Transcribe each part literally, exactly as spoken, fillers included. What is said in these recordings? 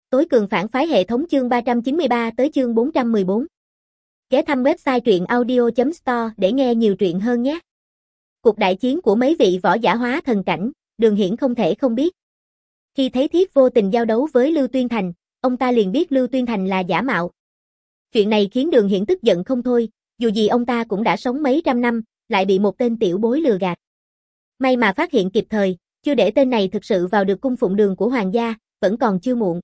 Tối cường phản phái hệ thống chương ba trăm chín mươi ba tới chương bốn trăm mười bốn. Ghé thăm website truyện audio chấm store để nghe nhiều truyện hơn nhé. Cuộc đại chiến của mấy vị võ giả hóa thần cảnh, Đường Hiển không thể không biết. Khi thấy Thiết Vô Tình giao đấu với Lưu Tuyên Thành, ông ta liền biết Lưu Tuyên Thành là giả mạo. Chuyện này khiến Đường Hiển tức giận không thôi, dù gì ông ta cũng đã sống mấy trăm năm, lại bị một tên tiểu bối lừa gạt. May mà phát hiện kịp thời, chưa để tên này thực sự vào được cung phụng đường của hoàng gia, vẫn còn chưa muộn.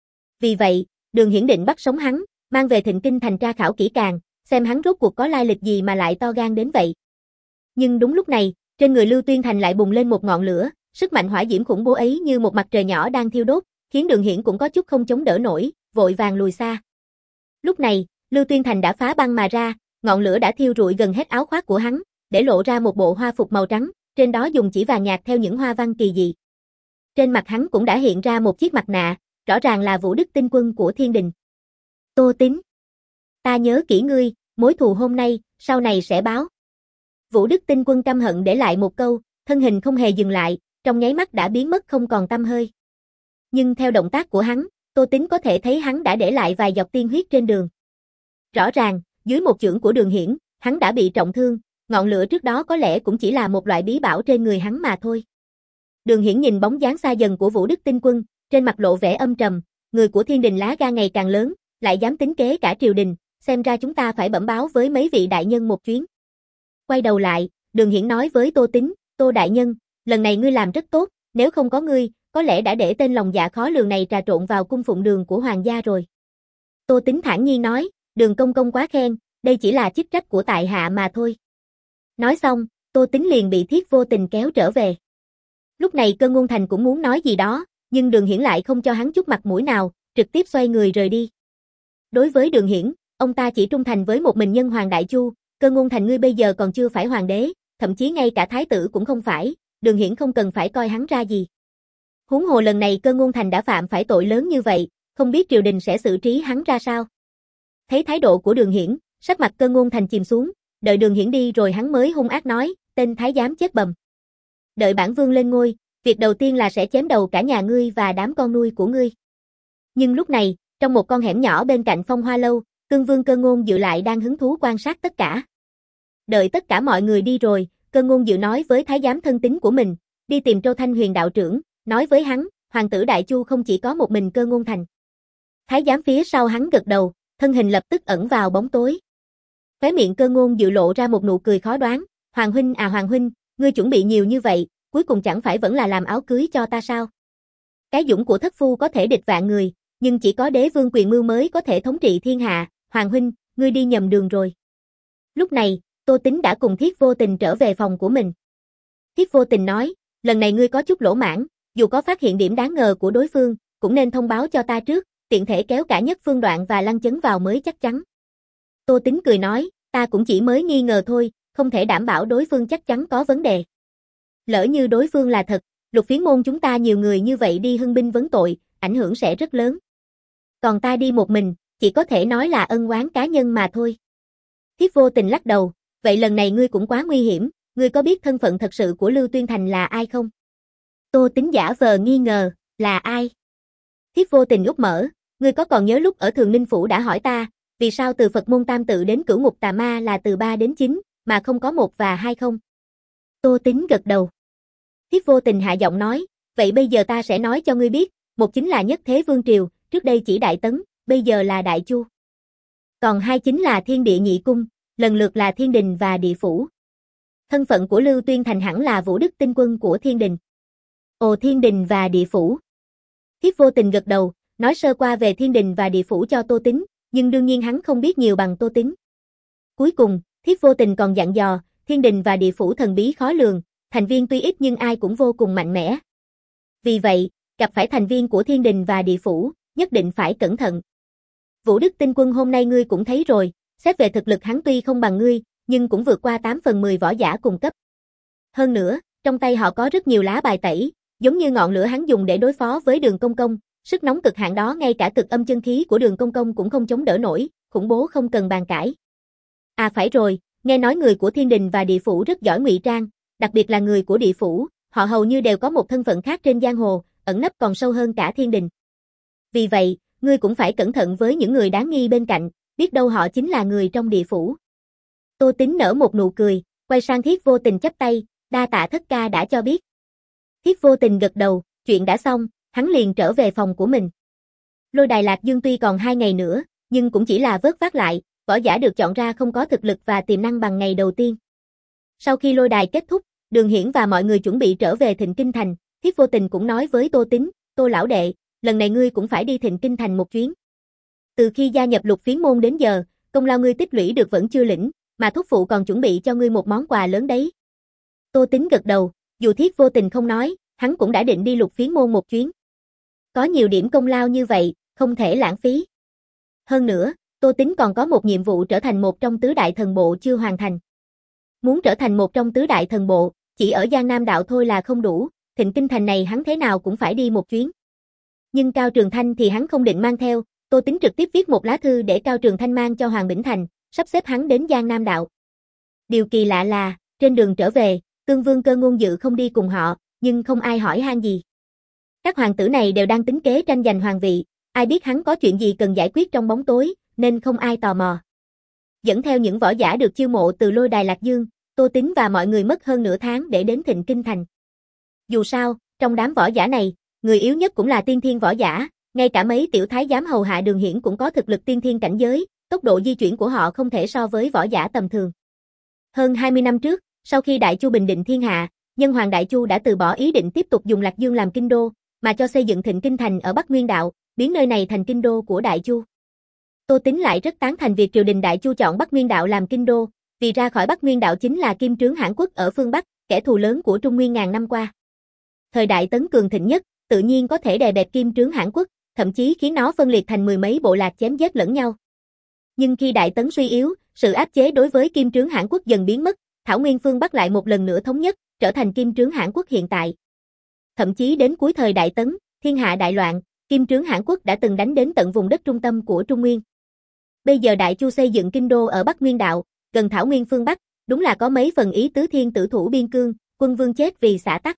Vì vậy, Đường Hiển định bắt sống hắn, mang về Thịnh Kinh thành tra khảo kỹ càng, xem hắn rốt cuộc có lai lịch gì mà lại to gan đến vậy. Nhưng đúng lúc này, trên người Lưu Tuyên Thành lại bùng lên một ngọn lửa, sức mạnh hỏa diễm khủng bố ấy như một mặt trời nhỏ đang thiêu đốt, khiến Đường Hiển cũng có chút không chống đỡ nổi, vội vàng lùi xa. Lúc này, Lưu Tuyên Thành đã phá băng mà ra, ngọn lửa đã thiêu rụi gần hết áo khoác của hắn, để lộ ra một bộ hoa phục màu trắng, trên đó dùng chỉ vàng nhạt theo những hoa văn kỳ dị. Trên mặt hắn cũng đã hiện ra một chiếc mặt nạ, rõ ràng là Vũ Đức Tinh Quân của Thiên Đình. Tô Tín, ta nhớ kỹ ngươi, mối thù hôm nay, sau này sẽ báo. Vũ Đức Tinh Quân căm hận để lại một câu, thân hình không hề dừng lại, trong nháy mắt đã biến mất không còn tăm hơi. Nhưng theo động tác của hắn, Tô Tín có thể thấy hắn đã để lại vài giọt tiên huyết trên đường. Rõ ràng, dưới một chưởng của Đường Hiển, hắn đã bị trọng thương, ngọn lửa trước đó có lẽ cũng chỉ là một loại bí bảo trên người hắn mà thôi. Đường Hiển nhìn bóng dáng xa dần của Vũ Đức Tinh Quân, trên mặt lộ vẻ âm trầm, người của Thiên Đình lá gan ngày càng lớn, lại dám tính kế cả triều đình, xem ra chúng ta phải bẩm báo với mấy vị đại nhân một chuyến. Quay đầu lại, Đường Hiển nói với Tô Tín, Tô đại nhân, lần này ngươi làm rất tốt, nếu không có ngươi, có lẽ đã để tên lòng dạ khó lường này trà trộn vào cung phụng đường của hoàng gia rồi. Tô Tín thản nhiên nói, Đường công công quá khen, đây chỉ là chức trách của tại hạ mà thôi. Nói xong, Tô Tín liền bị Thiết Vô Tình kéo trở về. Lúc này Cơ Ngôn Thành cũng muốn nói gì đó, nhưng Đường Hiển lại không cho hắn chút mặt mũi nào, trực tiếp xoay người rời đi. Đối với Đường Hiển, ông ta chỉ trung thành với một mình nhân hoàng Đại Chu, Cơ Ngôn Thành ngươi bây giờ còn chưa phải hoàng đế, thậm chí ngay cả thái tử cũng không phải, Đường Hiển không cần phải coi hắn ra gì. Huống hồ lần này Cơ Ngôn Thành đã phạm phải tội lớn như vậy, không biết triều đình sẽ xử trí hắn ra sao. Thấy thái độ của Đường Hiển, sắc mặt Cơ Ngôn Thành chìm xuống, đợi Đường Hiển đi rồi hắn mới hung ác nói, tên thái giám chết bầm. Đợi bản vương lên ngôi, việc đầu tiên là sẽ chém đầu cả nhà ngươi và đám con nuôi của ngươi. Nhưng lúc này, trong một con hẻm nhỏ bên cạnh Phong Hoa Lâu, Cương Vương Cơ Ngôn Dự lại đang hứng thú quan sát tất cả. Đợi tất cả mọi người đi rồi, Cơ Ngôn Dự nói với thái giám thân tín của mình, đi tìm Trô Thanh Huyền đạo trưởng, nói với hắn, hoàng tử Đại Chu không chỉ có một mình Cơ Ngôn Thành. Thái giám phía sau hắn gật đầu, thân hình lập tức ẩn vào bóng tối. Khóe miệng Cơ Ngôn Dự lộ ra một nụ cười khó đoán, Hoàng huynh à Hoàng huynh, ngươi chuẩn bị nhiều như vậy, cuối cùng chẳng phải vẫn là làm áo cưới cho ta sao? Cái dũng của thất phu có thể địch vạn người, nhưng chỉ có đế vương quyền mưu mới có thể thống trị thiên hạ, Hoàng huynh, ngươi đi nhầm đường rồi. Lúc này, Tô Tín đã cùng Thiết Vô Tình trở về phòng của mình. Thiết Vô Tình nói, lần này ngươi có chút lỗ mãng, dù có phát hiện điểm đáng ngờ của đối phương, cũng nên thông báo cho ta trước, tiện thể kéo cả Nhất Phương Đoạn và Lăng Chấn vào mới chắc chắn. Tô Tín cười nói, ta cũng chỉ mới nghi ngờ thôi, không thể đảm bảo đối phương chắc chắn có vấn đề. Lỡ như đối phương là thật, Lục Phiến môn chúng ta nhiều người như vậy đi hưng binh vấn tội, ảnh hưởng sẽ rất lớn. Còn ta đi một mình, chỉ có thể nói là ân oán cá nhân mà thôi. Thiết Vô Tình lắc đầu, vậy lần này ngươi cũng quá nguy hiểm, ngươi có biết thân phận thật sự của Lưu Tuyên Thành là ai không? Tô Tín giả vờ nghi ngờ, là ai? Thiết Vô Tình úp mở, ngươi có còn nhớ lúc ở Thường Ninh Phủ đã hỏi ta, vì sao từ Phật môn Tam Tự đến Cửu Ngục Tà Ma là từ ba đến chín, mà không có một và hai không? Tô Tín gật đầu. Thiết Vô Tình hạ giọng nói, vậy bây giờ ta sẽ nói cho ngươi biết, một chính là Nhất Thế Vương Triều, trước đây chỉ Đại Tấn, bây giờ là Đại Chu. Còn hai chính là Thiên Địa Nhị Cung, lần lượt là Thiên Đình và Địa Phủ. Thân phận của Lưu Tuyên Thành hẳn là Vũ Đức Tinh Quân của Thiên Đình. Ồ, Thiên Đình và Địa Phủ. Thiết Vô Tình gật đầu, nói sơ qua về Thiên Đình và Địa Phủ cho Tô Tín, nhưng đương nhiên hắn không biết nhiều bằng Tô Tín. Cuối cùng, Thiết Vô Tình còn dặn dò, Thiên Đình và Địa Phủ thần bí khó lường, thành viên tuy ít nhưng ai cũng vô cùng mạnh mẽ. Vì vậy, gặp phải thành viên của Thiên Đình và Địa Phủ, nhất định phải cẩn thận. Vũ Đức Tinh Quân hôm nay ngươi cũng thấy rồi, xét về thực lực hắn tuy không bằng ngươi, nhưng cũng vượt qua tám phần mười võ giả cùng cấp. Hơn nữa, trong tay họ có rất nhiều lá bài tẩy, giống như ngọn lửa hắn dùng để đối phó với Đường Công Công, sức nóng cực hạn đó ngay cả cực âm chân khí của Đường Công Công cũng không chống đỡ nổi, khủng bố không cần bàn cãi. À phải rồi, nghe nói người của Thiên Đình và Địa Phủ rất giỏi ngụy trang, đặc biệt là người của Địa Phủ, họ hầu như đều có một thân phận khác trên giang hồ, ẩn nấp còn sâu hơn cả Thiên Đình. Vì vậy, ngươi cũng phải cẩn thận với những người đáng nghi bên cạnh, biết đâu họ chính là người trong địa phủ. Tô Tính nở một nụ cười, quay sang Thiết Vô Tình chắp tay, đa tạ thất ca đã cho biết. Thiết Vô Tình gật đầu, chuyện đã xong, hắn liền trở về phòng của mình. Lôi đài Lạc Dương tuy còn hai ngày nữa, nhưng cũng chỉ là vớt vát lại, võ giả được chọn ra không có thực lực và tiềm năng bằng ngày đầu tiên. Sau khi lôi đài kết thúc, Đường Hiển và mọi người chuẩn bị trở về Thịnh Kinh Thành, Thiết Vô Tình cũng nói với Tô Tính, Tô lão đệ, lần này ngươi cũng phải đi Thịnh Kinh Thành một chuyến. Từ khi gia nhập Lục Phiến môn đến giờ, công lao ngươi tích lũy được vẫn chưa lĩnh, mà thúc phụ còn chuẩn bị cho ngươi một món quà lớn đấy. Tô Tính gật đầu, dù Thiết Vô Tình không nói, hắn cũng đã định đi Lục Phiến môn một chuyến. Có nhiều điểm công lao như vậy, không thể lãng phí. Hơn nữa, Tô Tính còn có một nhiệm vụ trở thành một trong tứ đại thần bộ chưa hoàn thành. Muốn trở thành một trong tứ đại thần bộ, chỉ ở Giang Nam đạo thôi là không đủ, Thịnh Kinh Thành này hắn thế nào cũng phải đi một chuyến. Nhưng Cao Trường Thanh thì hắn không định mang theo, Tô Tính trực tiếp viết một lá thư để Cao Trường Thanh mang cho Hoàng Bỉnh Thành, sắp xếp hắn đến Giang Nam đạo. Điều kỳ lạ là, trên đường trở về, Tương Vương Cơ Ngôn Dự không đi cùng họ, nhưng không ai hỏi han gì. Các hoàng tử này đều đang tính kế tranh giành hoàng vị, ai biết hắn có chuyện gì cần giải quyết trong bóng tối, nên không ai tò mò. Dẫn theo những võ giả được chiêu mộ từ lôi đài Lạc Dương, Tô Tính và mọi người mất hơn nửa tháng để đến Thịnh Kinh Thành. Dù sao, trong đám võ giả này, người yếu nhất cũng là tiên thiên võ giả, ngay cả mấy tiểu thái giám hầu hạ Đường Hiển cũng có thực lực tiên thiên cảnh giới, tốc độ di chuyển của họ không thể so với võ giả tầm thường. Hơn hai mươi năm trước, sau khi Đại Chu bình định thiên hạ, Nhân Hoàng Đại Chu đã từ bỏ ý định tiếp tục dùng Lạc Dương làm kinh đô, mà cho xây dựng Thịnh Kinh Thành ở Bắc Nguyên đạo, biến nơi này thành kinh đô của Đại Chu. Tô Tính lại rất tán thành việc triều đình Đại Chu chọn Bắc Nguyên đạo làm kinh đô, vì ra khỏi Bắc Nguyên đạo chính là Kim Trướng Hãn Quốc ở phương Bắc, kẻ thù lớn của Trung Nguyên ngàn năm qua. Thời đại Tấn cường thịnh nhất, tự nhiên có thể đè bẹp Kim Trướng Hãn Quốc, thậm chí khiến nó phân liệt thành mười mấy bộ lạc chém giết lẫn nhau. Nhưng khi Đại Tấn suy yếu, sự áp chế đối với Kim Trướng Hãn Quốc dần biến mất, Thảo Nguyên phương Bắc lại một lần nữa thống nhất, trở thành Kim Trướng Hãn Quốc hiện tại. Thậm chí đến cuối thời Đại Tấn, thiên hạ đại loạn, Kim Trướng Hãn Quốc đã từng đánh đến tận vùng đất trung tâm của Trung Nguyên. Bây giờ Đại Chu xây dựng kinh đô ở Bắc Nguyên đạo, gần Thảo Nguyên phương Bắc, đúng là có mấy phần ý tứ thiên tử thủ biên cương, quân vương chết vì xã tắc.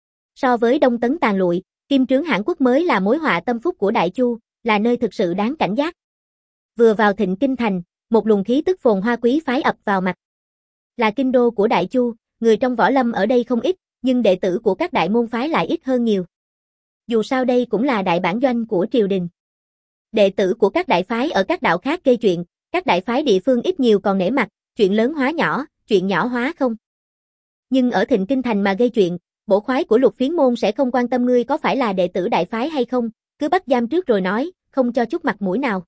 So với Đông Tấn tàn lụi, Kim Trướng Hãn Quốc mới là mối họa tâm phúc của Đại Chu, là nơi thực sự đáng cảnh giác. Vừa vào Thịnh Kinh Thành, một luồng khí tức phồn hoa quý phái ập vào mặt. Là kinh đô của Đại Chu, người trong võ lâm ở đây không ít, nhưng đệ tử của các đại môn phái lại ít hơn nhiều. Dù sao đây cũng là đại bản doanh của triều đình. Đệ tử của các đại phái ở các đạo khác gây chuyện, các đại phái địa phương ít nhiều còn nể mặt, chuyện lớn hóa nhỏ, chuyện nhỏ hóa không. Nhưng ở Thịnh Kinh Thành mà gây chuyện, bổ khoái của Lục Phiến môn sẽ không quan tâm ngươi có phải là đệ tử đại phái hay không, cứ bắt giam trước rồi nói, không cho chút mặt mũi nào.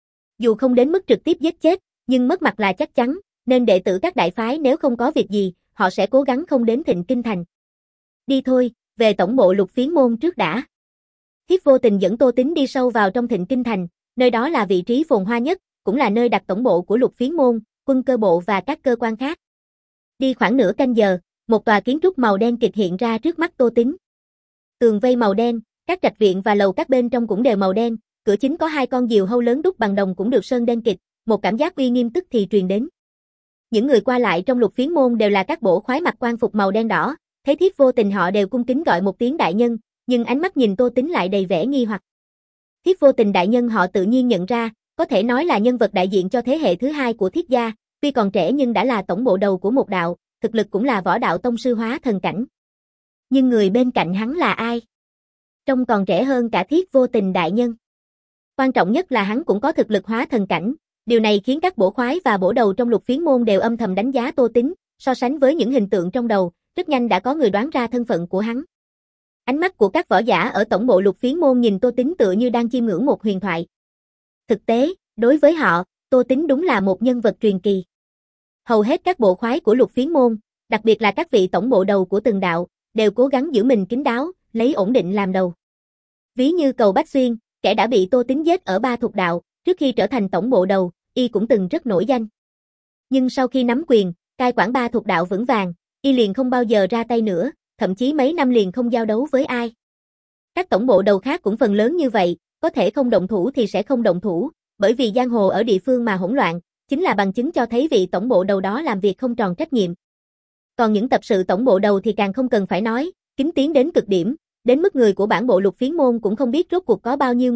Dù không đến mức trực tiếp giết chết, nhưng mất mặt là chắc chắn, nên đệ tử các đại phái nếu không có việc gì, họ sẽ cố gắng không đến Thịnh Kinh Thành. Đi thôi, về tổng bộ Lục Phiến môn trước đã. Thiết Vô Tình dẫn Tô Tính đi sâu vào trong Thịnh Kinh Thành, nơi đó là vị trí phồn hoa nhất, cũng là nơi đặt tổng bộ của Lục Phiến môn, quân cơ bộ và các cơ quan khác. Đi khoảng nửa canh giờ, một tòa kiến trúc màu đen kịch hiện ra trước mắt Tô Tính. Tường vây màu đen, các trạch viện và lầu các bên trong cũng đều màu đen, cửa chính có hai con diều hâu lớn đúc bằng đồng cũng được sơn đen kịt, một cảm giác uy nghiêm tức thì truyền đến. Những người qua lại trong Lục Phiến môn đều là các bổ khoái mặc quan phục màu đen đỏ, thấy Thiết Vô Tình họ đều cung kính gọi một tiếng đại nhân, nhưng ánh mắt nhìn Tô Tính lại đầy vẻ nghi hoặc. Thiết Vô Tình đại nhân họ tự nhiên nhận ra, có thể nói là nhân vật đại diện cho thế hệ thứ hai của Thiết gia, tuy còn trẻ nhưng đã là tổng bộ đầu của một đạo, thực lực cũng là võ đạo tông sư hóa thần cảnh. Nhưng người bên cạnh hắn là ai? Trông còn trẻ hơn cả Thiết Vô Tình đại nhân. Quan trọng nhất là hắn cũng có thực lực hóa thần cảnh, điều này khiến các bổ khoái và bổ đầu trong Lục Phiến môn đều âm thầm đánh giá Tô Tính, so sánh với những hình tượng trong đầu, rất nhanh đã có người đoán ra thân phận của hắn. Ánh mắt của các võ giả ở tổng bộ Lục Phiến môn nhìn Tô Tính tựa như đang chiêm ngưỡng một huyền thoại. Thực tế, đối với họ, Tô Tính đúng là một nhân vật truyền kỳ. Hầu hết các bộ khoái của Lục Phiến môn, đặc biệt là các vị tổng bộ đầu của từng đạo, đều cố gắng giữ mình kín đáo, lấy ổn định làm đầu. Ví như Cầu Bách Xuyên, kẻ đã bị Tô Tính giết ở Ba Thục đạo, trước khi trở thành tổng bộ đầu, y cũng từng rất nổi danh. Nhưng sau khi nắm quyền, cai quản Ba Thục đạo vững vàng, y liền không bao giờ ra tay nữa, thậm chí mấy năm liền không giao đấu với ai. Các tổng bộ đầu khác cũng phần lớn như vậy, có thể không động thủ thì sẽ không động thủ, bởi vì giang hồ ở địa phương mà hỗn loạn, chính là bằng chứng cho thấy vị tổng bộ đầu đó làm việc không tròn trách nhiệm. Còn những tập sự tổng bộ đầu thì càng không cần phải nói, kín tiếng đến cực điểm, đến mức người của bản bộ Lục Phiến môn cũng không biết rốt cuộc có bao nhiêu người,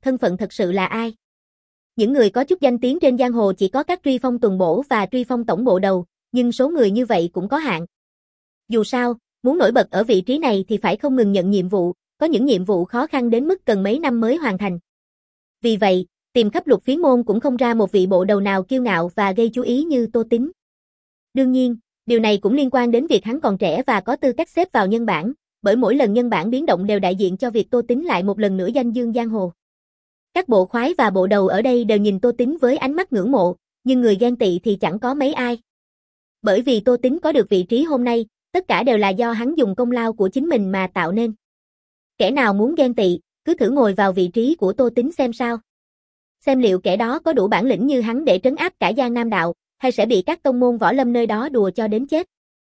thân phận thật sự là ai. Những người có chút danh tiếng trên giang hồ chỉ có các truy phong tuần bổ và truy phong tổng bộ đầu, nhưng số người như vậy cũng có hạn. Dù sao, muốn nổi bật ở vị trí này thì phải không ngừng nhận nhiệm vụ, có những nhiệm vụ khó khăn đến mức cần mấy năm mới hoàn thành. Vì vậy, tìm khắp Lục Phiến môn cũng không ra một vị bộ đầu nào kiêu ngạo và gây chú ý như Tô Tính. Đương nhiên, điều này cũng liên quan đến việc hắn còn trẻ và có tư cách xếp vào nhân bảng, bởi mỗi lần nhân bảng biến động đều đại diện cho việc Tô Tính lại một lần nữa danh dương giang hồ. Các bộ khoái và bộ đầu ở đây đều nhìn Tô Tính với ánh mắt ngưỡng mộ, nhưng người ghen tị thì chẳng có mấy ai. Bởi vì Tô Tính có được vị trí hôm nay, tất cả đều là do hắn dùng công lao của chính mình mà tạo nên. Kẻ nào muốn ghen tị, cứ thử ngồi vào vị trí của Tô Tính xem sao. Xem liệu kẻ đó có đủ bản lĩnh như hắn để trấn áp cả Giang Nam đạo, hay sẽ bị các tông môn võ lâm nơi đó đùa cho đến chết.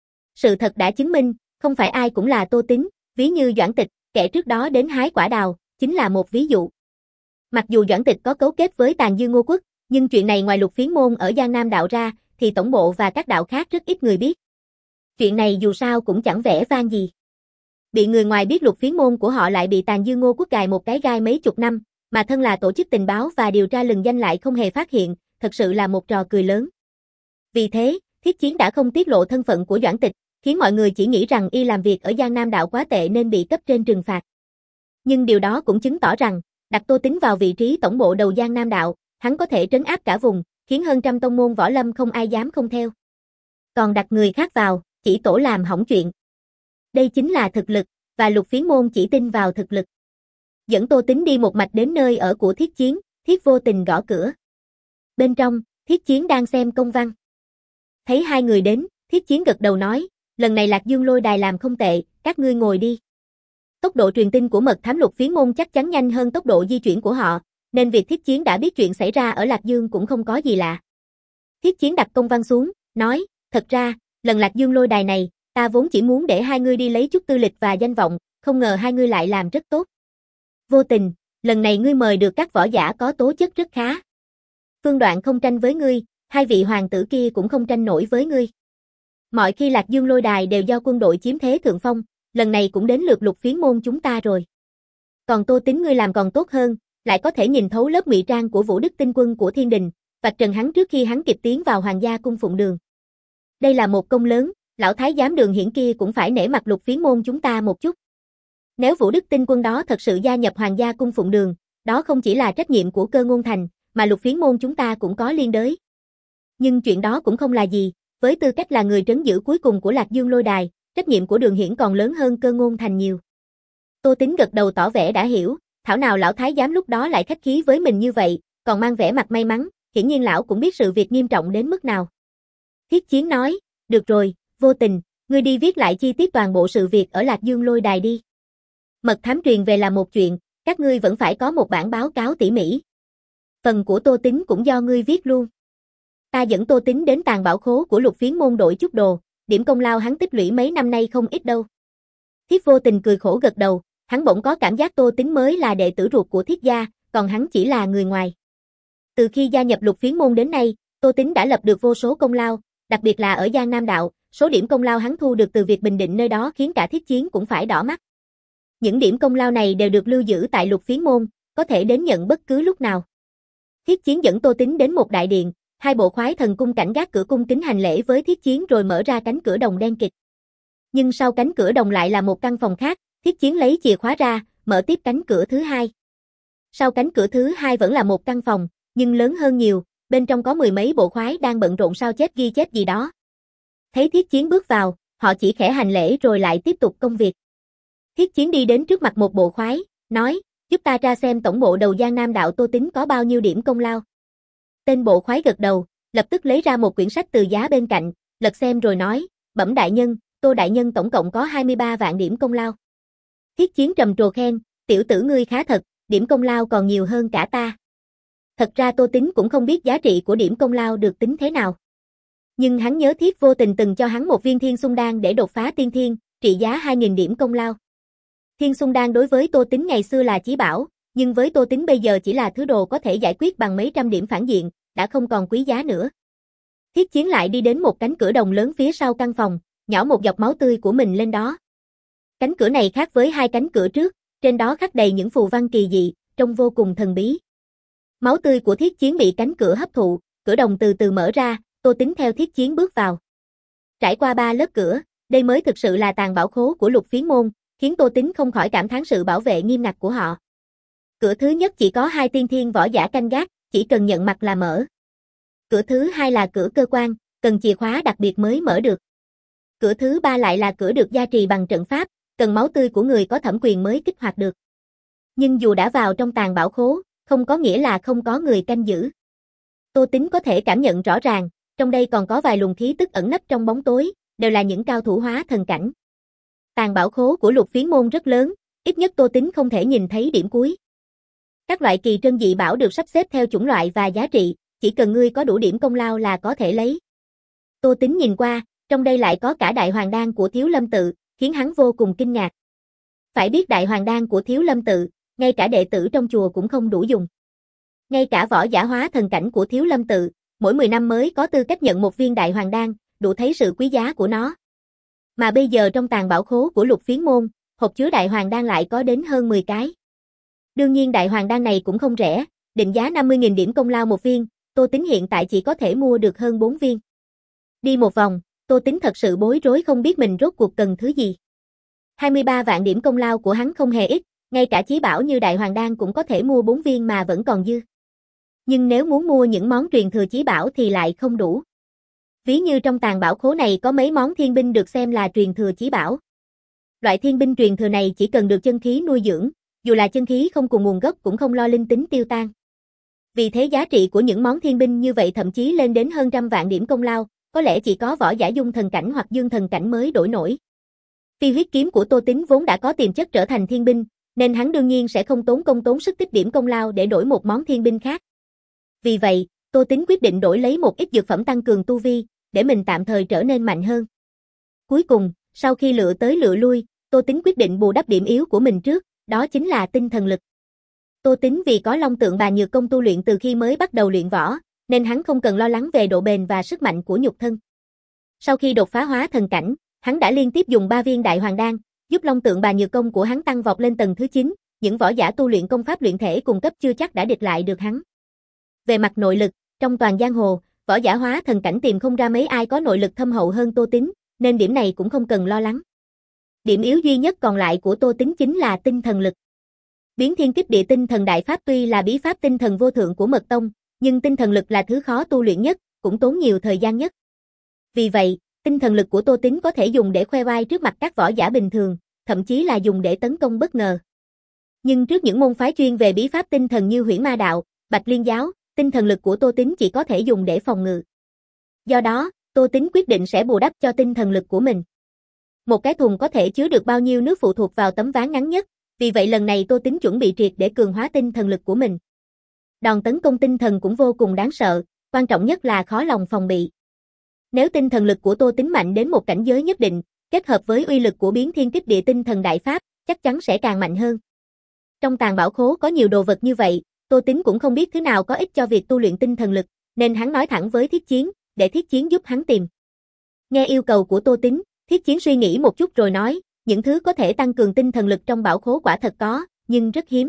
Sự thật đã chứng minh, không phải ai cũng là Tô Tính, ví như Doãn Tịch, kẻ trước đó đến hái quả đào, chính là một ví dụ. Mặc dù Doãn Tịch có cấu kết với Tàn Dư Ngô Quốc, nhưng chuyện này ngoài Lục Phiến môn ở Giang Nam đạo ra, thì tổng bộ và các đạo khác rất ít người biết. Chuyện này dù sao cũng chẳng vẻ vang gì. Bị người ngoài biết Lục Phiến môn của họ lại bị Tàn Dư Ngô Quốc gài một cái gai mấy chục năm, mà thân là tổ chức tình báo và điều tra lừng danh lại không hề phát hiện, thật sự là một trò cười lớn. Vì thế, Thiết Chiến đã không tiết lộ thân phận của Doãn Tịch, khiến mọi người chỉ nghĩ rằng y làm việc ở Giang Nam đạo quá tệ nên bị cấp trên trừng phạt. Nhưng điều đó cũng chứng tỏ rằng, đặt Tô Tính vào vị trí tổng bộ đầu Giang Nam đạo, hắn có thể trấn áp cả vùng, khiến hơn trăm tông môn võ lâm không ai dám không theo. Còn đặt người khác vào, chỉ tổ làm hỏng chuyện. Đây chính là thực lực, và Lục Phiến môn chỉ tin vào thực lực. Dẫn Tô Tính đi một mạch đến nơi ở của Thiết Chiến, Thiết vô tình gõ cửa. Bên trong, Thiết Chiến đang xem công văn. Thấy hai người đến, Thiết Chiến gật đầu nói, lần này Lạc Dương lôi đài làm không tệ, các ngươi ngồi đi. Tốc độ truyền tin của mật thám Lục Phiến môn chắc chắn nhanh hơn tốc độ di chuyển của họ, nên việc Thiết Chiến đã biết chuyện xảy ra ở Lạc Dương cũng không có gì lạ. Thiết Chiến đặt công văn xuống, nói, thật ra, lần Lạc Dương lôi đài này, ta vốn chỉ muốn để hai ngươi đi lấy chút tư lịch và danh vọng, không ngờ hai ngươi lại làm rất tốt. Vô tình, lần này ngươi mời được các võ giả có tố chất rất khá. Phương Đoạn không tranh với ngươi, hai vị hoàng tử kia cũng không tranh nổi với ngươi. Mọi khi Lạc Dương lôi đài đều do quân đội chiếm thế thượng phong, lần này cũng đến lượt Lục Phiến môn chúng ta rồi. Còn Tô Tính ngươi làm còn tốt hơn, lại có thể nhìn thấu lớp ngụy trang của Vũ Đức tinh quân của Thiên Đình, vạch trần hắn trước khi hắn kịp tiến vào Hoàng gia cung phụng đường. Đây là một công lớn, lão thái giám Đường Hiển kia cũng phải nể mặt Lục Phiến môn chúng ta một chút. Nếu Vũ Đức tinh quân đó thật sự gia nhập Hoàng gia cung phụng đường, đó không chỉ là trách nhiệm của Cơ Ngôn Thành, mà Lục Phiến môn chúng ta cũng có liên đới. Nhưng chuyện đó cũng không là gì, với tư cách là người trấn giữ cuối cùng của Lạc Dương lôi đài, trách nhiệm của Đường Hiển còn lớn hơn Cơ Ngôn Thành nhiều. Tô Tính gật đầu tỏ vẻ đã hiểu, thảo nào lão thái giám lúc đó lại khách khí với mình như vậy, còn mang vẻ mặt may mắn, hiển nhiên lão cũng biết sự việc nghiêm trọng đến mức nào. Thiết Chiến nói, được rồi, Vô Tình, ngươi đi viết lại chi tiết toàn bộ sự việc ở Lạc Dương lôi đài đi. Mật thám truyền về là một chuyện, các ngươi vẫn phải có một bản báo cáo tỉ mỉ. Phần của Tô Tính cũng do ngươi viết luôn. Ta dẫn Tô Tính đến tàng bảo khố của Lục Phiến môn đổi chút đồ, điểm công lao hắn tích lũy mấy năm nay không ít đâu. Thiết Vô Tình cười khổ gật đầu, hắn bỗng có cảm giác Tô Tính mới là đệ tử ruột của Thiết gia, còn hắn chỉ là người ngoài. Từ khi gia nhập Lục Phiến môn đến nay, Tô Tính đã lập được vô số công lao, đặc biệt là ở Giang Nam đạo, số điểm công lao hắn thu được từ việc bình định nơi đó khiến cả Thiết Chiến cũng phải đỏ mắt. Những điểm công lao này đều được lưu giữ tại Lục Phiến môn, có thể đến nhận bất cứ lúc nào. Thiết Chiến dẫn Tô Tính đến một đại điện, hai bộ khoái thần cung cảnh gác cửa cung kính hành lễ với Thiết Chiến rồi mở ra cánh cửa đồng đen kịt. Nhưng sau cánh cửa đồng lại là một căn phòng khác, Thiết Chiến lấy chìa khóa ra, mở tiếp cánh cửa thứ hai. Sau cánh cửa thứ hai vẫn là một căn phòng, nhưng lớn hơn nhiều, bên trong có mười mấy bộ khoái đang bận rộn sao chép ghi chép gì đó. Thấy Thiết Chiến bước vào, họ chỉ khẽ hành lễ rồi lại tiếp tục công việc. Thiết Chiến đi đến trước mặt một bộ khoái, nói, giúp ta ra xem tổng bộ đầu Giang Nam đạo Tô Tính có bao nhiêu điểm công lao. Tên bộ khoái gật đầu, lập tức lấy ra một quyển sách từ giá bên cạnh, lật xem rồi nói, bẩm đại nhân, Tô đại nhân tổng cộng có hai mươi ba vạn điểm công lao. Thiết Chiến trầm trồ khen, tiểu tử ngươi khá thật, điểm công lao còn nhiều hơn cả ta. Thật ra Tô Tính cũng không biết giá trị của điểm công lao được tính thế nào. Nhưng hắn nhớ Thiết Vô Tình từng cho hắn một viên Thiên Xung Đan để đột phá tiên thiên, trị giá hai nghìn điểm công lao. Thiên Xung Đan đối với Tô Tính ngày xưa là chí bảo, nhưng với Tô Tính bây giờ chỉ là thứ đồ có thể giải quyết bằng mấy trăm điểm phản diện, đã không còn quý giá nữa. Thiết Chiến lại đi đến một cánh cửa đồng lớn phía sau căn phòng, nhỏ một giọt máu tươi của mình lên đó. Cánh cửa này khác với hai cánh cửa trước, trên đó khắc đầy những phù văn kỳ dị, trông vô cùng thần bí. Máu tươi của Thiết Chiến bị cánh cửa hấp thụ, cửa đồng từ từ mở ra, Tô Tính theo Thiết Chiến bước vào. Trải qua ba lớp cửa, đây mới thực sự là tàng bảo khố của Lục Phiến môn, khiến Tô Tính không khỏi cảm thán sự bảo vệ nghiêm ngặt của họ. Cửa thứ nhất chỉ có hai tiên thiên võ giả canh gác, chỉ cần nhận mặt là mở. Cửa thứ hai là cửa cơ quan, cần chìa khóa đặc biệt mới mở được. Cửa thứ ba lại là cửa được gia trì bằng trận pháp, cần máu tươi của người có thẩm quyền mới kích hoạt được. Nhưng dù đã vào trong tàng bảo khố, không có nghĩa là không có người canh giữ. Tô Tính có thể cảm nhận rõ ràng, trong đây còn có vài luồng khí tức ẩn nấp trong bóng tối, đều là những cao thủ hóa thần cảnh. Tàng bảo khố của Lục Phiến môn rất lớn, ít nhất Tô Tính không thể nhìn thấy điểm cuối. Các loại kỳ trân dị bảo được sắp xếp theo chủng loại và giá trị, chỉ cần ngươi có đủ điểm công lao là có thể lấy. Tô Tính nhìn qua, trong đây lại có cả đại hoàng đan của Thiếu Lâm tự, khiến hắn vô cùng kinh ngạc. Phải biết đại hoàng đan của Thiếu Lâm tự, ngay cả đệ tử trong chùa cũng không đủ dùng. Ngay cả võ giả hóa thần cảnh của Thiếu Lâm tự, mỗi mười năm mới có tư cách nhận một viên đại hoàng đan, đủ thấy sự quý giá của nó. Mà bây giờ trong tàng bảo khố của Lục Phiến môn, hộp chứa đại hoàng đan lại có đến hơn mười cái. Đương nhiên đại hoàng đan này cũng không rẻ, định giá năm mươi nghìn điểm công lao một viên, Tô Tính hiện tại chỉ có thể mua được hơn bốn viên. Đi một vòng, Tô Tính thật sự bối rối không biết mình rốt cuộc cần thứ gì. hai mươi ba vạn điểm công lao của hắn không hề ít, ngay cả chí bảo như đại hoàng đan cũng có thể mua bốn viên mà vẫn còn dư. Nhưng nếu muốn mua những món truyền thừa chí bảo thì lại không đủ. Ví như trong tàng bảo khố này có mấy món thiên binh được xem là truyền thừa chí bảo. Loại thiên binh truyền thừa này chỉ cần được chân khí nuôi dưỡng, dù là chân khí không cùng nguồn gốc cũng không lo linh tính tiêu tan. Vì thế giá trị của những món thiên binh như vậy thậm chí lên đến hơn trăm vạn điểm công lao, có lẽ chỉ có võ giả dung thần cảnh hoặc dương thần cảnh mới đổi nổi. Phi huyết kiếm của Tô Tính vốn đã có tiềm chất trở thành thiên binh, nên hắn đương nhiên sẽ không tốn công tốn sức tích điểm công lao để đổi một món thiên binh khác. Vì vậy, Tô Tính quyết định đổi lấy một ít dược phẩm tăng cường tu vi, để mình tạm thời trở nên mạnh hơn. Cuối cùng, sau khi lựa tới lựa lui, Tô Tính quyết định bù đắp điểm yếu của mình trước, đó chính là tinh thần lực. Tô Tính vì có Long Tượng Bà Nhược Công tu luyện từ khi mới bắt đầu luyện võ, nên hắn không cần lo lắng về độ bền và sức mạnh của nhục thân. Sau khi đột phá hóa thần cảnh, hắn đã liên tiếp dùng ba viên đại hoàng đan, giúp Long Tượng Bà Nhược Công của hắn tăng vọt lên tầng thứ chín, những võ giả tu luyện công pháp luyện thể cùng cấp chưa chắc đã địch lại được hắn. Về mặt nội lực, trong toàn giang hồ, võ giả hóa thần cảnh tìm không ra mấy ai có nội lực thâm hậu hơn Tô Tính, nên điểm này cũng không cần lo lắng. Điểm yếu duy nhất còn lại của Tô Tính chính là tinh thần lực. Biến Thiên Kích Địa Tinh Thần Đại Pháp tuy là bí pháp tinh thần vô thượng của Mật Tông, nhưng tinh thần lực là thứ khó tu luyện nhất, cũng tốn nhiều thời gian nhất. Vì vậy, tinh thần lực của Tô Tính có thể dùng để khoe vai trước mặt các võ giả bình thường, thậm chí là dùng để tấn công bất ngờ. Nhưng trước những môn phái chuyên về bí pháp tinh thần như Huyễn Ma Đạo, Bạch Liên Giáo, tinh thần lực của Tô Tính chỉ có thể dùng để phòng ngự. Do đó, Tô Tính quyết định sẽ bù đắp cho tinh thần lực của mình. Một cái thùng có thể chứa được bao nhiêu nước phụ thuộc vào tấm ván ngắn nhất, vì vậy lần này Tô Tính chuẩn bị triệt để cường hóa tinh thần lực của mình. Đòn tấn công tinh thần cũng vô cùng đáng sợ, quan trọng nhất là khó lòng phòng bị. Nếu tinh thần lực của Tô Tính mạnh đến một cảnh giới nhất định, kết hợp với uy lực của Biến Thiên Kích Địa Tinh Thần Đại Pháp, chắc chắn sẽ càng mạnh hơn. Trong tàng bảo khố có nhiều đồ vật như vậy, Tô Tính cũng không biết thứ nào có ích cho việc tu luyện tinh thần lực, nên hắn nói thẳng với Thiết Chiến, để Thiết Chiến giúp hắn tìm. Nghe yêu cầu của Tô Tính, Thiết Chiến suy nghĩ một chút rồi nói, những thứ có thể tăng cường tinh thần lực trong bảo khố quả thật có, nhưng rất hiếm.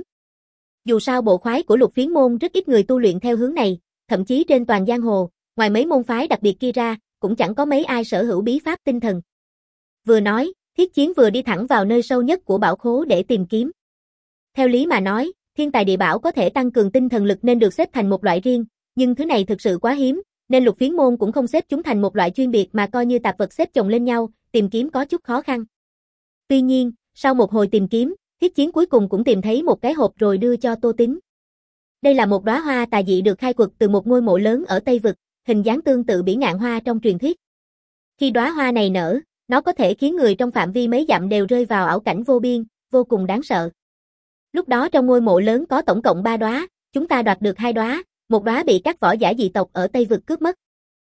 Dù sao bộ khoái của Lục Phiến môn rất ít người tu luyện theo hướng này, thậm chí trên toàn giang hồ, ngoài mấy môn phái đặc biệt kia ra, cũng chẳng có mấy ai sở hữu bí pháp tinh thần. Vừa nói, Thiết Chiến vừa đi thẳng vào nơi sâu nhất của bảo khố để tìm kiếm. Theo lý mà nói, thiên tài địa bảo có thể tăng cường tinh thần lực nên được xếp thành một loại riêng, nhưng thứ này thực sự quá hiếm, nên Lục Phiến môn cũng không xếp chúng thành một loại chuyên biệt mà coi như tạp vật xếp chồng lên nhau, tìm kiếm có chút khó khăn. Tuy nhiên, sau một hồi tìm kiếm, Thiết Chiến cuối cùng cũng tìm thấy một cái hộp rồi đưa cho Tô Tính. Đây là một đóa hoa tà dị được khai quật từ một ngôi mộ lớn ở Tây Vực, hình dáng tương tự bỉ ngạn hoa trong truyền thuyết. Khi đóa hoa này nở, nó có thể khiến người trong phạm vi mấy dặm đều rơi vào ảo cảnh vô biên, vô cùng đáng sợ. Lúc đó trong ngôi mộ lớn có tổng cộng ba đóa, chúng ta đoạt được hai đóa, một đóa bị các võ giả dị tộc ở Tây Vực cướp mất.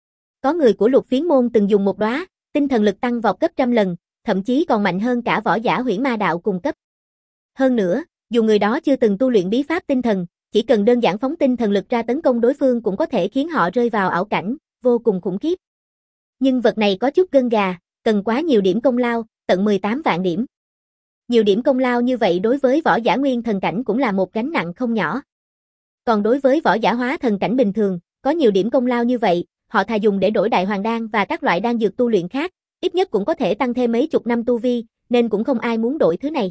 Có người của Lục Phiến môn từng dùng một đóa, tinh thần lực tăng vọt gấp trăm lần, thậm chí còn mạnh hơn cả võ giả Huyễn Ma Đạo cùng cấp. Hơn nữa, dù người đó chưa từng tu luyện bí pháp tinh thần, chỉ cần đơn giản phóng tinh thần lực ra tấn công đối phương cũng có thể khiến họ rơi vào ảo cảnh, vô cùng khủng khiếp. Nhưng vật này có chút gân gà, cần quá nhiều điểm công lao, tận mười tám vạn điểm. Nhiều điểm công lao như vậy đối với võ giả nguyên thần cảnh cũng là một gánh nặng không nhỏ. Còn đối với võ giả hóa thần cảnh bình thường, có nhiều điểm công lao như vậy, họ thà dùng để đổi đại hoàng đan và các loại đan dược tu luyện khác, ít nhất cũng có thể tăng thêm mấy chục năm tu vi, nên cũng không ai muốn đổi thứ này.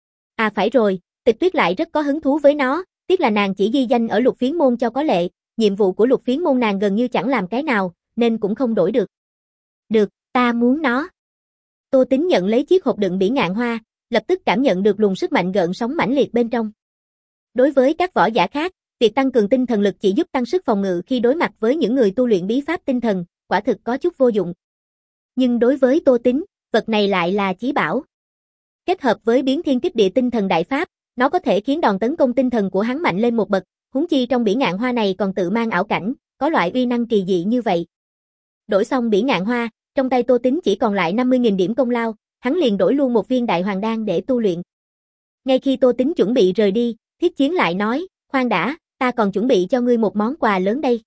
À phải rồi, Tịch Tuyết lại rất có hứng thú với nó, tiếc là nàng chỉ ghi danh ở Lục Phiến môn cho có lệ, nhiệm vụ của Lục Phiến môn nàng gần như chẳng làm cái nào, nên cũng không đổi được. Được, ta muốn nó. Tô Tính nhận lấy chiếc hộp đựng bỉ ngạn hoa, lập tức cảm nhận được luồng sức mạnh gợn sóng mãnh liệt bên trong. Đối với các võ giả khác, việc tăng cường tinh thần lực chỉ giúp tăng sức phòng ngự khi đối mặt với những người tu luyện bí pháp tinh thần, quả thực có chút vô dụng. Nhưng đối với Tô Tính, vật này lại là chí bảo. Kết hợp với biến thiên kích địa tinh thần đại pháp, nó có thể khiến đòn tấn công tinh thần của hắn mạnh lên một bậc, huống chi trong bỉ ngạn hoa này còn tự mang ảo cảnh, có loại uy năng kỳ dị như vậy. Đổi xong bỉ ngạn hoa, trong tay Tô Tính chỉ còn lại năm mươi nghìn điểm công lao, hắn liền đổi luôn một viên đại hoàng đan để tu luyện. Ngay khi Tô Tính chuẩn bị rời đi, Thiết Chiến lại nói, khoan đã, ta còn chuẩn bị cho ngươi một món quà lớn đây.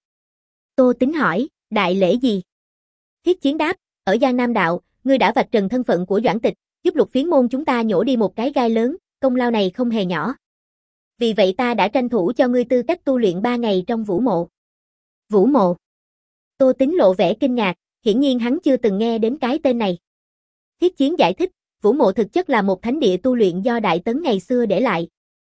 Tô Tính hỏi, đại lễ gì? Thiết Chiến đáp, ở Giang Nam Đạo, ngươi đã vạch trần thân phận của Doãn Tịch, giúp Lục Phiến môn chúng ta nhổ đi một cái gai lớn, công lao này không hề nhỏ. Vì vậy ta đã tranh thủ cho ngươi tư cách tu luyện ba ngày trong Vũ Mộ. Vũ Mộ? Tô Tính lộ vẻ kinh ngạc, hiển nhiên hắn chưa từng nghe đến cái tên này. Thiết Chiến giải thích, Vũ Mộ thực chất là một thánh địa tu luyện do Đại Tấn ngày xưa để lại.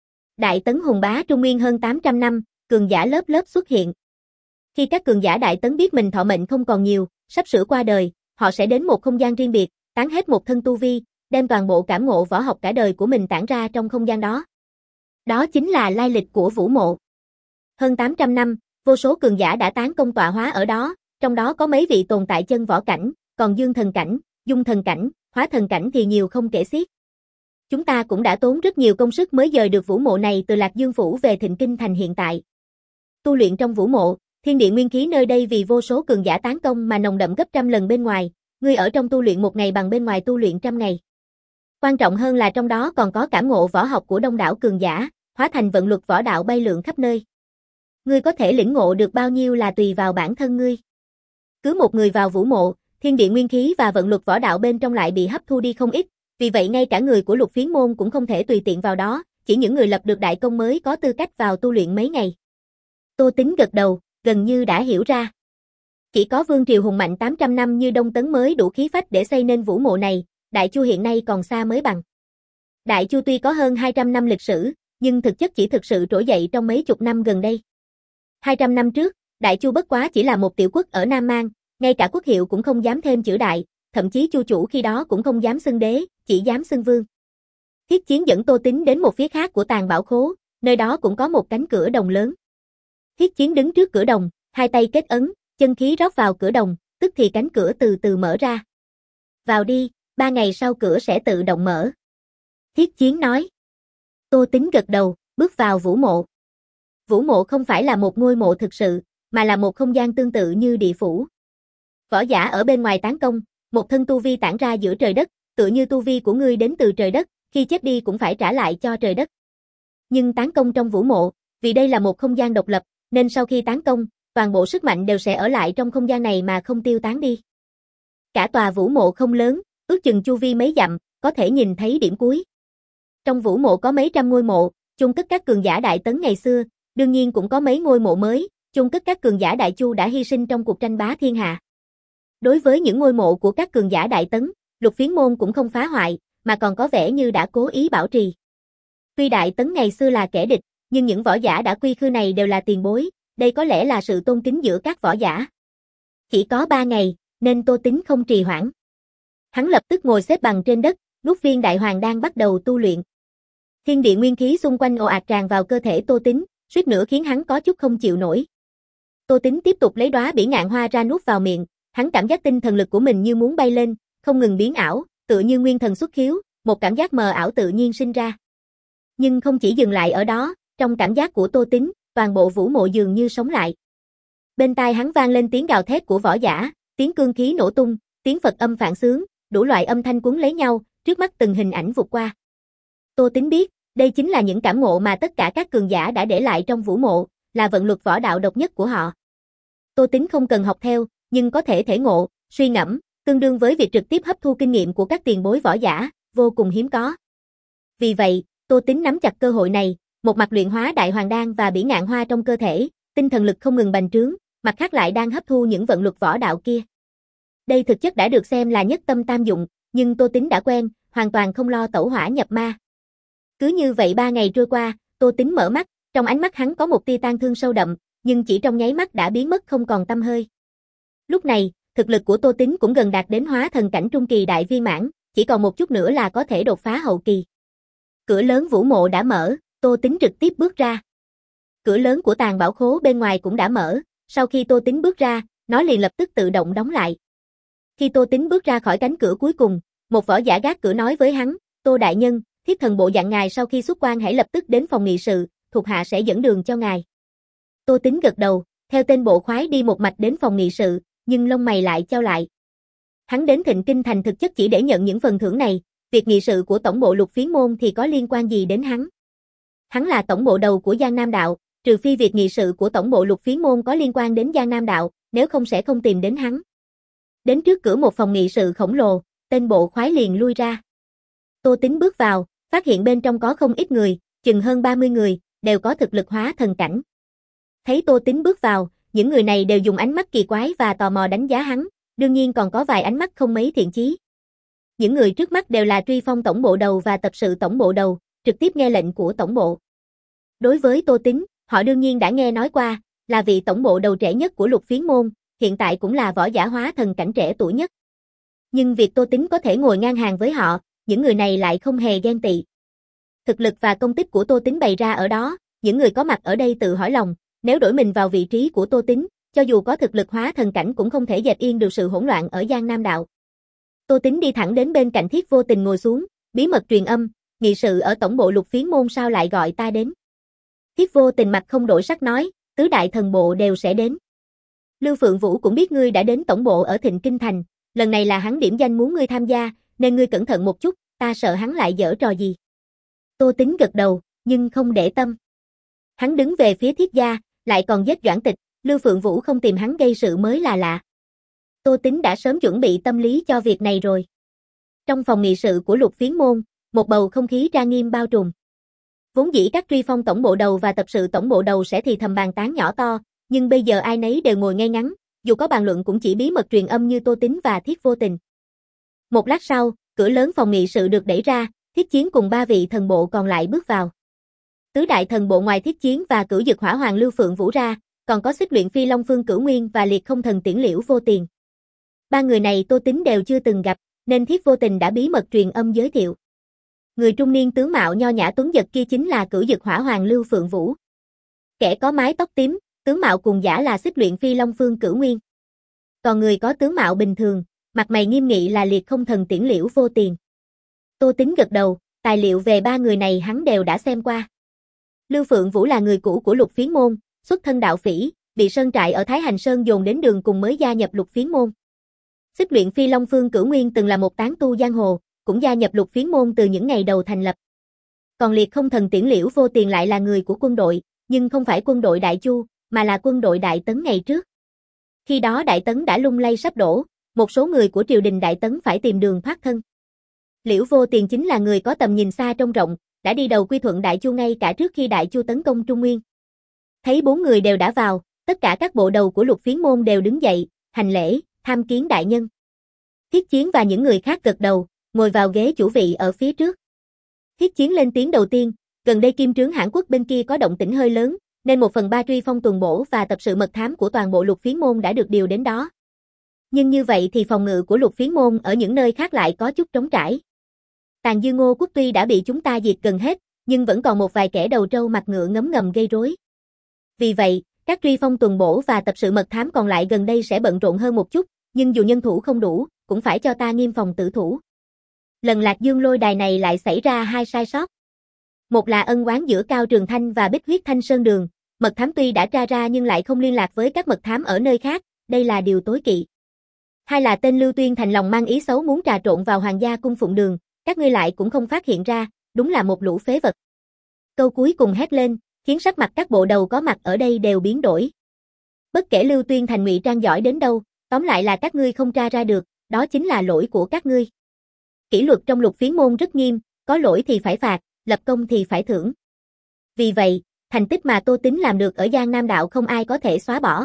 Đại Tấn hùng bá Trung Nguyên hơn tám trăm năm, cường giả lớp lớp xuất hiện. Khi các cường giả Đại Tấn biết mình thọ mệnh không còn nhiều, sắp sửa qua đời, họ sẽ đến một không gian riêng biệt, tán hết một thân tu vi, đem toàn bộ cảm ngộ võ học cả đời của mình tản ra trong không gian đó. Đó chính là lai lịch của Vũ Mộ. Hơn tám trăm năm, vô số cường giả đã tán công tọa hóa ở đó, trong đó có mấy vị tồn tại chân võ cảnh, còn dương thần cảnh, dung thần cảnh, hóa thần cảnh thì nhiều không kể xiết. Chúng ta cũng đã tốn rất nhiều công sức mới dời được Vũ Mộ này từ Lạc Dương Phủ về Thịnh Kinh Thành hiện tại. Tu luyện trong Vũ Mộ, thiên địa nguyên khí nơi đây vì vô số cường giả tán công mà nồng đậm gấp trăm lần bên ngoài, ngươi ở trong tu luyện một ngày bằng bên ngoài tu luyện trăm ngày. Quan trọng hơn là trong đó còn có cảm ngộ võ học của đông đảo cường giả, hóa thành vận luật võ đạo bay lượn khắp nơi. Ngươi có thể lĩnh ngộ được bao nhiêu là tùy vào bản thân ngươi. Cứ một người vào Vũ Mộ, thiên địa nguyên khí và vận luật võ đạo bên trong lại bị hấp thu đi không ít, vì vậy ngay cả người của Lục Phiến môn cũng không thể tùy tiện vào đó, chỉ những người lập được đại công mới có tư cách vào tu luyện mấy ngày. Tô Tính gật đầu, gần như đã hiểu ra. Chỉ có vương triều hùng mạnh tám trăm năm như Đông Tấn mới đủ khí phách để xây nên Vũ Mộ này, Đại Chu hiện nay còn xa mới bằng. Đại Chu tuy có hơn hai trăm năm lịch sử, nhưng thực chất chỉ thực sự trỗi dậy trong mấy chục năm gần đây. hai trăm năm trước, Đại Chu bất quá chỉ là một tiểu quốc ở Nam Mang, ngay cả quốc hiệu cũng không dám thêm chữ đại, thậm chí Chu chủ khi đó cũng không dám xưng đế, chỉ dám xưng vương. Thiết Chiến dẫn Tô Tính đến một phía khác của tàng bảo khố, nơi đó cũng có một cánh cửa đồng lớn. Thiết Chiến đứng trước cửa đồng, hai tay kết ấn, chân khí rót vào cửa đồng, tức thì cánh cửa từ từ mở ra. Vào đi, ba ngày sau cửa sẽ tự động mở. Thiết Chiến nói. Tô Tính gật đầu, bước vào Vũ Mộ. Vũ Mộ không phải là một ngôi mộ thực sự, mà là một không gian tương tự như địa phủ. Võ giả ở bên ngoài tán công, một thân tu vi tản ra giữa trời đất, tựa như tu vi của ngươi đến từ trời đất, khi chết đi cũng phải trả lại cho trời đất. Nhưng tán công trong Vũ Mộ, vì đây là một không gian độc lập, nên sau khi tán công, toàn bộ sức mạnh đều sẽ ở lại trong không gian này mà không tiêu tán đi. Cả tòa Vũ Mộ không lớn, ước chừng chu vi mấy dặm, có thể nhìn thấy điểm cuối. Trong Vũ Mộ có mấy trăm ngôi mộ, chôn cất các cường giả Đại Tấn ngày xưa, đương nhiên cũng có mấy ngôi mộ mới, chôn cất các cường giả Đại Chu đã hy sinh trong cuộc tranh bá thiên hạ. Đối với những ngôi mộ của các cường giả Đại Tấn, Lục Phiến môn cũng không phá hoại, mà còn có vẻ như đã cố ý bảo trì. Tuy Đại Tấn ngày xưa là kẻ địch, nhưng những võ giả đã quy khư này đều là tiền bối, đây có lẽ là sự tôn kính giữa các võ giả. Chỉ có ba ngày, nên Tô Tính không trì hoãn. Hắn lập tức ngồi xếp bằng trên đất, nuốt viên đại hoàng đan bắt đầu tu luyện. Thiên địa nguyên khí xung quanh ồ ạt tràn vào cơ thể Tô Tính, suýt nữa khiến hắn có chút không chịu nổi. Tô Tính tiếp tục lấy đóa bỉ ngạn hoa ra nuốt vào miệng, hắn cảm giác tinh thần lực của mình như muốn bay lên, không ngừng biến ảo, tựa như nguyên thần xuất khiếu, một cảm giác mờ ảo tự nhiên sinh ra. Nhưng không chỉ dừng lại ở đó, trong cảm giác của Tô Tính, toàn bộ Vũ Mộ dường như sống lại. Bên tai hắn vang lên tiếng gào thét của võ giả, tiếng cương khí nổ tung, tiếng Phật âm phản xướng, đủ loại âm thanh cuốn lấy nhau, trước mắt từng hình ảnh vụt qua. Tô Tính biết, đây chính là những cảm ngộ mà tất cả các cường giả đã để lại trong Vũ Mộ, là vận luật võ đạo độc nhất của họ. Tô Tính không cần học theo, nhưng có thể thể ngộ, suy ngẫm, tương đương với việc trực tiếp hấp thu kinh nghiệm của các tiền bối võ giả, vô cùng hiếm có. Vì vậy, Tô Tính nắm chặt cơ hội này, một mặt luyện hóa đại hoàng đan và bỉ ngạn hoa trong cơ thể, tinh thần lực không ngừng bành trướng, mặt khác lại đang hấp thu những vận luật võ đạo kia. Đây thực chất đã được xem là nhất tâm tam dụng, nhưng Tô Tính đã quen, hoàn toàn không lo tẩu hỏa nhập ma. Cứ như vậy ba ngày trôi qua, Tô Tính mở mắt, trong ánh mắt hắn có một tia tang thương sâu đậm, nhưng chỉ trong nháy mắt đã biến mất không còn tăm hơi. Lúc này, thực lực của Tô Tính cũng gần đạt đến hóa thần cảnh trung kỳ đại viên mãn, chỉ còn một chút nữa là có thể đột phá hậu kỳ. Cửa lớn vũ mộ đã mở, Tô Tính trực tiếp bước ra. Cửa lớn của tàng bảo khố bên ngoài cũng đã mở, sau khi Tô Tính bước ra, nó liền lập tức tự động đóng lại. Khi Tô Tính bước ra khỏi cánh cửa cuối cùng, một võ giả gác cửa nói với hắn, Tô đại nhân, Thiết Thần Bộ dặn ngài sau khi xuất quan hãy lập tức đến phòng nghị sự, thuộc hạ sẽ dẫn đường cho ngài. Tô Tính gật đầu, theo tên bộ khoái đi một mạch đến phòng nghị sự, nhưng lông mày lại chau lại. Hắn đến Thịnh Kinh Thành thực chất chỉ để nhận những phần thưởng này, việc nghị sự của tổng bộ Lục Phiến môn thì có liên quan gì đến hắn? Hắn là tổng bộ đầu của Giang Nam đạo, trừ phi việc nghị sự của tổng bộ Lục Phiến môn có liên quan đến Giang Nam đạo, nếu không sẽ không tìm đến hắn. Đến trước cửa một phòng nghị sự khổng lồ, tên bộ khoái liền lui ra. Tô Tính bước vào, phát hiện bên trong có không ít người, chừng hơn ba mươi người, đều có thực lực hóa thần cảnh. Thấy Tô Tính bước vào, những người này đều dùng ánh mắt kỳ quái và tò mò đánh giá hắn, đương nhiên còn có vài ánh mắt không mấy thiện chí. Những người trước mắt đều là Truy Phong tổng bộ đầu và tập sự tổng bộ đầu, trực tiếp nghe lệnh của tổng bộ. Đối với Tô Tính, họ đương nhiên đã nghe nói qua, là vị tổng bộ đầu trẻ nhất của Lục Phiến môn, hiện tại cũng là võ giả hóa thần cảnh trẻ tuổi nhất. Nhưng việc Tô Tính có thể ngồi ngang hàng với họ, những người này lại không hề ghen tị. Thực lực và công tích của Tô Tính bày ra ở đó, những người có mặt ở đây tự hỏi lòng, nếu đổi mình vào vị trí của Tô Tính, cho dù có thực lực hóa thần cảnh cũng không thể dẹp yên được sự hỗn loạn ở Giang Nam đạo. Tô Tính đi thẳng đến bên cạnh Thiết Vô Tình ngồi xuống, bí mật truyền âm, nghị sự ở tổng bộ Lục Phiến môn sao lại gọi ta đến. Thiết Vô Tình mặt không đổi sắc nói, tứ đại thần bộ đều sẽ đến. Lưu Phượng Vũ cũng biết ngươi đã đến tổng bộ ở Thịnh Kinh Thành, lần này là hắn điểm danh muốn ngươi tham gia, nên ngươi cẩn thận một chút, ta sợ hắn lại giở trò gì. Tô Tính gật đầu, nhưng không để tâm. Hắn đứng về phía Thiết gia, lại còn giết Doãn Tịch, Lưu Phượng Vũ không tìm hắn gây sự mới là lạ. Tô Tính đã sớm chuẩn bị tâm lý cho việc này rồi. Trong phòng nghị sự của Lục Phiến môn, một bầu không khí trang nghiêm bao trùm. Vốn dĩ các Truy Phong tổng bộ đầu và tập sự tổng bộ đầu sẽ thì thầm bàn tán nhỏ to, nhưng bây giờ ai nấy đều ngồi ngay ngắn, dù có bàn luận cũng chỉ bí mật truyền âm như Tô Tính và Thiết Vô Tình. Một lát sau, cửa lớn phòng nghị sự được đẩy ra, Thiết Chiến cùng ba vị thần bộ còn lại bước vào. Tứ đại thần bộ ngoài Thiết Chiến và Cửu Dực Hỏa Hoàng Lưu Phượng Vũ ra, còn có Xích Luyện Phi Long Phương Cửu Nguyên và Liệt Không Thần Tiễn Liễu Vô Tiền. Ba người này Tô Tính đều chưa từng gặp, nên Thiết Vô Tình đã bí mật truyền âm giới thiệu. Người trung niên tướng mạo nho nhã tuấn giật kia chính là Cửu Dực Hỏa Hoàng Lưu Phượng Vũ. Kẻ có mái tóc tím, tướng mạo cùng giả là Xích Luyện Phi Long Phương Cửu Nguyên. Còn người có tướng mạo bình thường, mặt mày nghiêm nghị là Liệt Không Thần Tiễn Liễu Vô Tiền. Tô Tính gật đầu, tài liệu về ba người này hắn đều đã xem qua. Lưu Phượng Vũ là người cũ của Lục Phiến môn, xuất thân đạo phỉ, bị sơn trại ở Thái Hành Sơn dồn đến đường cùng mới gia nhập Lục Phiến môn. Xích Luyện Phi Long Phương Cửu Nguyên từng là một tán tu giang hồ, cũng gia nhập Lục Phiến môn từ những ngày đầu thành lập. Còn Liệt Không Thần Tiễn Liễu Vô Tiền lại là người của quân đội, nhưng không phải quân đội Đại Chu, mà là quân đội Đại Tấn ngày trước. Khi đó Đại Tấn đã lung lay sắp đổ, một số người của triều đình Đại Tấn phải tìm đường thoát thân. Liễu Vô Tiền chính là người có tầm nhìn xa trông rộng, đã đi đầu quy thuận Đại Chu ngay cả trước khi Đại Chu tấn công Trung Nguyên. Thấy bốn người đều đã vào, tất cả các bộ đầu của Lục Phiến môn đều đứng dậy, hành lễ, tham kiến đại nhân. Thiết Chiến và những người khác gật đầu, ngồi vào ghế chủ vị ở phía trước. Thiết Chiến lên tiếng đầu tiên, gần đây Kim Trướng Hãn Quốc bên kia có động tĩnh hơi lớn, nên một phần ba Truy Phong tuần bổ và tập sự mật thám của toàn bộ Lục Phiến môn đã được điều đến đó. Nhưng như vậy thì phòng ngự của Lục Phiến môn ở những nơi khác lại có chút trống trải. Tàn Dư Ngô Quốc tuy đã bị chúng ta diệt gần hết, nhưng vẫn còn một vài kẻ đầu trâu mặt ngựa ngấm ngầm gây rối. Vì vậy, các Truy Phong tuần bổ và tập sự mật thám còn lại gần đây sẽ bận rộn hơn một chút, nhưng dù nhân thủ không đủ, cũng phải cho ta nghiêm phòng tử thủ. Lần Lạc Dương lôi đài này lại xảy ra hai sai sót. Một là ân oán giữa Cao Trường Thanh và Bích Huyết Thanh Sơn Đường, mật thám tuy đã tra ra nhưng lại không liên lạc với các mật thám ở nơi khác, đây là điều tối kỵ. Hai là tên Lưu Tuyên thành lòng mang ý xấu muốn trà trộn vào Hoàng gia cung Phụng Đường, các ngươi lại cũng không phát hiện ra, đúng là một lũ phế vật. Câu cuối cùng hét lên, khiến sắc mặt các bộ đầu có mặt ở đây đều biến đổi. Bất kể Lưu Tuyên thành ngụy trang giỏi đến đâu, tóm lại là các ngươi không tra ra được, đó chính là lỗi của các ngươi. Kỷ luật trong Lục Phiến môn rất nghiêm, có lỗi thì phải phạt, lập công thì phải thưởng. Vì vậy, thành tích mà Tô Tín làm được ở Giang Nam Đạo không ai có thể xóa bỏ.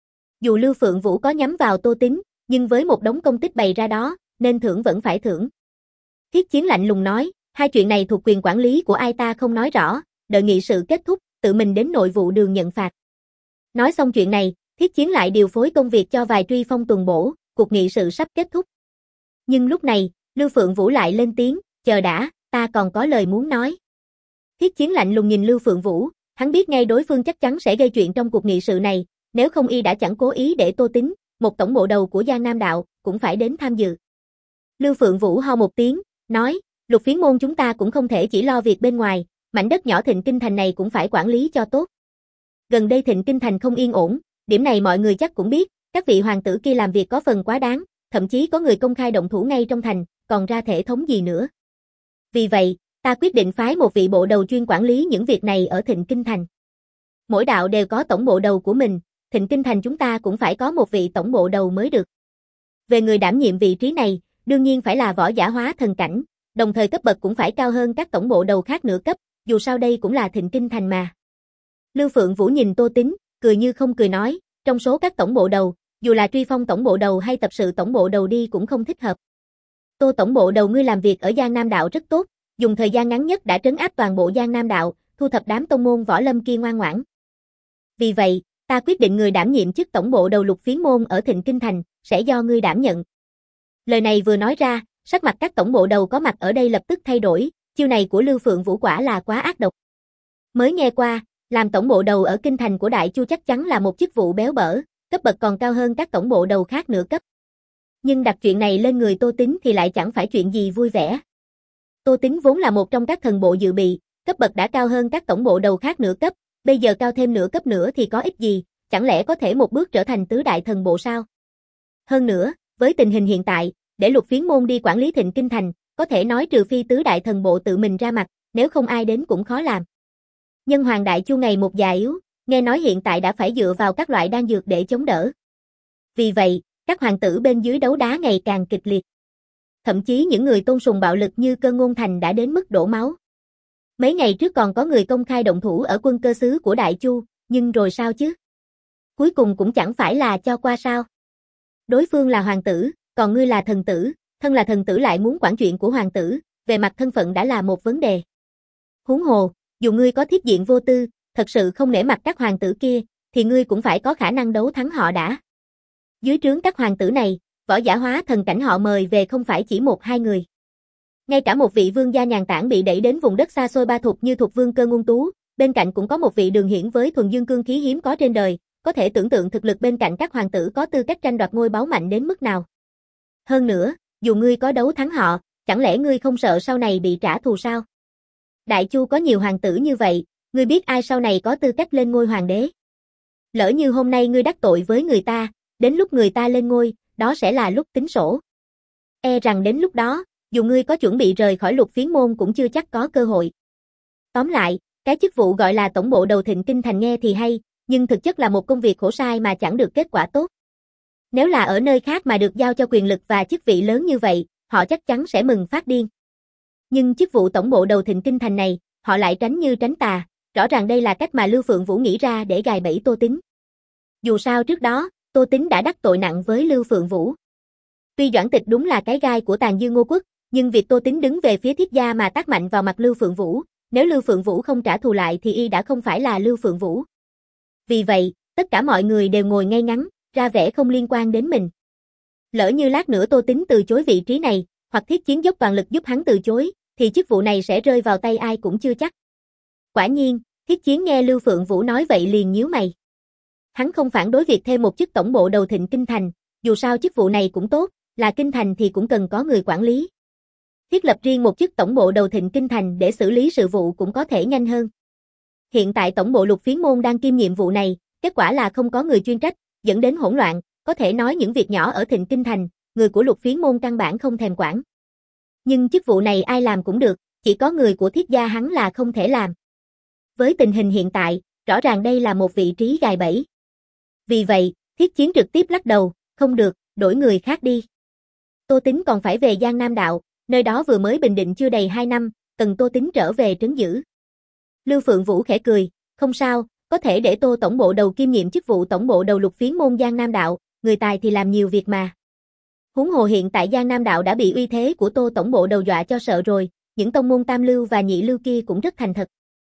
Dù Lưu Phượng Vũ có nhắm vào Tô Tín, nhưng với một đống công tích bày ra đó, nên thưởng vẫn phải thưởng. Thiết Chiến lạnh lùng nói, hai chuyện này thuộc quyền quản lý của ai ta không nói rõ, đợi nghị sự kết thúc, tự mình đến nội vụ đường nhận phạt. Nói xong chuyện này, Thiết Chiến lại điều phối công việc cho vài truy phong tuần bổ, cuộc nghị sự sắp kết thúc. Nhưng lúc này, Lưu Phượng Vũ lại lên tiếng, chờ đã, ta còn có lời muốn nói. Thiết Chiến lạnh lùng nhìn Lưu Phượng Vũ, hắn biết ngay đối phương chắc chắn sẽ gây chuyện trong cuộc nghị sự này, nếu không y đã chẳng cố ý để Tô Tín, một tổng bộ đầu của Giang Nam Đạo, cũng phải đến tham dự. Lưu Phượng Vũ ho một tiếng, nói, Lục Phiến môn chúng ta cũng không thể chỉ lo việc bên ngoài, mảnh đất nhỏ Thịnh Kinh Thành này cũng phải quản lý cho tốt. Gần đây Thịnh Kinh Thành không yên ổn, điểm này mọi người chắc cũng biết, các vị hoàng tử kia làm việc có phần quá đáng, thậm chí có người công khai động thủ ngay trong thành, còn ra thể thống gì nữa. Vì vậy, ta quyết định phái một vị bộ đầu chuyên quản lý những việc này ở Thịnh Kinh Thành. Mỗi đạo đều có tổng bộ đầu của mình, Thịnh Kinh Thành chúng ta cũng phải có một vị tổng bộ đầu mới được. Về người đảm nhiệm vị trí này, đương nhiên phải là võ giả hóa thần cảnh, đồng thời cấp bậc cũng phải cao hơn các tổng bộ đầu khác nửa cấp, dù sao đây cũng là Thịnh Kinh Thành mà. Lưu Phượng Vũ nhìn Tô Tín, cười như không cười nói, trong số các tổng bộ đầu, dù là truy phong tổng bộ đầu hay tập sự tổng bộ đầu đi cũng không thích hợp. Tô tổng bộ đầu ngươi làm việc ở Giang Nam Đạo rất tốt, dùng thời gian ngắn nhất đã trấn áp toàn bộ Giang Nam Đạo, thu thập đám tông môn võ lâm kia ngoan ngoãn. Vì vậy, ta quyết định người đảm nhiệm chức tổng bộ đầu Lục Phiến môn ở Thịnh Kinh Thành, sẽ do ngươi đảm nhận. Lời này vừa nói ra, sắc mặt các tổng bộ đầu có mặt ở đây lập tức thay đổi, chiêu này của Lưu Phượng Vũ quả là quá ác độc. Mới nghe qua, làm tổng bộ đầu ở kinh thành của Đại Chu chắc chắn là một chức vụ béo bở, cấp bậc còn cao hơn các tổng bộ đầu khác nửa cấp. Nhưng đặt chuyện này lên người Tô Tín thì lại chẳng phải chuyện gì vui vẻ. Tô Tín vốn là một trong các thần bộ dự bị, cấp bậc đã cao hơn các tổng bộ đầu khác nửa cấp, bây giờ cao thêm nửa cấp nữa thì có ích gì, chẳng lẽ có thể một bước trở thành tứ đại thần bộ sao? Hơn nữa, với tình hình hiện tại, để Lục Phiến môn đi quản lý Thịnh Kinh Thành, có thể nói trừ phi tứ đại thần bộ tự mình ra mặt, nếu không ai đến cũng khó làm. Nhân hoàng Đại Chu ngày một già yếu, nghe nói hiện tại đã phải dựa vào các loại đan dược để chống đỡ. Vì vậy, các hoàng tử bên dưới đấu đá ngày càng kịch liệt. Thậm chí những người tôn sùng bạo lực như Cơ Ngôn Thành đã đến mức đổ máu. Mấy ngày trước còn có người công khai động thủ ở quân cơ xứ của Đại Chu, nhưng rồi sao chứ? Cuối cùng cũng chẳng phải là cho qua sao? Đối phương là hoàng tử, còn ngươi là thần tử, thân là thần tử lại muốn quản chuyện của hoàng tử, về mặt thân phận đã là một vấn đề. Huống hồ, dù ngươi có thiết diện vô tư, thật sự không nể mặt các hoàng tử kia, thì ngươi cũng phải có khả năng đấu thắng họ đã. Dưới trướng các hoàng tử này, võ giả hóa thần cảnh họ mời về không phải chỉ một hai người. Ngay cả một vị vương gia nhàn tản bị đẩy đến vùng đất xa xôi ba thục như Thục Vương Cơ Ngôn Tú, bên cạnh cũng có một vị đường hiển với thuần dương cương khí hiếm có trên đời, có thể tưởng tượng thực lực bên cạnh các hoàng tử có tư cách tranh đoạt ngôi báu mạnh đến mức nào. Hơn nữa, dù ngươi có đấu thắng họ, chẳng lẽ ngươi không sợ sau này bị trả thù sao? Đại Chu có nhiều hoàng tử như vậy, ngươi biết ai sau này có tư cách lên ngôi hoàng đế? Lỡ như hôm nay ngươi đắc tội với người ta, đến lúc người ta lên ngôi, đó sẽ là lúc tính sổ. E rằng đến lúc đó, dù ngươi có chuẩn bị rời khỏi Lục Phiến môn cũng chưa chắc có cơ hội. Tóm lại, cái chức vụ gọi là tổng bộ đầu Thịnh Kinh Thành nghe thì hay, nhưng thực chất là một công việc khổ sai mà chẳng được kết quả tốt. Nếu là ở nơi khác mà được giao cho quyền lực và chức vị lớn như vậy, họ chắc chắn sẽ mừng phát điên. Nhưng chức vụ tổng bộ đầu Thịnh Kinh Thành này, họ lại tránh như tránh tà, rõ ràng đây là cách mà Lưu Phượng Vũ nghĩ ra để gài bẫy Tô Tín. Dù sao trước đó, Tô Tín đã đắc tội nặng với Lưu Phượng Vũ. Tuy Doãn Tịch đúng là cái gai của Tàn Dư Ngô Quốc, nhưng việc Tô Tín đứng về phía Thiết gia mà tác mạnh vào mặt Lưu Phượng Vũ, nếu Lưu Phượng Vũ không trả thù lại thì y đã không phải là Lưu Phượng Vũ. Vì vậy, tất cả mọi người đều ngồi ngay ngắn, ra vẻ không liên quan đến mình. Lỡ như lát nữa Tô Tín từ chối vị trí này, hoặc Thiết Chiến dốc toàn lực giúp hắn từ chối, thì chức vụ này sẽ rơi vào tay ai cũng chưa chắc. Quả nhiên, Thiết Chiến nghe Lưu Phượng Vũ nói vậy liền nhíu mày. Hắn không phản đối việc thêm một chức tổng bộ đầu Thịnh Kinh Thành, dù sao chức vụ này cũng tốt, là kinh thành thì cũng cần có người quản lý. Thiết lập riêng một chức tổng bộ đầu Thịnh Kinh Thành để xử lý sự vụ cũng có thể nhanh hơn. Hiện tại tổng bộ Lục Phiến môn đang kiêm nhiệm vụ này, kết quả là không có người chuyên trách, dẫn đến hỗn loạn, có thể nói những việc nhỏ ở Thịnh Kinh Thành, người của Lục Phiến môn căn bản không thèm quản. Nhưng chức vụ này ai làm cũng được, chỉ có người của Thiết gia hắn là không thể làm. Với tình hình hiện tại, rõ ràng đây là một vị trí gài bẫy. Vì vậy, Thiết Chiến trực tiếp lắc đầu, không được, đổi người khác đi. Tô Tín còn phải về Giang Nam Đạo, nơi đó vừa mới bình định chưa đầy hai năm, cần Tô Tín trở về trấn giữ. Lưu Phượng Vũ khẽ cười, không sao, có thể để Tô tổng bộ đầu kiêm nhiệm chức vụ tổng bộ đầu Lục Phiến môn Giang Nam đạo, người tài thì làm nhiều việc mà. Huống hồ hiện tại Giang Nam đạo đã bị uy thế của Tô tổng bộ đầu dọa cho sợ rồi, những tông môn tam lưu và nhị lưu kia cũng rất thành thật.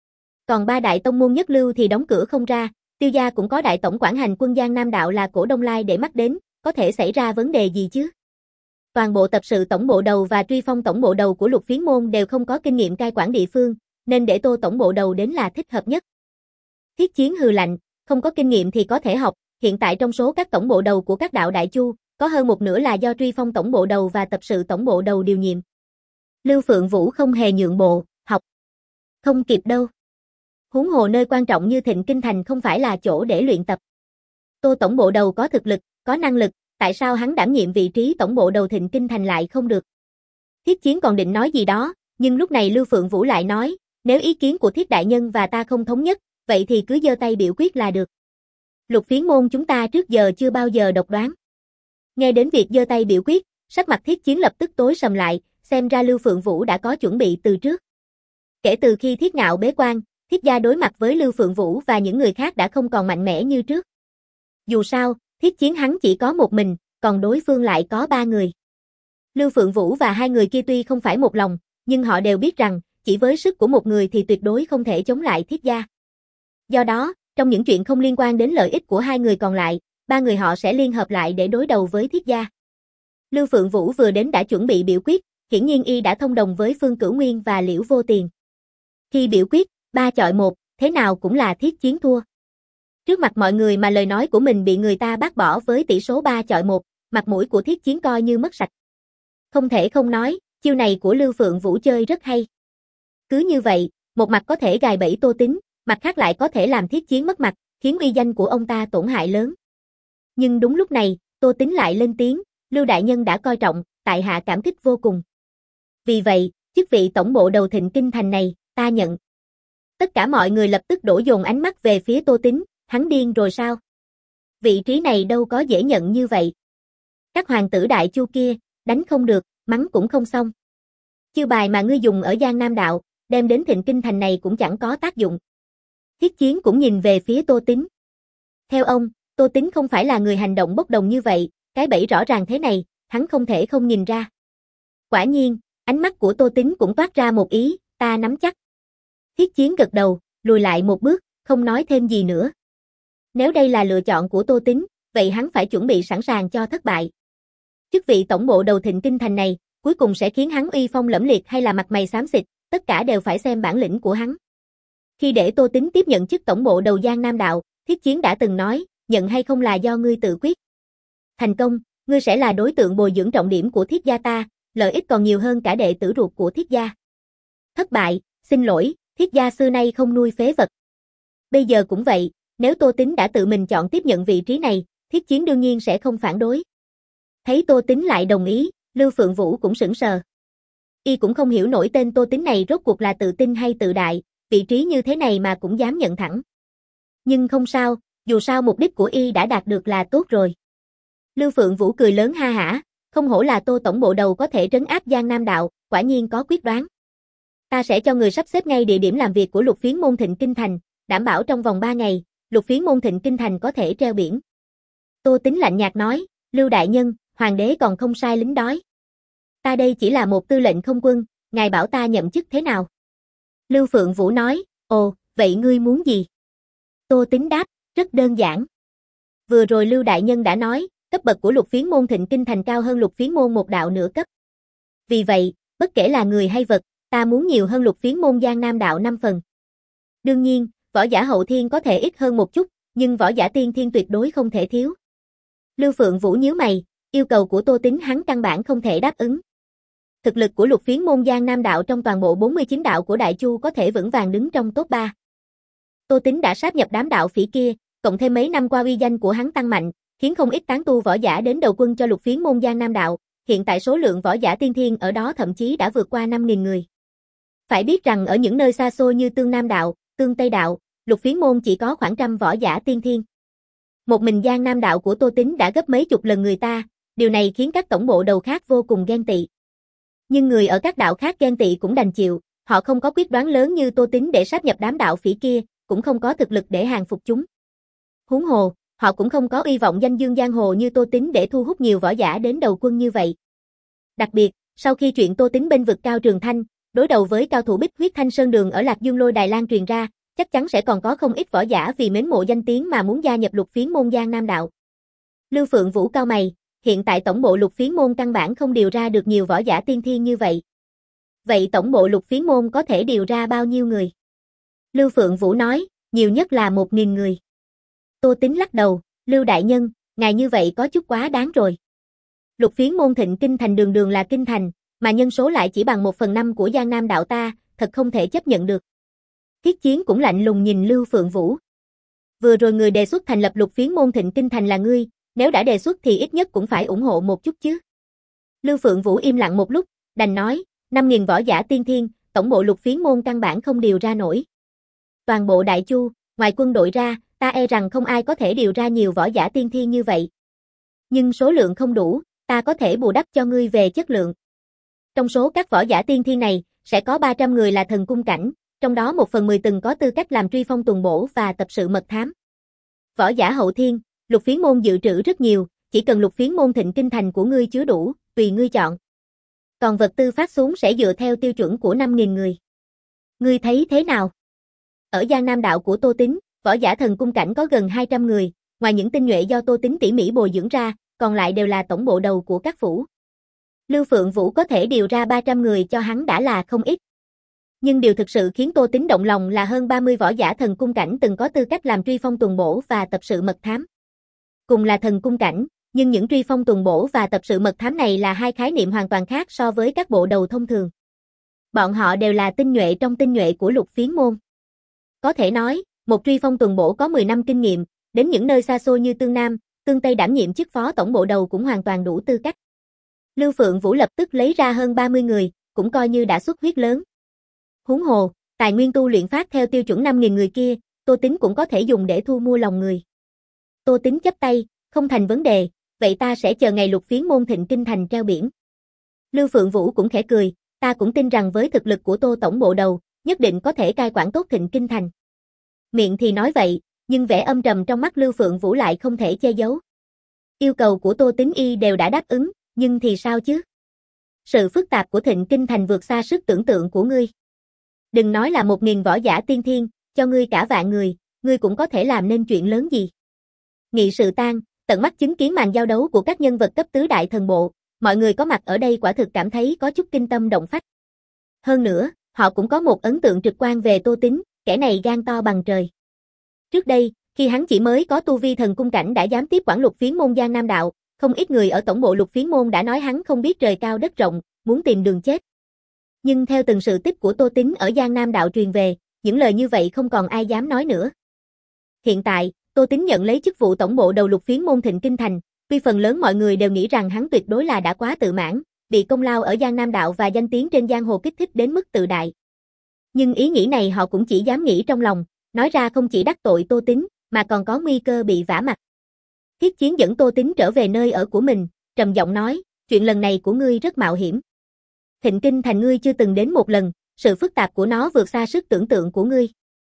Còn ba đại tông môn nhất lưu thì đóng cửa không ra, Tiêu gia cũng có đại tổng quản hành quân Giang Nam đạo là cổ Đông Lai để mắt đến, có thể xảy ra vấn đề gì chứ? Toàn bộ tập sự tổng bộ đầu và truy phong tổng bộ đầu của Lục Phiến môn đều không có kinh nghiệm cai quản địa phương, nên để Tô tổng bộ đầu đến là thích hợp nhất. Thiết Chiến hừ lạnh, không có kinh nghiệm thì có thể học, hiện tại trong số các tổng bộ đầu của các đạo đại chu, có hơn một nửa là do truy phong tổng bộ đầu và tập sự tổng bộ đầu điều nhiệm. Lưu Phượng Vũ không hề nhượng bộ, học. Không kịp đâu. Huống hồ nơi quan trọng như Thịnh Kinh Thành không phải là chỗ để luyện tập. Tô tổng bộ đầu có thực lực, có năng lực, tại sao hắn đảm nhiệm vị trí tổng bộ đầu Thịnh Kinh Thành lại không được? Thiết Chiến còn định nói gì đó, nhưng lúc này Lưu Phượng Vũ lại nói, nếu ý kiến của Thiết đại nhân và ta không thống nhất, vậy thì cứ giơ tay biểu quyết là được. Lục Phiến môn chúng ta trước giờ chưa bao giờ độc đoán. Nghe đến việc giơ tay biểu quyết, sắc mặt Thiết Chiến lập tức tối sầm lại, xem ra Lưu Phượng Vũ đã có chuẩn bị từ trước. Kể từ khi Thiết Ngạo bế quan, Thiết gia đối mặt với Lưu Phượng Vũ và những người khác đã không còn mạnh mẽ như trước. Dù sao, Thiết Chiến hắn chỉ có một mình, còn đối phương lại có ba người. Lưu Phượng Vũ và hai người kia tuy không phải một lòng, nhưng họ đều biết rằng, chỉ với sức của một người thì tuyệt đối không thể chống lại Thiết gia. Do đó, trong những chuyện không liên quan đến lợi ích của hai người còn lại, ba người họ sẽ liên hợp lại để đối đầu với Thiết gia. Lưu Phượng Vũ vừa đến đã chuẩn bị biểu quyết, hiển nhiên y đã thông đồng với Phương Cửu Nguyên và Liễu Vô Tiền. Khi biểu quyết, ba chọi một, thế nào cũng là Thiết Chiến thua. Trước mặt mọi người mà lời nói của mình bị người ta bác bỏ với tỷ số ba chọi một, mặt mũi của Thiết Chiến coi như mất sạch. Không thể không nói, chiêu này của Lưu Phượng Vũ chơi rất hay. Cứ như vậy, một mặt có thể gài bẫy Tô Tín, mặt khác lại có thể làm Thiết Chiến mất mặt, khiến uy danh của ông ta tổn hại lớn. Nhưng đúng lúc này, Tô Tín lại lên tiếng, Lưu đại nhân đã coi trọng, tại hạ cảm kích vô cùng. Vì vậy, chức vị tổng bộ đầu Thịnh Kinh Thành này, ta nhận. Tất cả mọi người lập tức đổ dồn ánh mắt về phía Tô Tín, hắn điên rồi sao? Vị trí này đâu có dễ nhận như vậy. Các hoàng tử đại chu kia, đánh không được, mắng cũng không xong. Chiêu bài mà ngươi dùng ở Giang Nam đạo, đem đến Thịnh Kinh Thành này cũng chẳng có tác dụng. Thiết Chiến cũng nhìn về phía Tô Tín. Theo ông, Tô Tín không phải là người hành động bốc đồng như vậy, cái bẫy rõ ràng thế này, hắn không thể không nhìn ra. Quả nhiên, ánh mắt của Tô Tín cũng toát ra một ý, ta nắm chắc. Thiết Chiến gật đầu, lùi lại một bước, không nói thêm gì nữa. Nếu đây là lựa chọn của Tô Tín, vậy hắn phải chuẩn bị sẵn sàng cho thất bại. Chức vị tổng bộ đầu Thịnh Kinh Thành này, cuối cùng sẽ khiến hắn uy phong lẫm liệt hay là mặt mày xám xịt, tất cả đều phải xem bản lĩnh của hắn. Khi để Tô Tín tiếp nhận chức tổng bộ đầu Giang Nam đạo, Thiết Chiến đã từng nói, nhận hay không là do ngươi tự quyết. Thành công, ngươi sẽ là đối tượng bồi dưỡng trọng điểm của Thiết gia ta, lợi ích còn nhiều hơn cả đệ tử ruột của Thiết gia. Thất bại, xin lỗi, Thiết gia xưa nay không nuôi phế vật. Bây giờ cũng vậy, nếu Tô Tín đã tự mình chọn tiếp nhận vị trí này, Thiết Chiến đương nhiên sẽ không phản đối. Thấy Tô Tín lại đồng ý, Lưu Phượng Vũ cũng sững sờ. Y cũng không hiểu nổi tên Tô Tín này rốt cuộc là tự tin hay tự đại, vị trí như thế này mà cũng dám nhận thẳng. Nhưng không sao, dù sao mục đích của Y đã đạt được là tốt rồi. Lưu Phượng Vũ cười lớn ha hả, không hổ là Tô tổng bộ đầu có thể trấn áp Giang Nam đạo, quả nhiên có quyết đoán. Ta sẽ cho người sắp xếp ngay địa điểm làm việc của Lục Phiến môn Thịnh Kinh Thành, đảm bảo trong vòng ba ngày, Lục Phiến môn Thịnh Kinh Thành có thể treo biển. Tô Tín lạnh nhạt nói, Lưu đại nhân, hoàng đế còn không sai lính đói. Ta đây chỉ là một tư lệnh không quân, ngài bảo ta nhậm chức thế nào? Lưu Phượng Vũ nói, ồ, vậy ngươi muốn gì? Tô Tín đáp, rất đơn giản. Vừa rồi Lưu đại nhân đã nói, cấp bậc của Lục Phiến môn Thịnh Kinh Thành cao hơn Lục Phiến môn một đạo nửa cấp. Vì vậy, bất kể là người hay vật, ta muốn nhiều hơn Lục Phiến môn Giang Nam đạo năm phần. Đương nhiên, võ giả hậu thiên có thể ít hơn một chút, nhưng võ giả tiên thiên tuyệt đối không thể thiếu. Lưu Phượng Vũ nhíu mày, yêu cầu của Tô Tín hắn căn bản không thể đáp ứng. Thực lực của Lục Phiến môn Giang Nam đạo trong toàn bộ bốn mươi chín đạo của Đại Chu có thể vững vàng đứng trong top ba. Tô Tín đã sáp nhập đám đạo phỉ kia, cộng thêm mấy năm qua uy danh của hắn tăng mạnh, khiến không ít tán tu võ giả đến đầu quân cho Lục Phiến môn Giang Nam đạo, hiện tại số lượng võ giả tiên thiên ở đó thậm chí đã vượt qua năm nghìn người. Phải biết rằng ở những nơi xa xôi như Tương Nam đạo, Tương Tây đạo, Lục Phiến môn chỉ có khoảng trăm võ giả tiên thiên. Một mình Giang Nam đạo của Tô Tín đã gấp mấy chục lần người ta, điều này khiến các tổng bộ đầu khác vô cùng ghen tị. Nhưng người ở các đạo khác ghen tị cũng đành chịu, Họ không có quyết đoán lớn như Tô Tín để sáp nhập đám đạo phỉ kia, cũng không có thực lực để hàng phục chúng. Huống hồ, họ cũng không có uy vọng danh dương giang hồ như Tô Tín để thu hút nhiều võ giả đến đầu quân như vậy. Đặc biệt, sau khi chuyện Tô Tín bên vực Cao Trường Thanh, đối đầu với cao thủ Bích Huyết Thanh Sơn Đường ở Lạc Dương Lôi Đài lan truyền ra, chắc chắn sẽ còn có không ít võ giả vì mến mộ danh tiếng mà muốn gia nhập Lục Phiến môn Giang Nam đạo. Lưu Phượng Vũ cau mày, hiện tại tổng bộ Lục Phiến môn căn bản không điều ra được nhiều võ giả tiên thiên như vậy. Vậy tổng bộ Lục Phiến môn có thể điều ra bao nhiêu người? Lưu Phượng Vũ nói, nhiều nhất là một nghìn người. Tô Tín lắc đầu, Lưu đại nhân, ngài như vậy có chút quá đáng rồi. Lục Phiến môn Thịnh Kinh thành đường đường là kinh thành, mà nhân số lại chỉ bằng một phần năm của Giang Nam đạo ta, thật không thể chấp nhận được. Thiết Chiến cũng lạnh lùng nhìn Lưu Phượng Vũ. Vừa rồi người đề xuất thành lập Lục Phiến môn Thịnh Kinh thành là ngươi, nếu đã đề xuất thì ít nhất cũng phải ủng hộ một chút chứ. Lưu Phượng Vũ im lặng một lúc, đành nói, năm nghìn võ giả tiên thiên, tổng bộ Lục Phiến môn căn bản không điều ra nổi. Toàn bộ Đại Chu, ngoài quân đội ra, ta e rằng không ai có thể điều ra nhiều võ giả tiên thiên như vậy. Nhưng số lượng không đủ, ta có thể bù đắp cho ngươi về chất lượng. Trong số các võ giả tiên thiên này, sẽ có ba trăm người là thần cung cảnh, trong đó một phần mười từng có tư cách làm truy phong tuần bổ và tập sự mật thám. Võ giả hậu thiên, Lục Phiến môn dự trữ rất nhiều, chỉ cần Lục Phiến môn Thịnh Kinh thành của ngươi chứa đủ, tùy ngươi chọn. Còn vật tư phát xuống sẽ dựa theo tiêu chuẩn của năm nghìn người. Ngươi thấy thế nào? Ở Giang Nam đạo của Tô Tín, võ giả thần cung cảnh có gần hai trăm người, ngoài những tinh nhuệ do Tô Tín tỉ mỉ bồi dưỡng ra, còn lại đều là tổng bộ đầu của các phủ. Lưu Phượng Vũ có thể điều ra ba trăm người cho hắn đã là không ít. Nhưng điều thực sự khiến Tô Tín động lòng là hơn ba mươi võ giả thần cung cảnh từng có tư cách làm truy phong tuần bổ và tập sự mật thám. Cùng là thần cung cảnh, nhưng những truy phong tuần bổ và tập sự mật thám này là hai khái niệm hoàn toàn khác so với các bộ đầu thông thường. Bọn họ đều là tinh nhuệ trong tinh nhuệ của Lục Phiến môn. Có thể nói, một truy phong tuần bổ có mười năm kinh nghiệm, đến những nơi xa xôi như Tương Nam, Tương Tây đảm nhiệm chức phó tổng bộ đầu cũng hoàn toàn đủ tư cách. Lưu Phượng Vũ lập tức lấy ra hơn ba mươi người, cũng coi như đã xuất huyết lớn. Huống hồ, tài nguyên tu luyện phát theo tiêu chuẩn năm nghìn người kia, Tô Tín cũng có thể dùng để thu mua lòng người. Tô Tín chắp tay, không thành vấn đề, vậy ta sẽ chờ ngày Lục Phiến môn Thịnh Kinh thành treo biển. Lưu Phượng Vũ cũng khẽ cười, ta cũng tin rằng với thực lực của Tô tổng bộ đầu, nhất định có thể cai quản tốt Thịnh Kinh thành. Miệng thì nói vậy, nhưng vẻ âm trầm trong mắt Lưu Phượng Vũ lại không thể che giấu. Yêu cầu của Tô Tín y đều đã đáp ứng, nhưng thì sao chứ? Sự phức tạp của Thịnh Kinh thành vượt xa sức tưởng tượng của ngươi. Đừng nói là một nghìn võ giả tiên thiên, cho ngươi cả vạn người, ngươi cũng có thể làm nên chuyện lớn gì. Nghị sự tan, tận mắt chứng kiến màn giao đấu của các nhân vật cấp tứ đại thần bộ, mọi người có mặt ở đây quả thực cảm thấy có chút kinh tâm động phách. Hơn nữa, họ cũng có một ấn tượng trực quan về Tô Tín, kẻ này gan to bằng trời. Trước đây, khi hắn chỉ mới có tu vi thần cung cảnh đã dám tiếp quản Lục Phiến môn Giang Nam đạo, không ít người ở tổng bộ Lục Phiến môn đã nói hắn không biết trời cao đất rộng, muốn tìm đường chết. Nhưng theo từng sự tích của Tô Tín ở Giang Nam đạo truyền về, những lời như vậy không còn ai dám nói nữa. Hiện tại, Tô Tín nhận lấy chức vụ tổng bộ đầu Lục Phiến môn Thịnh Kinh thành, tuy phần lớn mọi người đều nghĩ rằng hắn tuyệt đối là đã quá tự mãn, bị công lao ở Giang Nam đạo và danh tiếng trên giang hồ kích thích đến mức tự đại. Nhưng ý nghĩ này họ cũng chỉ dám nghĩ trong lòng, nói ra không chỉ đắc tội Tô Tín, mà còn có nguy cơ bị vả mặt. Thiết Chiến dẫn Tô Tín trở về nơi ở của mình, trầm giọng nói, chuyện lần này của ngươi rất mạo hiểm. Thịnh Kinh thành ngươi chưa từng đến một lần, sự phức tạp của nó vượt xa sức tưởng tượng của ngươi.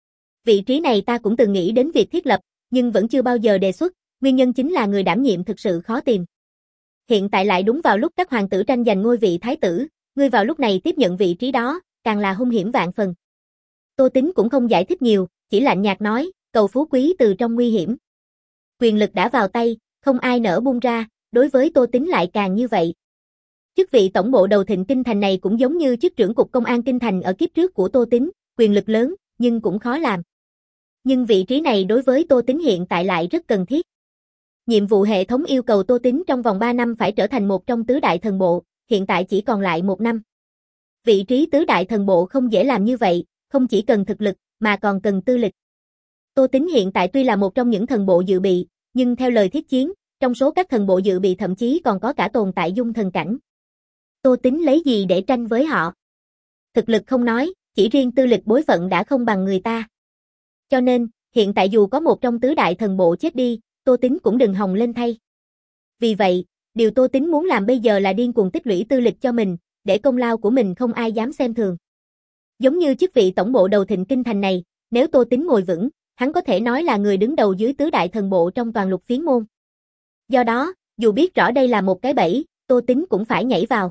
Vị trí này ta cũng từng nghĩ đến việc thiết lập, nhưng vẫn chưa bao giờ đề xuất, nguyên nhân chính là người đảm nhiệm thực sự khó tìm. Hiện tại lại đúng vào lúc các hoàng tử tranh giành ngôi vị thái tử, ngươi vào lúc này tiếp nhận vị trí đó, càng là hung hiểm vạn phần. Tô Tín cũng không giải thích nhiều, chỉ lạnh nhạt nói, cầu phú quý từ trong nguy hiểm. Quyền lực đã vào tay, không ai nỡ buông ra, đối với Tô Tín lại càng như vậy. Chức vị tổng bộ đầu Thịnh Kinh thành này cũng giống như chức trưởng cục công an kinh thành ở kiếp trước của Tô Tín, quyền lực lớn, nhưng cũng khó làm. Nhưng vị trí này đối với Tô Tín hiện tại lại rất cần thiết. Nhiệm vụ hệ thống yêu cầu Tô Tín trong vòng ba năm phải trở thành một trong tứ đại thần bộ, hiện tại chỉ còn lại một năm. Vị trí tứ đại thần bộ không dễ làm như vậy, không chỉ cần thực lực, mà còn cần tư lịch. Tô Tín hiện tại tuy là một trong những thần bộ dự bị, nhưng theo lời Thiết Chiến, trong số các thần bộ dự bị thậm chí còn có cả tồn tại dung thần cảnh. Tô Tín lấy gì để tranh với họ? Thực lực không nói, chỉ riêng tư lịch bối phận đã không bằng người ta. Cho nên, hiện tại dù có một trong tứ đại thần bộ chết đi, Tô Tín cũng đừng hòng lên thay. Vì vậy, điều Tô Tín muốn làm bây giờ là điên cuồng tích lũy tư lịch cho mình, để công lao của mình không ai dám xem thường. Giống như chức vị tổng bộ đầu Thịnh Kinh Thành này, nếu Tô Tín ngồi vững, hắn có thể nói là người đứng đầu dưới tứ đại thần bộ trong toàn Lục Phiến môn. Do đó, dù biết rõ đây là một cái bẫy, Tô Tín cũng phải nhảy vào.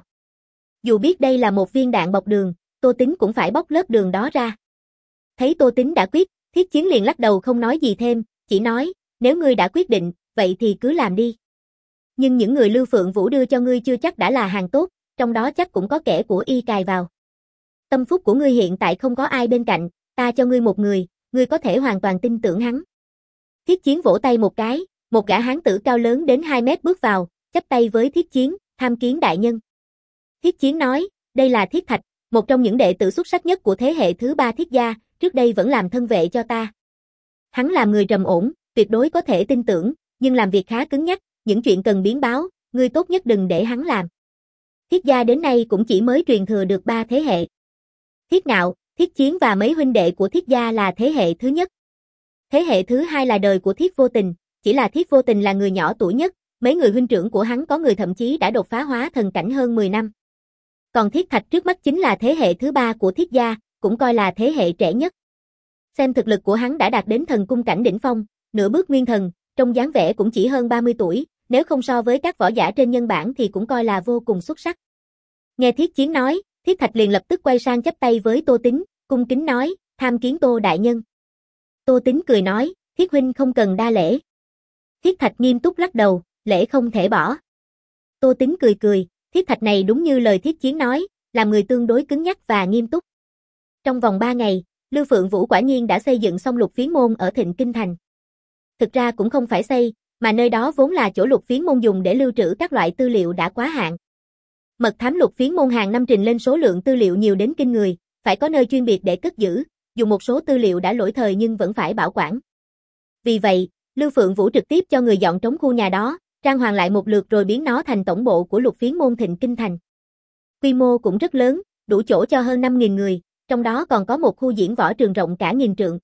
Dù biết đây là một viên đạn bọc đường, Tô Tín cũng phải bóc lớp đường đó ra. Thấy Tô Tín đã quyết, Thiết Chiến liền lắc đầu không nói gì thêm, chỉ nói, nếu ngươi đã quyết định, vậy thì cứ làm đi. Nhưng những người Lưu Phượng Vũ đưa cho ngươi chưa chắc đã là hàng tốt, trong đó chắc cũng có kẻ của y cài vào. Tâm phúc của ngươi hiện tại không có ai bên cạnh, ta cho ngươi một người, ngươi có thể hoàn toàn tin tưởng hắn. Thiết Chiến vỗ tay một cái, một gã hán tử cao lớn đến hai mét bước vào, chắp tay với Thiết Chiến, tham kiến đại nhân. Thiết Chiến nói, đây là Thiết Thạch, một trong những đệ tử xuất sắc nhất của thế hệ thứ ba Thiết gia, trước đây vẫn làm thân vệ cho ta. Hắn làm người trầm ổn, tuyệt đối có thể tin tưởng, nhưng làm việc khá cứng nhắc, những chuyện cần biến báo, ngươi tốt nhất đừng để hắn làm. Thiết gia đến nay cũng chỉ mới truyền thừa được ba thế hệ. Thiết Ngạo, Thiết Chiến và mấy huynh đệ của Thiết gia là thế hệ thứ nhất. Thế hệ thứ hai là đời của Thiết Vô Tình, chỉ là Thiết Vô Tình là người nhỏ tuổi nhất, mấy người huynh trưởng của hắn có người thậm chí đã đột phá hóa thần cảnh hơn mười năm. Còn Thiết Thạch trước mắt chính là thế hệ thứ ba của Thiết gia, cũng coi là thế hệ trẻ nhất. Xem thực lực của hắn đã đạt đến thần cung cảnh đỉnh phong, nửa bước nguyên thần, trong dáng vẻ cũng chỉ hơn ba mươi tuổi, nếu không so với các võ giả trên nhân bản thì cũng coi là vô cùng xuất sắc. Nghe Thiết Chiến nói, Thiết Thạch liền lập tức quay sang chắp tay với Tô Tín, cung kính nói, tham kiến Tô đại nhân. Tô Tín cười nói, Thiết huynh không cần đa lễ. Thiết Thạch nghiêm túc lắc đầu, lễ không thể bỏ. Tô Tín cười cười, Thiết Thạch này đúng như lời Thiết Chiến nói, làm người tương đối cứng nhắc và nghiêm túc. Trong vòng ba ngày, Lưu Phượng Vũ quả nhiên đã xây dựng xong Lục Phiến môn ở Thịnh Kinh Thành. Thực ra cũng không phải xây, mà nơi đó vốn là chỗ Lục Phiến môn dùng để lưu trữ các loại tư liệu đã quá hạn. Mật thám Lục Phiến môn hàng năm trình lên số lượng tư liệu nhiều đến kinh người, phải có nơi chuyên biệt để cất giữ, dù một số tư liệu đã lỗi thời nhưng vẫn phải bảo quản. Vì vậy, Lưu Phượng Vũ trực tiếp cho người dọn trống khu nhà đó, trang hoàng lại một lượt rồi biến nó thành tổng bộ của Lục Phiến môn Thịnh Kinh Thành. Quy mô cũng rất lớn, đủ chỗ cho hơn năm nghìn người, trong đó còn có một khu diễn võ trường rộng cả nghìn trượng.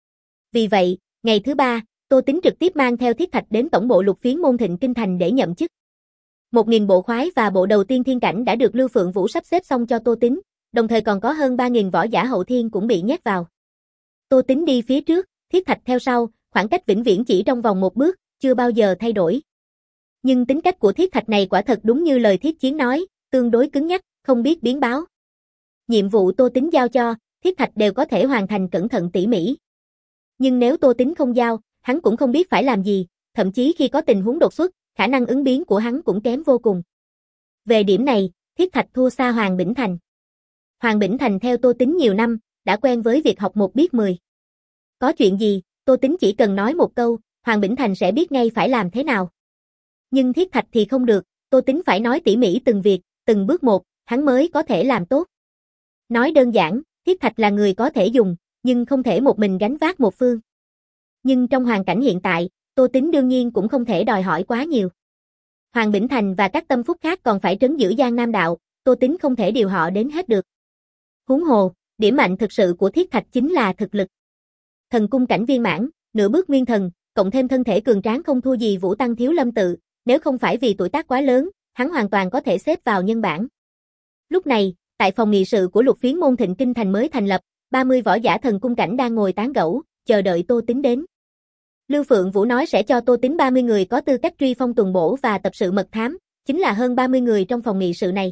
Vì vậy, ngày thứ ba, Tô Tín trực tiếp mang theo Thiết Thạch đến tổng bộ Lục Phiến môn Thịnh Kinh Thành để nhậm chức. Một nghìn bộ khoái và bộ đầu tiên thiên cảnh đã được Lưu Phượng Vũ sắp xếp xong cho Tô Tín, đồng thời còn có hơn ba nghìn võ giả hậu thiên cũng bị nhét vào. Tô Tín đi phía trước, Thiết Thạch theo sau, khoảng cách vĩnh viễn chỉ trong vòng một bước, chưa bao giờ thay đổi. Nhưng tính cách của Thiết Thạch này quả thật đúng như lời Thiết Chiến nói, tương đối cứng nhắc, không biết biến báo. Nhiệm vụ Tô Tín giao cho, Thiết Thạch đều có thể hoàn thành cẩn thận tỉ mỉ. Nhưng nếu Tô Tín không giao, hắn cũng không biết phải làm gì, thậm chí khi có tình huống đột xuất, khả năng ứng biến của hắn cũng kém vô cùng. Về điểm này, Thiết Thạch thua xa Hoàng Bỉnh Thành. Hoàng Bỉnh Thành theo Tô Tín nhiều năm, đã quen với việc học một biết mười. Có chuyện gì, Tô Tín chỉ cần nói một câu, Hoàng Bỉnh Thành sẽ biết ngay phải làm thế nào. Nhưng Thiết Thạch thì không được, Tô Tín phải nói tỉ mỉ từng việc, từng bước một, hắn mới có thể làm tốt. Nói đơn giản, Thiết Thạch là người có thể dùng, nhưng không thể một mình gánh vác một phương. Nhưng trong hoàn cảnh hiện tại, Tô Tín đương nhiên cũng không thể đòi hỏi quá nhiều. Hoàng Bỉnh Thành và các tâm phúc khác còn phải trấn giữ Giang Nam đạo, Tô Tín không thể điều họ đến hết được. Huống hồ, điểm mạnh thực sự của Thiết Thạch chính là thực lực. Thần cung cảnh viên mãn, nửa bước nguyên thần, cộng thêm thân thể cường tráng không thua gì Vũ Tăng Thiếu Lâm Tự, nếu không phải vì tuổi tác quá lớn, hắn hoàn toàn có thể xếp vào nhân bản. Lúc này, tại phòng nghị sự của Lục Phiến môn Thịnh Kinh Thành mới thành lập, ba mươi võ giả thần cung cảnh đang ngồi tán gẫu, chờ đợi Tô Tín đến. Lưu Phượng Vũ nói sẽ cho Tô Tín ba mươi người có tư cách truy phong tuần bổ và tập sự mật thám, chính là hơn ba mươi người trong phòng nghị sự này.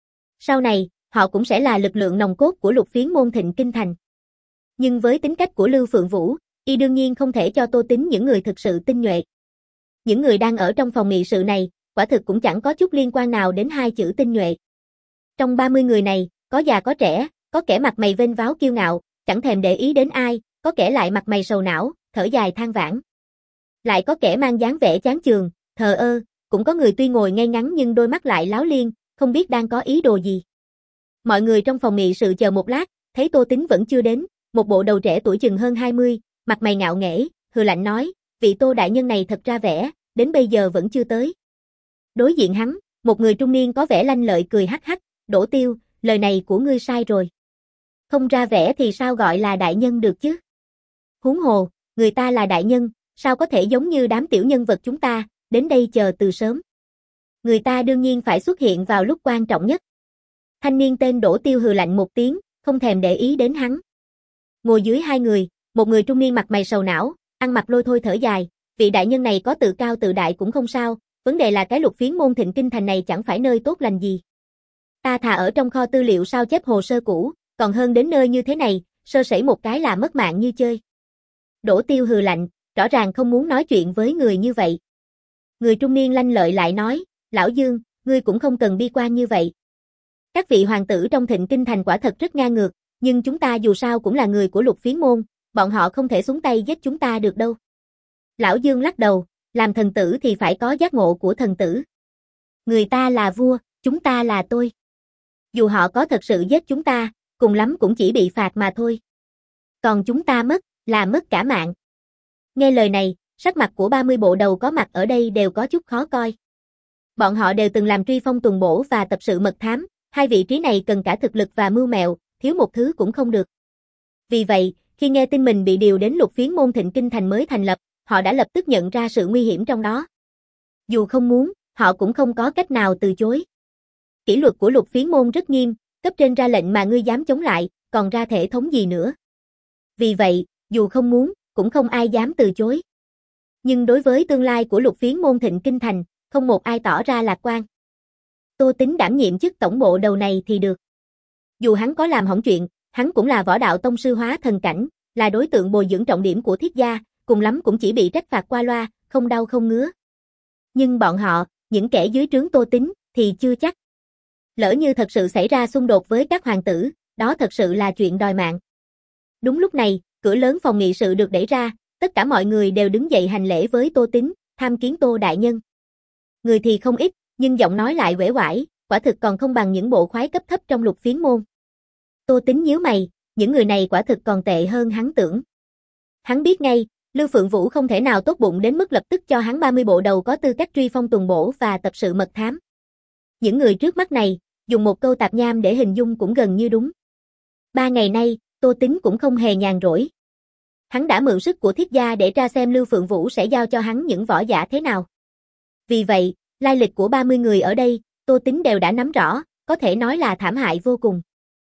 Sau này, họ cũng sẽ là lực lượng nòng cốt của Lục Phiến môn Thịnh Kinh Thành. Nhưng với tính cách của Lưu Phượng Vũ, y đương nhiên không thể cho Tô Tín những người thực sự tinh nhuệ. Những người đang ở trong phòng nghị sự này, quả thực cũng chẳng có chút liên quan nào đến hai chữ tinh nhuệ. Trong ba mươi người này, có già có trẻ, có kẻ mặt mày vênh váo kiêu ngạo, chẳng thèm để ý đến ai, có kẻ lại mặt mày sầu não, thở dài than vãn. Lại có kẻ mang dáng vẻ chán chường, thờ ơ, cũng có người tuy ngồi ngay ngắn nhưng đôi mắt lại láo liên, không biết đang có ý đồ gì. Mọi người trong phòng nghị sự chờ một lát, thấy Tô Tín vẫn chưa đến, một bộ đầu trẻ tuổi chừng hơn hai mươi, mặt mày ngạo nghễ, hừ lạnh nói, vị Tô đại nhân này thật ra vẻ, đến bây giờ vẫn chưa tới. Đối diện hắn, một người trung niên có vẻ lanh lợi cười hắc hắc, Đỗ Tiêu, lời này của ngươi sai rồi. Không ra vẻ thì sao gọi là đại nhân được chứ? Huống hồ, người ta là đại nhân, sao có thể giống như đám tiểu nhân vật chúng ta, đến đây chờ từ sớm. Người ta đương nhiên phải xuất hiện vào lúc quan trọng nhất. Thanh niên tên Đỗ Tiêu hừ lạnh một tiếng, không thèm để ý đến hắn. Ngồi dưới hai người, một người trung niên mặt mày sầu não, ăn mặc lôi thôi thở dài, vị đại nhân này có tự cao tự đại cũng không sao, vấn đề là cái Lục Phiến môn Thịnh Kinh thành này chẳng phải nơi tốt lành gì. Ta thà ở trong kho tư liệu sao chép hồ sơ cũ, còn hơn đến nơi như thế này, sơ sẩy một cái là mất mạng như chơi. Đỗ Tiêu hừ lạnh, rõ ràng không muốn nói chuyện với người như vậy. Người trung niên lanh lợi lại nói, lão Dương, ngươi cũng không cần bi quan như vậy. Các vị hoàng tử trong Thịnh Kinh thành quả thật rất ngang ngược, nhưng chúng ta dù sao cũng là người của Lục Phiến môn, bọn họ không thể xuống tay giết chúng ta được đâu. Lão Dương lắc đầu, làm thần tử thì phải có giác ngộ của thần tử. Người ta là vua, chúng ta là tôi. Dù họ có thật sự giết chúng ta, cùng lắm cũng chỉ bị phạt mà thôi. Còn chúng ta mất, là mất cả mạng. Nghe lời này, sắc mặt của ba mươi bộ đầu có mặt ở đây đều có chút khó coi. Bọn họ đều từng làm truy phong tuần bổ và tập sự mật thám, hai vị trí này cần cả thực lực và mưu mẹo, thiếu một thứ cũng không được. Vì vậy, khi nghe tin mình bị điều đến Lục Phiến môn Thịnh Kinh thành mới thành lập, họ đã lập tức nhận ra sự nguy hiểm trong đó. Dù không muốn, họ cũng không có cách nào từ chối. Kỷ luật của Lục Phiến môn rất nghiêm, cấp trên ra lệnh mà ngươi dám chống lại, còn ra thể thống gì nữa. Vì vậy, dù không muốn, cũng không ai dám từ chối. Nhưng đối với tương lai của Lục Phiến môn Thịnh Kinh thành, không một ai tỏ ra lạc quan. Tô Tính đảm nhiệm chức tổng bộ đầu này thì được. Dù hắn có làm hỏng chuyện, hắn cũng là võ đạo tông sư hóa thần cảnh, là đối tượng bồi dưỡng trọng điểm của Thiết gia, cùng lắm cũng chỉ bị trách phạt qua loa, không đau không ngứa. Nhưng bọn họ, những kẻ dưới trướng Tô Tính, thì chưa chắc. Lỡ như thật sự xảy ra xung đột với các hoàng tử, đó thật sự là chuyện đòi mạng. Đúng lúc này, cửa lớn phòng nghị sự được đẩy ra, tất cả mọi người đều đứng dậy hành lễ với Tô Tính, tham kiến Tô đại nhân. Người thì không ít, nhưng giọng nói lại uể oải, quả thực còn không bằng những bộ khoái cấp thấp trong Lục Phiến môn. Tô Tính nhíu mày, những người này quả thực còn tệ hơn hắn tưởng. Hắn biết ngay, Lưu Phượng Vũ không thể nào tốt bụng đến mức lập tức cho hắn ba mươi bộ đầu có tư cách truy phong tuần bổ và tập sự mật thám. Những người trước mắt này, dùng một câu tạp nham để hình dung cũng gần như đúng. Ba ngày nay, Tô Tính cũng không hề nhàn rỗi. Hắn đã mượn sức của Thiết gia để tra xem Lưu Phượng Vũ sẽ giao cho hắn những võ giả thế nào. Vì vậy, lai lịch của ba mươi người ở đây, Tô Tính đều đã nắm rõ, có thể nói là thảm hại vô cùng.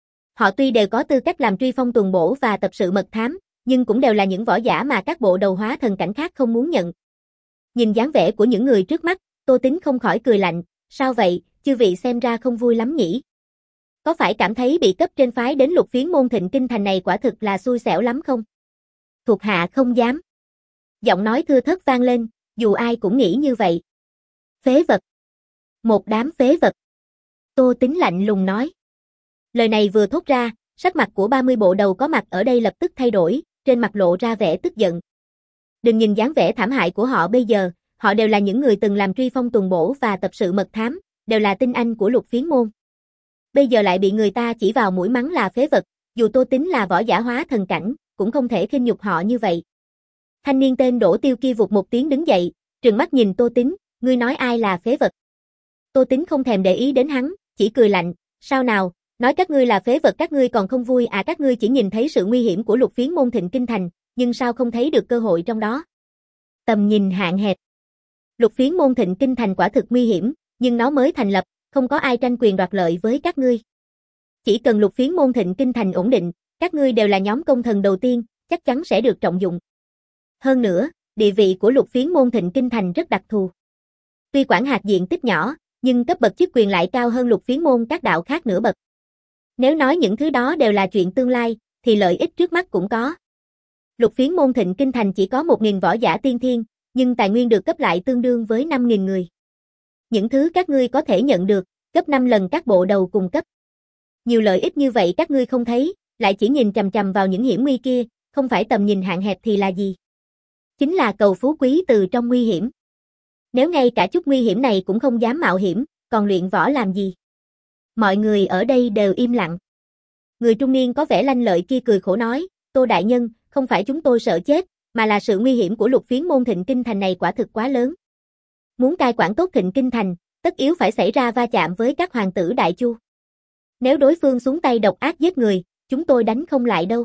Họ tuy đều có tư cách làm truy phong tuần bổ và tập sự mật thám, nhưng cũng đều là những võ giả mà các bộ đầu hóa thần cảnh khác không muốn nhận. Nhìn dáng vẻ của những người trước mắt, Tô Tính không khỏi cười lạnh, sao vậy, chư vị xem ra không vui lắm nhỉ? Có phải cảm thấy bị cấp trên phái đến Lục Phiến môn Thịnh Kinh thành này quả thực là xui xẻo lắm không? Thuộc hạ không dám. Giọng nói thưa thớt vang lên, dù ai cũng nghĩ như vậy. Phế vật. Một đám phế vật. Tô Tính lạnh lùng nói. Lời này vừa thốt ra, sắc mặt của ba mươi bộ đầu có mặt ở đây lập tức thay đổi, trên mặt lộ ra vẻ tức giận. Đừng nhìn dáng vẻ thảm hại của họ bây giờ, họ đều là những người từng làm truy phong tuần bổ và tập sự mật thám, đều là tinh anh của Lục Phiến môn. Bây giờ lại bị người ta chỉ vào mũi mắng là phế vật, dù Tô Tính là võ giả hóa thần cảnh, cũng không thể khinh nhục họ như vậy. Thanh niên tên Đỗ Tiêu kia vụt một tiếng đứng dậy, trừng mắt nhìn Tô Tính, ngươi nói ai là phế vật? Tô Tính không thèm để ý đến hắn, chỉ cười lạnh, sao nào, nói các ngươi là phế vật các ngươi còn không vui à, các ngươi chỉ nhìn thấy sự nguy hiểm của Lục Phiến môn Thịnh Kinh thành, nhưng sao không thấy được cơ hội trong đó? Tầm nhìn hạn hẹp. Lục Phiến môn Thịnh Kinh thành quả thực nguy hiểm, nhưng nó mới thành lập, không có ai tranh quyền đoạt lợi với các ngươi. Chỉ cần Lục Phiến môn Thịnh Kinh thành ổn định, các ngươi đều là nhóm công thần đầu tiên, chắc chắn sẽ được trọng dụng. Hơn nữa, địa vị của Lục Phiến môn Thịnh Kinh thành rất đặc thù. Tuy quản hạt diện tích nhỏ, nhưng cấp bậc chức quyền lại cao hơn Lục Phiến môn các đạo khác nửa bậc. Nếu nói những thứ đó đều là chuyện tương lai, thì lợi ích trước mắt cũng có. Lục Phiến môn Thịnh Kinh thành chỉ có một nghìn võ giả tiên thiên, nhưng tài nguyên được cấp lại tương đương với năm nghìn người. Những thứ các ngươi có thể nhận được, gấp năm lần các bộ đầu cùng cấp. Nhiều lợi ích như vậy các ngươi không thấy, lại chỉ nhìn chằm chằm vào những hiểm nguy kia, không phải tầm nhìn hạn hẹp thì là gì? Chính là cầu phú quý từ trong nguy hiểm. Nếu ngay cả chút nguy hiểm này cũng không dám mạo hiểm, còn luyện võ làm gì? Mọi người ở đây đều im lặng. Người trung niên có vẻ lanh lợi kia cười khổ nói, Tô đại nhân, không phải chúng tôi sợ chết, mà là sự nguy hiểm của Lục Phiến môn Thịnh Kinh thành này quả thực quá lớn. Muốn cai quản tốt Thịnh Kinh thành, tất yếu phải xảy ra va chạm với các hoàng tử đại chu. Nếu đối phương xuống tay độc ác giết người, chúng tôi đánh không lại đâu.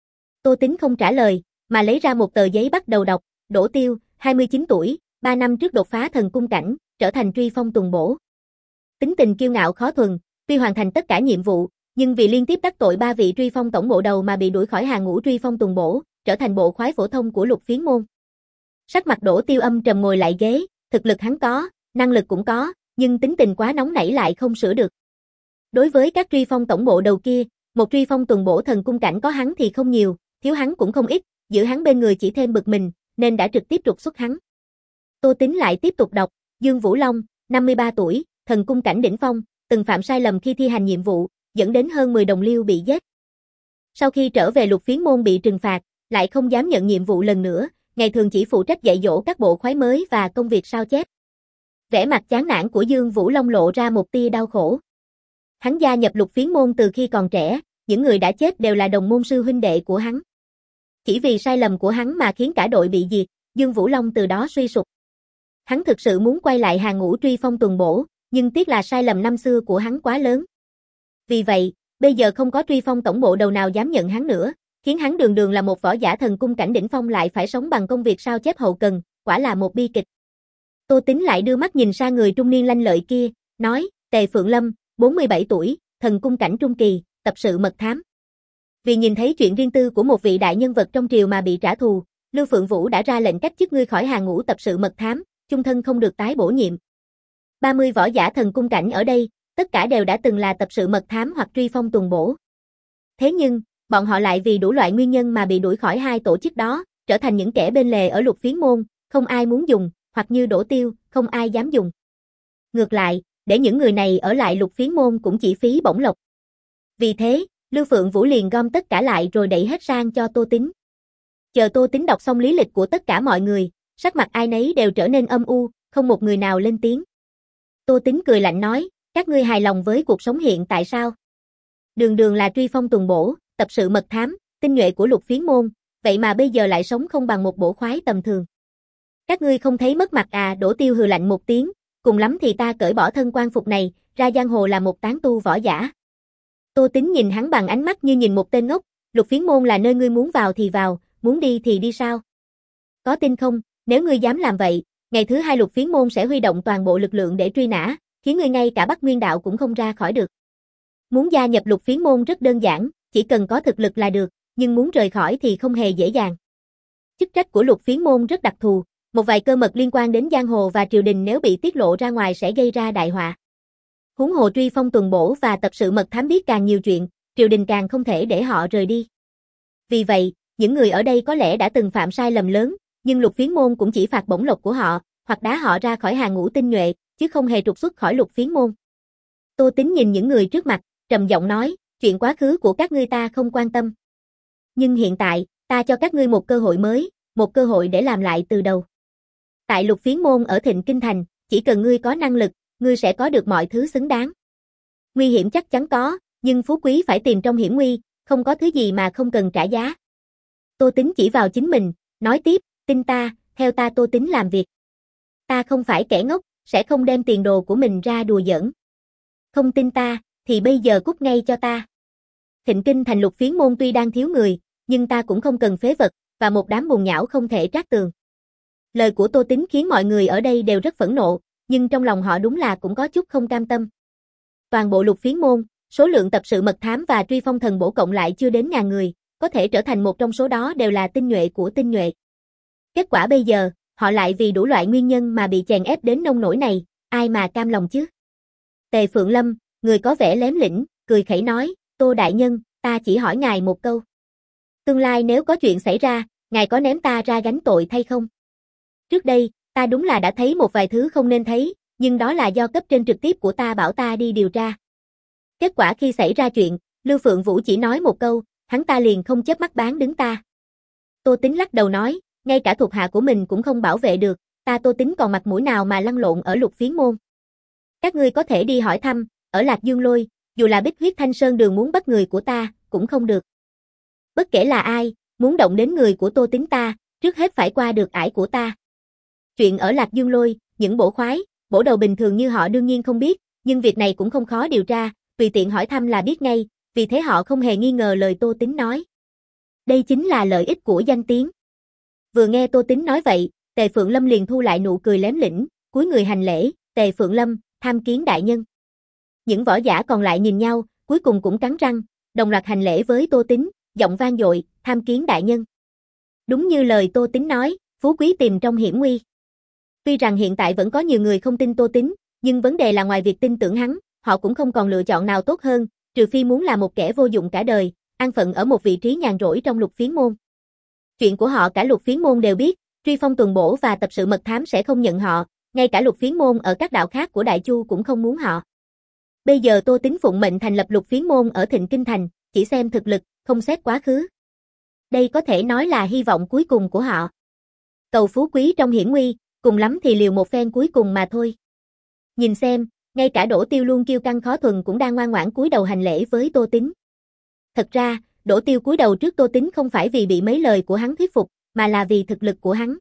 Tô Tính không trả lời, mà lấy ra một tờ giấy bắt đầu đọc, Đỗ Tiêu, hai mươi chín tuổi, ba năm trước đột phá thần cung cảnh, trở thành truy phong tuần bổ. Tính tình kiêu ngạo khó thuần, tuy hoàn thành tất cả nhiệm vụ, nhưng vì liên tiếp đắc tội ba vị truy phong tổng bộ đầu mà bị đuổi khỏi hàng ngũ truy phong tuần bổ, trở thành bộ khoái phổ thông của Lục Phiến môn. Sắc mặt Đỗ Tiêu âm trầm ngồi lại ghế, thực lực hắn có, năng lực cũng có, nhưng tính tình quá nóng nảy lại không sửa được. Đối với các truy phong tổng bộ đầu kia, một truy phong tuần bổ thần cung cảnh có hắn thì không nhiều, thiếu hắn cũng không ít, giữ hắn bên người chỉ thêm bực mình, nên đã trực tiếp trục xuất hắn. Tô Tính lại tiếp tục đọc, Dương Vũ Long, năm mươi ba tuổi, thần cung cảnh đỉnh phong, từng phạm sai lầm khi thi hành nhiệm vụ, dẫn đến hơn mười đồng liêu bị giết. Sau khi trở về Lục Phiến môn bị trừng phạt, lại không dám nhận nhiệm vụ lần nữa, ngày thường chỉ phụ trách dạy dỗ các bộ khoái mới và công việc sao chép. Vẻ mặt chán nản của Dương Vũ Long lộ ra một tia đau khổ. Hắn gia nhập Lục Phiến môn từ khi còn trẻ, những người đã chết đều là đồng môn sư huynh đệ của hắn. Chỉ vì sai lầm của hắn mà khiến cả đội bị diệt, Dương Vũ Long từ đó suy sụp. Hắn thực sự muốn quay lại hàng ngũ truy phong tuần bổ, nhưng tiếc là sai lầm năm xưa của hắn quá lớn. Vì vậy, bây giờ không có truy phong tổng bộ đầu nào dám nhận hắn nữa, khiến hắn đường đường là một võ giả thần cung cảnh đỉnh phong lại phải sống bằng công việc sao chép hậu cần, quả là một bi kịch. Tô Tính lại đưa mắt nhìn sang người trung niên lanh lợi kia, nói, Tề Phượng Lâm, bốn mươi bảy tuổi, thần cung cảnh trung kỳ, tập sự mật thám. Vì nhìn thấy chuyện riêng tư của một vị đại nhân vật trong triều mà bị trả thù, Lưu Phượng Vũ đã ra lệnh cách chức ngươi khỏi hàng ngũ tập sự mật thám, chung thân không được tái bổ nhiệm. ba mươi võ giả thần cung cảnh ở đây, tất cả đều đã từng là tập sự mật thám hoặc truy phong tuần bổ. Thế nhưng, bọn họ lại vì đủ loại nguyên nhân mà bị đuổi khỏi hai tổ chức đó, trở thành những kẻ bên lề ở Lục Phiến môn, không ai muốn dùng, hoặc như Đỗ Tiêu, không ai dám dùng. Ngược lại, để những người này ở lại Lục Phiến môn cũng chỉ phí bổng lộc. Vì thế, Lưu Phượng Vũ liền gom tất cả lại rồi đẩy hết sang cho Tô Tính. Chờ Tô Tính đọc xong lý lịch của tất cả mọi người, sắc mặt ai nấy đều trở nên âm u, không một người nào lên tiếng. Tô Tính cười lạnh nói, các ngươi hài lòng với cuộc sống hiện tại sao? Đường đường là truy phong tuần bổ, tập sự mật thám, tinh nhuệ của Lục Phiến môn, vậy mà bây giờ lại sống không bằng một bổ khoái tầm thường. Các ngươi không thấy mất mặt à? Đỗ Tiêu hừ lạnh một tiếng, cùng lắm thì ta cởi bỏ thân quan phục này, ra giang hồ là một tán tu võ giả. Tô Tính nhìn hắn bằng ánh mắt như nhìn một tên ngốc, Lục Phiến môn là nơi ngươi muốn vào thì vào, muốn đi thì đi sao? Có tin không, nếu ngươi dám làm vậy, ngày thứ hai Lục Phiến môn sẽ huy động toàn bộ lực lượng để truy nã, khiến ngươi ngay cả Bắc Nguyên đạo cũng không ra khỏi được. Muốn gia nhập Lục Phiến môn rất đơn giản, chỉ cần có thực lực là được, nhưng muốn rời khỏi thì không hề dễ dàng. Chức trách của Lục Phiến môn rất đặc thù, một vài cơ mật liên quan đến giang hồ và triều đình nếu bị tiết lộ ra ngoài sẽ gây ra đại họa. Huống hồ truy phong tuần bổ và tập sự mật thám biết càng nhiều chuyện, triều đình càng không thể để họ rời đi. Vì vậy, những người ở đây có lẽ đã từng phạm sai lầm lớn, nhưng Lục Phiến môn cũng chỉ phạt bổng lộc của họ, hoặc đá họ ra khỏi hàng ngũ tinh nhuệ, chứ không hề trục xuất khỏi Lục Phiến môn. Tô Tính nhìn những người trước mặt, trầm giọng nói, chuyện quá khứ của các ngươi ta không quan tâm. Nhưng hiện tại, ta cho các ngươi một cơ hội mới, một cơ hội để làm lại từ đầu. Tại Lục Phiến môn ở Thịnh Kinh Thành, chỉ cần ngươi có năng lực, ngươi sẽ có được mọi thứ xứng đáng. Nguy hiểm chắc chắn có, nhưng phú quý phải tìm trong hiểm nguy, không có thứ gì mà không cần trả giá. Tô Tính chỉ vào chính mình, nói tiếp, tin ta, theo ta Tô Tính làm việc. Ta không phải kẻ ngốc, sẽ không đem tiền đồ của mình ra đùa giỡn. Không tin ta, thì bây giờ cút ngay cho ta. Thịnh Kinh Thành Lục Phiến môn tuy đang thiếu người, nhưng ta cũng không cần phế vật, và một đám bùn nhão không thể trát tường. Lời của Tô Tính khiến mọi người ở đây đều rất phẫn nộ, nhưng trong lòng họ đúng là cũng có chút không cam tâm. Toàn bộ Lục Phiến môn, số lượng tập sự mật thám và truy phong thần bổ cộng lại chưa đến ngàn người, có thể trở thành một trong số đó đều là tinh nhuệ của tinh nhuệ. Kết quả bây giờ, họ lại vì đủ loại nguyên nhân mà bị chèn ép đến nông nỗi này, ai mà cam lòng chứ? Tề Phượng Lâm, người có vẻ lém lĩnh, cười khẩy nói, Tô đại nhân, ta chỉ hỏi ngài một câu. Tương lai nếu có chuyện xảy ra, ngài có ném ta ra gánh tội thay không? Trước đây, ta đúng là đã thấy một vài thứ không nên thấy, nhưng đó là do cấp trên trực tiếp của ta bảo ta đi điều tra. Kết quả khi xảy ra chuyện, Lưu Phượng Vũ chỉ nói một câu, hắn ta liền không chớp mắt bán đứng ta. Tô Tính lắc đầu nói, ngay cả thuộc hạ của mình cũng không bảo vệ được, ta Tô Tính còn mặt mũi nào mà lăn lộn ở Lục Phiến môn. Các ngươi có thể đi hỏi thăm, ở Lạc Dương Lôi, dù là Bích Huyết Thanh Sơn Đường muốn bắt người của ta, cũng không được. Bất kể là ai, muốn động đến người của Tô Tính ta, trước hết phải qua được ải của ta. Chuyện ở Lạc Dương Lôi, những bổ khoái, bổ đầu bình thường như họ đương nhiên không biết, nhưng việc này cũng không khó điều tra, tùy tiện hỏi thăm là biết ngay, vì thế họ không hề nghi ngờ lời Tô Tính nói. Đây chính là lợi ích của danh tiếng. Vừa nghe Tô Tính nói vậy, Tề Phượng Lâm liền thu lại nụ cười lém lĩnh, cúi người hành lễ, Tề Phượng Lâm, tham kiến đại nhân. Những võ giả còn lại nhìn nhau, cuối cùng cũng cắn răng, đồng loạt hành lễ với Tô Tín, giọng vang dội, tham kiến đại nhân. Đúng như lời Tô Tín nói, phú quý tìm trong hiểm nguy. Tuy rằng hiện tại vẫn có nhiều người không tin Tô Tín, nhưng vấn đề là ngoài việc tin tưởng hắn, họ cũng không còn lựa chọn nào tốt hơn, trừ phi muốn là một kẻ vô dụng cả đời, an phận ở một vị trí nhàn rỗi trong Lục Phiến môn. Chuyện của họ cả Lục Phiến môn đều biết, Truy Phong tuần bổ và tập sự mật thám sẽ không nhận họ, ngay cả Lục Phiến môn ở các đạo khác của Đại Chu cũng không muốn họ. Bây giờ Tô Tín phụng mệnh thành lập Lục Phiến môn ở Thịnh Kinh thành, chỉ xem thực lực, không xét quá khứ. Đây có thể nói là hy vọng cuối cùng của họ. Cầu phú quý trong hiểm nguy, cùng lắm thì liều một phen cuối cùng mà thôi. Nhìn xem, ngay cả Đỗ Tiêu luôn kiêu căng khó thuần cũng đang ngoan ngoãn cúi đầu hành lễ với Tô Tín. Thật ra, Đỗ Tiêu cúi đầu trước Tô Tín không phải vì bị mấy lời của hắn thuyết phục, mà là vì thực lực của hắn.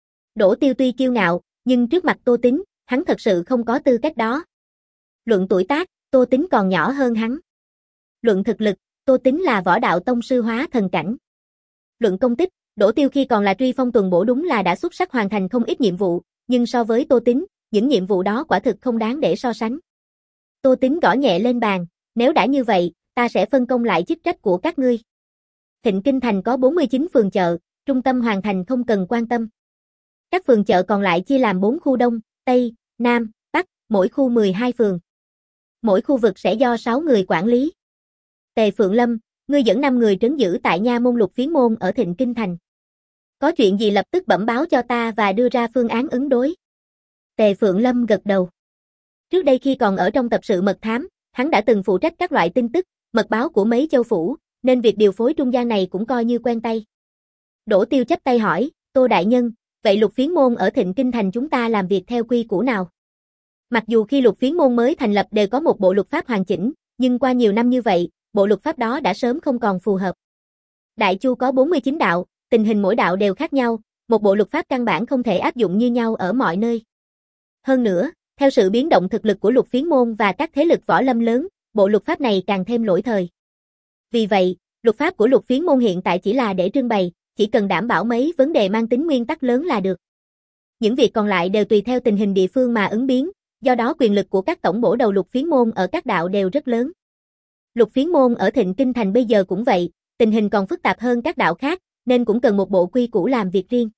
Đỗ Tiêu tuy kiêu ngạo, nhưng trước mặt Tô Tín, hắn thật sự không có tư cách đó. Luận tuổi tác, Tô Tín còn nhỏ hơn hắn. Luận thực lực, Tô Tín là võ đạo tông sư hóa thần cảnh. Luận công tích, Đỗ Tiêu khi còn là Truy Phong tuần bổ đúng là đã xuất sắc hoàn thành không ít nhiệm vụ, nhưng so với Tô Tín, những nhiệm vụ đó quả thực không đáng để so sánh. Tô Tín gõ nhẹ lên bàn, nếu đã như vậy, ta sẽ phân công lại chức trách của các ngươi. Thịnh Kinh thành có bốn mươi chín phường chợ, trung tâm hoàn thành không cần quan tâm. Các phường chợ còn lại chia làm bốn khu Đông, Tây, Nam, Bắc, mỗi khu mười hai phường. Mỗi khu vực sẽ do sáu người quản lý. Tề Phượng Lâm, ngươi dẫn năm người trấn giữ tại nha môn Lục Phiến môn ở Thịnh Kinh thành. Có chuyện gì lập tức bẩm báo cho ta và đưa ra phương án ứng đối. Tề Phượng Lâm gật đầu. Trước đây khi còn ở trong tập sự mật thám, hắn đã từng phụ trách các loại tin tức, mật báo của mấy châu phủ, nên việc điều phối trung gian này cũng coi như quen tay. Đỗ Tiêu chắp tay hỏi, Tô đại nhân, vậy Lục Phiến môn ở Thịnh Kinh thành chúng ta làm việc theo quy củ nào? Mặc dù khi Lục Phiến môn mới thành lập đều có một bộ luật pháp hoàn chỉnh, nhưng qua nhiều năm như vậy, bộ luật pháp đó đã sớm không còn phù hợp. Đại Chu có bốn mươi chín đạo, tình hình mỗi đạo đều khác nhau, một bộ luật pháp căn bản không thể áp dụng như nhau ở mọi nơi. Hơn nữa, theo sự biến động thực lực của Lục Phiến môn và các thế lực võ lâm lớn, bộ luật pháp này càng thêm lỗi thời. Vì vậy, luật pháp của Lục Phiến môn hiện tại chỉ là để trưng bày, chỉ cần đảm bảo mấy vấn đề mang tính nguyên tắc lớn là được. Những việc còn lại đều tùy theo tình hình địa phương mà ứng biến, do đó quyền lực của các tổng bổ đầu Lục Phiến môn ở các đạo đều rất lớn. Lục Phiến môn ở Thịnh Kinh thành bây giờ cũng vậy, tình hình còn phức tạp hơn các đạo khác, nên cũng cần một bộ quy củ làm việc riêng.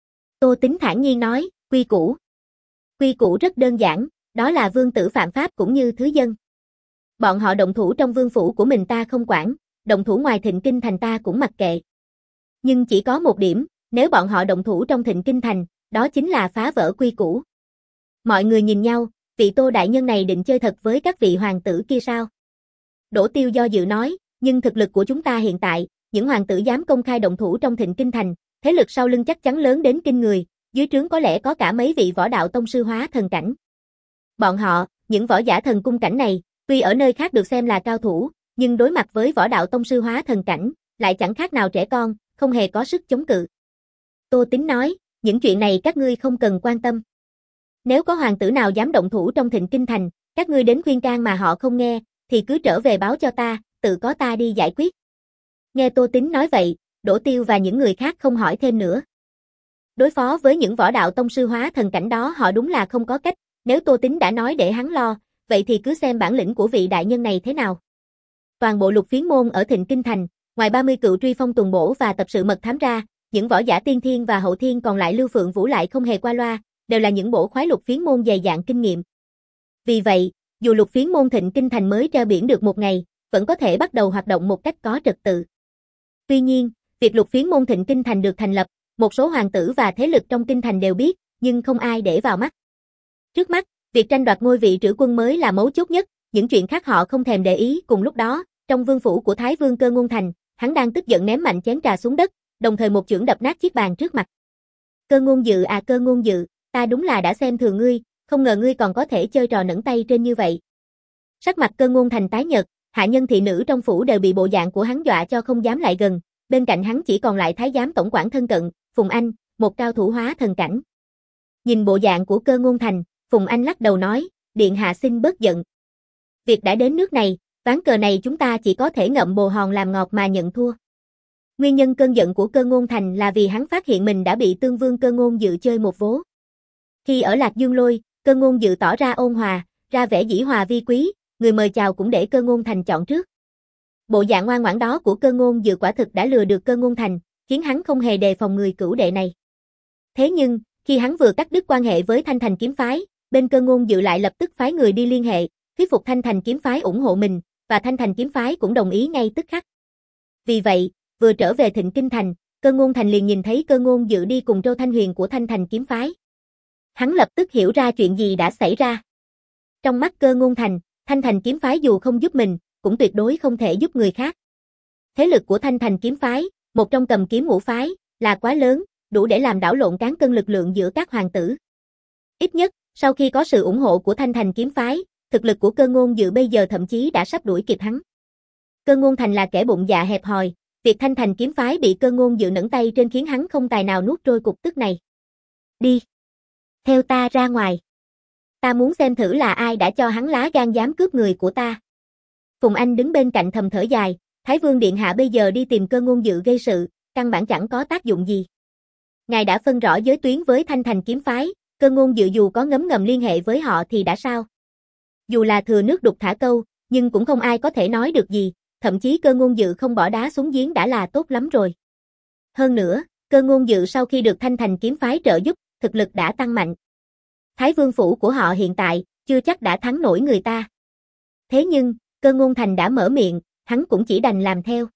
Tô Tín thản nhiên nói, quy củ. Quy củ rất đơn giản, đó là vương tử phạm pháp cũng như thứ dân. Bọn họ động thủ trong vương phủ của mình ta không quản, động thủ ngoài Thịnh Kinh thành ta cũng mặc kệ. Nhưng chỉ có một điểm, nếu bọn họ động thủ trong Thịnh Kinh thành, đó chính là phá vỡ quy củ. Mọi người nhìn nhau, vị Tô đại nhân này định chơi thật với các vị hoàng tử kia sao? Đỗ Tiêu do dự nói, nhưng thực lực của chúng ta hiện tại, những hoàng tử dám công khai động thủ trong Thịnh Kinh thành, thế lực sau lưng chắc chắn lớn đến kinh người, dưới trướng có lẽ có cả mấy vị võ đạo tông sư hóa thần cảnh. Bọn họ, những võ giả thần cung cảnh này, tuy ở nơi khác được xem là cao thủ, nhưng đối mặt với võ đạo tông sư hóa thần cảnh, lại chẳng khác nào trẻ con, không hề có sức chống cự. Tô Tín nói, những chuyện này các ngươi không cần quan tâm. Nếu có hoàng tử nào dám động thủ trong Thịnh Kinh thành, các ngươi đến khuyên can mà họ không nghe, thì cứ trở về báo cho ta, tự có ta đi giải quyết. Nghe Tô Tín nói vậy, Đỗ Tiêu và những người khác không hỏi thêm nữa. Đối phó với những võ đạo tông sư hóa thần cảnh đó họ đúng là không có cách, nếu Tô Tín đã nói để hắn lo, vậy thì cứ xem bản lĩnh của vị đại nhân này thế nào. Toàn bộ Lục Phiến môn ở Thịnh Kinh thành, ngoài ba mươi cựu Truy Phong tuần bổ và tập sự mật thám ra, những võ giả tiên thiên và hậu thiên còn lại Lưu Phượng Vũ lại không hề qua loa, đều là những bổ khoái Lục Phiến môn dày dạn kinh nghiệm. Vì vậy, dù Lục Phiến môn Thịnh Kinh thành mới treo biển được một ngày, vẫn có thể bắt đầu hoạt động một cách có trật tự. Tuy nhiên, việc Lục Phiến môn Thịnh Kinh thành được thành lập, một số hoàng tử và thế lực trong kinh thành đều biết, nhưng không ai để vào mắt. Trước mắt, việc tranh đoạt ngôi vị trữ quân mới là mấu chốt nhất, những chuyện khác họ không thèm để ý. Cùng lúc đó, trong vương phủ của Thái Vương Cơ Ngôn Thành, hắn đang tức giận ném mạnh chén trà xuống đất, đồng thời một chưởng đập nát chiếc bàn trước mặt. Cơ Ngôn Dự à Cơ Ngôn Dự, ta đúng là đã xem thường ngươi, không ngờ ngươi còn có thể chơi trò nẫng tay trên như vậy. Sắc mặt Cơ Ngôn Thành tái nhợt, hạ nhân thị nữ trong phủ đều bị bộ dạng của hắn dọa cho không dám lại gần, bên cạnh hắn chỉ còn lại thái giám tổng quản thân cận, Phùng Anh, một cao thủ hóa thần cảnh. Nhìn bộ dạng của Cơ Ngôn Thành, Phùng Anh lắc đầu nói, điện hạ xin bớt giận. Việc đã đến nước này, ván cờ này chúng ta chỉ có thể ngậm bồ hòn làm ngọt mà nhận thua. Nguyên nhân cơn giận của Cơ Ngôn Thành là vì hắn phát hiện mình đã bị Tương Vương Cơ Ngôn Dự chơi một vố. Khi ở Lạc Dương Lôi, Cơ Ngôn Dự tỏ ra ôn hòa, ra vẻ dĩ hòa vi quý, người mời chào cũng để Cơ Ngôn Thành chọn trước. Bộ dạng ngoan ngoãn đó của Cơ Ngôn Dự quả thực đã lừa được Cơ Ngôn Thành, khiến hắn không hề đề phòng người cửu đệ này. Thế nhưng, khi hắn vừa cắt đứt quan hệ với Thanh Thành kiếm phái, bên Cơ Ngôn Dự lại lập tức phái người đi liên hệ, thuyết phục Thanh Thành kiếm phái ủng hộ mình, và Thanh Thành kiếm phái cũng đồng ý ngay tức khắc. Vì vậy, vừa trở về Thịnh Kinh Thành, Cơ Ngôn Thành liền nhìn thấy Cơ Ngôn Dự đi cùng Trâu Thanh Huyền của Thanh Thành kiếm phái. Hắn lập tức hiểu ra chuyện gì đã xảy ra. Trong mắt Cơ Ngôn Thành, Thanh Thành kiếm phái dù không giúp mình, cũng tuyệt đối không thể giúp người khác. Thế lực của Thanh Thành kiếm phái, một trong cầm kiếm ngũ phái, là quá lớn, đủ để làm đảo lộn cán cân lực lượng giữa các hoàng tử. Ít nhất, sau khi có sự ủng hộ của Thanh Thành kiếm phái, thực lực của Cơ Ngôn Dự bây giờ thậm chí đã sắp đuổi kịp hắn. Cơ Ngôn Thành là kẻ bụng dạ hẹp hòi, việc Thanh Thành kiếm phái bị Cơ Ngôn Dự nẫng tay trên khiến hắn không tài nào nuốt trôi cục tức này. Đi! Theo ta ra ngoài. Ta muốn xem thử là ai đã cho hắn lá gan dám cướp người của ta. Phùng Anh đứng bên cạnh thầm thở dài, Thái Vương Điện Hạ bây giờ đi tìm Cơ Ngôn Dự gây sự, căn bản chẳng có tác dụng gì. Ngài đã phân rõ giới tuyến với Thanh Thành kiếm phái, Cơ Ngôn Dự dù có ngấm ngầm liên hệ với họ thì đã sao? Dù là thừa nước đục thả câu, nhưng cũng không ai có thể nói được gì, thậm chí Cơ Ngôn Dự không bỏ đá xuống giếng đã là tốt lắm rồi. Hơn nữa, Cơ Ngôn Dự sau khi được Thanh Thành kiếm phái trợ giúp, thực lực đã tăng mạnh. Thái Vương phủ của họ hiện tại, chưa chắc đã thắng nổi người ta. Thế nhưng, Cơ Ngôn Thành đã mở miệng, hắn cũng chỉ đành làm theo.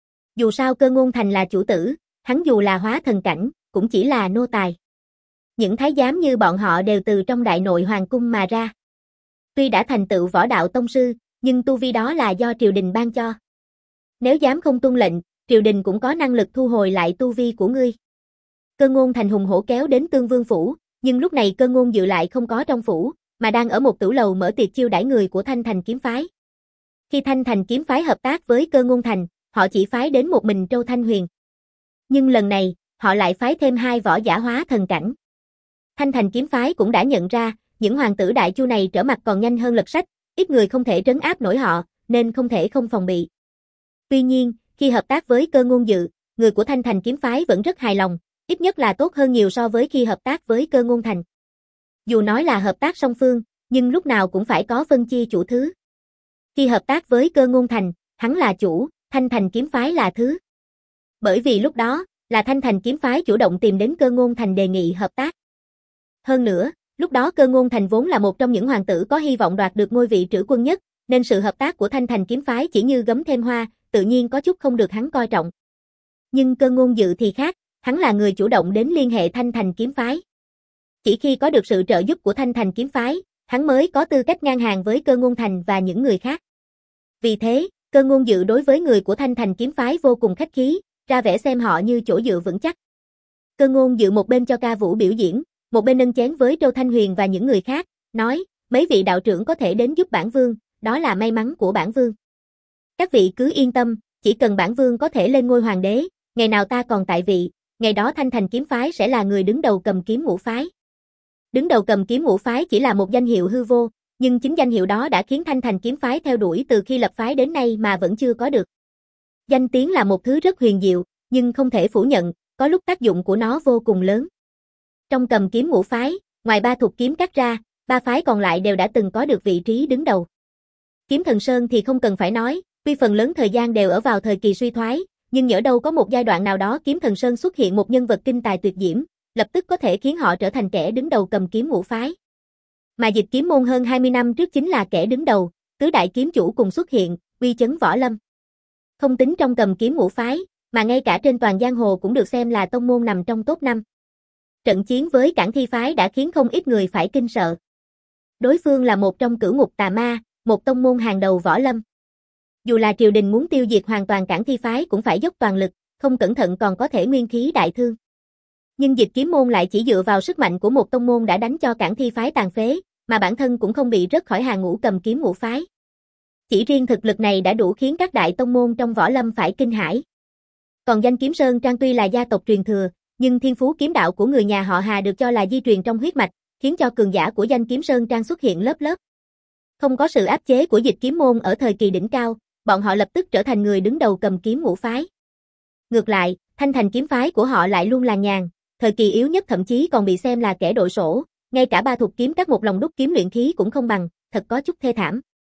Dù sao Cơ Ngôn Thành là chủ tử, hắn dù là hóa thần cảnh, cũng chỉ là nô tài. Những thái giám như bọn họ đều từ trong đại nội hoàng cung mà ra. Tuy đã thành tựu võ đạo tông sư, nhưng tu vi đó là do triều đình ban cho. Nếu dám không tuân lệnh, triều đình cũng có năng lực thu hồi lại tu vi của ngươi. Cơ Ngôn Thành hùng hổ kéo đến Tương Vương phủ, nhưng lúc này Cơ Ngôn Dự lại không có trong phủ, mà đang ở một tửu lầu mở tiệc chiêu đãi người của Thanh Thành kiếm phái. Khi Thanh Thành kiếm phái hợp tác với Cơ Ngôn Thành, họ chỉ phái đến một mình Trâu Thanh Huyền. Nhưng lần này, họ lại phái thêm hai võ giả hóa thần cảnh. Thanh Thành kiếm phái cũng đã nhận ra, những hoàng tử đại chu này trở mặt còn nhanh hơn lật sách, ít người không thể trấn áp nổi họ, nên không thể không phòng bị. Tuy nhiên, khi hợp tác với Cơ Ngôn Dự, người của Thanh Thành kiếm phái vẫn rất hài lòng, ít nhất là tốt hơn nhiều so với khi hợp tác với Cơ Ngôn Thành. Dù nói là hợp tác song phương, nhưng lúc nào cũng phải có phân chia chủ thứ. Khi hợp tác với Cơ Ngôn Thành, hắn là chủ, Thanh Thành kiếm phái là thứ. Bởi vì lúc đó, là Thanh Thành kiếm phái chủ động tìm đến Cơ Ngôn Thành đề nghị hợp tác. Hơn nữa, lúc đó Cơ Ngôn Thành vốn là một trong những hoàng tử có hy vọng đoạt được ngôi vị trữ quân nhất, nên sự hợp tác của Thanh Thành kiếm phái chỉ như gấm thêm hoa, tự nhiên có chút không được hắn coi trọng. Nhưng Cơ Ngôn Dự thì khác, hắn là người chủ động đến liên hệ Thanh Thành kiếm phái. Chỉ khi có được sự trợ giúp của Thanh Thành kiếm phái, hắn mới có tư cách ngang hàng với Cơ Ngôn Thành và những người khác. Vì thế, Cơ Ngôn Dự đối với người của Thanh Thành kiếm phái vô cùng khách khí, ra vẻ xem họ như chỗ dựa vững chắc. Cơ Ngôn Dự một bên cho ca vũ biểu diễn, một bên nâng chén với Trâu Thanh Huyền và những người khác, nói, mấy vị đạo trưởng có thể đến giúp bản vương, đó là may mắn của bản vương. Các vị cứ yên tâm, chỉ cần bản vương có thể lên ngôi hoàng đế, ngày nào ta còn tại vị, ngày đó Thanh Thành kiếm phái sẽ là người đứng đầu cầm kiếm ngũ phái. Đứng đầu cầm kiếm ngũ phái chỉ là một danh hiệu hư vô, nhưng chính danh hiệu đó đã khiến Thanh Thành kiếm phái theo đuổi từ khi lập phái đến nay mà vẫn chưa có được. Danh tiếng là một thứ rất huyền diệu, nhưng không thể phủ nhận, có lúc tác dụng của nó vô cùng lớn. Trong cầm kiếm ngũ phái, ngoài ba thục kiếm cắt ra, ba phái còn lại đều đã từng có được vị trí đứng đầu. Kiếm Thần Sơn thì không cần phải nói, tuy phần lớn thời gian đều ở vào thời kỳ suy thoái, nhưng nhỡ đâu có một giai đoạn nào đó Kiếm Thần Sơn xuất hiện một nhân vật kinh tài tuyệt diễm, lập tức có thể khiến họ trở thành kẻ đứng đầu cầm kiếm ngũ phái. Mà Dịch Kiếm Môn hơn hai mươi năm trước chính là kẻ đứng đầu, tứ đại kiếm chủ cùng xuất hiện, uy chấn võ lâm. Không tính trong cầm kiếm ngũ phái, mà ngay cả trên toàn giang hồ cũng được xem là tông môn nằm trong top năm. Trận chiến với Cảng Thi phái đã khiến không ít người phải kinh sợ. Đối phương là một trong cửu ngục tà ma, một tông môn hàng đầu võ lâm. Dù là triều đình muốn tiêu diệt hoàn toàn Cảng Thi phái cũng phải dốc toàn lực, không cẩn thận còn có thể nguyên khí đại thương. Nhưng Dịch Kiếm Môn lại chỉ dựa vào sức mạnh của một tông môn đã đánh cho Cảng Thi phái tàn phế, mà bản thân cũng không bị rớt khỏi hàng ngũ cầm kiếm ngũ phái. Chỉ riêng thực lực này đã đủ khiến các đại tông môn trong võ lâm phải kinh hãi. Còn danh Kiếm Sơn Trang tuy là gia tộc truyền thừa, nhưng thiên phú kiếm đạo của người nhà họ Hà được cho là di truyền trong huyết mạch, khiến cho cường giả của danh Kiếm Sơn Trang xuất hiện lớp lớp. Không có sự áp chế của Dịch Kiếm Môn ở thời kỳ đỉnh cao, bọn họ lập tức trở thành người đứng đầu cầm kiếm ngũ phái. Ngược lại, Thanh Thành kiếm phái của họ lại luôn làng nhàng, thời kỳ yếu nhất thậm chí còn bị xem là kẻ đội sổ, ngay cả ba thục kiếm các một lòng đúc kiếm luyện khí cũng không bằng, thật có chút thê thảm.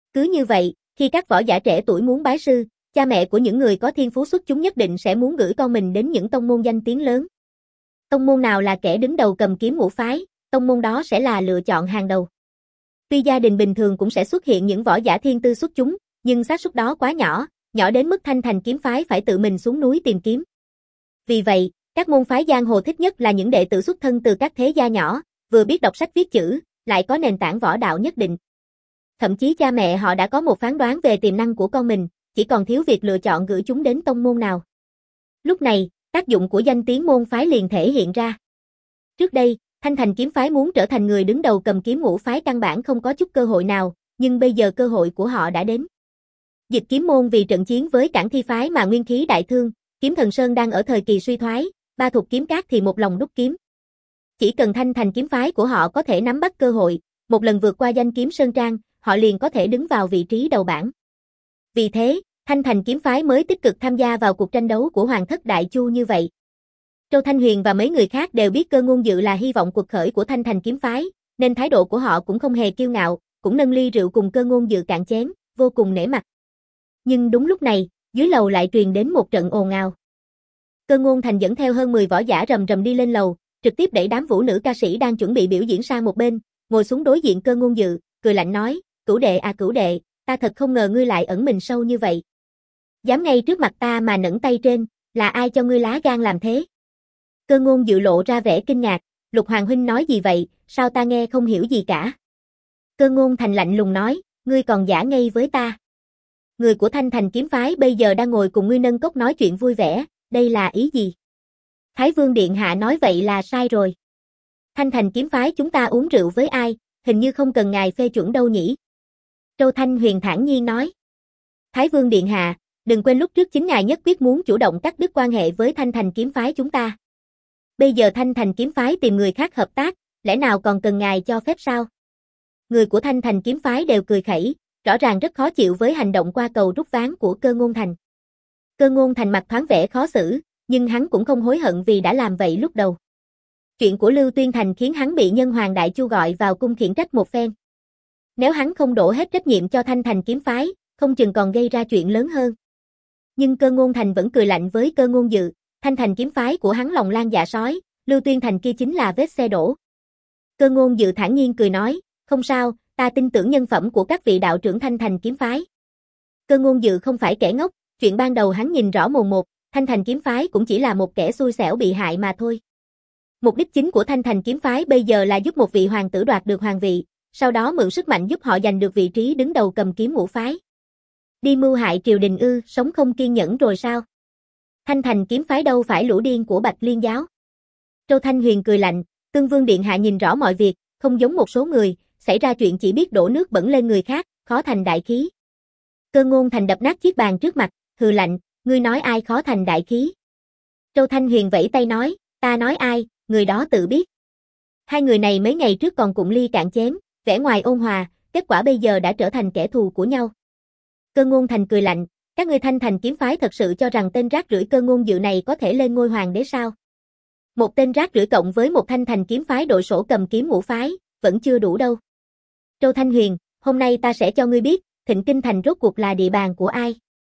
Cứ như vậy, khi các võ giả trẻ tuổi muốn bái sư, cha mẹ của những người có thiên phú xuất chúng nhất định sẽ muốn gửi con mình đến những tông môn danh tiếng lớn. Tông môn nào là kẻ đứng đầu cầm kiếm ngũ phái, tông môn đó sẽ là lựa chọn hàng đầu. Tuy gia đình bình thường cũng sẽ xuất hiện những võ giả thiên tư xuất chúng, nhưng xác suất đó quá nhỏ, nhỏ đến mức Thanh Thành kiếm phái phải tự mình xuống núi tìm kiếm. Vì vậy, các môn phái giang hồ thích nhất là những đệ tử xuất thân từ các thế gia nhỏ, vừa biết đọc sách viết chữ, lại có nền tảng võ đạo nhất định. Thậm chí cha mẹ họ đã có một phán đoán về tiềm năng của con mình, chỉ còn thiếu việc lựa chọn gửi chúng đến tông môn nào. Lúc này, tác dụng của danh tiếng môn phái liền thể hiện ra. Trước đây, Thanh Thành kiếm phái muốn trở thành người đứng đầu cầm kiếm ngũ phái căn bản không có chút cơ hội nào, nhưng bây giờ cơ hội của họ đã đến. Dịch kiếm môn vì trận chiến với Cảng Thi phái mà nguyên khí đại thương, Kiếm Thần Sơn đang ở thời kỳ suy thoái, Ba Thục kiếm cát thì một lòng đúc kiếm. Chỉ cần Thanh Thành kiếm phái của họ có thể nắm bắt cơ hội, một lần vượt qua danh kiếm Sơn Trang, họ liền có thể đứng vào vị trí đầu bảng. Vì thế, Thanh Thành kiếm phái mới tích cực tham gia vào cuộc tranh đấu của Hoàng thất Đại Chu như vậy. Châu Thanh Huyền và mấy người khác đều biết Cơ Ngôn Dự là hy vọng cuộc khởi của Thanh Thành kiếm phái, nên thái độ của họ cũng không hề kiêu ngạo, cũng nâng ly rượu cùng Cơ Ngôn Dự cạn chén, vô cùng nể mặt. Nhưng đúng lúc này, dưới lầu lại truyền đến một trận ồn ào. Cơ Ngôn Thành dẫn theo hơn mười võ giả rầm rầm đi lên lầu, trực tiếp đẩy đám vũ nữ ca sĩ đang chuẩn bị biểu diễn sang một bên, ngồi xuống đối diện Cơ Ngôn Dự, cười lạnh nói, "Cửu đệ à cửu đệ, ta thật không ngờ ngươi lại ẩn mình sâu như vậy. Dám ngay trước mặt ta mà nẫng tay trên, là ai cho ngươi lá gan làm thế?" Cơ Ngôn Dự lộ ra vẻ kinh ngạc, "Lục Hoàng huynh nói gì vậy, sao ta nghe không hiểu gì cả?" Cơ Ngôn Thành lạnh lùng nói, "Ngươi còn giả ngây với ta. Người của Thanh Thành kiếm phái bây giờ đang ngồi cùng ngươi nâng cốc nói chuyện vui vẻ, đây là ý gì?" Thái Vương điện hạ nói vậy là sai rồi. Thanh Thành kiếm phái chúng ta uống rượu với ai, hình như không cần ngài phê chuẩn đâu nhỉ? Châu Thanh Huyền thản nhiên nói. Thái Vương điện hạ, đừng quên lúc trước chính ngài nhất quyết muốn chủ động cắt đứt quan hệ với Thanh Thành kiếm phái chúng ta. Bây giờ Thanh Thành kiếm phái tìm người khác hợp tác, lẽ nào còn cần ngài cho phép sao? Người của Thanh Thành kiếm phái đều cười khẩy, rõ ràng rất khó chịu với hành động qua cầu rút ván của Cơ Ngôn Thành. Cơ Ngôn Thành mặt thoáng vẻ khó xử, nhưng hắn cũng không hối hận vì đã làm vậy lúc đầu. Chuyện của Lưu Tuyên Thành khiến hắn bị Nhân Hoàng Đại Chu gọi vào cung khiển trách một phen. Nếu hắn không đổ hết trách nhiệm cho Thanh Thành kiếm phái, không chừng còn gây ra chuyện lớn hơn. Nhưng Cơ Ngôn Thành vẫn cười lạnh với Cơ Ngôn Dự, Thanh Thành kiếm phái của hắn lòng lan dạ sói, Lưu Tuyên Thành kia chính là vết xe đổ. Cơ Ngôn Dự thản nhiên cười nói, không sao, ta tin tưởng nhân phẩm của các vị đạo trưởng Thanh Thành kiếm phái. Cơ Ngôn Dự không phải kẻ ngốc, chuyện ban đầu hắn nhìn rõ mồn một, Thanh Thành kiếm phái cũng chỉ là một kẻ xui xẻo bị hại mà thôi. Mục đích chính của Thanh Thành kiếm phái bây giờ là giúp một vị hoàng tử đoạt được hoàng vị, sau đó mượn sức mạnh giúp họ giành được vị trí đứng đầu cầm kiếm ngũ phái. Đi mưu hại triều đình ư, sống không kiên nhẫn rồi sao? Thanh Thành kiếm phái đâu phải lũ điên của Bạch Liên giáo. Châu Thanh Huyền cười lạnh, Tương Vương điện hạ nhìn rõ mọi việc, không giống một số người, xảy ra chuyện chỉ biết đổ nước bẩn lên người khác, khó thành đại khí. Cơ Ngôn Thành đập nát chiếc bàn trước mặt, hừ lạnh, ngươi nói ai khó thành đại khí? Châu Thanh Huyền vẫy tay nói, ta nói ai, người đó tự biết. Hai người này mấy ngày trước còn cụng ly cạn chén, vẻ ngoài ôn hòa, kết quả bây giờ đã trở thành kẻ thù của nhau. Cơ Ngôn Thành cười lạnh, các ngươi Thanh Thành kiếm phái thật sự cho rằng tên rác rưởi Cơ Ngôn Dự này có thể lên ngôi hoàng đế sao? Một tên rác rưởi cộng với một Thanh Thành kiếm phái đội sổ cầm kiếm ngũ phái, vẫn chưa đủ đâu. Châu Thanh Huyền, hôm nay ta sẽ cho ngươi biết, Thịnh Kinh Thành rốt cuộc là địa bàn của ai.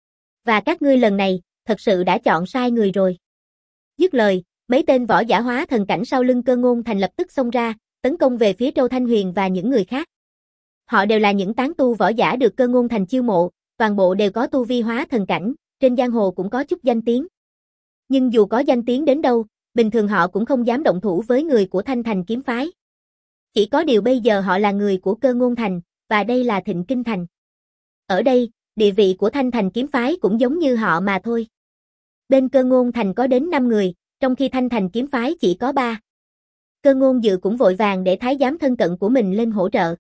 Và các ngươi lần này, thật sự đã chọn sai người rồi. Dứt lời, mấy tên võ giả hóa thần cảnh sau lưng Cơ Ngôn Thành lập tức xông ra, tấn công về phía Châu Thanh Huyền và những người khác. Họ đều là những tán tu võ giả được Cơ Ngôn Thành chiêu mộ, toàn bộ đều có tu vi hóa thần cảnh, trên giang hồ cũng có chút danh tiếng. Nhưng dù có danh tiếng đến đâu, bình thường họ cũng không dám động thủ với người của Thanh Thành kiếm phái. Chỉ có điều bây giờ họ là người của Cơ Ngôn Thành, và đây là Thịnh Kinh Thành. Ở đây, địa vị của Thanh Thành kiếm phái cũng giống như họ mà thôi. Bên Cơ Ngôn Thành có đến năm người, trong khi Thanh Thành kiếm phái chỉ có ba. Cơ Ngôn Dự cũng vội vàng để thái giám thân cận của mình lên hỗ trợ.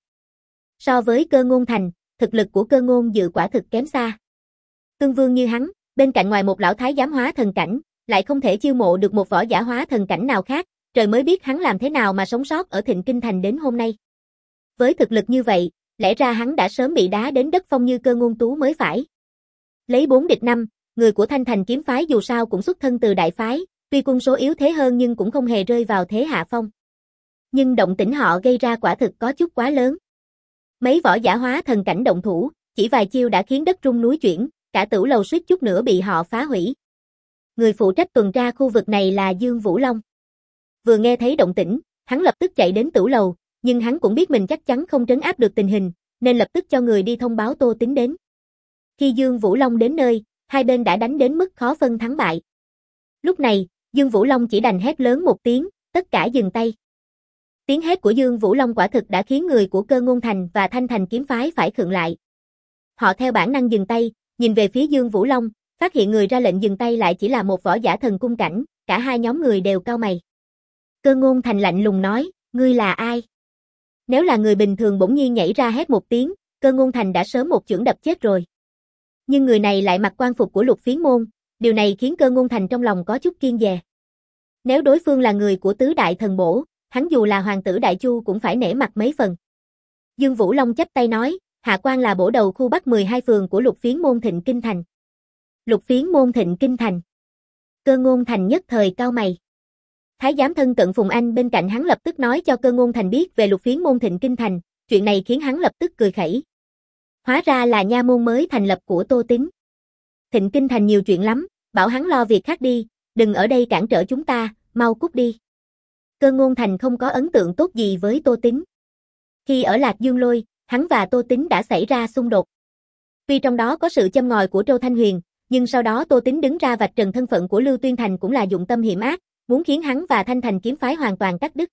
So với Cơ Ngôn Thành, thực lực của Cơ Ngôn Dự quả thực kém xa. Tương Vương như hắn, bên cạnh ngoài một lão thái giám hóa thần cảnh, lại không thể chiêu mộ được một võ giả hóa thần cảnh nào khác, trời mới biết hắn làm thế nào mà sống sót ở Thịnh Kinh Thành đến hôm nay. Với thực lực như vậy, lẽ ra hắn đã sớm bị đá đến đất phong như Cơ Ngôn Tú mới phải. Lấy bốn địch năm, người của Thanh Thành kiếm phái dù sao cũng xuất thân từ đại phái, tuy quân số yếu thế hơn nhưng cũng không hề rơi vào thế hạ phong. Nhưng động tĩnh họ gây ra quả thực có chút quá lớn. Mấy võ giả hóa thần cảnh động thủ, Chỉ vài chiêu đã khiến đất rung núi chuyển, cả tửu lầu suýt chút nữa bị họ phá hủy. Người phụ trách tuần tra khu vực này là Dương Vũ Long. Vừa nghe thấy động tĩnh, hắn lập tức chạy đến tửu lầu, nhưng hắn cũng biết mình chắc chắn không trấn áp được tình hình, nên lập tức cho người đi thông báo Tô Tín đến. Khi Dương Vũ Long đến nơi, hai bên đã đánh đến mức khó phân thắng bại. Lúc này, Dương Vũ Long chỉ đành hét lớn một tiếng, tất cả dừng tay. Tiếng hét của Dương Vũ Long quả thực đã khiến người của Cơ Ngôn Thành và Thanh Thành kiếm phái phải khựng lại. Họ theo bản năng dừng tay, nhìn về phía Dương Vũ Long, phát hiện người ra lệnh dừng tay lại chỉ là một võ giả thần cung cảnh, cả hai nhóm người đều cau mày. Cơ Ngôn Thành lạnh lùng nói, ngươi là ai? Nếu là người bình thường bỗng nhiên nhảy ra hét một tiếng, Cơ Ngôn Thành đã sớm một chưởng đập chết rồi. Nhưng người này lại mặc quan phục của Lục Phiến môn, điều này khiến Cơ Ngôn Thành trong lòng có chút kiêng dè. Nếu đối phương là người của tứ đại thần bổ, hắn dù là hoàng tử Đại Chu cũng phải nể mặt mấy phần. Dương Vũ Long chắp tay nói, hạ quan là bổ đầu khu Bắc mười hai phường của Lục Phiến môn Thịnh Kinh Thành. Lục Phiến môn Thịnh Kinh Thành. Cơ Ngôn Thành nhất thời cau mày. Thái giám thân cận Phùng Anh bên cạnh hắn lập tức nói cho Cơ Ngôn Thành biết về Lục Phiến môn Thịnh Kinh Thành, chuyện này khiến hắn lập tức cười khẩy. Hóa ra là nha môn mới thành lập của Tô Tín. Thịnh Kinh Thành nhiều chuyện lắm, bảo hắn lo việc khác đi, đừng ở đây cản trở chúng ta, mau cút đi. Cơ Ngôn Thành không có ấn tượng tốt gì với Tô Tín. Khi ở Lạc Dương Lôi, hắn và Tô Tín đã xảy ra xung đột. Tuy trong đó có sự châm ngòi của Trô Thanh Huyền, nhưng sau đó Tô Tín đứng ra vạch trần thân phận của Lưu Tuyên Thành cũng là dụng tâm hiểm ác, muốn khiến hắn và Thanh Thành kiếm phái hoàn toàn cắt đứt.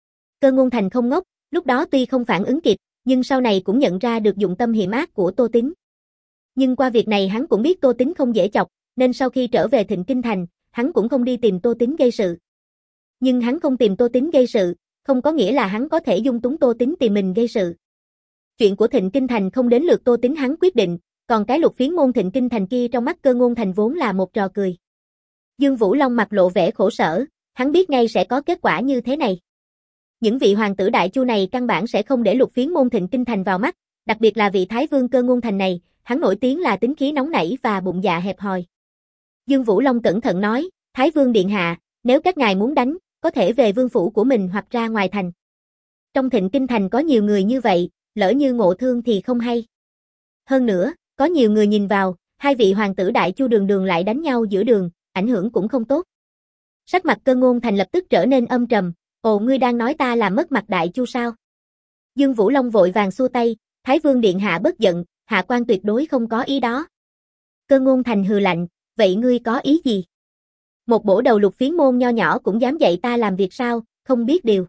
Cơ Ngôn Thành không ngốc, lúc đó tuy không phản ứng kịp, nhưng sau này cũng nhận ra được dụng tâm hiểm ác của Tô Tín. Nhưng qua việc này hắn cũng biết Tô Tín không dễ chọc, nên sau khi trở về Thịnh Kinh Thành, hắn cũng không đi tìm Tô Tín gây sự. Nhưng hắn không tìm Tô Tín gây sự, không có nghĩa là hắn có thể dung túng Tô Tín tìm mình gây sự. Chuyện của Thịnh Kinh Thành không đến lượt Tô Tín hắn quyết định, còn cái Lục Phiến môn Thịnh Kinh Thành kia trong mắt Cơ Ngôn Thành vốn là một trò cười. Dương Vũ Long mặt lộ vẻ khổ sở, hắn biết ngay sẽ có kết quả như thế này. Những vị hoàng tử Đại Chu này căn bản sẽ không để Lục Phiến môn Thịnh Kinh Thành vào mắt, đặc biệt là vị Thái Vương Cơ Ngôn Thành này, hắn nổi tiếng là tính khí nóng nảy và bụng dạ hẹp hòi. Dương Vũ Long cẩn thận nói, Thái Vương điện hạ, nếu các ngài muốn đánh, có thể về vương phủ của mình hoặc ra ngoài thành. Trong Thịnh Kinh Thành có nhiều người như vậy, lỡ như ngộ thương thì không hay. Hơn nữa, có nhiều người nhìn vào, hai vị hoàng tử Đại Chu đường đường lại đánh nhau giữa đường, ảnh hưởng cũng không tốt. Sắc mặt Cơ Ngôn Thành lập tức trở nên âm trầm, ồ ngươi đang nói ta làm mất mặt Đại Chu sao? Dương Vũ Long vội vàng xua tay, Thái Vương điện hạ bất giận, hạ quan tuyệt đối không có ý đó. Cơ Ngôn Thành hừ lạnh, vậy ngươi có ý gì? Một bổ đầu Lục Phiến môn nho nhỏ cũng dám dạy ta làm việc sao, không biết điều.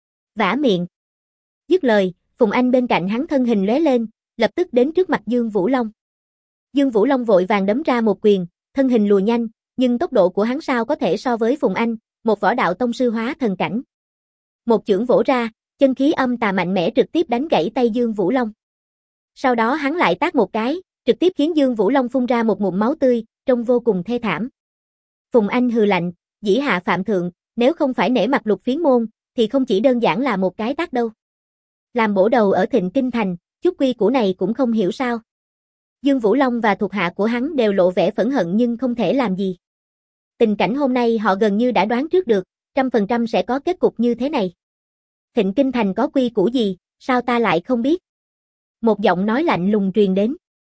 Vả miệng. Dứt lời, Phùng Anh bên cạnh hắn thân hình lóe lên, lập tức đến trước mặt Dương Vũ Long. Dương Vũ Long vội vàng đấm ra một quyền, thân hình lùi nhanh, nhưng tốc độ của hắn sao có thể so với Phùng Anh, một võ đạo tông sư hóa thần cảnh. Một chưởng vỗ ra, chân khí âm tà mạnh mẽ trực tiếp đánh gãy tay Dương Vũ Long. Sau đó hắn lại tát một cái, trực tiếp khiến Dương Vũ Long phun ra một ngụm máu tươi, trông vô cùng thê thảm. Phùng Anh hừ lạnh, dĩ hạ phạm thượng, nếu không phải nể mặt Lục Phiến môn, thì không chỉ đơn giản là một cái tát đâu. Làm bổ đầu ở Thịnh Kinh Thành, chút quy củ này cũng không hiểu sao. Dương Vũ Long và thuộc hạ của hắn đều lộ vẻ phẫn hận nhưng không thể làm gì. Tình cảnh hôm nay họ gần như đã đoán trước được, trăm phần trăm sẽ có kết cục như thế này. Thịnh Kinh Thành có quy củ gì, sao ta lại không biết? Một giọng nói lạnh lùng truyền đến.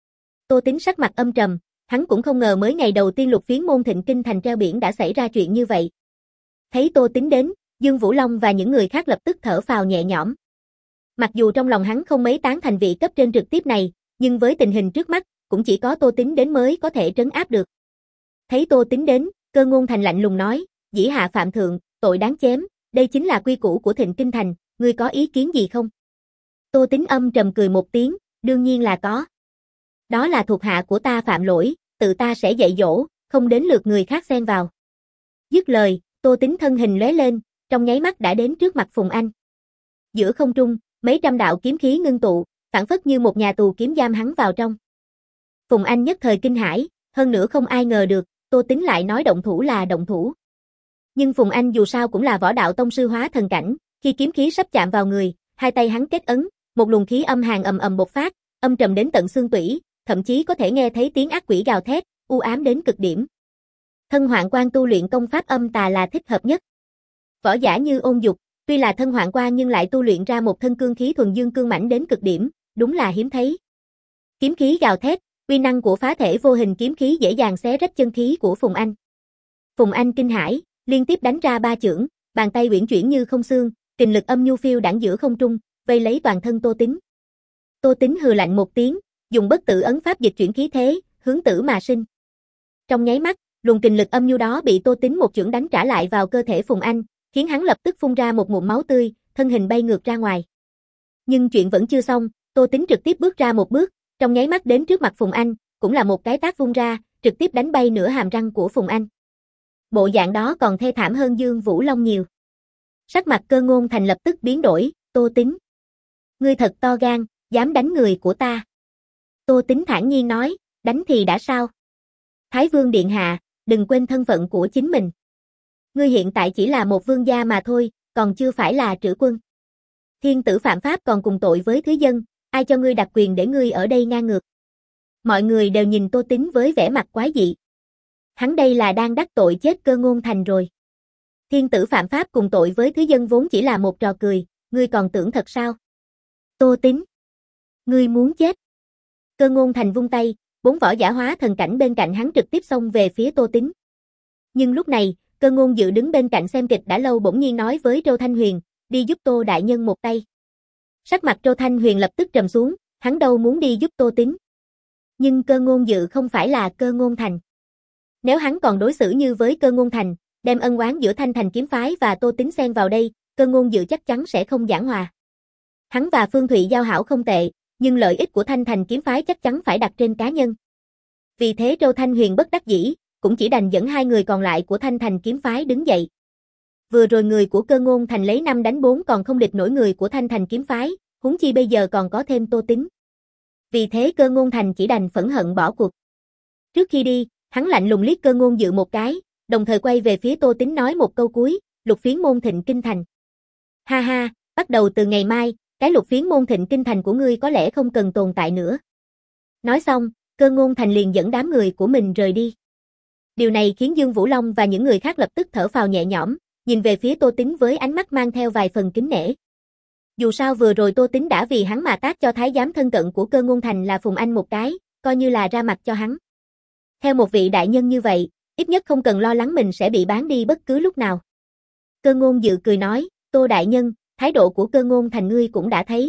Tô Tín sắc mặt âm trầm, hắn cũng không ngờ mới ngày đầu tiên Lục Phiến môn Thịnh Kinh Thành treo biển đã xảy ra chuyện như vậy. Thấy Tô Tín đến, Dương Vũ Long và những người khác lập tức thở phào nhẹ nhõm. Mặc dù trong lòng hắn không mấy tán thành vị cấp trên trực tiếp này, nhưng với tình hình trước mắt, cũng chỉ có Tô Tín đến mới có thể trấn áp được. Thấy Tô Tín đến, Cơ Ngôn Thành lạnh lùng nói, dĩ hạ phạm thượng, tội đáng chém, đây chính là quy củ của Thịnh Kinh Thành, ngươi có ý kiến gì không? Tô Tín âm trầm cười một tiếng, đương nhiên là có. Đó là thuộc hạ của ta phạm lỗi, tự ta sẽ dạy dỗ, không đến lượt người khác xen vào. Dứt lời, Tô Tín thân hình lóe lên, trong nháy mắt đã đến trước mặt Phùng Anh. Giữa không trung, mấy trăm đạo kiếm khí ngưng tụ, phảng phất như một nhà tù kiếm giam hắn vào trong. Phùng Anh nhất thời kinh hãi, hơn nữa không ai ngờ được, Tô Tín lại nói động thủ là động thủ. Nhưng Phùng Anh dù sao cũng là võ đạo tông sư hóa thần cảnh, khi kiếm khí sắp chạm vào người, hai tay hắn kết ấn, một luồng khí âm hàn ầm ầm bộc phát, âm trầm đến tận xương tủy, thậm chí có thể nghe thấy tiếng ác quỷ gào thét, u ám đến cực điểm. Thân Hoạn Quan tu luyện công pháp âm tà là thích hợp nhất. Võ giả như Ôn Dục, tuy là thân Hoạn Quan nhưng lại tu luyện ra một thân cương khí thuần dương cương mãnh đến cực điểm, đúng là hiếm thấy. Kiếm khí gào thét, uy năng của phá thể vô hình kiếm khí dễ dàng xé rách chân khí của Phùng Anh. Phùng Anh kinh hãi, liên tiếp đánh ra ba chưởng, bàn tay uyển chuyển như không xương, kình lực âm nhu phiêu đãng giữa không trung, vây lấy toàn thân Tô Tính. Tô Tính hừ lạnh một tiếng, dùng bất tử ấn pháp dịch chuyển khí thế, hướng tử mà sinh. Trong nháy mắt, luồng kình lực âm nhu đó bị Tô Tính một chưởng đánh trả lại vào cơ thể Phùng Anh, khiến hắn lập tức phun ra một ngụm máu tươi, thân hình bay ngược ra ngoài. Nhưng chuyện vẫn chưa xong, Tô Tính trực tiếp bước ra một bước, trong nháy mắt đến trước mặt Phùng Anh, cũng là một cái tát vung ra, trực tiếp đánh bay nửa hàm răng của Phùng Anh. Bộ dạng đó còn thê thảm hơn Dương Vũ Long nhiều. Sắc mặt Cơ Ngôn Thành lập tức biến đổi, Tô Tính. Ngươi thật to gan, dám đánh người của ta. Tô Tính thản nhiên nói, đánh thì đã sao? Thái Vương Điện Hạ, đừng quên thân phận của chính mình. Ngươi hiện tại chỉ là một vương gia mà thôi, còn chưa phải là trữ quân. Thiên tử phạm pháp còn cùng tội với thứ dân, ai cho ngươi đặc quyền để ngươi ở đây ngang ngược. Mọi người đều nhìn Tô Tính với vẻ mặt quái dị. Hắn đây là đang đắc tội chết Cơ Ngôn Thành rồi. Thiên tử phạm pháp cùng tội với thứ dân vốn chỉ là một trò cười, ngươi còn tưởng thật sao? Tô Tính. Ngươi muốn chết. Cơ Ngôn Thành vung tay, bốn võ giả hóa thần cảnh bên cạnh hắn trực tiếp xông về phía Tô Tính. Nhưng lúc này, Cơ Ngôn Dự đứng bên cạnh xem kịch đã lâu bỗng nhiên nói với Trô Thanh Huyền, đi giúp Tô đại nhân một tay. Sắc mặt Trô Thanh Huyền lập tức trầm xuống, hắn đâu muốn đi giúp Tô Tính. Nhưng Cơ Ngôn Dự không phải là Cơ Ngôn Thành. Nếu hắn còn đối xử như với Cơ Ngôn Thành, đem ân oán giữa Thanh Thành kiếm phái và Tô Tính xen vào đây, Cơ Ngôn Dự chắc chắn sẽ không giảng hòa. Hắn và Phương Thụy giao hảo không tệ, nhưng lợi ích của Thanh Thành kiếm phái chắc chắn phải đặt trên cá nhân. Vì thế Trô Thanh Huyền bất đắc dĩ, cũng chỉ đành dẫn hai người còn lại của Thanh Thành kiếm phái đứng dậy. Vừa rồi người của Cơ Ngôn Thành lấy năm đánh bốn còn không địch nổi người của Thanh Thành kiếm phái, huống chi bây giờ còn có thêm Tô Tính. Vì thế Cơ Ngôn Thành chỉ đành phẫn hận bỏ cuộc. Trước khi đi, hắn lạnh lùng liếc Cơ Ngôn Dự một cái, đồng thời quay về phía Tô Tính nói một câu cuối, Lục Phiến môn Thịnh Kinh Thành. Ha ha, bắt đầu từ ngày mai, cái Lục Phiến môn Thịnh Kinh Thành của ngươi có lẽ không cần tồn tại nữa. Nói xong, Cơ Ngôn Thành liền dẫn đám người của mình rời đi. Điều này khiến Dương Vũ Long và những người khác lập tức thở phào nhẹ nhõm, nhìn về phía Tô Tính với ánh mắt mang theo vài phần kính nể. Dù sao vừa rồi Tô Tính đã vì hắn mà tát cho thái giám thân cận của Cơ Ngôn Thành là Phùng Anh một cái, coi như là ra mặt cho hắn. Theo một vị đại nhân như vậy, ít nhất không cần lo lắng mình sẽ bị bán đi bất cứ lúc nào. Cơ Ngôn Dự cười nói, Tô đại nhân, thái độ của Cơ Ngôn Thành ngươi cũng đã thấy.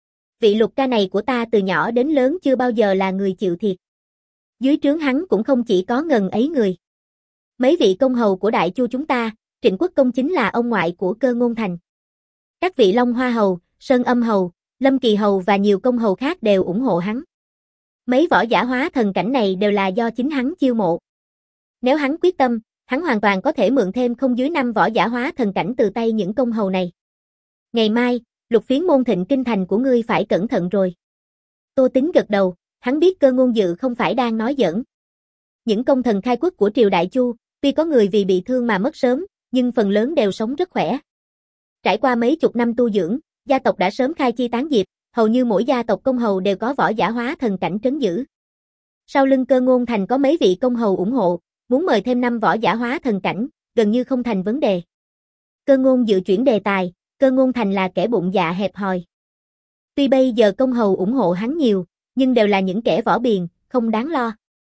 Vị Lục ca này của ta từ nhỏ đến lớn chưa bao giờ là người chịu thiệt. Dưới trướng hắn cũng không chỉ có ngần ấy người. Mấy vị công hầu của Đại Chu chúng ta, Trịnh Quốc công chính là ông ngoại của Cơ Ngôn Thành. Các vị Long Hoa hầu, Sơn Âm hầu, Lâm Kỳ hầu và nhiều công hầu khác đều ủng hộ hắn. Mấy võ giả hóa thần cảnh này đều là do chính hắn chiêu mộ. Nếu hắn quyết tâm, hắn hoàn toàn có thể mượn thêm không dưới năm võ giả hóa thần cảnh từ tay những công hầu này. Ngày mai, Lục Phiến môn Thịnh Kinh Thành của ngươi phải cẩn thận rồi. Tô Tính gật đầu, hắn biết Cơ Ngôn Dự không phải đang nói giỡn. Những công thần khai quốc của triều Đại Chu, tuy có người vì bị thương mà mất sớm, nhưng phần lớn đều sống rất khỏe. Trải qua mấy chục năm tu dưỡng, gia tộc đã sớm khai chi tán diệp, hầu như mỗi gia tộc công hầu đều có võ giả hóa thần cảnh trấn giữ. Sau lưng Cơ Ngôn Thành có mấy vị công hầu ủng hộ, muốn mời thêm năm võ giả hóa thần cảnh, gần như không thành vấn đề. Cơ Ngôn Dự chuyển đề tài, Cơ Ngôn Thành là kẻ bụng dạ hẹp hòi. Tuy bây giờ công hầu ủng hộ hắn nhiều, nhưng đều là những kẻ võ biền, không đáng lo.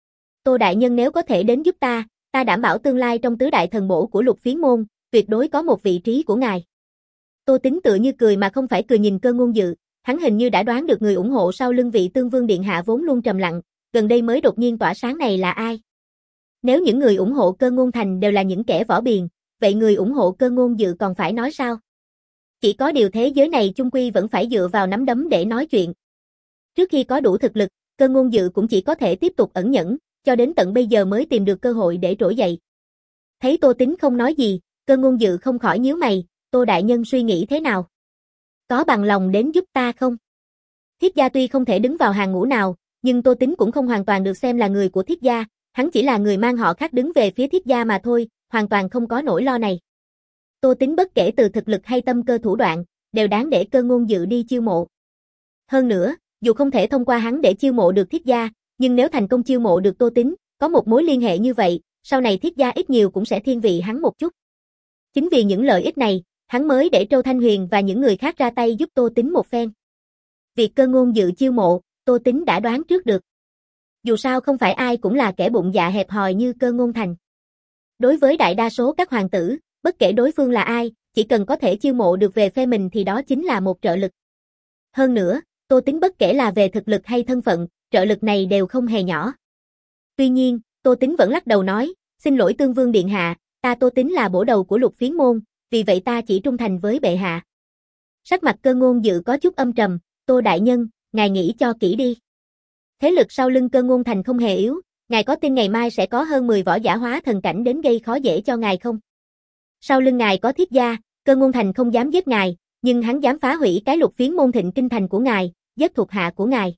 Tô đại nhân nếu có thể đến giúp ta, ta đảm bảo tương lai trong tứ đại thần bổ của Lục Phiến môn, tuyệt đối có một vị trí của ngài. Tô Tính tựa như cười mà không phải cười nhìn Cơ Ngôn Dự, hắn hình như đã đoán được người ủng hộ sau lưng vị Tương Vương điện hạ vốn luôn trầm lặng, gần đây mới đột nhiên tỏa sáng này là ai. Nếu những người ủng hộ Cơ Ngôn Thành đều là những kẻ võ biền, vậy người ủng hộ Cơ Ngôn Dự còn phải nói sao? Chỉ có điều thế giới này chung quy vẫn phải dựa vào nắm đấm để nói chuyện. Trước khi có đủ thực lực, Cơ Ngôn Dự cũng chỉ có thể tiếp tục ẩn nhẫn, cho đến tận bây giờ mới tìm được cơ hội để trỗi dậy. Thấy Tô Tính không nói gì, Cơ Ngôn Dự không khỏi nhíu mày, Tô đại nhân suy nghĩ thế nào? Có bằng lòng đến giúp ta không? Thiết gia tuy không thể đứng vào hàng ngũ nào, nhưng Tô Tính cũng không hoàn toàn được xem là người của Thiết gia, hắn chỉ là người mang họ khác đứng về phía Thiết gia mà thôi, hoàn toàn không có nỗi lo này. Tô Tính bất kể từ thực lực hay tâm cơ thủ đoạn, đều đáng để Cơ Ngôn Dự đi chiêu mộ. Hơn nữa, dù không thể thông qua hắn để chiêu mộ được Thiết gia, nhưng nếu thành công chiêu mộ được Tô Tính, có một mối liên hệ như vậy, sau này Thiết gia ít nhiều cũng sẽ thiên vị hắn một chút. Chính vì những lợi ích này, hắn mới để Trô Thanh Huyền và những người khác ra tay giúp Tô Tính một phen. Việc Cơ Ngôn Dự chiêu mộ, Tô Tính đã đoán trước được. Dù sao không phải ai cũng là kẻ bụng dạ hẹp hòi như Cơ Ngôn Thành. Đối với đại đa số các hoàng tử, bất kể đối phương là ai, chỉ cần có thể chiêu mộ được về phe mình thì đó chính là một trợ lực. Hơn nữa, Tô Tính bất kể là về thực lực hay thân phận, trợ lực này đều không hề nhỏ. Tuy nhiên, Tô Tính vẫn lắc đầu nói, xin lỗi Tương Vương Điện Hạ, ta Tô Tính là bổ đầu của Lục Phiến môn, vì vậy ta chỉ trung thành với bệ hạ. Sắc mặt Cơ Ngôn Dự có chút âm trầm, Tô đại nhân, ngài nghĩ cho kỹ đi. Thế lực sau lưng Cơ Ngôn Thành không hề yếu, ngài có tin ngày mai sẽ có hơn mười võ giả hóa thần cảnh đến gây khó dễ cho ngài không? Sau lưng ngài có Thiết gia, Cơ Ngôn Thành không dám giết ngài, nhưng hắn dám phá hủy cái Lục Phiến môn Thịnh Kinh Thành của ngài, giết thuộc hạ của ngài.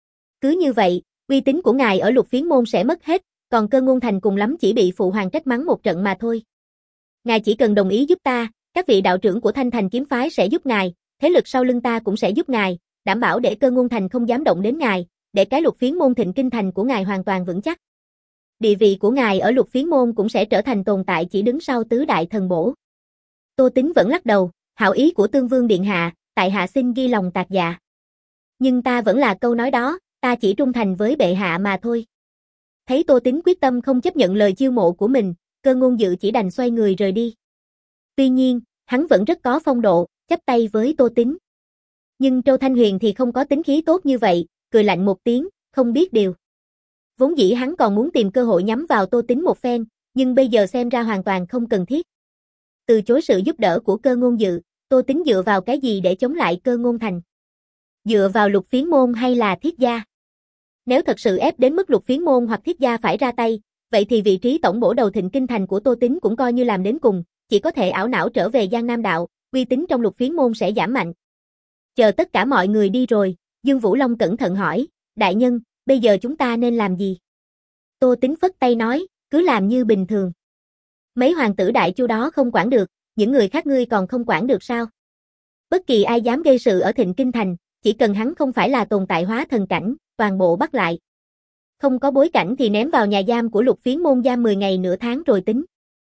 Cứ như vậy, uy tín của ngài ở Lục Phiến môn sẽ mất hết, còn Cơ Ngôn Thành cùng lắm chỉ bị phụ hoàng trách mắng một trận mà thôi. Ngài chỉ cần đồng ý giúp ta, các vị đạo trưởng của Thanh Thành kiếm phái sẽ giúp ngài, thế lực sau lưng ta cũng sẽ giúp ngài, đảm bảo để Cơ Ngôn Thành không dám động đến ngài, để cái Lục Phiến môn Thịnh Kinh Thành của ngài hoàn toàn vững chắc. Địa vị của ngài ở Lục Phiến môn cũng sẽ trở thành tồn tại chỉ đứng sau tứ đại thần bổ. Tô Tính vẫn lắc đầu, hảo ý của Tương Vương Điện Hạ, tại hạ xin ghi lòng tạc dạ. Nhưng ta vẫn là câu nói đó, ta chỉ trung thành với bệ hạ mà thôi. Thấy Tô Tính quyết tâm không chấp nhận lời chiêu mộ của mình, Cơ Ngôn Dự chỉ đành xoay người rời đi. Tuy nhiên, hắn vẫn rất có phong độ, chắp tay với Tô Tính. Nhưng Trâu Thanh Huyền thì không có tính khí tốt như vậy, cười lạnh một tiếng, không biết điều. Vốn dĩ hắn còn muốn tìm cơ hội nhắm vào Tô Tính một phen, nhưng bây giờ xem ra hoàn toàn không cần thiết. Từ chối sự giúp đỡ của Cơ Ngôn Dự, Tô Tính dựa vào cái gì để chống lại Cơ Ngôn Thành? Dựa vào Lục Phiến môn hay là Thiết gia? Nếu thật sự ép đến mức Lục Phiến môn hoặc Thiết gia phải ra tay, vậy thì vị trí tổng bổ đầu Thịnh Kinh Thành của Tô Tính cũng coi như làm đến cùng, chỉ có thể ảo não trở về Giang Nam đạo, uy tín trong Lục Phiến môn sẽ giảm mạnh. Chờ tất cả mọi người đi rồi, Dương Vũ Long cẩn thận hỏi, đại nhân, bây giờ chúng ta nên làm gì? Tô Tính phất tay nói, cứ làm như bình thường. Mấy hoàng tử đại chu đó không quản được, những người khác ngươi còn không quản được sao? Bất kỳ ai dám gây sự ở Thịnh Kinh Thành, chỉ cần hắn không phải là tồn tại hóa thần cảnh, toàn bộ bắt lại. Không có bối cảnh thì ném vào nhà giam của Lục Phiến môn giam mười ngày nửa tháng rồi tính.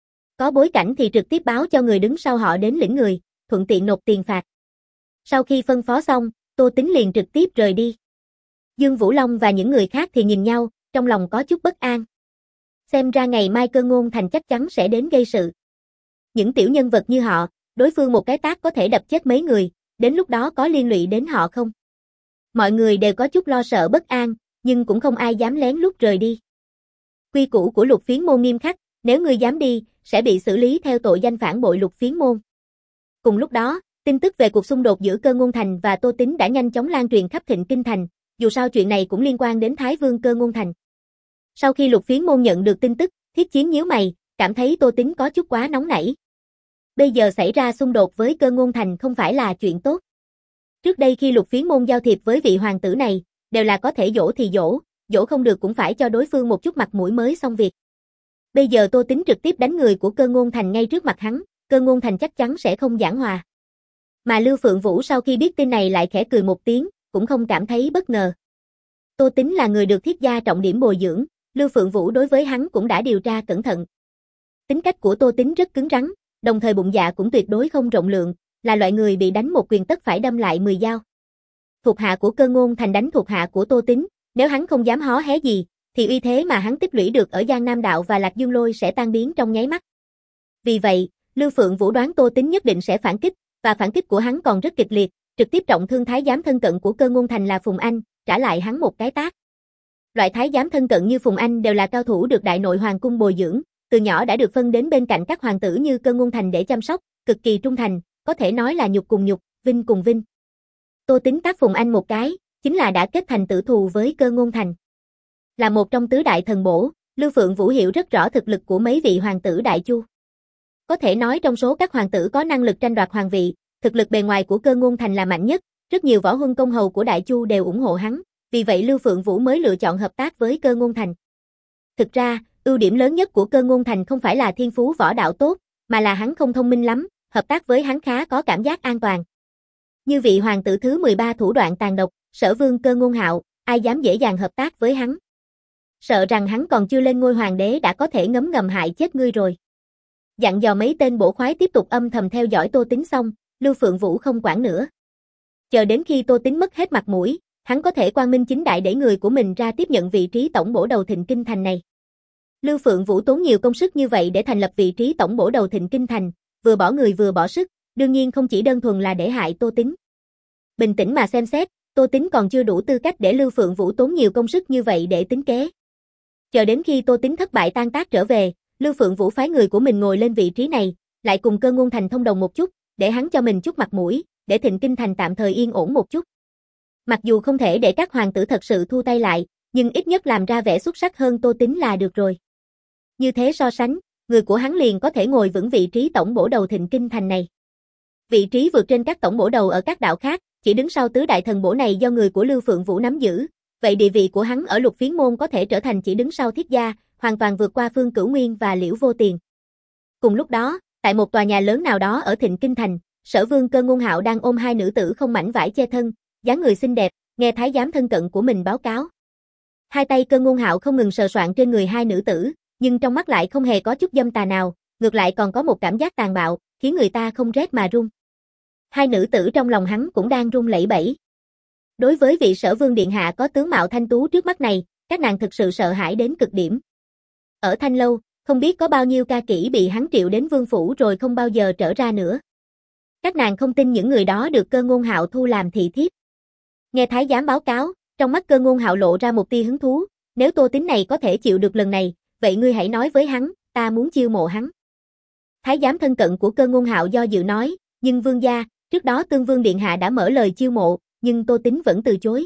Có bối cảnh thì trực tiếp báo cho người đứng sau họ đến lĩnh người, thuận tiện nộp tiền phạt. Sau khi phân phó xong, Tô Tính liền trực tiếp rời đi. Dương Vũ Long và những người khác thì nhìn nhau, trong lòng có chút bất an. Xem ra ngày mai Cơ Ngôn Thành chắc chắn sẽ đến gây sự. Những tiểu nhân vật như họ, đối phương một cái tát có thể đập chết mấy người, đến lúc đó có liên lụy đến họ không? Mọi người đều có chút lo sợ bất an, nhưng cũng không ai dám lén lút rời đi. Quy củ của Lục Phiến môn nghiêm khắc, nếu ngươi dám đi, sẽ bị xử lý theo tội danh phản bội Lục Phiến môn. Cùng lúc đó, tin tức về cuộc xung đột giữa Cơ Ngôn Thành và Tô Tính đã nhanh chóng lan truyền khắp Thịnh Kinh Thành, dù sao chuyện này cũng liên quan đến Thái Vương Cơ Ngôn Thành. Sau khi Lục Phiến môn nhận được tin tức, Thiết Chiến nhíu mày, cảm thấy Tô Tính có chút quá nóng nảy. Bây giờ xảy ra xung đột với Cơ Ngôn Thành không phải là chuyện tốt. Trước đây khi Lục Phiến môn giao thiệp với vị hoàng tử này, đều là có thể dỗ thì dỗ, dỗ không được cũng phải cho đối phương một chút mặt mũi mới xong việc. Bây giờ Tô Tính trực tiếp đánh người của Cơ Ngôn Thành ngay trước mặt hắn, Cơ Ngôn Thành chắc chắn sẽ không giảng hòa. Mà Lưu Phượng Vũ sau khi biết tin này lại khẽ cười một tiếng, cũng không cảm thấy bất ngờ. Tô Tính là người được Thiết gia trọng điểm bồi dưỡng, Lưu Phượng Vũ đối với hắn cũng đã điều tra cẩn thận. Tính cách của Tô Tính rất cứng rắn, đồng thời bụng dạ cũng tuyệt đối không rộng lượng, là loại người bị đánh một quyền tất phải đâm lại mười dao. Thuộc hạ của Cơ Ngôn Thành đánh thuộc hạ của Tô Tính, nếu hắn không dám hó hé gì, thì uy thế mà hắn tích lũy được ở Giang Nam đạo và Lạc Dương Lôi sẽ tan biến trong nháy mắt. Vì vậy, Lưu Phượng Vũ đoán Tô Tính nhất định sẽ phản kích, và phản kích của hắn còn rất kịch liệt, trực tiếp trọng thương thái giám thân cận của Cơ Ngôn Thành là Phùng Anh, trả lại hắn một cái tát. Loại thái giám thân cận như Phùng Anh đều là cao thủ được Đại Nội Hoàng cung bồi dưỡng, từ nhỏ đã được phân đến bên cạnh các hoàng tử như Cơ Ngôn Thành để chăm sóc, cực kỳ trung thành, có thể nói là nhục cùng nhục, vinh cùng vinh. Tô Tính tát Phùng Anh một cái, chính là đã kết thành tử thù với Cơ Ngôn Thành. Là một trong tứ đại thần bổ, Lưu Phượng Vũ hiểu rất rõ thực lực của mấy vị hoàng tử Đại Chu. Có thể nói trong số các hoàng tử có năng lực tranh đoạt hoàng vị, thực lực bề ngoài của Cơ Ngôn Thành là mạnh nhất, rất nhiều võ huân công hầu của Đại Chu đều ủng hộ hắn, vì vậy Lưu Phượng Vũ mới lựa chọn hợp tác với Cơ Ngôn Thành. Thực ra, ưu điểm lớn nhất của Cơ Ngôn Thành không phải là thiên phú võ đạo tốt, mà là hắn không thông minh lắm, hợp tác với hắn khá có cảm giác an toàn. Như vị hoàng tử thứ mười ba thủ đoạn tàn độc, Sở Vương Cơ Ngôn Hạo, ai dám dễ dàng hợp tác với hắn. Sợ rằng hắn còn chưa lên ngôi hoàng đế đã có thể ngấm ngầm hại chết ngươi rồi. Dặn dò mấy tên bổ khoái tiếp tục âm thầm theo dõi Tô Tính xong, Lưu Phượng Vũ không quản nữa. Chờ đến khi Tô Tính mất hết mặt mũi, hắn có thể quang minh chính đại để người của mình ra tiếp nhận vị trí tổng bổ đầu Thịnh Kinh Thành này. Lưu Phượng Vũ tốn nhiều công sức như vậy để thành lập vị trí tổng bổ đầu Thịnh Kinh Thành, vừa bỏ người vừa bỏ sức, đương nhiên không chỉ đơn thuần là để hại Tô Tín. Bình tĩnh mà xem xét, Tô Tín còn chưa đủ tư cách để Lưu Phượng Vũ tốn nhiều công sức như vậy để tính kế. Chờ đến khi Tô Tín thất bại tan tác trở về, Lưu Phượng Vũ phái người của mình ngồi lên vị trí này, lại cùng Cơ Ngôn Thành thông đồng một chút, để hắn cho mình chút mặt mũi, để Thịnh Kinh Thành tạm thời yên ổn một chút. Mặc dù không thể để các hoàng tử thật sự thu tay lại, nhưng ít nhất làm ra vẻ xuất sắc hơn Tô Tín là được rồi. Như thế so sánh, người của hắn liền có thể ngồi vững vị trí tổng bổ đầu Thịnh Kinh Thành này. Vị trí vượt trên các tổng bổ đầu ở các đạo khác, chỉ đứng sau tứ đại thần bổ này do người của Lưu Phượng Vũ nắm giữ, vậy địa vị của hắn ở Lục Phiến môn có thể trở thành chỉ đứng sau Thiết gia, hoàn toàn vượt qua Phương Cửu Nguyên và Liễu Vô Tiền. Cùng lúc đó, tại một tòa nhà lớn nào đó ở Thịnh Kinh Thành, Sở Vương Cơ Ngôn Hạo đang ôm hai nữ tử không mảnh vải che thân, dáng người xinh đẹp, nghe thái giám thân cận của mình báo cáo. Hai tay Cơ Ngôn Hạo không ngừng sờ soạn trên người hai nữ tử, nhưng trong mắt lại không hề có chút dâm tà nào, ngược lại còn có một cảm giác tàn bạo, khiến người ta không rét mà run. Hai nữ tử trong lòng hắn cũng đang run lẩy bẩy. Đối với vị Sở Vương điện hạ có tướng mạo thanh tú trước mắt này, các nàng thực sự sợ hãi đến cực điểm. Ở Thanh Lâu, không biết có bao nhiêu ca kỹ bị hắn triệu đến vương phủ rồi không bao giờ trở ra nữa. Các nàng không tin những người đó được Cơ Ngôn Hạo thu làm thị thiếp. Nghe thái giám báo cáo, trong mắt Cơ Ngôn Hạo lộ ra một tia hứng thú, nếu Tô Tín này có thể chịu được lần này, vậy ngươi hãy nói với hắn, ta muốn chiêu mộ hắn. Thái giám thân cận của Cơ Ngôn Hạo do dự nói, nhưng vương gia, trước đó Tương Vương điện hạ đã mở lời chiêu mộ, nhưng Tô Tín vẫn từ chối.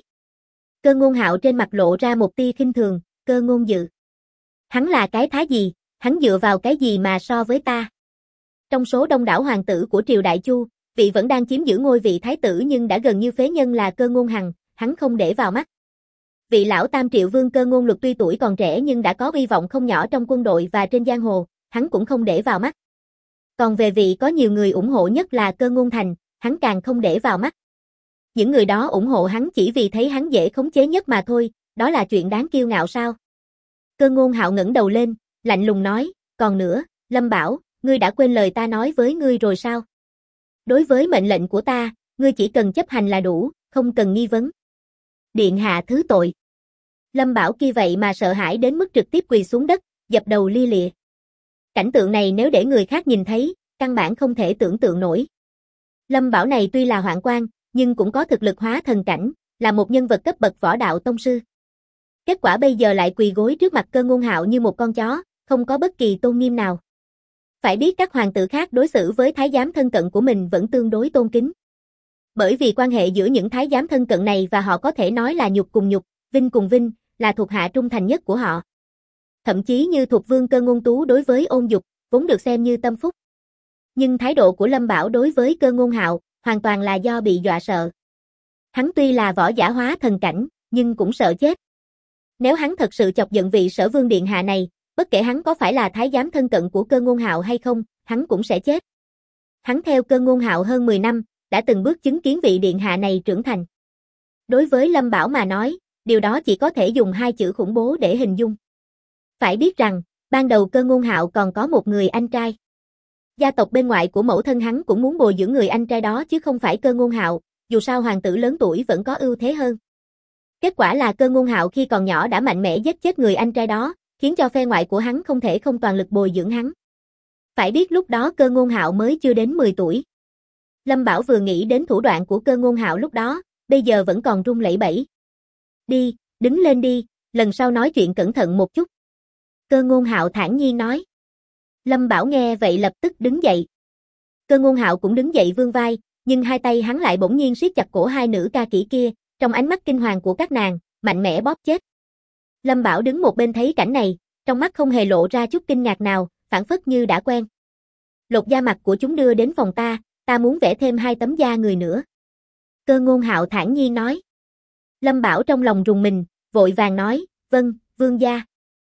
Cơ Ngôn Hạo trên mặt lộ ra một tia khinh thường, Cơ Ngôn Dự. Hắn là cái thá gì, hắn dựa vào cái gì mà so với ta? Trong số đông đảo hoàng tử của triều Đại Chu, vị vẫn đang chiếm giữ ngôi vị thái tử nhưng đã gần như phế nhân là Cơ Ngôn Hằng, hắn không để vào mắt. Vị lão tam triệu vương Cơ Ngôn Luật tuy tuổi còn trẻ nhưng đã có uy vọng không nhỏ trong quân đội và trên giang hồ, hắn cũng không để vào mắt. Còn về vị có nhiều người ủng hộ nhất là Cơ Ngôn Thành, hắn càng không để vào mắt. Những người đó ủng hộ hắn chỉ vì thấy hắn dễ khống chế nhất mà thôi, đó là chuyện đáng kiêu ngạo sao? Cơ Ngôn Hạo ngẩng đầu lên, lạnh lùng nói, còn nữa, Lâm Bảo, ngươi đã quên lời ta nói với ngươi rồi sao? Đối với mệnh lệnh của ta, ngươi chỉ cần chấp hành là đủ, không cần nghi vấn. Điện hạ thứ tội. Lâm Bảo kia vậy mà sợ hãi đến mức trực tiếp quỳ xuống đất, dập đầu li lịa. Cảnh tượng này nếu để người khác nhìn thấy, căn bản không thể tưởng tượng nổi. Lâm Bảo này tuy là hoạn quan, nhưng cũng có thực lực hóa thần cảnh, là một nhân vật cấp bậc võ đạo tông sư. Kết quả bây giờ lại quỳ gối trước mặt Cơ Ngôn Hạo như một con chó, không có bất kỳ tôn nghiêm nào. Phải biết các hoàng tử khác đối xử với thái giám thân cận của mình vẫn tương đối tôn kính. Bởi vì quan hệ giữa những thái giám thân cận này và họ có thể nói là nhục cùng nhục, vinh cùng vinh, là thuộc hạ trung thành nhất của họ. Thậm chí như thuộc vương Cơ Ngôn Tú đối với Ôn Dục, vốn được xem như tâm phúc. Nhưng thái độ của Lâm Bảo đối với Cơ Ngôn Hạo, hoàn toàn là do bị dọa sợ. Hắn tuy là võ giả hóa thần cảnh, nhưng cũng sợ chết. Nếu hắn thật sự chọc giận vị Sở Vương điện hạ này, bất kể hắn có phải là thái giám thân cận của Cơ Ngôn Hạo hay không, hắn cũng sẽ chết. Hắn theo Cơ Ngôn Hạo hơn mười năm, đã từng bước chứng kiến vị điện hạ này trưởng thành. Đối với Lâm Bảo mà nói, điều đó chỉ có thể dùng hai chữ khủng bố để hình dung. Phải biết rằng, ban đầu Cơ Ngôn Hạo còn có một người anh trai. Gia tộc bên ngoại của mẫu thân hắn cũng muốn bồi dưỡng người anh trai đó chứ không phải Cơ Ngôn Hạo, dù sao hoàng tử lớn tuổi vẫn có ưu thế hơn. Kết quả là Cơ Ngôn Hạo khi còn nhỏ đã mạnh mẽ giết chết người anh trai đó, khiến cho phe ngoại của hắn không thể không toàn lực bồi dưỡng hắn. Phải biết lúc đó Cơ Ngôn Hạo mới chưa đến mười tuổi. Lâm Bảo vừa nghĩ đến thủ đoạn của Cơ Ngôn Hạo lúc đó, bây giờ vẫn còn run lẩy bẩy. Đi, đứng lên đi, lần sau nói chuyện cẩn thận một chút. Cơ Ngôn Hạo thản nhiên nói. Lâm Bảo nghe vậy lập tức đứng dậy. Cơ Ngôn Hạo cũng đứng dậy vươn vai, nhưng hai tay hắn lại bỗng nhiên siết chặt cổ hai nữ ca kỹ kia, trong ánh mắt kinh hoàng của các nàng, mạnh mẽ bóp chết. Lâm Bảo đứng một bên thấy cảnh này, trong mắt không hề lộ ra chút kinh ngạc nào, phảng phất như đã quen. Lột da mặt của chúng đưa đến phòng ta, ta muốn vẽ thêm hai tấm da người nữa. Cơ Ngôn Hạo thản nhiên nói. Lâm Bảo trong lòng rùng mình, vội vàng nói, vâng, vương gia.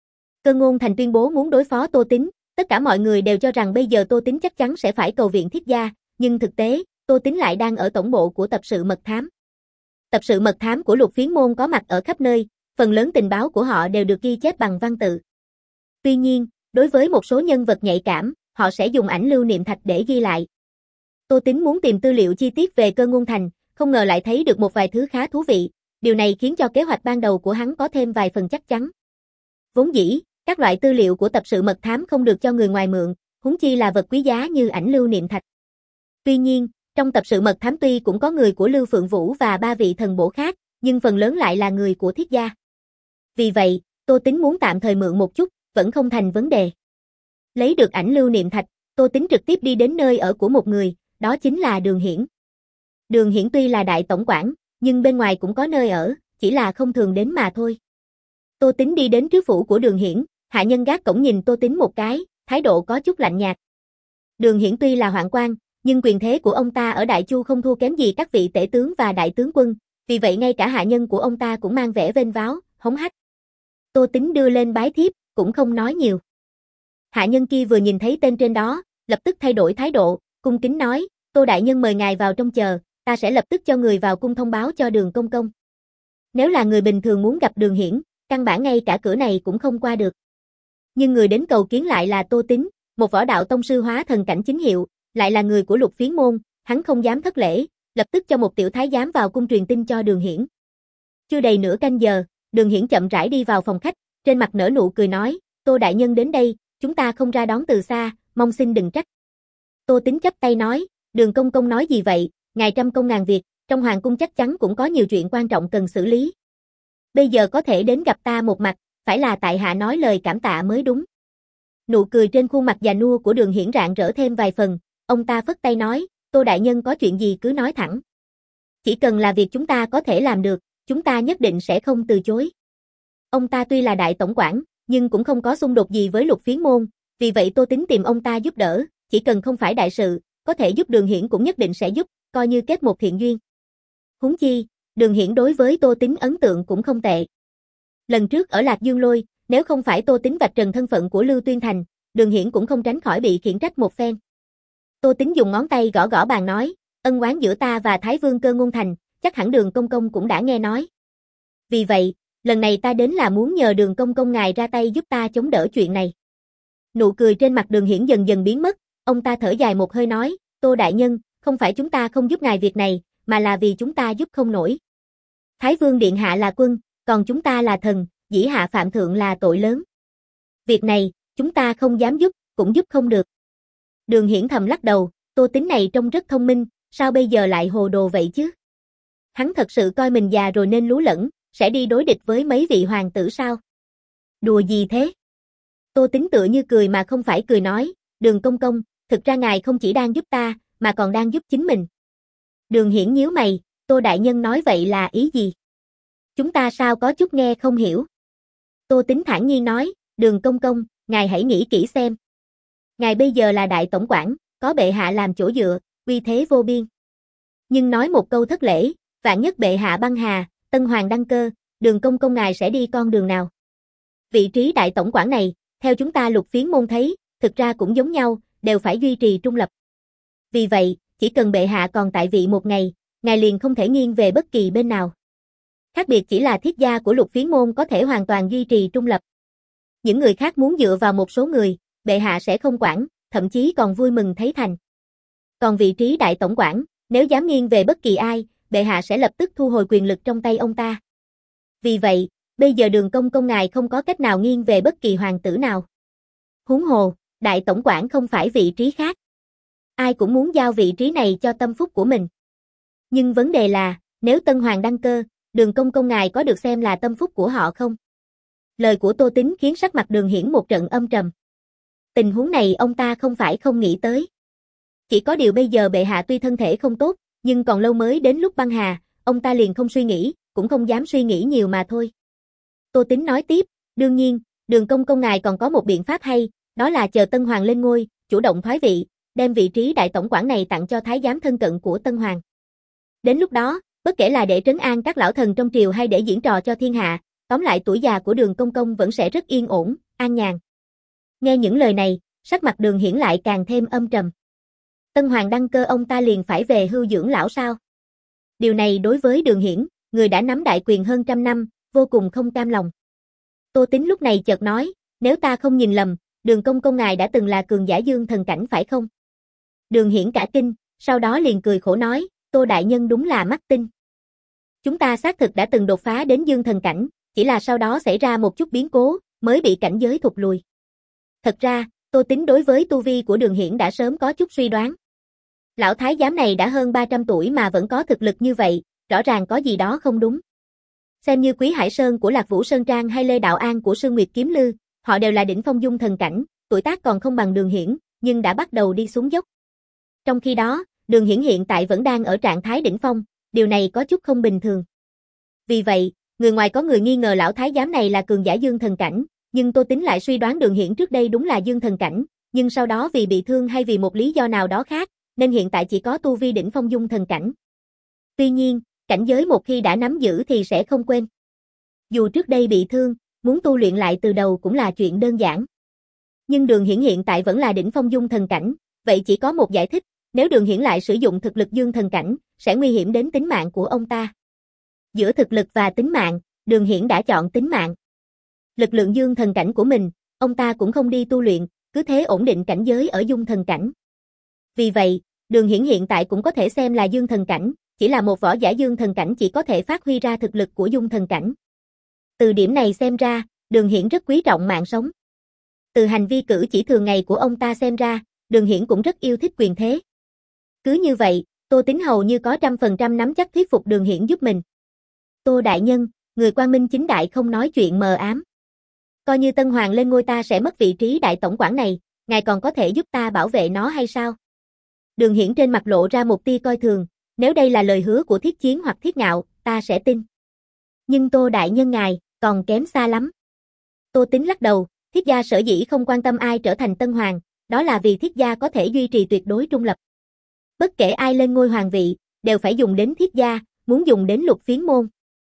Cơ Ngôn Thành tuyên bố muốn đối phó Tô Tín, tất cả mọi người đều cho rằng bây giờ Tô Tín chắc chắn sẽ phải cầu viện Thiết gia, nhưng thực tế, Tô Tín lại đang ở tổng bộ của tập sự mật thám. Tập sự mật thám của Lục Phiến môn có mặt ở khắp nơi, phần lớn tình báo của họ đều được ghi chép bằng văn tự. Tuy nhiên, đối với một số nhân vật nhạy cảm, họ sẽ dùng ảnh lưu niệm thạch để ghi lại. Tô Tín muốn tìm tư liệu chi tiết về Cơ Ngôn Thành, không ngờ lại thấy được một vài thứ khá thú vị, Điều này khiến cho kế hoạch ban đầu của hắn có thêm vài phần chắc chắn. Vốn dĩ, các loại tư liệu của tập sự mật thám không được cho người ngoài mượn, huống chi là vật quý giá như ảnh lưu niệm thạch. Tuy nhiên, trong tập sự mật thám tuy cũng có người của Lưu Phượng Vũ và ba vị thần bổ khác, nhưng phần lớn lại là người của Thiết gia. Vì vậy, Tô Tính muốn tạm thời mượn một chút, vẫn không thành vấn đề. Lấy được ảnh lưu niệm thạch, Tô Tính trực tiếp đi đến nơi ở của một người, đó chính là Đường Hiển. Đường Hiển tuy là đại tổng quản, nhưng bên ngoài cũng có nơi ở, chỉ là không thường đến mà thôi. Tô Tính đi đến trước phủ của Đường Hiển, hạ nhân gác cổng nhìn Tô Tính một cái, thái độ có chút lạnh nhạt. Đường Hiển tuy là hoạn quan, nhưng quyền thế của ông ta ở Đại Chu không thua kém gì các vị tể tướng và đại tướng quân, vì vậy ngay cả hạ nhân của ông ta cũng mang vẻ vênh váo, hống hách. Tô Tính đưa lên bái thiếp, cũng không nói nhiều. Hạ nhân kia vừa nhìn thấy tên trên đó, lập tức thay đổi thái độ, cung kính nói, Tô đại nhân mời ngài vào trong chờ, ta sẽ lập tức cho người vào cung thông báo cho Đường công công. Nếu là người bình thường muốn gặp Đường Hiển, căn bản ngay cả cửa này cũng không qua được. Nhưng người đến cầu kiến lại là Tô Tính, một võ đạo tông sư hóa thần cảnh chính hiệu, lại là người của Lục Phiến môn, hắn không dám thất lễ, lập tức cho một tiểu thái giám vào cung truyền tin cho Đường Hiển. Chưa đầy nửa canh giờ, Đường Hiển chậm rãi đi vào phòng khách, trên mặt nở nụ cười nói, Tô đại nhân đến đây, chúng ta không ra đón từ xa, mong xin đừng trách. Tô Tính chắp tay nói, Đường công công nói gì vậy, ngài trăm công ngàn việc, trong hoàng cung chắc chắn cũng có nhiều chuyện quan trọng cần xử lý. Bây giờ có thể đến gặp ta một mặt, phải là tại hạ nói lời cảm tạ mới đúng. Nụ cười trên khuôn mặt già nua của Đường Hiển rạng rỡ thêm vài phần, ông ta phất tay nói, Tô đại nhân có chuyện gì cứ nói thẳng. Chỉ cần là việc chúng ta có thể làm được, chúng ta nhất định sẽ không từ chối. Ông ta tuy là đại tổng quản, nhưng cũng không có xung đột gì với Lục Phiến môn, vì vậy Tô Tính tìm ông ta giúp đỡ, chỉ cần không phải đại sự, có thể giúp Đường Hiển cũng nhất định sẽ giúp, coi như kết một thiện duyên. Huống chi, Đường Hiển đối với Tô Tính ấn tượng cũng không tệ. Lần trước ở Lạc Dương Lôi, nếu không phải Tô Tính vạch trần thân phận của Lưu Tuyên Thành, Đường Hiển cũng không tránh khỏi bị khiển trách một phen. Tô Tính dùng ngón tay gõ gõ bàn nói, ân oán giữa ta và Thái Vương Cơ Ngôn Thành, chắc hẳn Đường công công cũng đã nghe nói. Vì vậy, lần này ta đến là muốn nhờ Đường công công ngài ra tay giúp ta chống đỡ chuyện này. Nụ cười trên mặt Đường Hiển dần dần biến mất, ông ta thở dài một hơi nói, Tô đại nhân, không phải chúng ta không giúp ngài việc này, mà là vì chúng ta giúp không nổi. Thái Vương điện hạ là quân, còn chúng ta là thần, dĩ hạ phạm thượng là tội lớn. Việc này, chúng ta không dám giúp, cũng giúp không được. Đường Hiển thầm lắc đầu, Tô Tính này trông rất thông minh, sao bây giờ lại hồ đồ vậy chứ? Hắn thật sự coi mình già rồi nên lú lẫn, sẽ đi đối địch với mấy vị hoàng tử sao? Đùa gì thế? Tô Tính tựa như cười mà không phải cười nói, Đường công công, thực ra ngài không chỉ đang giúp ta, mà còn đang giúp chính mình. Đường Hiển nhíu mày, Tô đại nhân nói vậy là ý gì? Chúng ta sao có chút nghe không hiểu? Tô Tính thản nhiên nói, Đường công công, ngài hãy nghĩ kỹ xem. Ngài bây giờ là đại tổng quản, có bệ hạ làm chỗ dựa, uy thế vô biên. Nhưng nói một câu thất lễ, vạn nhất bệ hạ băng hà, tân hoàng đăng cơ, Đường công công ngài sẽ đi con đường nào? Vị trí đại tổng quản này, theo chúng ta Lục Phiến môn thấy, thực ra cũng giống nhau, đều phải duy trì trung lập. Vì vậy, chỉ cần bệ hạ còn tại vị một ngày, ngài liền không thể nghiêng về bất kỳ bên nào. Khác biệt chỉ là Thiết gia của Lục Phiến môn có thể hoàn toàn duy trì trung lập. Những người khác muốn dựa vào một số người, bệ hạ sẽ không quản, thậm chí còn vui mừng thấy thành. Còn vị trí đại tổng quản, nếu dám nghiêng về bất kỳ ai, bệ hạ sẽ lập tức thu hồi quyền lực trong tay ông ta. Vì vậy, bây giờ Đường công công ngài không có cách nào nghiêng về bất kỳ hoàng tử nào. Huống hồ, đại tổng quản không phải vị trí khác. Ai cũng muốn giao vị trí này cho tâm phúc của mình. Nhưng vấn đề là, nếu tân hoàng đăng cơ, Đường công công ngài có được xem là tâm phúc của họ không? Lời của Tô Tính khiến sắc mặt Đường Hiển một trận âm trầm. Tình huống này ông ta không phải không nghĩ tới. Chỉ có điều bây giờ bệ hạ tuy thân thể không tốt, nhưng còn lâu mới đến lúc băng hà, ông ta liền không suy nghĩ, cũng không dám suy nghĩ nhiều mà thôi. Tô Tính nói tiếp, đương nhiên, Đường công công ngài còn có một biện pháp hay, đó là chờ tân hoàng lên ngôi, chủ động thoái vị, đem vị trí đại tổng quản này tặng cho thái giám thân cận của tân hoàng. Đến lúc đó, bất kể là để trấn an các lão thần trong triều hay để diễn trò cho thiên hạ, tóm lại tuổi già của Đường công công vẫn sẽ rất yên ổn, an nhàn. Nghe những lời này, sắc mặt Đường Hiển lại càng thêm âm trầm. Tân hoàng đăng cơ ông ta liền phải về hưu dưỡng lão sao? Điều này đối với Đường Hiển, người đã nắm đại quyền hơn trăm năm, vô cùng không cam lòng. Tô Tính lúc này chợt nói, nếu ta không nhìn lầm, Đường công công ngài đã từng là cường giả dương thần cảnh phải không? Đường Hiển cả kinh, sau đó liền cười khổ nói, Tô đại nhân đúng là mắt tinh. Chúng ta xác thực đã từng đột phá đến dương thần cảnh, chỉ là sau đó xảy ra một chút biến cố, mới bị cảnh giới thụt lùi. Thật ra, Tô Tính đối với tu vi của Đường Hiển đã sớm có chút suy đoán. Lão thái giám này đã hơn ba trăm tuổi mà vẫn có thực lực như vậy, rõ ràng có gì đó không đúng. Xem như Quý Hải Sơn của Lạc Vũ Sơn Trang hay Lê Đạo An của Sương Nguyệt Kiếm Lư, họ đều là đỉnh phong dung thần cảnh, tuổi tác còn không bằng Đường Hiển, nhưng đã bắt đầu đi xuống dốc. Trong khi đó, Đường Hiển hiện tại vẫn đang ở trạng thái đỉnh phong, điều này có chút không bình thường. Vì vậy, người ngoài có người nghi ngờ lão thái giám này là cường giả dương thần cảnh, nhưng Tô Tính lại suy đoán Đường Hiển trước đây đúng là dương thần cảnh, nhưng sau đó vì bị thương hay vì một lý do nào đó khác, nên hiện tại chỉ có tu vi đỉnh phong dung thần cảnh. Tuy nhiên, cảnh giới một khi đã nắm giữ thì sẽ không quên. Dù trước đây bị thương, muốn tu luyện lại từ đầu cũng là chuyện đơn giản. Nhưng Đường Hiển hiện tại vẫn là đỉnh phong dung thần cảnh, vậy chỉ có một giải thích, nếu Đường Hiển lại sử dụng thực lực dương thần cảnh, sẽ nguy hiểm đến tính mạng của ông ta. Giữa thực lực và tính mạng, Đường Hiển đã chọn tính mạng. Lực lượng dương thần cảnh của mình, ông ta cũng không đi tu luyện, cứ thế ổn định cảnh giới ở dung thần cảnh. Vì vậy, Đường Hiển hiện tại cũng có thể xem là dương thần cảnh, chỉ là một võ giả dương thần cảnh chỉ có thể phát huy ra thực lực của dung thần cảnh. Từ điểm này xem ra, Đường Hiển rất quý trọng mạng sống. Từ hành vi cử chỉ thường ngày của ông ta xem ra, Đường Hiển cũng rất yêu thích quyền thế. Cứ như vậy, Tô Tính hầu như có trăm phần trăm nắm chắc thuyết phục Đường Hiển giúp mình. Tô đại nhân, người quang minh chính đại không nói chuyện mờ ám. Coi như Tân Hoàng lên ngôi ta sẽ mất vị trí đại tổng quản này, ngài còn có thể giúp ta bảo vệ nó hay sao? Đường Hiển trên mặt lộ ra một tia coi thường, nếu đây là lời hứa của Thiết Chiến hoặc Thiết Ngạo, ta sẽ tin. Nhưng Tô đại nhân ngài, còn kém xa lắm. Tô Tính lắc đầu, Thiết gia sở dĩ không quan tâm ai trở thành Tân Hoàng, đó là vì Thiết gia có thể duy trì tuyệt đối trung lập. Bất kể ai lên ngôi hoàng vị, đều phải dùng đến Thiết gia, muốn dùng đến Lục Phiến Môn.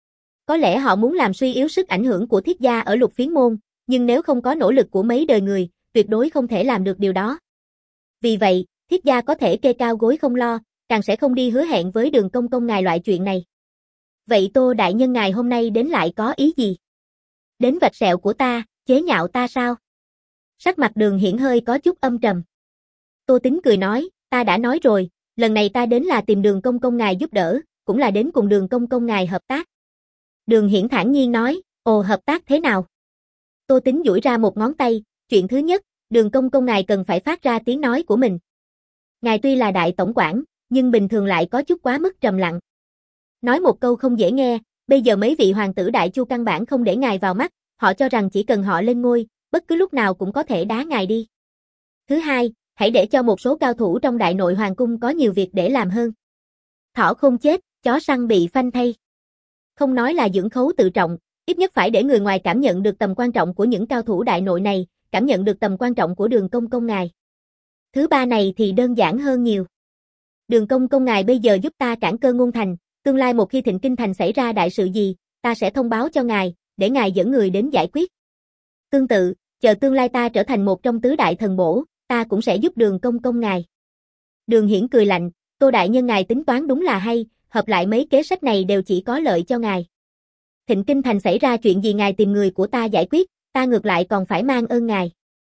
Có lẽ họ muốn làm suy yếu sức ảnh hưởng của Thiết gia ở Lục Phiến Môn, nhưng nếu không có nỗ lực của mấy đời người, tuyệt đối không thể làm được điều đó. Vì vậy, Thiết gia có thể kê cao gối không lo, càng sẽ không đi hứa hẹn với Đường công công ngài loại chuyện này. Vậy Tô đại nhân ngài hôm nay đến lại có ý gì? Đến vạch sẹo của ta, chế nhạo ta sao? Sắc mặt Đường Hiển hơi có chút âm trầm. Tô Tính cười nói, ta đã nói rồi, lần này ta đến là tìm Đường công công ngài giúp đỡ, cũng là đến cùng Đường công công ngài hợp tác. Đường Hiển thản nhiên nói, ồ hợp tác thế nào? Tô Tính duỗi ra một ngón tay, chuyện thứ nhất, Đường công công ngài cần phải phát ra tiếng nói của mình. Ngài tuy là đại tổng quản, nhưng bình thường lại có chút quá mức trầm lặng. Nói một câu không dễ nghe, bây giờ mấy vị hoàng tử đại chu căn bản không để ngài vào mắt, họ cho rằng chỉ cần họ lên ngôi, bất cứ lúc nào cũng có thể đá ngài đi. Thứ hai, hãy để cho một số cao thủ trong đại nội hoàng cung có nhiều việc để làm hơn. Thỏ không chết, chó săn bị phanh thây. Không nói là dưỡng khấu tự trọng, ít nhất phải để người ngoài cảm nhận được tầm quan trọng của những cao thủ đại nội này, cảm nhận được tầm quan trọng của Đường công công ngài. Thứ ba này thì đơn giản hơn nhiều. Đường công công ngài bây giờ giúp ta cản Cơ Ngôn Thành, tương lai một khi Thịnh Kinh Thành xảy ra đại sự gì, ta sẽ thông báo cho ngài, để ngài dẫn người đến giải quyết. Tương tự, chờ tương lai ta trở thành một trong tứ đại thần bổ, ta cũng sẽ giúp Đường công công ngài. Đường Hiển cười lạnh, Tô đại nhân ngài tính toán đúng là hay, hợp lại mấy kế sách này đều chỉ có lợi cho ngài. Thịnh Kinh Thành xảy ra chuyện gì ngài tìm người của ta giải quyết, ta ngược lại còn phải mang ơn ngài.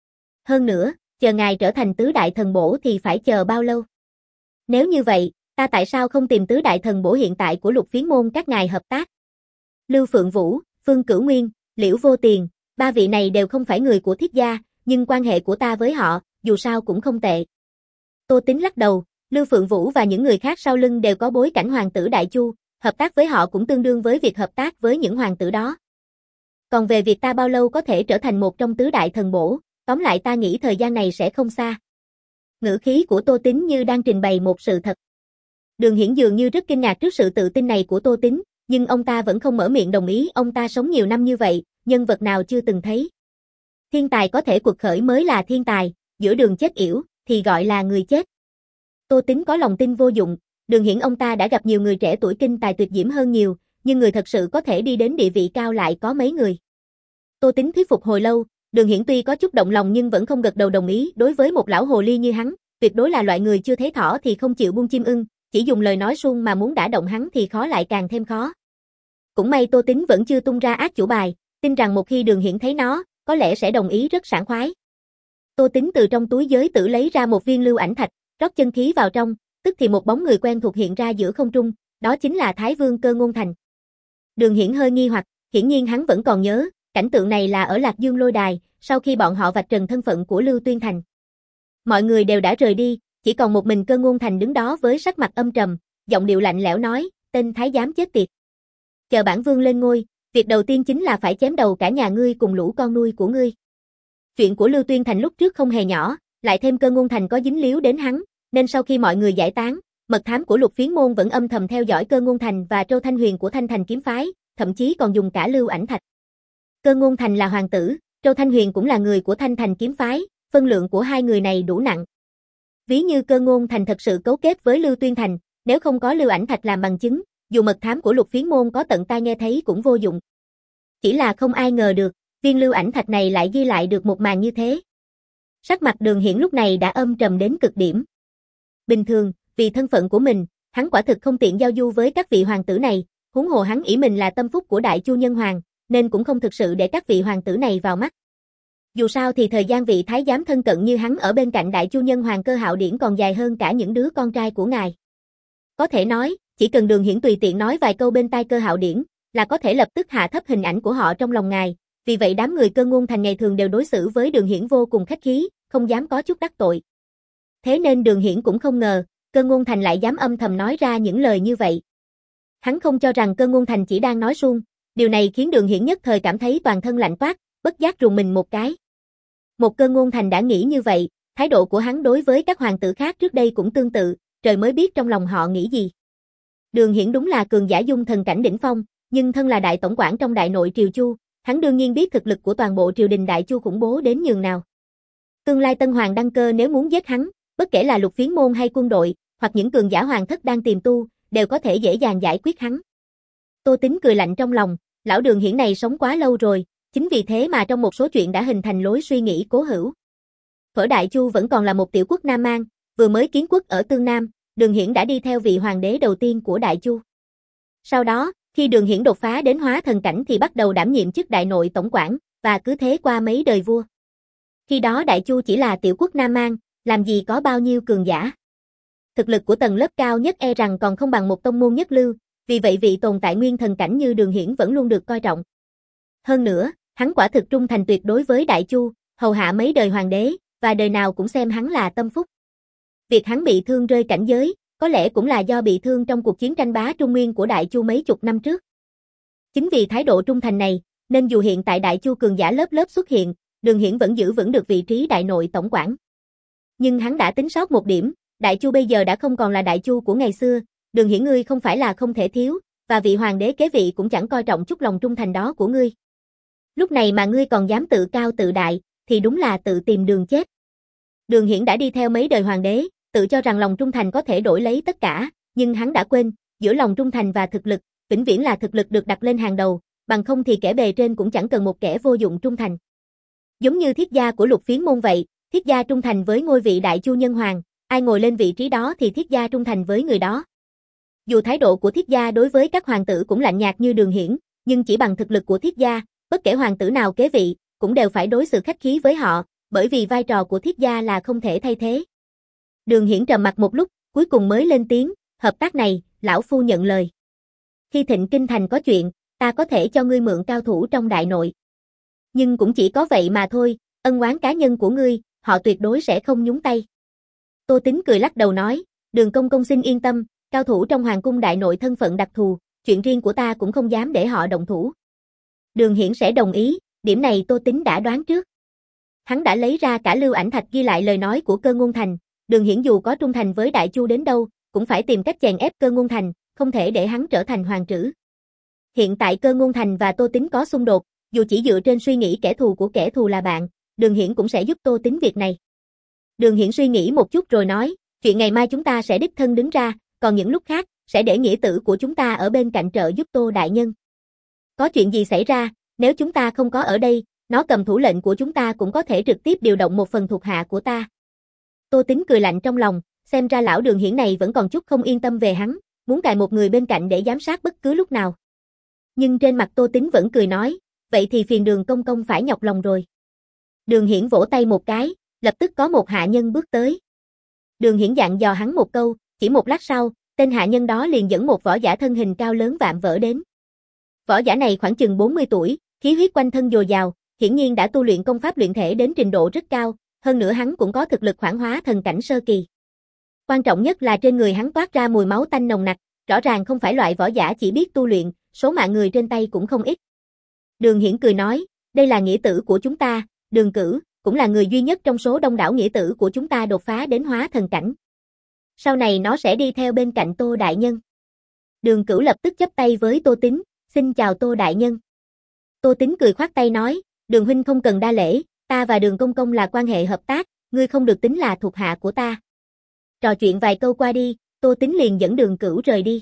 Hơn nữa, chờ ngài trở thành tứ đại thần bổ thì phải chờ bao lâu? Nếu như vậy, ta tại sao không tìm tứ đại thần bổ hiện tại của Lục Phiến Môn các ngài hợp tác? Lưu Phượng Vũ, Phương Cửu Nguyên, Liễu Vô Tiền, ba vị này đều không phải người của Thiết gia, nhưng quan hệ của ta với họ, dù sao cũng không tệ. Tô Tính lắc đầu, Lưu Phượng Vũ và những người khác sau lưng đều có bối cảnh hoàng tử Đại Chu, hợp tác với họ cũng tương đương với việc hợp tác với những hoàng tử đó. Còn về việc ta bao lâu có thể trở thành một trong tứ đại thần bổ, tóm lại ta nghĩ thời gian này sẽ không xa. Ngữ khí của Tô Tính như đang trình bày một sự thật. Đường Hiển dường như rất kinh ngạc trước sự tự tin này của Tô Tính, nhưng ông ta vẫn không mở miệng đồng ý, ông ta sống nhiều năm như vậy, nhân vật nào chưa từng thấy. Thiên tài có thể quật khởi mới là thiên tài, giữa đường chết yểu, thì gọi là người chết. Tô Tính có lòng tin vô dụng, Đường Hiển ông ta đã gặp nhiều người trẻ tuổi kinh tài tuyệt diễm hơn nhiều, nhưng người thật sự có thể đi đến địa vị cao lại có mấy người. Tô Tính thuyết phục hồi lâu, Đường Hiển tuy có chút động lòng nhưng vẫn không gật đầu đồng ý, đối với một lão hồ ly như hắn, tuyệt đối là loại người chưa thấy thỏ thì không chịu buông chim ưng, chỉ dùng lời nói suông mà muốn đả động hắn thì khó lại càng thêm khó. Cũng may Tô Tính vẫn chưa tung ra ác chủ bài, tin rằng một khi Đường Hiển thấy nó, có lẽ sẽ đồng ý rất sảng khoái. Tô Tính từ trong túi giới tử lấy ra một viên lưu ảnh thạch, rót chân khí vào trong, tức thì một bóng người quen thuộc hiện ra giữa không trung, đó chính là Thái Vương Cơ Ngôn Thành. Đường Hiển hơi nghi hoặc, hiển nhiên hắn vẫn còn nhớ, cảnh tượng này là ở Lạc Dương lôi đài, sau khi bọn họ vạch trần thân phận của Lưu Tuyên Thành. Mọi người đều đã rời đi, chỉ còn một mình Cơ Ngôn Thành đứng đó với sắc mặt âm trầm, giọng điệu lạnh lẽo nói, tên thái giám chết tiệt. Chờ bản vương lên ngôi, việc đầu tiên chính là phải chém đầu cả nhà ngươi cùng lũ con nuôi của ngươi. Chuyện của Lưu Tuyên Thành lúc trước không hề nhỏ, lại thêm Cơ Ngôn Thành có dính líu đến hắn, nên sau khi mọi người giải tán, mật thám của Lục Phiến môn vẫn âm thầm theo dõi Cơ Ngôn Thành và Trâu Thanh Huyền của Thanh Thành kiếm phái, thậm chí còn dùng cả Lưu Ảnh Thạch. Cơ Ngôn Thành là hoàng tử, Trâu Thanh Huyền cũng là người của Thanh Thành kiếm phái, phân lượng của hai người này đủ nặng. Ví như Cơ Ngôn Thành thật sự cấu kết với Lưu Tuyên Thành, nếu không có Lưu Ảnh Thạch làm bằng chứng, dù mật thám của Lục Phiến môn có tận tai nghe thấy cũng vô dụng. Chỉ là không ai ngờ được, viên Lưu Ảnh Thạch này lại ghi lại được một màn như thế. Sắc mặt Đường Hiển lúc này đã âm trầm đến cực điểm. Bình thường, vì thân phận của mình, hắn quả thực không tiện giao du với các vị hoàng tử này, huống hồ hắn ỷ mình là tâm phúc của Đại Chu Nhân Hoàng, nên cũng không thực sự để các vị hoàng tử này vào mắt. Dù sao thì thời gian vị thái giám thân cận như hắn ở bên cạnh Đại Chu Nhân Hoàng Cơ Hạo Điển còn dài hơn cả những đứa con trai của ngài. Có thể nói, chỉ cần Đường Hiển tùy tiện nói vài câu bên tai Cơ Hạo Điển, là có thể lập tức hạ thấp hình ảnh của họ trong lòng ngài, vì vậy đám người Cơ Ngôn Thành ngày thường đều đối xử với Đường Hiển vô cùng khách khí, không dám có chút đắc tội. Thế nên Đường Hiển cũng không ngờ, Cơ Ngôn Thành lại dám âm thầm nói ra những lời như vậy. Hắn không cho rằng Cơ Ngôn Thành chỉ đang nói suông, điều này khiến Đường Hiển nhất thời cảm thấy toàn thân lạnh toát, bất giác rùng mình một cái. Một Cơ Ngôn Thành đã nghĩ như vậy, thái độ của hắn đối với các hoàng tử khác trước đây cũng tương tự, trời mới biết trong lòng họ nghĩ gì. Đường Hiển đúng là cường giả dung thần cảnh đỉnh phong, nhưng thân là đại tổng quản trong Đại Nội Triều Chu, hắn đương nhiên biết thực lực của toàn bộ triều đình Đại Chu khủng bố đến nhường nào. Tương lai Tân Hoàng đăng cơ nếu muốn giết hắn, bất kể là Lục Phiến môn hay quân đội, hoặc những cường giả hoàng thất đang tìm tu, đều có thể dễ dàng giải quyết hắn. Tô Tính cười lạnh trong lòng, lão Đường Hiển này sống quá lâu rồi, chính vì thế mà trong một số chuyện đã hình thành lối suy nghĩ cố hữu. Thuở Đại Chu vẫn còn là một tiểu quốc Nam Mang, vừa mới kiến quốc ở Tương Nam, Đường Hiển đã đi theo vị hoàng đế đầu tiên của Đại Chu. Sau đó, khi Đường Hiển đột phá đến hóa thần cảnh thì bắt đầu đảm nhiệm chức Đại Nội tổng quản, và cứ thế qua mấy đời vua. Khi đó Đại Chu chỉ là tiểu quốc Nam Mang, làm gì có bao nhiêu cường giả. Thực lực của tầng lớp cao nhất e rằng còn không bằng một tông môn nhất lưu, vì vậy vị tồn tại nguyên thần cảnh như Đường Hiển vẫn luôn được coi trọng. Hơn nữa, hắn quả thực trung thành tuyệt đối với Đại Chu, hầu hạ mấy đời hoàng đế, và đời nào cũng xem hắn là tâm phúc. Việc hắn bị thương rơi cảnh giới, có lẽ cũng là do bị thương trong cuộc chiến tranh bá Trung Nguyên của Đại Chu mấy chục năm trước. Chính vì thái độ trung thành này, nên dù hiện tại Đại Chu cường giả lớp lớp xuất hiện, Đường Hiển vẫn giữ vững được vị trí Đại Nội tổng quản. Nhưng hắn đã tính sót một điểm, Đại Chu bây giờ đã không còn là Đại Chu của ngày xưa, Đường Hiển ngươi không phải là không thể thiếu, và vị hoàng đế kế vị cũng chẳng coi trọng chút lòng trung thành đó của ngươi. Lúc này mà ngươi còn dám tự cao tự đại, thì đúng là tự tìm đường chết. Đường Hiển đã đi theo mấy đời hoàng đế, tự cho rằng lòng trung thành có thể đổi lấy tất cả, nhưng hắn đã quên, giữa lòng trung thành và thực lực, vĩnh viễn là thực lực được đặt lên hàng đầu, bằng không thì kẻ bề trên cũng chẳng cần một kẻ vô dụng trung thành. Giống như Thiết gia của Lục Phiến môn vậy, Thiết gia trung thành với ngôi vị Đại Chu Nhân Hoàng, ai ngồi lên vị trí đó thì Thiết gia trung thành với người đó. Dù thái độ của Thiết gia đối với các hoàng tử cũng lạnh nhạt như Đường Hiển, nhưng chỉ bằng thực lực của Thiết gia, bất kể hoàng tử nào kế vị, cũng đều phải đối xử khách khí với họ, bởi vì vai trò của Thiết gia là không thể thay thế. Đường Hiển trầm mặc một lúc, cuối cùng mới lên tiếng, hợp tác này, lão phu nhận lời. Khi Thịnh Kinh thành có chuyện, ta có thể cho ngươi mượn cao thủ trong Đại Nội. Nhưng cũng chỉ có vậy mà thôi, ân oán cá nhân của ngươi, họ tuyệt đối sẽ không nhúng tay. Tô Tính cười lắc đầu nói, Đường công công xin yên tâm, cao thủ trong Hoàng cung Đại Nội thân phận đặc thù, chuyện riêng của ta cũng không dám để họ động thủ. Đường Hiển sẽ đồng ý, điểm này Tô Tính đã đoán trước. Hắn đã lấy ra cả Lưu Ảnh Thạch ghi lại lời nói của Cơ Ngôn Thành, Đường Hiển dù có trung thành với Đại Chu đến đâu, cũng phải tìm cách chèn ép Cơ Ngôn Thành, không thể để hắn trở thành hoàng trữ. Hiện tại Cơ Ngôn Thành và Tô Tính có xung đột, dù chỉ dựa trên suy nghĩ kẻ thù của kẻ thù là bạn, Đường Hiển cũng sẽ giúp Tô Tính việc này. Đường Hiển suy nghĩ một chút rồi nói, chuyện ngày mai chúng ta sẽ đích thân đứng ra, còn những lúc khác, sẽ để nghĩa tử của chúng ta ở bên cạnh trợ giúp Tô đại nhân. Có chuyện gì xảy ra, nếu chúng ta không có ở đây, nó cầm thủ lệnh của chúng ta cũng có thể trực tiếp điều động một phần thuộc hạ của ta. Tô Tính cười lạnh trong lòng, xem ra lão Đường Hiển này vẫn còn chút không yên tâm về hắn, muốn cài một người bên cạnh để giám sát bất cứ lúc nào. Nhưng trên mặt Tô Tính vẫn cười nói, vậy thì phiền Đường công công phải nhọc lòng rồi. Đường Hiển vỗ tay một cái, lập tức có một hạ nhân bước tới. Đường Hiển dặn dò hắn một câu, chỉ một lát sau, tên hạ nhân đó liền dẫn một võ giả thân hình cao lớn vạm vỡ đến. Võ giả này khoảng chừng bốn mươi tuổi, khí huyết quanh thân dồi dào, hiển nhiên đã tu luyện công pháp luyện thể đến trình độ rất cao, hơn nữa hắn cũng có thực lực khoảng hóa thần cảnh sơ kỳ. Quan trọng nhất là trên người hắn toát ra mùi máu tanh nồng nặc, rõ ràng không phải loại võ giả chỉ biết tu luyện, số mạng người trên tay cũng không ít. Đường Hiển cười nói, đây là nghĩa tử của chúng ta, Đường Cửu, cũng là người duy nhất trong số đông đảo nghĩa tử của chúng ta đột phá đến hóa thần cảnh. Sau này nó sẽ đi theo bên cạnh Tô Đại Nhân. Đường Cửu lập tức chắp tay với Tô Tín, xin chào Tô Đại Nhân. Tô Tín cười khoát tay nói, Đường huynh không cần đa lễ, ta và Đường công công là quan hệ hợp tác, ngươi không được tính là thuộc hạ của ta. Trò chuyện vài câu qua đi, Tô Tín liền dẫn Đường Cửu rời đi.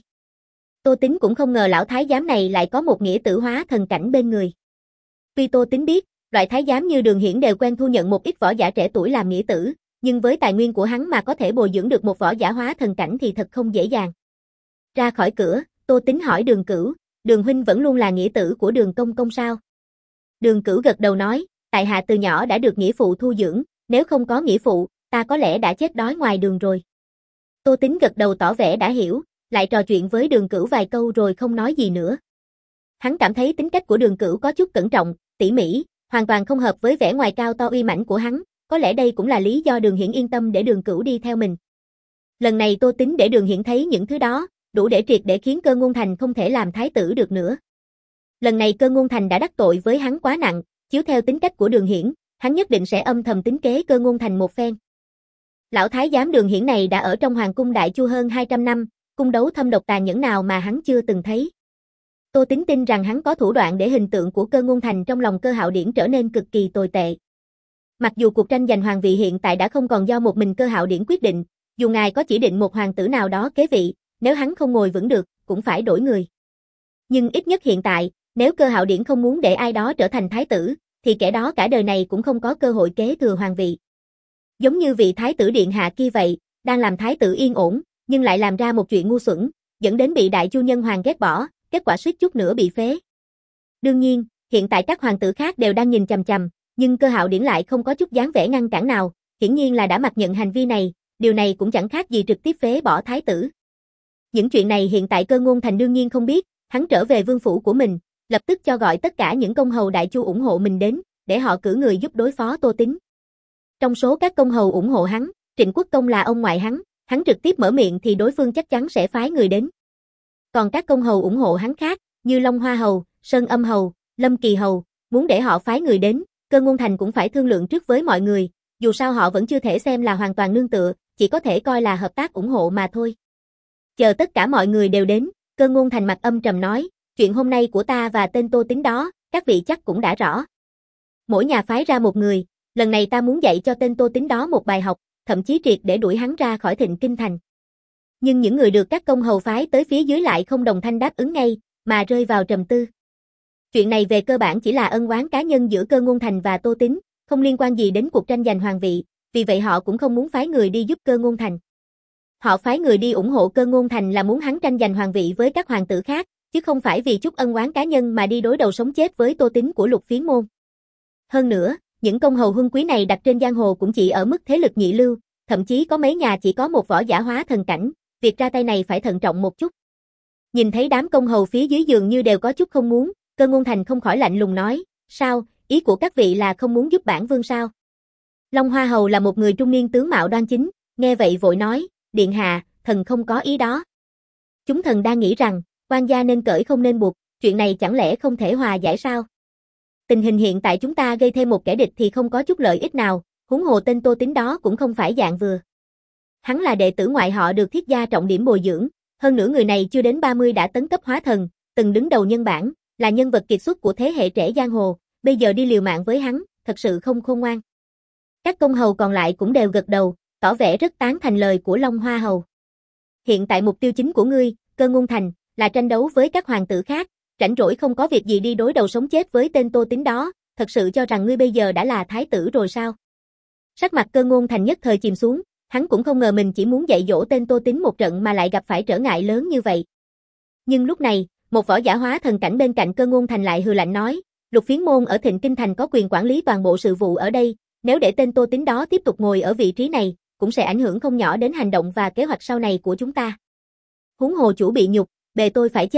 Tô Tín cũng không ngờ lão thái giám này lại có một nghĩa tử hóa thần cảnh bên người. Tuy Tô Tín biết, loại thái giám như Đường Hiển đều quen thu nhận một ít võ giả trẻ tuổi làm nghĩa tử, nhưng với tài nguyên của hắn mà có thể bồi dưỡng được một võ giả hóa thần cảnh thì thật không dễ dàng. Ra khỏi cửa, Tô Tín hỏi Đường Cửu, Đường huynh vẫn luôn là nghĩa tử của Đường công công sao? Đường Cửu gật đầu nói, tại hạ từ nhỏ đã được nghĩa phụ thu dưỡng, nếu không có nghĩa phụ, ta có lẽ đã chết đói ngoài đường rồi. Tô Tín gật đầu tỏ vẻ đã hiểu, lại trò chuyện với Đường Cửu vài câu rồi không nói gì nữa. Hắn cảm thấy tính cách của Đường Cửu có chút cẩn trọng, tỉ mỉ, hoàn toàn không hợp với vẻ ngoài cao to uy mãnh của hắn, có lẽ đây cũng là lý do Đường Hiển yên tâm để Đường Cửu đi theo mình. Lần này Tô Tín để Đường Hiển thấy những thứ đó, đủ để triệt để khiến Cơ Ngôn Thành không thể làm thái tử được nữa. Lần này Cơ Ngôn Thành đã đắc tội với hắn quá nặng, chiếu theo tính cách của Đường Hiển, hắn nhất định sẽ âm thầm tính kế Cơ Ngôn Thành một phen. Lão thái giám Đường Hiển này đã ở trong hoàng cung Đại Chu hơn hai trăm năm, cung đấu thâm độc tàn nhẫn nào mà hắn chưa từng thấy. Tô Tín tin rằng hắn có thủ đoạn để hình tượng của Cơ Ngôn Thành trong lòng Cơ Hạo Điển trở nên cực kỳ tồi tệ. Mặc dù cuộc tranh giành hoàng vị hiện tại đã không còn do một mình Cơ Hạo Điển quyết định, dù ngài có chỉ định một hoàng tử nào đó kế vị, nếu hắn không ngồi vững được, cũng phải đổi người. Nhưng ít nhất hiện tại, nếu Cơ Hạo Điển không muốn để ai đó trở thành thái tử, thì kẻ đó cả đời này cũng không có cơ hội kế thừa hoàng vị. Giống như vị thái tử điện hạ kia vậy, đang làm thái tử yên ổn, nhưng lại làm ra một chuyện ngu xuẩn, dẫn đến bị Đại Chu nhân hoàng ghét bỏ, kết quả suýt chút nữa bị phế. Đương nhiên, hiện tại các hoàng tử khác đều đang nhìn chằm chằm, nhưng Cơ Hạo Điển lại không có chút dáng vẻ ngăn cản nào, hiển nhiên là đã mặc nhận hành vi này, điều này cũng chẳng khác gì trực tiếp phế bỏ thái tử. Những chuyện này hiện tại Cơ Ngôn Thành đương nhiên không biết, hắn trở về vương phủ của mình, lập tức cho gọi tất cả những công hầu Đại Chu ủng hộ mình đến, để họ cử người giúp đối phó Tô Tín. Trong số các công hầu ủng hộ hắn, Trịnh Quốc Công là ông ngoại hắn, hắn trực tiếp mở miệng thì đối phương chắc chắn sẽ phái người đến. Còn các công hầu ủng hộ hắn khác, như Long Hoa Hầu, Sơn Âm Hầu, Lâm Kỳ Hầu, muốn để họ phái người đến, Cơ Ngôn Thành cũng phải thương lượng trước với mọi người, dù sao họ vẫn chưa thể xem là hoàn toàn nương tựa, chỉ có thể coi là hợp tác ủng hộ mà thôi. Chờ tất cả mọi người đều đến, Cơ Ngôn Thành mặt âm trầm nói, chuyện hôm nay của ta và tên Tô Tín đó, các vị chắc cũng đã rõ. Mỗi nhà phái ra một người, lần này ta muốn dạy cho tên Tô Tín đó một bài học, thậm chí triệt để đuổi hắn ra khỏi Thịnh Kinh Thành. Nhưng những người được các công hầu phái tới phía dưới lại không đồng thanh đáp ứng ngay, mà rơi vào trầm tư. Chuyện này về cơ bản chỉ là ân oán cá nhân giữa Cơ Ngôn Thành và Tô Tín, không liên quan gì đến cuộc tranh giành hoàng vị, vì vậy họ cũng không muốn phái người đi giúp Cơ Ngôn Thành. Họ phái người đi ủng hộ Cơ Ngôn Thành là muốn hắn tranh giành hoàng vị với các hoàng tử khác, chứ không phải vì chút ân oán cá nhân mà đi đối đầu sống chết với Tô Tín của Lục Phiến Môn. Hơn nữa, những công hầu huân quý này đặt trên giang hồ cũng chỉ ở mức thế lực nhị lưu, thậm chí có mấy nhà chỉ có một võ giả hóa thần cảnh, việc ra tay này phải thận trọng một chút. Nhìn thấy đám công hầu phía dưới dường như đều có chút không muốn, Cơ Ngôn Thành không khỏi lạnh lùng nói, sao, ý của các vị là không muốn giúp bản vương sao? Long Hoa Hầu là một người trung niên tướng mạo đoan chính, nghe vậy vội nói, điện hạ, thần không có ý đó. Chúng thần đang nghĩ rằng, quan gia nên cởi không nên buộc, chuyện này chẳng lẽ không thể hòa giải sao? Tình hình hiện tại chúng ta gây thêm một kẻ địch thì không có chút lợi ích nào, huống hồ tên Tô Tín đó cũng không phải dạng vừa. Hắn là đệ tử ngoại họ được Thiết gia trọng điểm bồi dưỡng, hơn nữa người này chưa đến ba mươi đã tấn cấp hóa thần, từng đứng đầu nhân bản, là nhân vật kiệt xuất của thế hệ trẻ giang hồ, bây giờ đi liều mạng với hắn, thật sự không khôn ngoan. Các công hầu còn lại cũng đều gật đầu, tỏ vẻ rất tán thành lời của Long Hoa Hầu. Hiện tại mục tiêu chính của ngươi, Cơ Ngôn Thành, là tranh đấu với các hoàng tử khác, rảnh rỗi không có việc gì đi đối đầu sống chết với tên Tô Tín đó, thật sự cho rằng ngươi bây giờ đã là thái tử rồi sao? Sắc mặt Cơ Ngôn Thành nhất thời chìm xuống, hắn cũng không ngờ mình chỉ muốn dạy dỗ tên Tô Tín một trận mà lại gặp phải trở ngại lớn như vậy. Nhưng lúc này, một võ giả hóa thần cảnh bên cạnh Cơ Ngôn Thành lại hừ lạnh nói, Lục Phiến Môn ở Thịnh Kinh Thành có quyền quản lý toàn bộ sự vụ ở đây, nếu để tên Tô Tín đó tiếp tục ngồi ở vị trí này, cũng sẽ ảnh hưởng không nhỏ đến hành động và kế hoạch sau này của chúng ta. Huống hồ chủ bị nhục, bề tôi phải chết,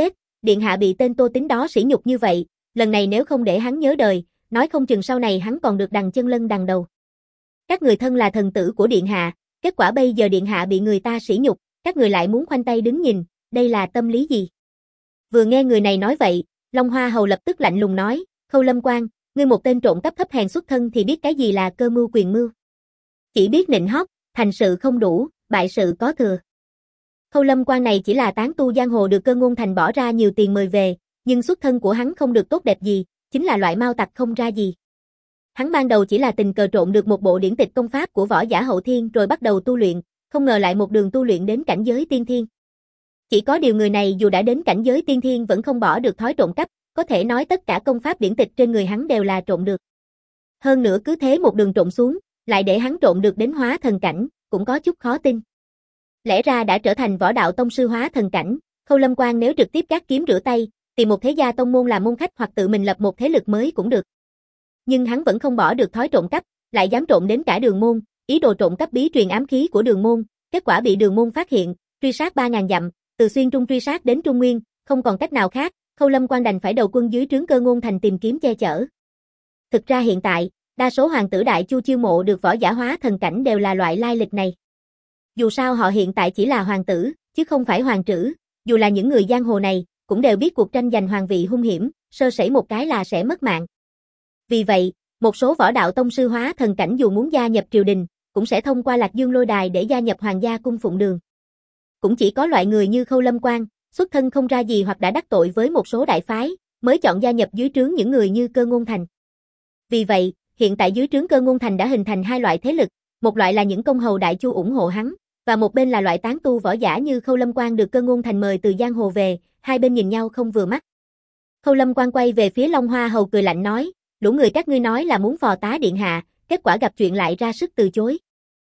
điện hạ bị tên Tô Tín đó sỉ nhục như vậy, lần này nếu không để hắn nhớ đời, nói không chừng sau này hắn còn được đằng chân lân đằng đầu. Các người thân là thần tử của điện hạ, kết quả bây giờ điện hạ bị người ta sỉ nhục, các người lại muốn khoanh tay đứng nhìn, đây là tâm lý gì? Vừa nghe người này nói vậy, Long Hoa Hầu lập tức lạnh lùng nói, Khâu Lâm Quan, ngươi một tên trộm cấp thấp hèn xuất thân thì biết cái gì là cơ mưu quyền mưu. Chỉ biết nịnh hót, thành sự không đủ, bại sự có thừa. Khâu Lâm Quan này chỉ là tán tu giang hồ được Cơ Ngôn Thành bỏ ra nhiều tiền mời về, nhưng xuất thân của hắn không được tốt đẹp gì, chính là loại mau tặc không ra gì. Hắn ban đầu chỉ là tình cờ trộn được một bộ điển tịch công pháp của võ giả hậu thiên rồi bắt đầu tu luyện, không ngờ lại một đường tu luyện đến cảnh giới tiên thiên. Chỉ có điều người này dù đã đến cảnh giới tiên thiên vẫn không bỏ được thói trộm cắp, có thể nói tất cả công pháp điển tịch trên người hắn đều là trộn được. Hơn nữa cứ thế một đường trộn xuống, lại để hắn trộn được đến hóa thần cảnh, cũng có chút khó tin. Lẽ ra đã trở thành võ đạo tông sư hóa thần cảnh, Khâu Lâm Quan nếu trực tiếp gác kiếm rửa tay, tìm một thế gia tông môn làm môn khách hoặc tự mình lập một thế lực mới cũng được. Nhưng hắn vẫn không bỏ được thói trộm cắp, lại dám trộn đến cả Đường Môn, ý đồ trộn cắp bí truyền ám khí của Đường Môn, kết quả bị Đường Môn phát hiện, truy sát ba ngàn dặm, từ Xuyên Trung truy sát đến Trung Nguyên, không còn cách nào khác, Khâu Lâm Quan đành phải đầu quân dưới trướng Cơ Ngôn Thành tìm kiếm che chở. Thực ra hiện tại, đa số hoàng tử Đại Chu chiêu mộ được võ giả hóa thần cảnh đều là loại lai lịch này. Dù sao họ hiện tại chỉ là hoàng tử, chứ không phải hoàng trữ, dù là những người giang hồ này, cũng đều biết cuộc tranh giành hoàng vị hung hiểm, sơ sẩy một cái là sẽ mất mạng. Vì vậy, một số võ đạo tông sư hóa thần cảnh dù muốn gia nhập triều đình, cũng sẽ thông qua Lạc Dương Lôi Đài để gia nhập hoàng gia cung phụng đường. Cũng chỉ có loại người như Khâu Lâm Quan, xuất thân không ra gì hoặc đã đắc tội với một số đại phái, mới chọn gia nhập dưới trướng những người như Cơ Ngôn Thành. Vì vậy, hiện tại dưới trướng Cơ Ngôn Thành đã hình thành hai loại thế lực, một loại là những công hầu Đại Chu ủng hộ hắn, và một bên là loại tán tu võ giả như Khâu Lâm Quan được Cơ Ngôn Thành mời từ giang hồ về, hai bên nhìn nhau không vừa mắt. Khâu Lâm Quan quay về phía Long Hoa Hầu cười lạnh nói, lũ người các ngươi nói là muốn phò tá điện hạ, kết quả gặp chuyện lại ra sức từ chối.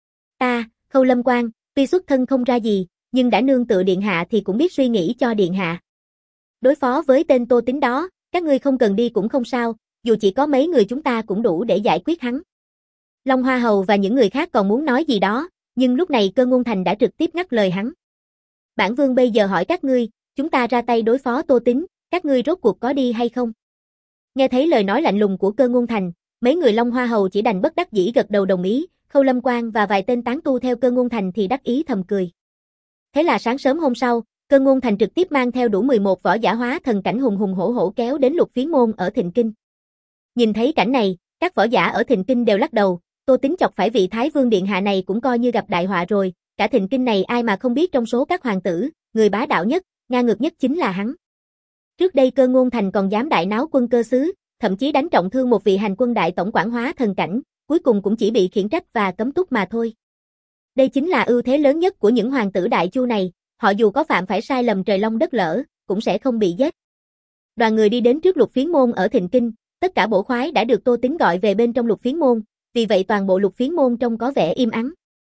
Ta, Khâu Lâm Quan, tuy xuất thân không ra gì, nhưng đã nương tựa điện hạ thì cũng biết suy nghĩ cho điện hạ. Đối phó với tên Tô Tín đó, các ngươi không cần đi cũng không sao, dù chỉ có mấy người chúng ta cũng đủ để giải quyết hắn. Long Hoa Hầu và những người khác còn muốn nói gì đó, nhưng lúc này Cơ Ngôn Thành đã trực tiếp ngắt lời hắn. Bản vương bây giờ hỏi các ngươi, chúng ta ra tay đối phó Tô Tín, các ngươi rốt cuộc có đi hay không? Nghe thấy lời nói lạnh lùng của Cơ Ngôn Thành, mấy người Long Hoa Hầu chỉ đành bất đắc dĩ gật đầu đồng ý, Khâu Lâm Quan và vài tên tán tu theo Cơ Ngôn Thành thì đắc ý thầm cười. Thế là sáng sớm hôm sau, Cơ Ngôn Thành trực tiếp mang theo đủ mười một võ giả hóa thần cảnh hùng hùng hổ hổ kéo đến Lục Phiến Môn ở Thịnh Kinh. Nhìn thấy cảnh này, các võ giả ở Thịnh Kinh đều lắc đầu, Tô Tín chọc phải vị Thái Vương điện hạ này cũng coi như gặp đại họa rồi, cả Thịnh Kinh này ai mà không biết trong số các hoàng tử, người bá đạo nhất, ngang ngược nhất chính là hắn. Trước đây Cơ Ngôn Thành còn dám đại náo quân cơ xứ, thậm chí đánh trọng thương một vị hành quân đại tổng quản hóa thần cảnh, cuối cùng cũng chỉ bị khiển trách và cấm túc mà thôi. Đây chính là ưu thế lớn nhất của những hoàng tử Đại Chu này, họ dù có phạm phải sai lầm trời long đất lở, cũng sẽ không bị giết. Đoàn người đi đến trước Lục Phiến Môn ở Thịnh Kinh, tất cả bổ khoái đã được Tô Tín gọi về bên trong Lục Phiến Môn, vì vậy toàn bộ Lục Phiến Môn trông có vẻ im ắng.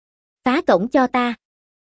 Phá cổng cho ta.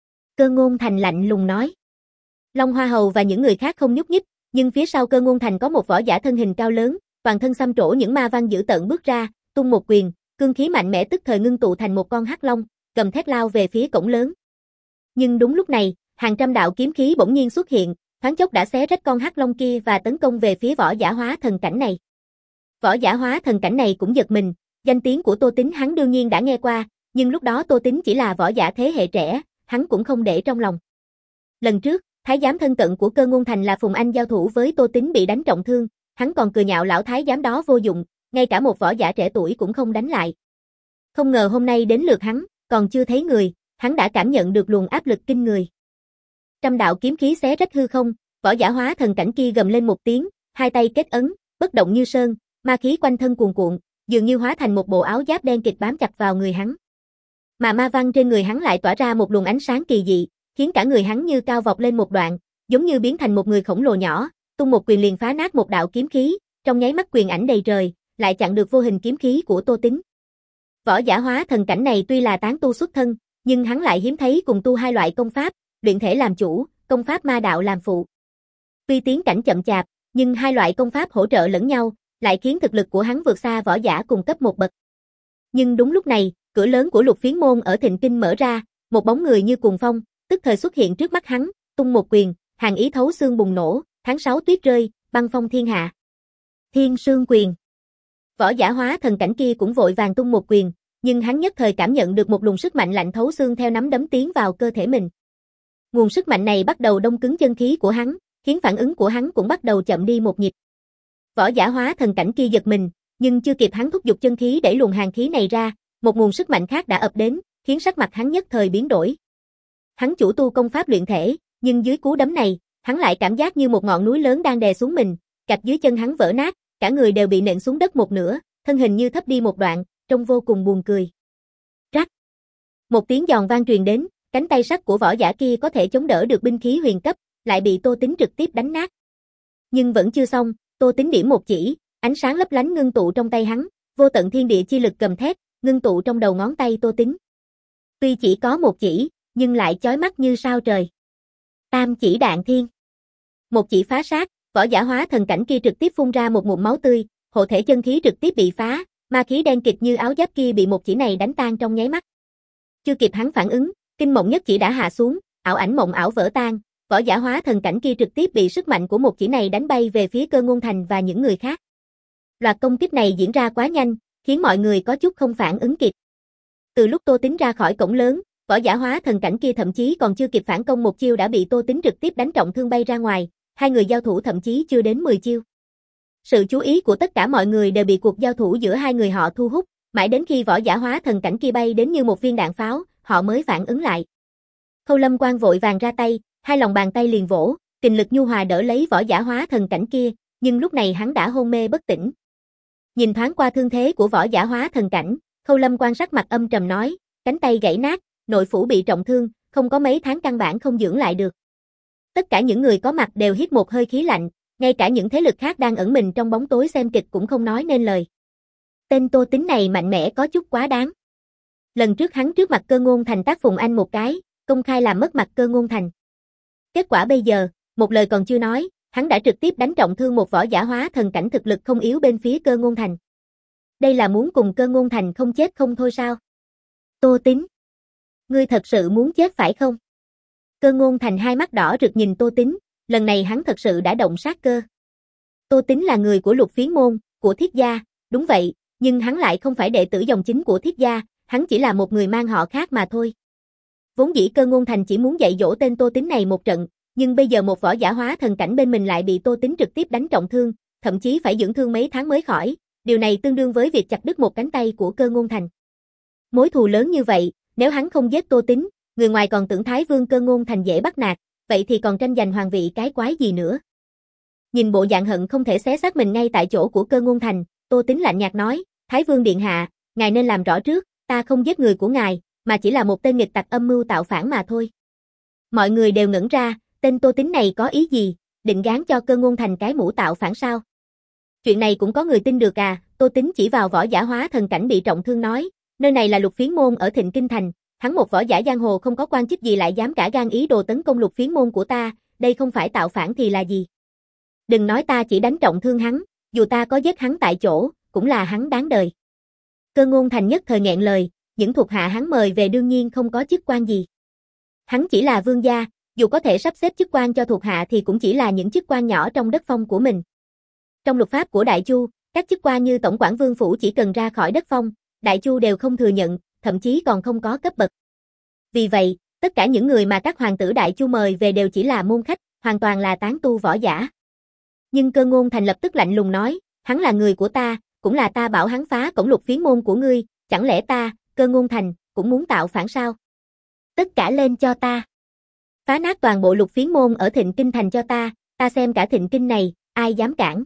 Cơ Ngôn Thành lạnh lùng nói. Long Hoa Hầu và những người khác không nhúc nhích, nhưng phía sau Cơ Ngôn Thành có một võ giả thân hình cao lớn, toàn thân xăm trổ những ma văn dữ tợn bước ra, tung một quyền, cương khí mạnh mẽ tức thời ngưng tụ thành một con hắc long, cầm thét lao về phía cổng lớn. Nhưng đúng lúc này, hàng trăm đạo kiếm khí bỗng nhiên xuất hiện, thoáng chốc đã xé rách con hắc long kia và tấn công về phía võ giả hóa thần cảnh này. Võ giả hóa thần cảnh này cũng giật mình, danh tiếng của Tô Tín hắn đương nhiên đã nghe qua, nhưng lúc đó Tô Tín chỉ là võ giả thế hệ trẻ, hắn cũng không để trong lòng. Lần trước, thái giám thân cận của Cơ Ngôn Thành là Phùng Anh giao thủ với Tô Tín bị đánh trọng thương, hắn còn cười nhạo lão thái giám đó vô dụng, ngay cả một võ giả trẻ tuổi cũng không đánh lại. Không ngờ hôm nay đến lượt hắn, còn chưa thấy người, hắn đã cảm nhận được luồng áp lực kinh người. Trăm đạo kiếm khí xé rách hư không, võ giả hóa thần cảnh kia gầm lên một tiếng, hai tay kết ấn, bất động như sơn, ma khí quanh thân cuồn cuộn, dường như hóa thành một bộ áo giáp đen kịt bám chặt vào người hắn. Mà ma văn trên người hắn lại tỏa ra một luồng ánh sáng kỳ dị, khiến cả người hắn như cao vọt lên một đoạn, giống như biến thành một người khổng lồ nhỏ, tung một quyền liền phá nát một đạo kiếm khí, trong nháy mắt quyền ảnh đầy trời, lại chặn được vô hình kiếm khí của Tô Tín. Võ giả hóa thần cảnh này tuy là tán tu xuất thân, nhưng hắn lại hiếm thấy cùng tu hai loại công pháp, luyện thể làm chủ, công pháp ma đạo làm phụ. Tuy tiến cảnh chậm chạp, nhưng hai loại công pháp hỗ trợ lẫn nhau, lại khiến thực lực của hắn vượt xa võ giả cùng cấp một bậc. Nhưng đúng lúc này, cửa lớn của Lục Phiến Môn ở Thịnh Kinh mở ra, một bóng người như cuồng phong, tức thời xuất hiện trước mắt hắn, tung một quyền, hàn ý thấu xương bùng nổ, Tháng sáu tuyết rơi, băng phong thiên hạ. Thiên sương quyền. Võ giả hóa thần cảnh kia cũng vội vàng tung một quyền, nhưng hắn nhất thời cảm nhận được một luồng sức mạnh lạnh thấu xương theo nắm đấm tiến vào cơ thể mình. Nguồn sức mạnh này bắt đầu đông cứng chân khí của hắn, khiến phản ứng của hắn cũng bắt đầu chậm đi một nhịp. Võ giả hóa thần cảnh kia giật mình, nhưng chưa kịp hắn thúc giục chân khí đẩy luồng hàn khí này ra, một nguồn sức mạnh khác đã ập đến, khiến sắc mặt hắn nhất thời biến đổi. Hắn chủ tu công pháp luyện thể, nhưng dưới cú đấm này, hắn lại cảm giác như một ngọn núi lớn đang đè xuống mình, gạch dưới chân hắn vỡ nát, cả người đều bị nện xuống đất một nửa, thân hình như thấp đi một đoạn, trông vô cùng buồn cười. Rắc. Một tiếng giòn vang truyền đến, cánh tay sắt của võ giả kia có thể chống đỡ được binh khí huyền cấp, lại bị Tô Tính trực tiếp đánh nát. Nhưng vẫn chưa xong, Tô Tính điểm một chỉ, ánh sáng lấp lánh ngưng tụ trong tay hắn, vô tận thiên địa chi lực gầm thét, ngưng tụ trong đầu ngón tay Tô Tính. Tuy chỉ có một chỉ, nhưng lại chói mắt như sao trời. Tam chỉ đạn thiên. Một chỉ phá sát, võ giả hóa thần cảnh kia trực tiếp phun ra một ngụm máu tươi, hộ thể chân khí trực tiếp bị phá, ma khí đen kịt như áo giáp kia bị một chỉ này đánh tan trong nháy mắt. Chưa kịp hắn phản ứng, kinh mộng nhất chỉ đã hạ xuống, ảo ảnh mộng ảo vỡ tan, võ giả hóa thần cảnh kia trực tiếp bị sức mạnh của một chỉ này đánh bay về phía Cơ Ngôn Thành và những người khác. Loạt công kích này diễn ra quá nhanh, khiến mọi người có chút không phản ứng kịp. Từ lúc Tô Tính ra khỏi cổng lớn, võ giả hóa thần cảnh kia thậm chí còn chưa kịp phản công một chiêu đã bị Tô Tính trực tiếp đánh trọng thương bay ra ngoài, hai người giao thủ thậm chí chưa đến mười chiêu. Sự chú ý của tất cả mọi người đều bị cuộc giao thủ giữa hai người họ thu hút, mãi đến khi võ giả hóa thần cảnh kia bay đến như một viên đạn pháo, họ mới phản ứng lại. Khâu Lâm Quang vội vàng ra tay, hai lòng bàn tay liền vỗ, kình lực nhu hòa đỡ lấy võ giả hóa thần cảnh kia, nhưng lúc này hắn đã hôn mê bất tỉnh. Nhìn thoáng qua thương thế của võ giả hóa thần cảnh, Khâu Lâm Quang sắc mặt âm trầm nói, cánh tay gãy nát, nội phủ bị trọng thương, không có mấy tháng căn bản không dưỡng lại được. Tất cả những người có mặt đều hít một hơi khí lạnh, ngay cả những thế lực khác đang ẩn mình trong bóng tối xem kịch cũng không nói nên lời. Tên Tô Tính này mạnh mẽ có chút quá đáng. Lần trước hắn trước mặt Cơ Ngôn Thành tác Phùng Anh một cái, công khai làm mất mặt Cơ Ngôn Thành. Kết quả bây giờ, một lời còn chưa nói, hắn đã trực tiếp đánh trọng thương một võ giả hóa thần cảnh thực lực không yếu bên phía Cơ Ngôn Thành. Đây là muốn cùng Cơ Ngôn Thành không chết không thôi sao? Tô Tính, ngươi thật sự muốn chết phải không? Cơ Ngôn Thành hai mắt đỏ rực nhìn Tô Tính, lần này hắn thật sự đã động sát cơ. Tô Tính là người của Lục Phiến môn, của Thiết gia, đúng vậy, nhưng hắn lại không phải đệ tử dòng chính của Thiết gia, hắn chỉ là một người mang họ khác mà thôi. Vốn dĩ Cơ Ngôn Thành chỉ muốn dạy dỗ tên Tô Tính này một trận, nhưng bây giờ một võ giả hóa thần cảnh bên mình lại bị Tô Tính trực tiếp đánh trọng thương, thậm chí phải dưỡng thương mấy tháng mới khỏi, điều này tương đương với việc chặt đứt một cánh tay của Cơ Ngôn Thành. Mối thù lớn như vậy, nếu hắn không giết Tô Tính, người ngoài còn tưởng Thái Vương Cơ Ngôn Thành dễ bắt nạt, vậy thì còn tranh giành hoàng vị cái quái gì nữa. Nhìn bộ dạng hận không thể xé xác mình ngay tại chỗ của Cơ Ngôn Thành, Tô Tính lạnh nhạt nói, Thái Vương điện hạ, ngài nên làm rõ trước, ta không giết người của ngài, mà chỉ là một tên nghịch tặc âm mưu tạo phản mà thôi. Mọi người đều ngẩn ra, tên Tô Tính này có ý gì, định gán cho Cơ Ngôn Thành cái mũ tạo phản sao? Chuyện này cũng có người tin được à? Tô Tính chỉ vào võ giả hóa thần cảnh bị trọng thương nói, nơi này là Lục Phiến môn ở Thịnh Kinh Thành, hắn một võ giả giang hồ không có quan chức gì lại dám cả gan ý đồ tấn công Lục Phiến môn của ta, đây không phải tạo phản thì là gì? Đừng nói ta chỉ đánh trọng thương hắn, dù ta có giết hắn tại chỗ, cũng là hắn đáng đời. Cơ Ngôn Thành nhất thời nghẹn lời, những thuộc hạ hắn mời về đương nhiên không có chức quan gì. Hắn chỉ là vương gia, dù có thể sắp xếp chức quan cho thuộc hạ thì cũng chỉ là những chức quan nhỏ trong đất phong của mình. Trong luật pháp của Đại Chu, các chức quan như tổng quản vương phủ chỉ cần ra khỏi đất phong, Đại Chu đều không thừa nhận, thậm chí còn không có cấp bậc. Vì vậy, tất cả những người mà các hoàng tử Đại Chu mời về đều chỉ là môn khách, hoàn toàn là tán tu võ giả. Nhưng Cơ Ngôn Thành lập tức lạnh lùng nói, hắn là người của ta, cũng là ta bảo hắn phá cổng Lục Phiến môn của ngươi, chẳng lẽ ta, Cơ Ngôn Thành, cũng muốn tạo phản sao? Tất cả lên cho ta. Phá nát toàn bộ Lục Phiến môn ở Thịnh Kinh Thành cho ta, ta xem cả Thịnh Kinh này, ai dám cản.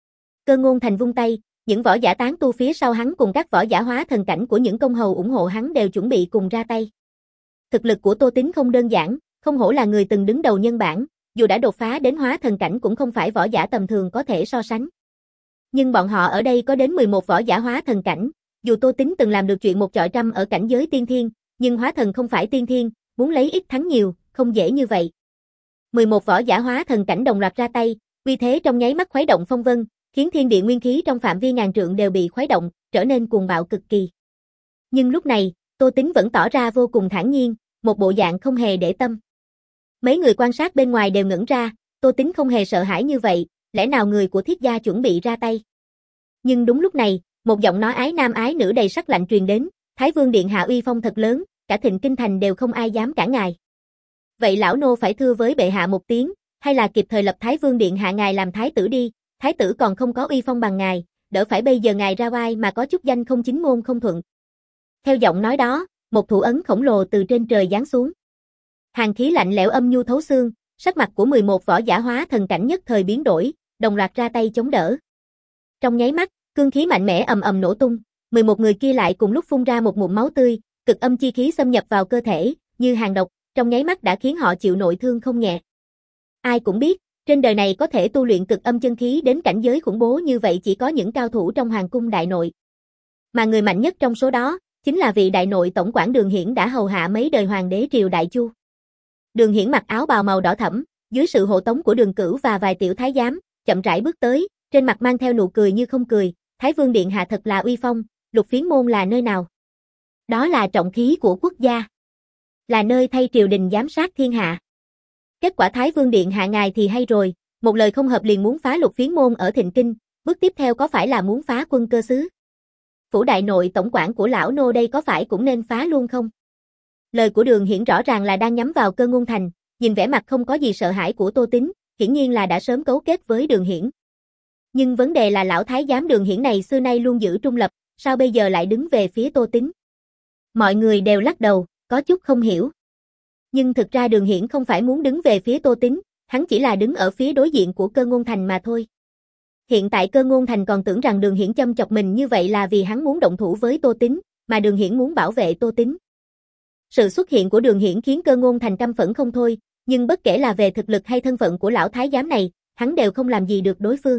Cơ Ngôn Thành vung tay, những võ giả tán tu phía sau hắn cùng các võ giả hóa thần cảnh của những công hầu ủng hộ hắn đều chuẩn bị cùng ra tay. Thực lực của Tô Tính không đơn giản, không hổ là người từng đứng đầu nhân bản, dù đã đột phá đến hóa thần cảnh cũng không phải võ giả tầm thường có thể so sánh. Nhưng bọn họ ở đây có đến mười một võ giả hóa thần cảnh, dù Tô Tính từng làm được chuyện một chọi trăm ở cảnh giới tiên thiên, nhưng hóa thần không phải tiên thiên, muốn lấy ít thắng nhiều, không dễ như vậy. mười một võ giả hóa thần cảnh đồng loạt ra tay, uy thế trong nháy mắt khuấy động phong vân, khiến thiên địa nguyên khí trong phạm vi ngàn trượng đều bị khuấy động, trở nên cuồng bạo cực kỳ. Nhưng lúc này, Tô Tính vẫn tỏ ra vô cùng thản nhiên, một bộ dạng không hề để tâm. Mấy người quan sát bên ngoài đều ngẩn ra, Tô Tính không hề sợ hãi như vậy, lẽ nào người của Thiết gia chuẩn bị ra tay? Nhưng đúng lúc này, một giọng nói ái nam ái nữ đầy sắc lạnh truyền đến, Thái Vương điện hạ uy phong thật lớn, cả Thịnh Kinh thành đều không ai dám cản ngài. Vậy lão nô phải thưa với bệ hạ một tiếng, hay là kịp thời lập Thái Vương điện hạ ngài làm thái tử đi, thái tử còn không có uy phong bằng ngài, đỡ phải bây giờ ngài ra oai mà có chút danh không chính ngôn không thuận. Theo giọng nói đó, một thủ ấn khổng lồ từ trên trời giáng xuống. Hàn khí lạnh lẽo âm nhu thấu xương, sắc mặt của mười một võ giả hóa thần cảnh nhất thời biến đổi, đồng loạt ra tay chống đỡ. Trong nháy mắt, cương khí mạnh mẽ ầm ầm nổ tung, mười một người kia lại cùng lúc phun ra một ngụm máu tươi, cực âm chi khí xâm nhập vào cơ thể, như hàn độc, trong nháy mắt đã khiến họ chịu nội thương không nhẹ. Ai cũng biết, trên đời này có thể tu luyện cực âm chân khí đến cảnh giới khủng bố như vậy chỉ có những cao thủ trong hoàng cung đại nội. Mà người mạnh nhất trong số đó, chính là vị đại nội tổng quản Đường Hiển đã hầu hạ mấy đời hoàng đế triều Đại Chu. Đường Hiển mặc áo bào màu đỏ thẫm, dưới sự hộ tống của Đường Cửu và vài tiểu thái giám, chậm rãi bước tới, trên mặt mang theo nụ cười như không cười, Thái Vương điện hạ thật là uy phong, Lục Phiến môn là nơi nào? Đó là trọng khí của quốc gia, là nơi thay triều đình giám sát thiên hạ. Kết quả Thái Vương điện hạ ngài thì hay rồi, một lời không hợp liền muốn phá Lục Phiến môn ở Thịnh Kinh, bước tiếp theo có phải là muốn phá quân cơ xứ? Phủ đại nội tổng quản của lão nô đây có phải cũng nên phá luôn không? Lời của Đường Hiển rõ ràng là đang nhắm vào Cơ Ngôn Thành, nhìn vẻ mặt không có gì sợ hãi của Tô Tính, hiển nhiên là đã sớm cấu kết với Đường Hiển. Nhưng vấn đề là lão thái giám Đường Hiển này xưa nay luôn giữ trung lập, sao bây giờ lại đứng về phía Tô Tính? Mọi người đều lắc đầu, có chút không hiểu. Nhưng thực ra Đường Hiển không phải muốn đứng về phía Tô Tính, hắn chỉ là đứng ở phía đối diện của Cơ Ngôn Thành mà thôi. Hiện tại Cơ Ngôn Thành còn tưởng rằng Đường Hiển châm chọc mình như vậy là vì hắn muốn động thủ với Tô Tính, mà Đường Hiển muốn bảo vệ Tô Tính. Sự xuất hiện của Đường Hiển khiến Cơ Ngôn Thành căm phẫn không thôi, nhưng bất kể là về thực lực hay thân phận của lão thái giám này, hắn đều không làm gì được đối phương.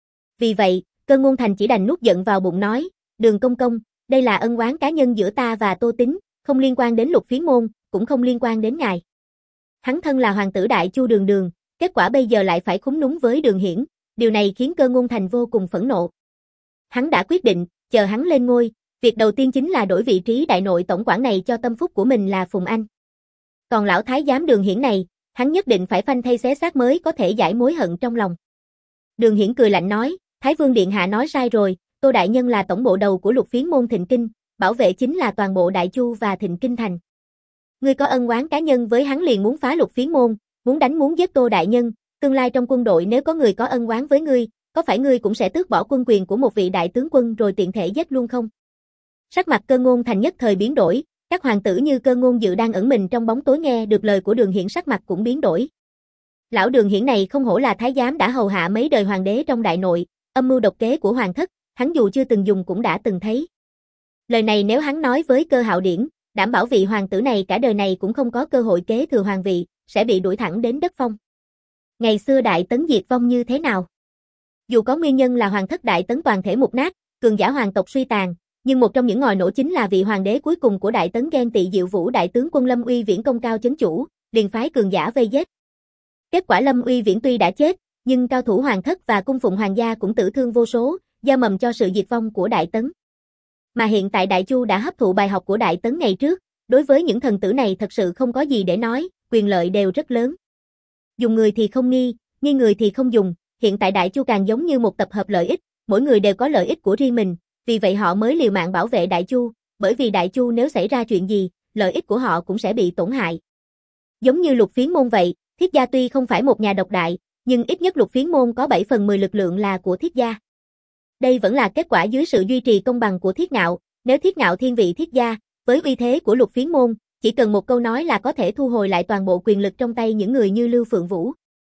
Vì vậy, Cơ Ngôn Thành chỉ đành nuốt giận vào bụng nói, Đường công công, đây là ân oán cá nhân giữa ta và Tô Tính, không liên quan đến Lục Phiến môn, cũng không liên quan đến ngài. Hắn thân là hoàng tử Đại Chu Đường Đường, kết quả bây giờ lại phải khúm núm với Đường Hiển, điều này khiến Cơ Ngôn Thành vô cùng phẫn nộ. Hắn đã quyết định, chờ hắn lên ngôi, việc đầu tiên chính là đổi vị trí đại nội tổng quản này cho tâm phúc của mình là Phùng Anh. Còn lão thái giám Đường Hiển này, hắn nhất định phải phanh thây xé xác mới có thể giải mối hận trong lòng. Đường Hiển cười lạnh nói, Thái Vương điện hạ nói sai rồi, Tô đại nhân là tổng bộ đầu của Lục Phiến môn Thịnh Kinh, bảo vệ chính là toàn bộ Đại Chu và Thịnh Kinh thành. Ngươi có ân oán cá nhân với hắn liền muốn phá Lục Phiến môn, muốn đánh muốn giết Tô đại nhân, tương lai trong quân đội nếu có người có ân oán với ngươi, có phải ngươi cũng sẽ tước bỏ quân quyền của một vị đại tướng quân rồi tiện thể giết luôn không? Sắc mặt Cơ Ngôn Thành nhất thời biến đổi, các hoàng tử như Cơ Ngôn Dự đang ẩn mình trong bóng tối nghe được lời của Đường Hiển sắc mặt cũng biến đổi. Lão Đường Hiển này không hổ là thái giám đã hầu hạ mấy đời hoàng đế trong đại nội, âm mưu độc kế của hoàng thất, hắn dù chưa từng dùng cũng đã từng thấy. Lời này nếu hắn nói với Cơ Hạo Điển, đảm bảo vị hoàng tử này cả đời này cũng không có cơ hội kế thừa hoàng vị, sẽ bị đuổi thẳng đến đất phong. Ngày xưa Đại Tấn diệt vong như thế nào? Dù có nguyên nhân là hoàng thất Đại Tấn toàn thể mục nát, cường giả hoàng tộc suy tàn, nhưng một trong những ngòi nổ chính là vị hoàng đế cuối cùng của Đại Tấn ghen tị Diệu Vũ đại tướng quân Lâm Uy Viễn công cao chấn chủ, liền phái cường giả vây giết. Kết quả Lâm Uy Viễn tuy đã chết, nhưng cao thủ hoàng thất và cung phụng hoàng gia cũng tử thương vô số, gieo mầm cho sự diệt vong của Đại Tấn. Mà hiện tại Đại Chu đã hấp thụ bài học của Đại Tấn ngày trước, đối với những thần tử này thật sự không có gì để nói, quyền lợi đều rất lớn. Dùng người thì không nghi, nghi người thì không dùng, hiện tại Đại Chu càng giống như một tập hợp lợi ích, mỗi người đều có lợi ích của riêng mình, vì vậy họ mới liều mạng bảo vệ Đại Chu, bởi vì Đại Chu nếu xảy ra chuyện gì, lợi ích của họ cũng sẽ bị tổn hại. Giống như Lục Phiến môn vậy, Thiết gia tuy không phải một nhà độc đại, nhưng ít nhất Lục Phiến môn có bảy phần mười lực lượng là của Thiết gia. Đây vẫn là kết quả dưới sự duy trì công bằng của Thiết Ngạo, nếu Thiết Ngạo thiên vị Thiết gia, với uy thế của Lục Phiến môn, chỉ cần một câu nói là có thể thu hồi lại toàn bộ quyền lực trong tay những người như Lưu Phượng Vũ.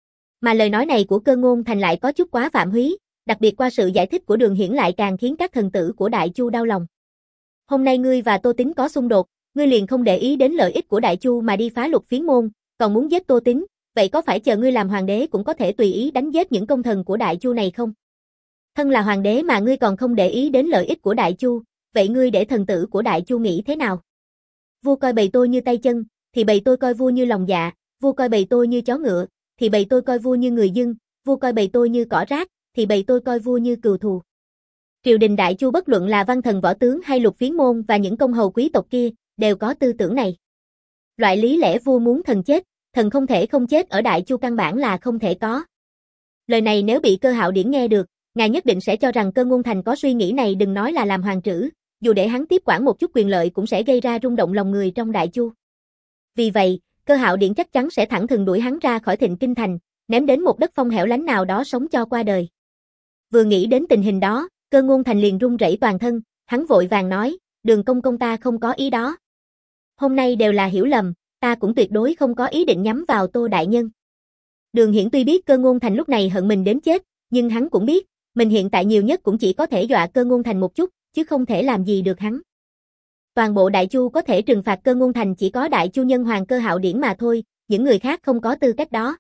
Mà lời nói này của Cơ Ngôn Thành lại có chút quá phạm húy, đặc biệt qua sự giải thích của Đường Hiển lại càng khiến các thần tử của Đại Chu đau lòng. Hôm nay ngươi và Tô Tính có xung đột, ngươi liền không để ý đến lợi ích của Đại Chu mà đi phá Lục Phiến môn, còn muốn giết Tô Tính, vậy có phải chờ ngươi làm hoàng đế cũng có thể tùy ý đánh giết những công thần của Đại Chu này không? Thân là hoàng đế mà ngươi còn không để ý đến lợi ích của Đại Chu, vậy ngươi để thần tử của Đại Chu nghĩ thế nào? Vua coi bầy tôi như tay chân, thì bầy tôi coi vua như lòng dạ, vua coi bầy tôi như chó ngựa, thì bầy tôi coi vua như người dưng, vua coi bầy tôi như cỏ rác, thì bầy tôi coi vua như cừu thù. Triều đình Đại Chu bất luận là văn thần võ tướng hay Lục Phiến môn và những công hầu quý tộc kia, đều có tư tưởng này. Loại lý lẽ vua muốn thần chết, thần không thể không chết ở Đại Chu căn bản là không thể có. Lời này nếu bị Cơ Hạo Điển nghe được, ngài nhất định sẽ cho rằng Cơ Ngôn Thành có suy nghĩ này, đừng nói là làm hoàng trữ, dù để hắn tiếp quản một chút quyền lợi cũng sẽ gây ra rung động lòng người trong Đại Chu. Vì vậy, Cơ Hạo Điển chắc chắn sẽ thẳng thừng đuổi hắn ra khỏi Thịnh Kinh thành, ném đến một đất phong hẻo lánh nào đó sống cho qua đời. Vừa nghĩ đến tình hình đó, Cơ Ngôn Thành liền run rẩy toàn thân, hắn vội vàng nói, Đường công công ta không có ý đó. Hôm nay đều là hiểu lầm, ta cũng tuyệt đối không có ý định nhắm vào Tô đại nhân. Đường Hiển tuy biết Cơ Ngôn Thành lúc này hận mình đến chết, nhưng hắn cũng biết, mình hiện tại nhiều nhất cũng chỉ có thể dọa Cơ Ngôn Thành một chút, chứ không thể làm gì được hắn. Toàn bộ Đại Chu có thể trừng phạt Cơ Ngôn Thành chỉ có Đại Chu nhân hoàng Cơ Hạo Điển mà thôi, những người khác không có tư cách đó.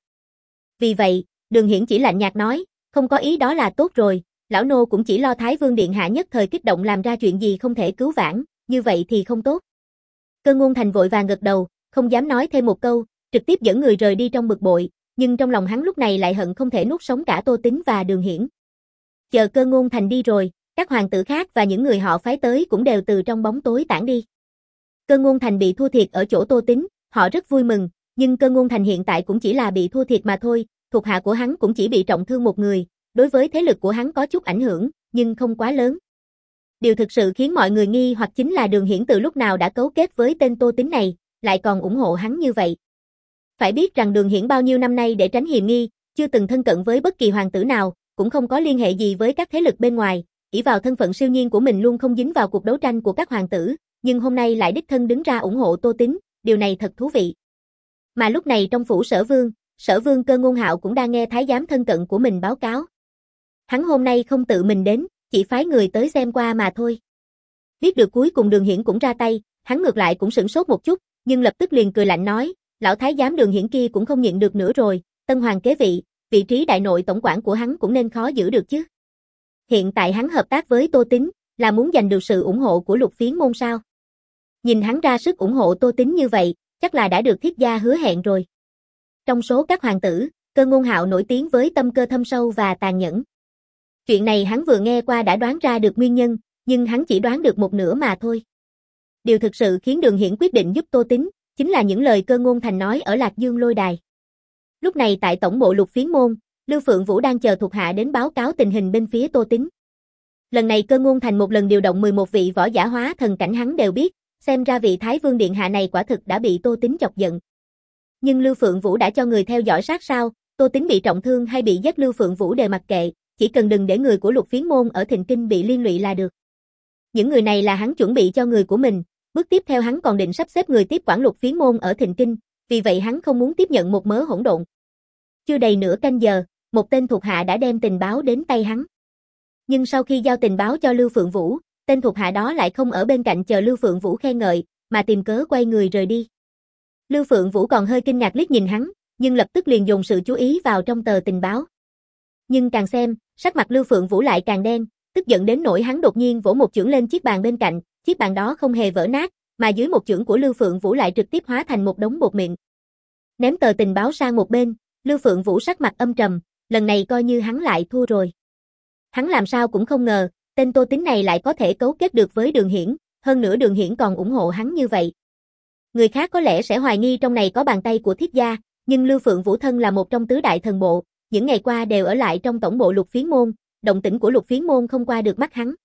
Vì vậy, Đường Hiển chỉ lạnh nhạt nói, không có ý đó là tốt rồi, lão nô cũng chỉ lo Thái Vương điện hạ nhất thời kích động làm ra chuyện gì không thể cứu vãn, như vậy thì không tốt. Cơ Ngôn Thành vội vàng gật đầu, không dám nói thêm một câu, trực tiếp dẫn người rời đi trong bực bội, nhưng trong lòng hắn lúc này lại hận không thể nuốt sống cả Tô Tín và Đường Hiển. Chờ Cơ Ngôn Thành đi rồi, các hoàng tử khác và những người họ phái tới cũng đều từ trong bóng tối tản đi. Cơ Ngôn Thành bị thua thiệt ở chỗ Tô Tín, họ rất vui mừng, nhưng Cơ Ngôn Thành hiện tại cũng chỉ là bị thua thiệt mà thôi, thuộc hạ của hắn cũng chỉ bị trọng thương một người, đối với thế lực của hắn có chút ảnh hưởng, nhưng không quá lớn. Điều thực sự khiến mọi người nghi hoặc chính là Đường Hiển từ lúc nào đã cấu kết với tên Tô Tín này, lại còn ủng hộ hắn như vậy. Phải biết rằng Đường Hiển bao nhiêu năm nay để tránh hiềm nghi, chưa từng thân cận với bất kỳ hoàng tử nào, cũng không có liên hệ gì với các thế lực bên ngoài, ỷ vào thân phận siêu nhiên của mình luôn không dính vào cuộc đấu tranh của các hoàng tử, nhưng hôm nay lại đích thân đứng ra ủng hộ Tô Tín, điều này thật thú vị. Mà lúc này trong phủ Sở Vương, Sở Vương Cơ Ngôn Hạo cũng đang nghe thái giám thân cận của mình báo cáo. Hắn hôm nay không tự mình đến, chỉ phái người tới xem qua mà thôi. Biết được cuối cùng Đường Hiển cũng ra tay, hắn ngược lại cũng sửng sốt một chút, nhưng lập tức liền cười lạnh nói, lão thái giám Đường Hiển kia cũng không nhịn được nữa rồi, tân hoàng kế vị, vị trí đại nội tổng quản của hắn cũng nên khó giữ được chứ. Hiện tại hắn hợp tác với Tô Tín, là muốn giành được sự ủng hộ của Lục Phiến môn sao? Nhìn hắn ra sức ủng hộ Tô Tín như vậy, chắc là đã được thiết gia hứa hẹn rồi. Trong số các hoàng tử, Cơ Ngôn Hạo nổi tiếng với tâm cơ thâm sâu và tàn nhẫn. Chuyện này hắn vừa nghe qua đã đoán ra được nguyên nhân, nhưng hắn chỉ đoán được một nửa mà thôi. Điều thực sự khiến Đường Hiển quyết định giúp Tô Tín, chính là những lời Cơ Ngôn Thành nói ở Lạc Dương lôi đài. Lúc này tại tổng bộ Lục Phiến môn, Lưu Phượng Vũ đang chờ thuộc hạ đến báo cáo tình hình bên phía Tô Tín. Lần này Cơ Ngôn Thành một lần điều động mười một vị võ giả hóa thần cảnh hắn đều biết, xem ra vị Thái Vương điện hạ này quả thực đã bị Tô Tín chọc giận. Nhưng Lưu Phượng Vũ đã cho người theo dõi sát sao, Tô Tín bị trọng thương hay bị giết Lưu Phượng Vũ đều mặc kệ, chỉ cần đừng để người của Lục Phiến môn ở Thịnh Kinh bị liên lụy là được. Những người này là hắn chuẩn bị cho người của mình, bước tiếp theo hắn còn định sắp xếp người tiếp quản Lục Phiến môn ở Thịnh Kinh, vì vậy hắn không muốn tiếp nhận một mớ hỗn độn. Chưa đầy nửa canh giờ, một tên thuộc hạ đã đem tình báo đến tay hắn. Nhưng sau khi giao tình báo cho Lưu Phượng Vũ, tên thuộc hạ đó lại không ở bên cạnh chờ Lưu Phượng Vũ khen ngợi, mà tìm cớ quay người rời đi. Lưu Phượng Vũ còn hơi kinh ngạc liếc nhìn hắn, nhưng lập tức liền dồn sự chú ý vào trong tờ tình báo. Nhưng càng xem, sắc mặt Lưu Phượng Vũ lại càng đen, tức giận đến nỗi hắn đột nhiên vỗ một chưởng lên chiếc bàn bên cạnh, chiếc bàn đó không hề vỡ nát, mà dưới một chưởng của Lưu Phượng Vũ lại trực tiếp hóa thành một đống bột mịn. Ném tờ tình báo sang một bên, Lưu Phượng Vũ sắc mặt âm trầm, lần này coi như hắn lại thua rồi. Hắn làm sao cũng không ngờ, tên Tô Tín này lại có thể cấu kết được với Đường Hiển, hơn nữa Đường Hiển còn ủng hộ hắn như vậy. Người khác có lẽ sẽ hoài nghi trong này có bàn tay của Thiết gia, nhưng Lưu Phượng Vũ thân là một trong tứ đại thần bộ, những ngày qua đều ở lại trong tổng bộ Lục Phiến môn, động tĩnh của Lục Phiến môn không qua được mắt hắn.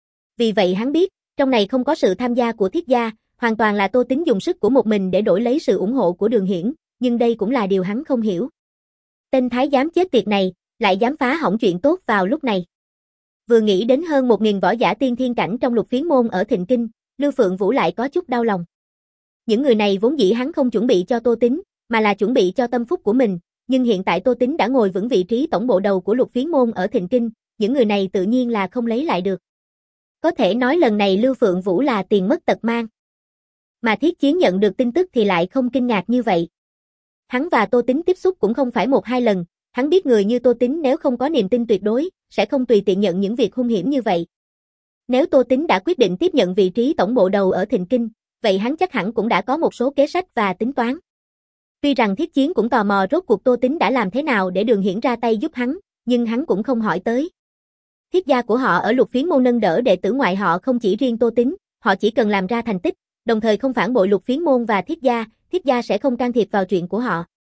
Vì vậy hắn biết, trong này không có sự tham gia của Thiết gia, hoàn toàn là Tô Tín dùng sức của một mình để đổi lấy sự ủng hộ của Đường Hiển, nhưng đây cũng là điều hắn không hiểu. Tên thái giám chết tiệt này, lại dám phá hỏng chuyện tốt vào lúc này. Vừa nghĩ đến hơn một nghìn võ giả tiên thiên cảnh trong Lục Phiến môn ở Thịnh Kinh, Lưu Phượng Vũ lại có chút đau lòng. Những người này vốn dĩ hắn không chuẩn bị cho Tô Tín, mà là chuẩn bị cho tâm phúc của mình, nhưng hiện tại Tô Tín đã ngồi vững vị trí tổng bộ đầu của Lục Phiến môn ở Thịnh Kinh, những người này tự nhiên là không lấy lại được. Có thể nói lần này Lưu Phượng Vũ là tiền mất tật mang. Mà Thiết Chiến nhận được tin tức thì lại không kinh ngạc như vậy. Hắn và Tô Tín tiếp xúc cũng không phải một hai lần, hắn biết người như Tô Tín nếu không có niềm tin tuyệt đối, sẽ không tùy tiện nhận những việc hung hiểm như vậy. Nếu Tô Tín đã quyết định tiếp nhận vị trí tổng bộ đầu ở Thịnh Kinh, vậy hắn chắc hẳn cũng đã có một số kế sách và tính toán. Tuy rằng Thiết Chiến cũng tò mò rốt cuộc Tô Tín đã làm thế nào để Đường Hiển ra tay giúp hắn, nhưng hắn cũng không hỏi tới. Thiết gia của họ ở Lục Phiến môn nâng đỡ đệ tử ngoại họ không chỉ riêng Tô Tín, họ chỉ cần làm ra thành tích, đồng thời không phản bội Lục Phiến môn và Thiết gia, Thiết gia sẽ không can thiệp vào chuyện của họ.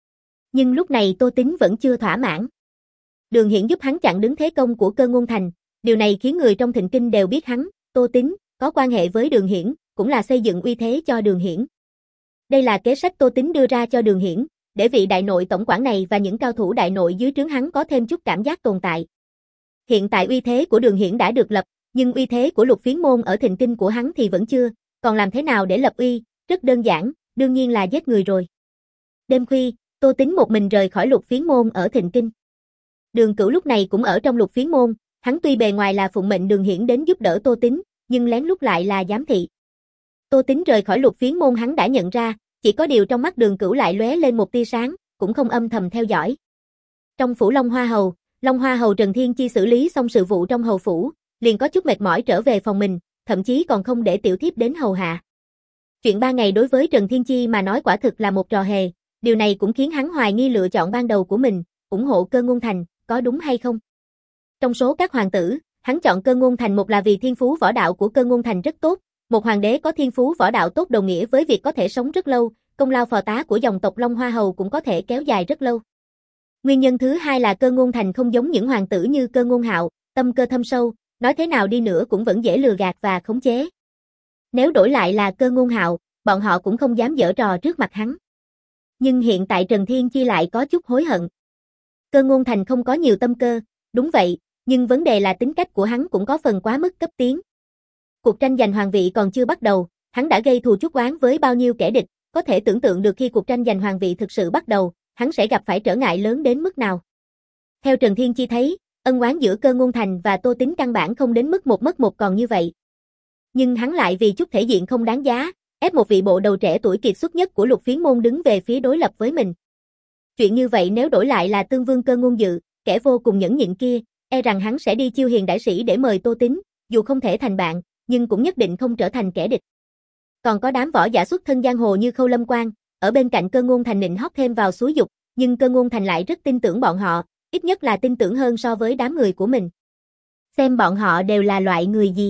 Nhưng lúc này Tô Tín vẫn chưa thỏa mãn. Đường Hiển giúp hắn chặn đứng thế công của Cơ Ngôn Thành, điều này khiến người trong Thịnh Kinh đều biết hắn, Tô Tín, có quan hệ với Đường Hiển, cũng là xây dựng uy thế cho Đường Hiển. Đây là kế sách Tô Tín đưa ra cho Đường Hiển, để vị đại nội tổng quản này và những cao thủ đại nội dưới trướng hắn có thêm chút cảm giác tồn tại. Hiện tại uy thế của Đường Hiển đã được lập, nhưng uy thế của Lục Phiến môn ở Thịnh Kinh của hắn thì vẫn chưa, còn làm thế nào để lập uy, rất đơn giản, đương nhiên là giết người rồi. Đêm khuya, Tô Tín một mình rời khỏi Lục Phiến môn ở Thịnh Kinh. Đường Cửu lúc này cũng ở trong Lục Phiến môn, hắn tuy bề ngoài là phụng mệnh Đường Hiển đến giúp đỡ Tô Tín, nhưng lén lút lại là giám thị. Tô Tín rời khỏi Lục Phiến môn hắn đã nhận ra, chỉ có điều trong mắt Đường Cửu lại lóe lên một tia sáng, cũng không âm thầm theo dõi. Trong phủ Long Hoa Hầu, Long Hoa Hầu Trần Thiên Chi xử lý xong sự vụ trong hầu phủ, liền có chút mệt mỏi trở về phòng mình, thậm chí còn không để tiểu thiếp đến hầu hạ. Chuyện ba ngày đối với Trần Thiên Chi mà nói quả thực là một trò hề, điều này cũng khiến hắn hoài nghi lựa chọn ban đầu của mình, ủng hộ Cơ Ngôn Thành, có đúng hay không? Trong số các hoàng tử, hắn chọn Cơ Ngôn Thành một là vì thiên phú võ đạo của Cơ Ngôn Thành rất tốt, một hoàng đế có thiên phú võ đạo tốt đồng nghĩa với việc có thể sống rất lâu, công lao phò tá của dòng tộc Long Hoa Hầu cũng có thể kéo dài rất lâu. Nguyên nhân thứ hai là Cơ Ngôn Thành không giống những hoàng tử như Cơ Ngôn Hạo, tâm cơ thâm sâu, nói thế nào đi nữa cũng vẫn dễ lừa gạt và khống chế. Nếu đổi lại là Cơ Ngôn Hạo, bọn họ cũng không dám giở trò trước mặt hắn. Nhưng hiện tại Trần Thiên Chi lại có chút hối hận. Cơ Ngôn Thành không có nhiều tâm cơ, đúng vậy, nhưng vấn đề là tính cách của hắn cũng có phần quá mức cấp tiến. Cuộc tranh giành hoàng vị còn chưa bắt đầu, hắn đã gây thù chuốc oán với bao nhiêu kẻ địch, có thể tưởng tượng được khi cuộc tranh giành hoàng vị thực sự bắt đầu, hắn sẽ gặp phải trở ngại lớn đến mức nào. Theo Trần Thiên Chi thấy, ân oán giữa Cơ Ngôn Thành và Tô Tín căn bản không đến mức một mất một còn như vậy. Nhưng hắn lại vì chút thể diện không đáng giá, ép một vị bộ đầu trẻ tuổi kiệt xuất nhất của Lục Phiến môn đứng về phía đối lập với mình. Chuyện như vậy nếu đổi lại là Tương Vương Cơ Ngôn Dự, kẻ vô cùng nhẫn nhịn kia, e rằng hắn sẽ đi chiêu hiền đại sĩ để mời Tô Tín, dù không thể thành bạn, nhưng cũng nhất định không trở thành kẻ địch. Còn có đám võ giả xuất thân giang hồ như Khâu Lâm Quang, ở bên cạnh Cơ Ngôn Thành nịnh hót thêm vào xúi dục, nhưng Cơ Ngôn Thành lại rất tin tưởng bọn họ, ít nhất là tin tưởng hơn so với đám người của mình. Xem bọn họ đều là loại người gì?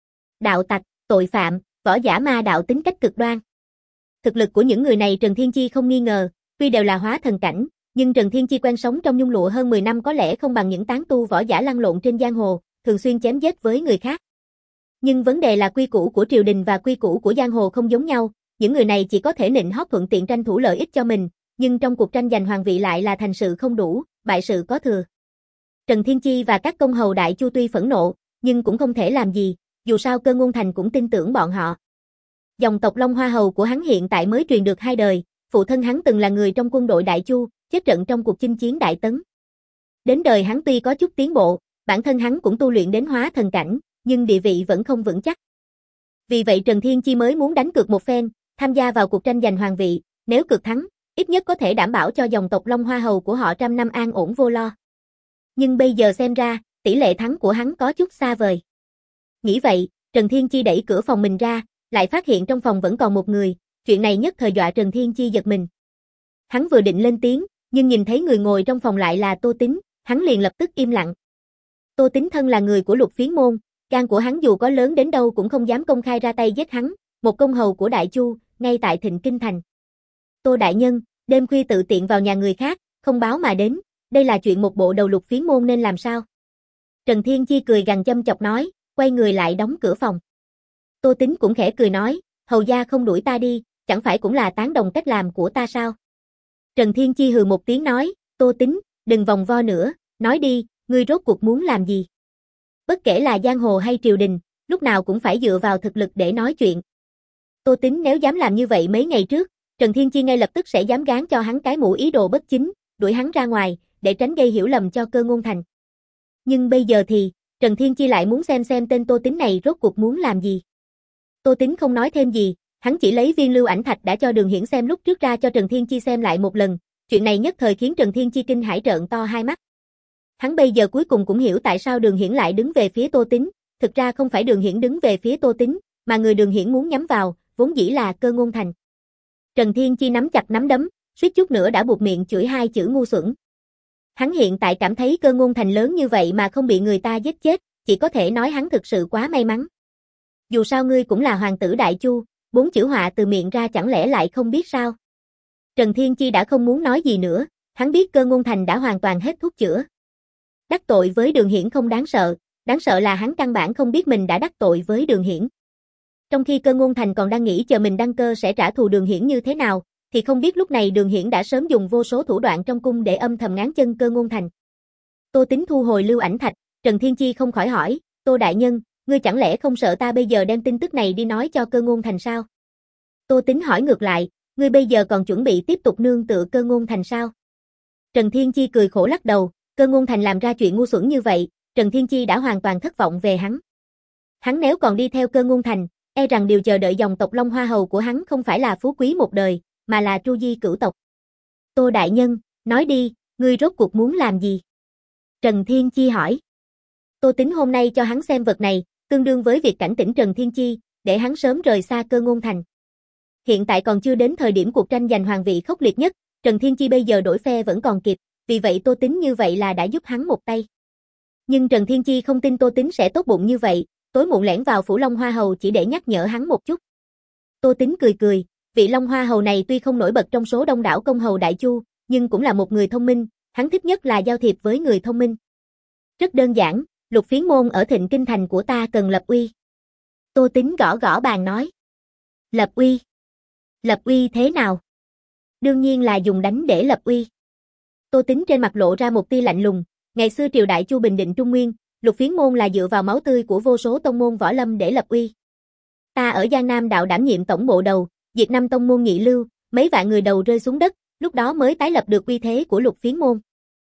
Đạo tặc, tội phạm, võ giả ma đạo tính cách cực đoan. Thực lực của những người này Trần Thiên Chi không nghi ngờ, tuy đều là hóa thần cảnh, nhưng Trần Thiên Chi quen sống trong nhung lụa hơn mười năm có lẽ không bằng những tán tu võ giả lăn lộn trên giang hồ, thường xuyên chém giết với người khác. Nhưng vấn đề là quy củ của triều đình và quy củ của giang hồ không giống nhau, những người này chỉ có thể nịnh hót thuận tiện tranh thủ lợi ích cho mình, nhưng trong cuộc tranh giành hoàng vị lại là thành sự không đủ, bại sự có thừa. Trần Thiên Chi và các công hầu đại chu tuy phẫn nộ, nhưng cũng không thể làm gì, dù sao Cơ Ngôn Thành cũng tin tưởng bọn họ. Dòng tộc Long Hoa Hầu của hắn hiện tại mới truyền được hai đời, phụ thân hắn từng là người trong quân đội đại chu, chết trận trong cuộc chinh chiến Đại Tấn. Đến đời hắn tuy có chút tiến bộ, bản thân hắn cũng tu luyện đến hóa thần cảnh, nhưng địa vị vẫn không vững chắc. Vì vậy Trần Thiên Chi mới muốn đánh cược một phen, tham gia vào cuộc tranh giành hoàng vị, nếu cược thắng, ít nhất có thể đảm bảo cho dòng tộc Long Hoa Hầu của họ trăm năm an ổn vô lo. Nhưng bây giờ xem ra, tỷ lệ thắng của hắn có chút xa vời. Nghĩ vậy, Trần Thiên Chi đẩy cửa phòng mình ra, lại phát hiện trong phòng vẫn còn một người, chuyện này nhất thời dọa Trần Thiên Chi giật mình. Hắn vừa định lên tiếng, nhưng nhìn thấy người ngồi trong phòng lại là Tô Tín, hắn liền lập tức im lặng. Tô Tín thân là người của Lục Phiến môn, gan của hắn dù có lớn đến đâu cũng không dám công khai ra tay giết hắn, một công hầu của Đại Chu, ngay tại Thịnh Kinh thành. Tô đại nhân, đêm khuya tự tiện vào nhà người khác, không báo mà đến, đây là chuyện một bộ đầu Lục Phiến môn nên làm sao? Trần Thiên Chi cười gằn châm chọc nói, quay người lại đóng cửa phòng. Tô Tín cũng khẽ cười nói, hầu gia không đuổi ta đi, chẳng phải cũng là tán đồng cách làm của ta sao? Trần Thiên Chi hừ một tiếng nói, Tô Tín, đừng vòng vo nữa, nói đi, ngươi rốt cuộc muốn làm gì? Bất kể là giang hồ hay triều đình, lúc nào cũng phải dựa vào thực lực để nói chuyện. Tô Tín nếu dám làm như vậy mấy ngày trước, Trần Thiên Chi ngay lập tức sẽ dám gán cho hắn cái mũ ý đồ bất chính, đuổi hắn ra ngoài, để tránh gây hiểu lầm cho Cơ Ngôn Thành. Nhưng bây giờ thì, Trần Thiên Chi lại muốn xem xem tên Tô Tín này rốt cuộc muốn làm gì. Tô Tín không nói thêm gì, hắn chỉ lấy viên lưu ảnh thạch đã cho Đường Hiển xem lúc trước ra cho Trần Thiên Chi xem lại một lần, chuyện này nhất thời khiến Trần Thiên Chi kinh hãi trợn to hai mắt. Hắn bây giờ cuối cùng cũng hiểu tại sao Đường Hiển lại đứng về phía Tô Tín, thực ra không phải Đường Hiển đứng về phía Tô Tín, mà người Đường Hiển muốn nhắm vào, vốn dĩ là Cơ Ngôn Thành. Trần Thiên Chi nắm chặt nắm đấm, suýt chút nữa đã buột miệng chửi hai chữ ngu xuẩn. Hắn hiện tại cảm thấy Cơ Ngôn Thành lớn như vậy mà không bị người ta giết chết, chỉ có thể nói hắn thực sự quá may mắn. Dù sao ngươi cũng là hoàng tử Đại Chu, bốn chữ họa từ miệng ra chẳng lẽ lại không biết sao? Trần Thiên Chi đã không muốn nói gì nữa, Hắn biết Cơ Ngôn Thành đã hoàn toàn hết thuốc chữa. Đắc tội với Đường Hiển không đáng sợ, đáng sợ là hắn căn bản không biết mình đã đắc tội với Đường Hiển. Trong khi Cơ Ngôn Thành còn đang nghĩ chờ mình đăng cơ sẽ trả thù Đường Hiển như thế nào, thì không biết lúc này Đường Hiển đã sớm dùng vô số thủ đoạn trong cung để âm thầm ngáng chân Cơ Ngôn Thành. Tô Tính thu hồi lưu ảnh thạch, Trần Thiên Chi không khỏi hỏi, Tô đại nhân, ngươi chẳng lẽ không sợ ta bây giờ đem tin tức này đi nói cho Cơ Ngôn Thành sao? Tô Tính hỏi ngược lại, ngươi bây giờ còn chuẩn bị tiếp tục nương tựa Cơ Ngôn Thành sao? Trần Thiên Chi cười khổ lắc đầu, Cơ Ngôn Thành làm ra chuyện ngu xuẩn như vậy, Trần Thiên Chi đã hoàn toàn thất vọng về hắn. Hắn nếu còn đi theo Cơ Ngôn Thành, e rằng điều chờ đợi dòng tộc Long Hoa Hầu của hắn không phải là phú quý một đời, mà là tru di cửu tộc. Tô đại nhân, nói đi, ngươi rốt cuộc muốn làm gì? Trần Thiên Chi hỏi. Tô Tính hôm nay cho hắn xem vật này, tương đương với việc cảnh tỉnh Trần Thiên Chi, để hắn sớm rời xa Cơ Ngôn Thành. Hiện tại còn chưa đến thời điểm cuộc tranh giành hoàng vị khốc liệt nhất, Trần Thiên Chi bây giờ đổi phe vẫn còn kịp, vì vậy Tô Tính như vậy là đã giúp hắn một tay. Nhưng Trần Thiên Chi không tin Tô Tính sẽ tốt bụng như vậy, tối muộn lẻn vào phủ Long Hoa Hầu chỉ để nhắc nhở hắn một chút. Tô Tính cười cười, vị Long Hoa Hầu này tuy không nổi bật trong số đông đảo công hầu đại chu, nhưng cũng là một người thông minh, hắn thích nhất là giao thiệp với người thông minh. Rất đơn giản, Lục Phiến môn ở Thịnh Kinh thành của ta cần lập uy. Tô Tính gõ gõ bàn nói. Lập uy? Lập uy thế nào? Đương nhiên là dùng đánh để lập uy. Tô Tính trên mặt lộ ra một tia lạnh lùng, ngày xưa triều đại Chu bình định Trung Nguyên, Lục Phiến môn là dựa vào máu tươi của vô số tông môn võ lâm để lập uy. Ta ở Giang Nam đạo đảm nhiệm tổng bộ đầu, diệt năm tông môn nhị lưu, mấy vạn người đầu rơi xuống đất, lúc đó mới tái lập được uy thế của Lục Phiến môn.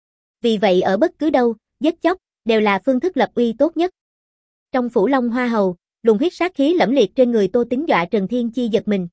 Vì vậy ở bất cứ đâu, giết chóc đều là phương thức lập uy tốt nhất. Trong phủ Long Hoa Hầu, luồng huyết sát khí lẫm liệt trên người Tô Tính dọa Trần Thiên Chi giật mình.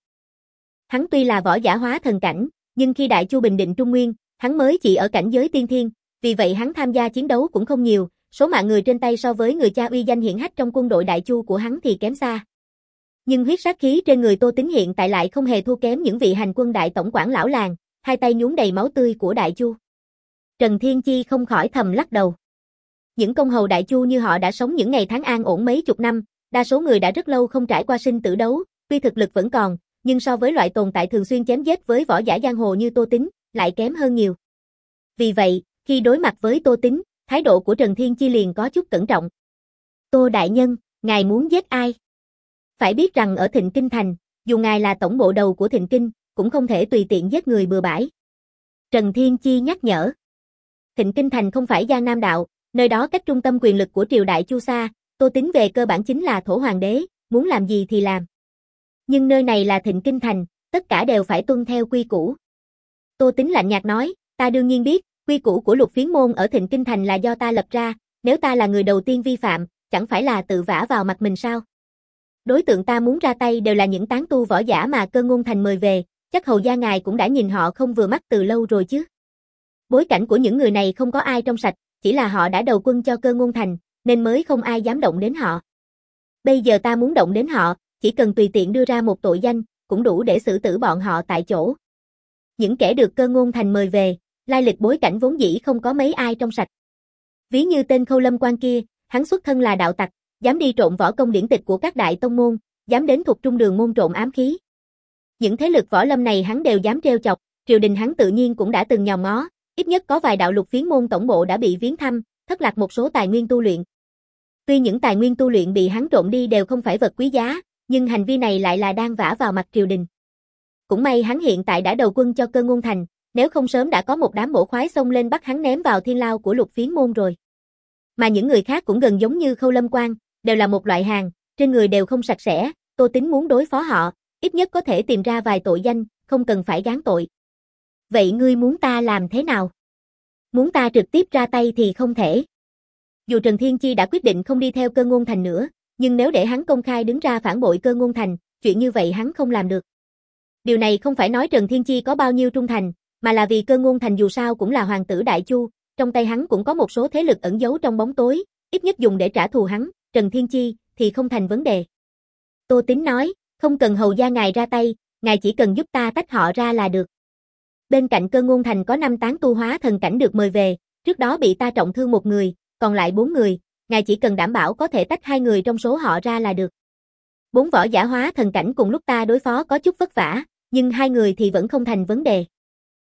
Hắn tuy là võ giả hóa thần cảnh, nhưng khi đại Chu bình định Trung Nguyên, hắn mới chỉ ở cảnh giới tiên thiên, vì vậy hắn tham gia chiến đấu cũng không nhiều, số mạng người trên tay so với người cha uy danh hiển hách trong quân đội đại Chu của hắn thì kém xa. Nhưng huyết sát khí trên người Tô Tính hiện tại lại không hề thua kém những vị hành quân đại tổng quản lão làng, hai tay nhuốm đầy máu tươi của đại Chu. Trần Thiên Chi không khỏi thầm lắc đầu. Những công hầu đại Chu như họ đã sống những ngày tháng an ổn mấy chục năm, đa số người đã rất lâu không trải qua sinh tử đấu, tuy thực lực vẫn còn, nhưng so với loại tồn tại thường xuyên chém giết với võ giả giang hồ như Tô Tính, lại kém hơn nhiều. Vì vậy, khi đối mặt với Tô Tính, thái độ của Trần Thiên Chi liền có chút cẩn trọng. Tô đại nhân, ngài muốn giết ai? Phải biết rằng ở Thịnh Kinh thành, dù ngài là tổng bộ đầu của Thịnh Kinh, cũng không thể tùy tiện giết người bừa bãi. Trần Thiên Chi nhắc nhở. Thịnh Kinh thành không phải Giang Nam đạo, nơi đó cách trung tâm quyền lực của triều đại Chu xa, Tô Tính về cơ bản chính là thổ hoàng đế, muốn làm gì thì làm. Nhưng nơi này là Thịnh Kinh thành, tất cả đều phải tuân theo quy củ. Tô Tính lạnh nhạt nói, ta đương nhiên biết, quy củ của Lục Phiến môn ở Thịnh Kinh thành là do ta lập ra, nếu ta là người đầu tiên vi phạm, chẳng phải là tự vả vào mặt mình sao? Đối tượng ta muốn ra tay đều là những tán tu võ giả mà Cơ Ngôn Thành mời về, chắc hầu gia ngài cũng đã nhìn họ không vừa mắt từ lâu rồi chứ. Bối cảnh của những người này không có ai trong sạch, chỉ là họ đã đầu quân cho Cơ Ngôn Thành, nên mới không ai dám động đến họ. Bây giờ ta muốn động đến họ, chỉ cần tùy tiện đưa ra một tội danh, cũng đủ để xử tử bọn họ tại chỗ. Những kẻ được Cơ Ngôn Thành mời về, lai lịch bối cảnh vốn dĩ không có mấy ai trong sạch. Ví như tên Khâu Lâm Quan kia, hắn xuất thân là đạo tặc, dám đi trộm võ công điển tịch của các đại tông môn, dám đến thuộc trung đường môn trộm ám khí. Những thế lực võ lâm này hắn đều dám trêu chọc, triều đình hắn tự nhiên cũng đã từng nhòm ngó, ít nhất có vài đạo Lục Phiến môn tổng bộ đã bị viếng thăm, thất lạc một số tài nguyên tu luyện. Tuy những tài nguyên tu luyện bị hắn trộm đi đều không phải vật quý giá, nhưng hành vi này lại là đang vả vào mặt triều đình. Cũng may hắn hiện tại đã đầu quân cho Cơ Ngôn Thành, nếu không sớm đã có một đám bổ khoái xông lên bắt hắn ném vào thiên lao của Lục Phiến môn rồi. Mà những người khác cũng gần giống như Khâu Lâm Quan, đều là một loại hàng, trên người đều không sạch sẽ, Tô Tính muốn đối phó họ, ít nhất có thể tìm ra vài tội danh, không cần phải gán tội. Vậy ngươi muốn ta làm thế nào? Muốn ta trực tiếp ra tay thì không thể. Dù Trần Thiên Chi đã quyết định không đi theo Cơ Ngôn Thành nữa, nhưng nếu để hắn công khai đứng ra phản bội Cơ Ngôn Thành, chuyện như vậy hắn không làm được. Điều này không phải nói Trần Thiên Chi có bao nhiêu trung thành, mà là vì Cơ Ngôn Thành dù sao cũng là hoàng tử Đại Chu, trong tay hắn cũng có một số thế lực ẩn giấu trong bóng tối, ít nhất dùng để trả thù hắn, Trần Thiên Chi, thì không thành vấn đề. Tô Tính nói, không cần hầu gia ngài ra tay, ngài chỉ cần giúp ta tách họ ra là được. Bên cạnh Cơ Ngôn Thành có năm tán tu hóa thần cảnh được mời về, trước đó bị ta trọng thương một người, còn lại bốn người, ngài chỉ cần đảm bảo có thể tách hai người trong số họ ra là được. Bốn võ giả hóa thần cảnh cùng lúc ta đối phó có chút vất vả, nhưng hai người thì vẫn không thành vấn đề.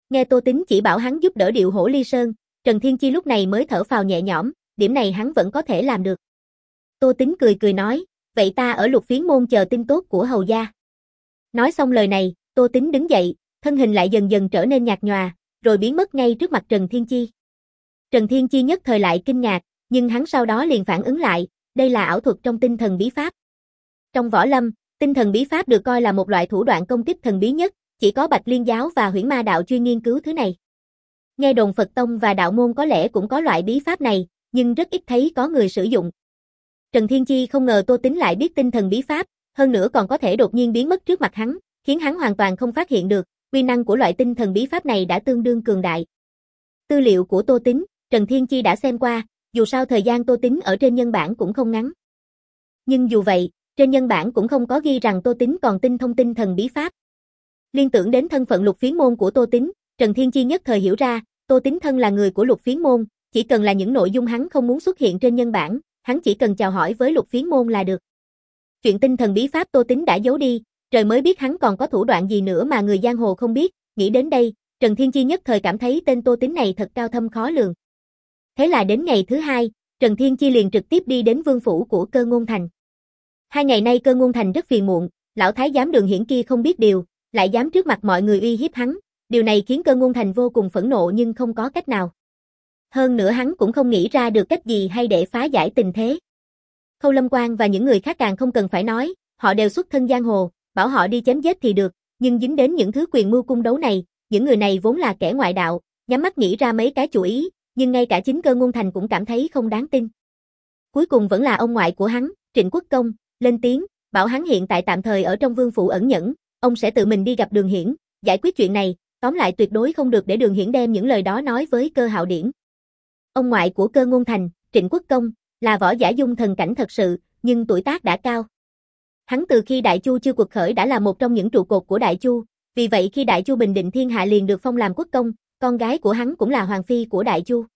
Nghe Tô Tính chỉ bảo hắn giúp đỡ điệu hổ ly sơn, Trần Thiên Chi lúc này mới thở phào nhẹ nhõm, điểm này hắn vẫn có thể làm được. Tô Tính cười cười nói, vậy ta ở Lục Phiến môn chờ tin tốt của hầu gia. Nói xong lời này, Tô Tính đứng dậy, thân hình lại dần dần trở nên nhạt nhòa, rồi biến mất ngay trước mặt Trần Thiên Chi. Trần Thiên Chi nhất thời lại kinh ngạc, nhưng hắn sau đó liền phản ứng lại, đây là ảo thuật trong tinh thần bí pháp. Trong võ lâm, tinh thần bí pháp được coi là một loại thủ đoạn công kích thần bí nhất, chỉ có Bạch Liên giáo và Huyễn Ma đạo chuyên nghiên cứu thứ này. Nghe đồn Phật tông và đạo môn có lẽ cũng có loại bí pháp này, nhưng rất ít thấy có người sử dụng. Trần Thiên Chi không ngờ Tô Tính lại biết tinh thần bí pháp, hơn nữa còn có thể đột nhiên biến mất trước mặt hắn, khiến hắn hoàn toàn không phát hiện được, uy năng của loại tinh thần bí pháp này đã tương đương cường đại. Tư liệu của Tô Tính, Trần Thiên Chi đã xem qua, dù sao thời gian Tô Tính ở trên nhân bản cũng không ngắn. Nhưng dù vậy, trên nhân bản cũng không có ghi rằng Tô Tính còn tinh thông tinh thần bí pháp. Liên tưởng đến thân phận Lục Phiến môn của Tô Tính, Trần Thiên Chi nhất thời hiểu ra, Tô Tính thân là người của Lục Phiến môn, chỉ cần là những nội dung hắn không muốn xuất hiện trên nhân bản, hắn chỉ cần chào hỏi với Lục Phiến môn là được. Chuyện tinh thần bí pháp Tô Tính đã giấu đi, trời mới biết hắn còn có thủ đoạn gì nữa mà người giang hồ không biết, nghĩ đến đây, Trần Thiên Chi nhất thời cảm thấy tên Tô Tính này thật cao thâm khó lường. Thế là đến ngày thứ hai, Trần Thiên Chi liền trực tiếp đi đến vương phủ của Cơ Ngôn Thành. Hai ngày nay Cơ Ngôn Thành rất phiền muộn, lão thái giám Đường Hiển kia không biết điều, lại dám trước mặt mọi người uy hiếp hắn, điều này khiến Cơ Ngôn Thành vô cùng phẫn nộ nhưng không có cách nào. Hơn nữa hắn cũng không nghĩ ra được cách gì hay để phá giải tình thế. Khâu Lâm Quan và những người khác càng không cần phải nói, họ đều xuất thân giang hồ, bảo họ đi chém giết thì được, nhưng dính đến những thứ quyền mưu cung đấu này, những người này vốn là kẻ ngoại đạo, nhắm mắt nghĩ ra mấy cái chủ ý, nhưng ngay cả chính Cơ Ngôn Thành cũng cảm thấy không đáng tin. Cuối cùng vẫn là ông ngoại của hắn, Trịnh Quốc Công, lên tiếng, bảo hắn hiện tại tạm thời ở trong vương phủ ẩn nhẫn, ông sẽ tự mình đi gặp Đường Hiển, giải quyết chuyện này, tóm lại tuyệt đối không được để Đường Hiển đem những lời đó nói với Cơ Hạo Điển. Ông ngoại của Cơ Ngôn Thành, Trịnh Quốc Công, là võ giả dung thần cảnh thật sự, nhưng tuổi tác đã cao. Hắn từ khi Đại Chu chưa cuộc khởi đã là một trong những trụ cột của Đại Chu, vì vậy khi Đại Chu bình định thiên hạ liền được phong làm quốc công, con gái của hắn cũng là hoàng phi của Đại Chu.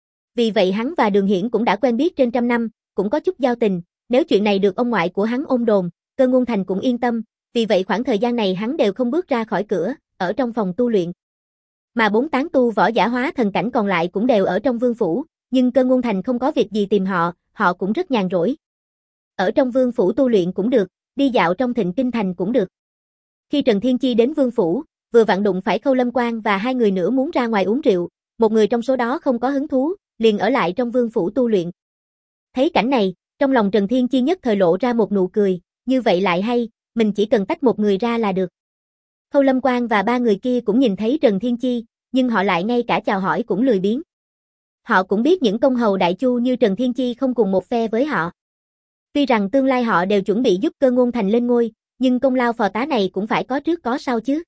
Vì vậy hắn và Đường Hiển cũng đã quen biết trên trăm năm, cũng có chút giao tình, nếu chuyện này được ông ngoại của hắn ôm đồn, Cơ Ngôn Thành cũng yên tâm, vì vậy khoảng thời gian này hắn đều không bước ra khỏi cửa, ở trong phòng tu luyện. Mà bốn tán tu võ giả hóa thần cảnh còn lại cũng đều ở trong vương phủ, nhưng Cơ Ngôn Thành không có việc gì tìm họ, họ cũng rất nhàn rỗi. Ở trong vương phủ tu luyện cũng được, đi dạo trong Thịnh Kinh Thành cũng được. Khi Trần Thiên Chi đến vương phủ, vừa vặn đụng phải Khâu Lâm Quan và hai người nữa muốn ra ngoài uống rượu, một người trong số đó không có hứng thú, liền ở lại trong vương phủ tu luyện. Thấy cảnh này, trong lòng Trần Thiên Chi nhất thời lộ ra một nụ cười, như vậy lại hay, mình chỉ cần tách một người ra là được. Khâu Lâm Quan và ba người kia cũng nhìn thấy Trần Thiên Chi, nhưng họ lại ngay cả chào hỏi cũng lười biếng. Họ cũng biết những công hầu Đại Chu như Trần Thiên Chi không cùng một phe với họ. Tuy rằng tương lai họ đều chuẩn bị giúp Cơ Ngôn Thành lên ngôi, nhưng công lao phò tá này cũng phải có trước có sau chứ.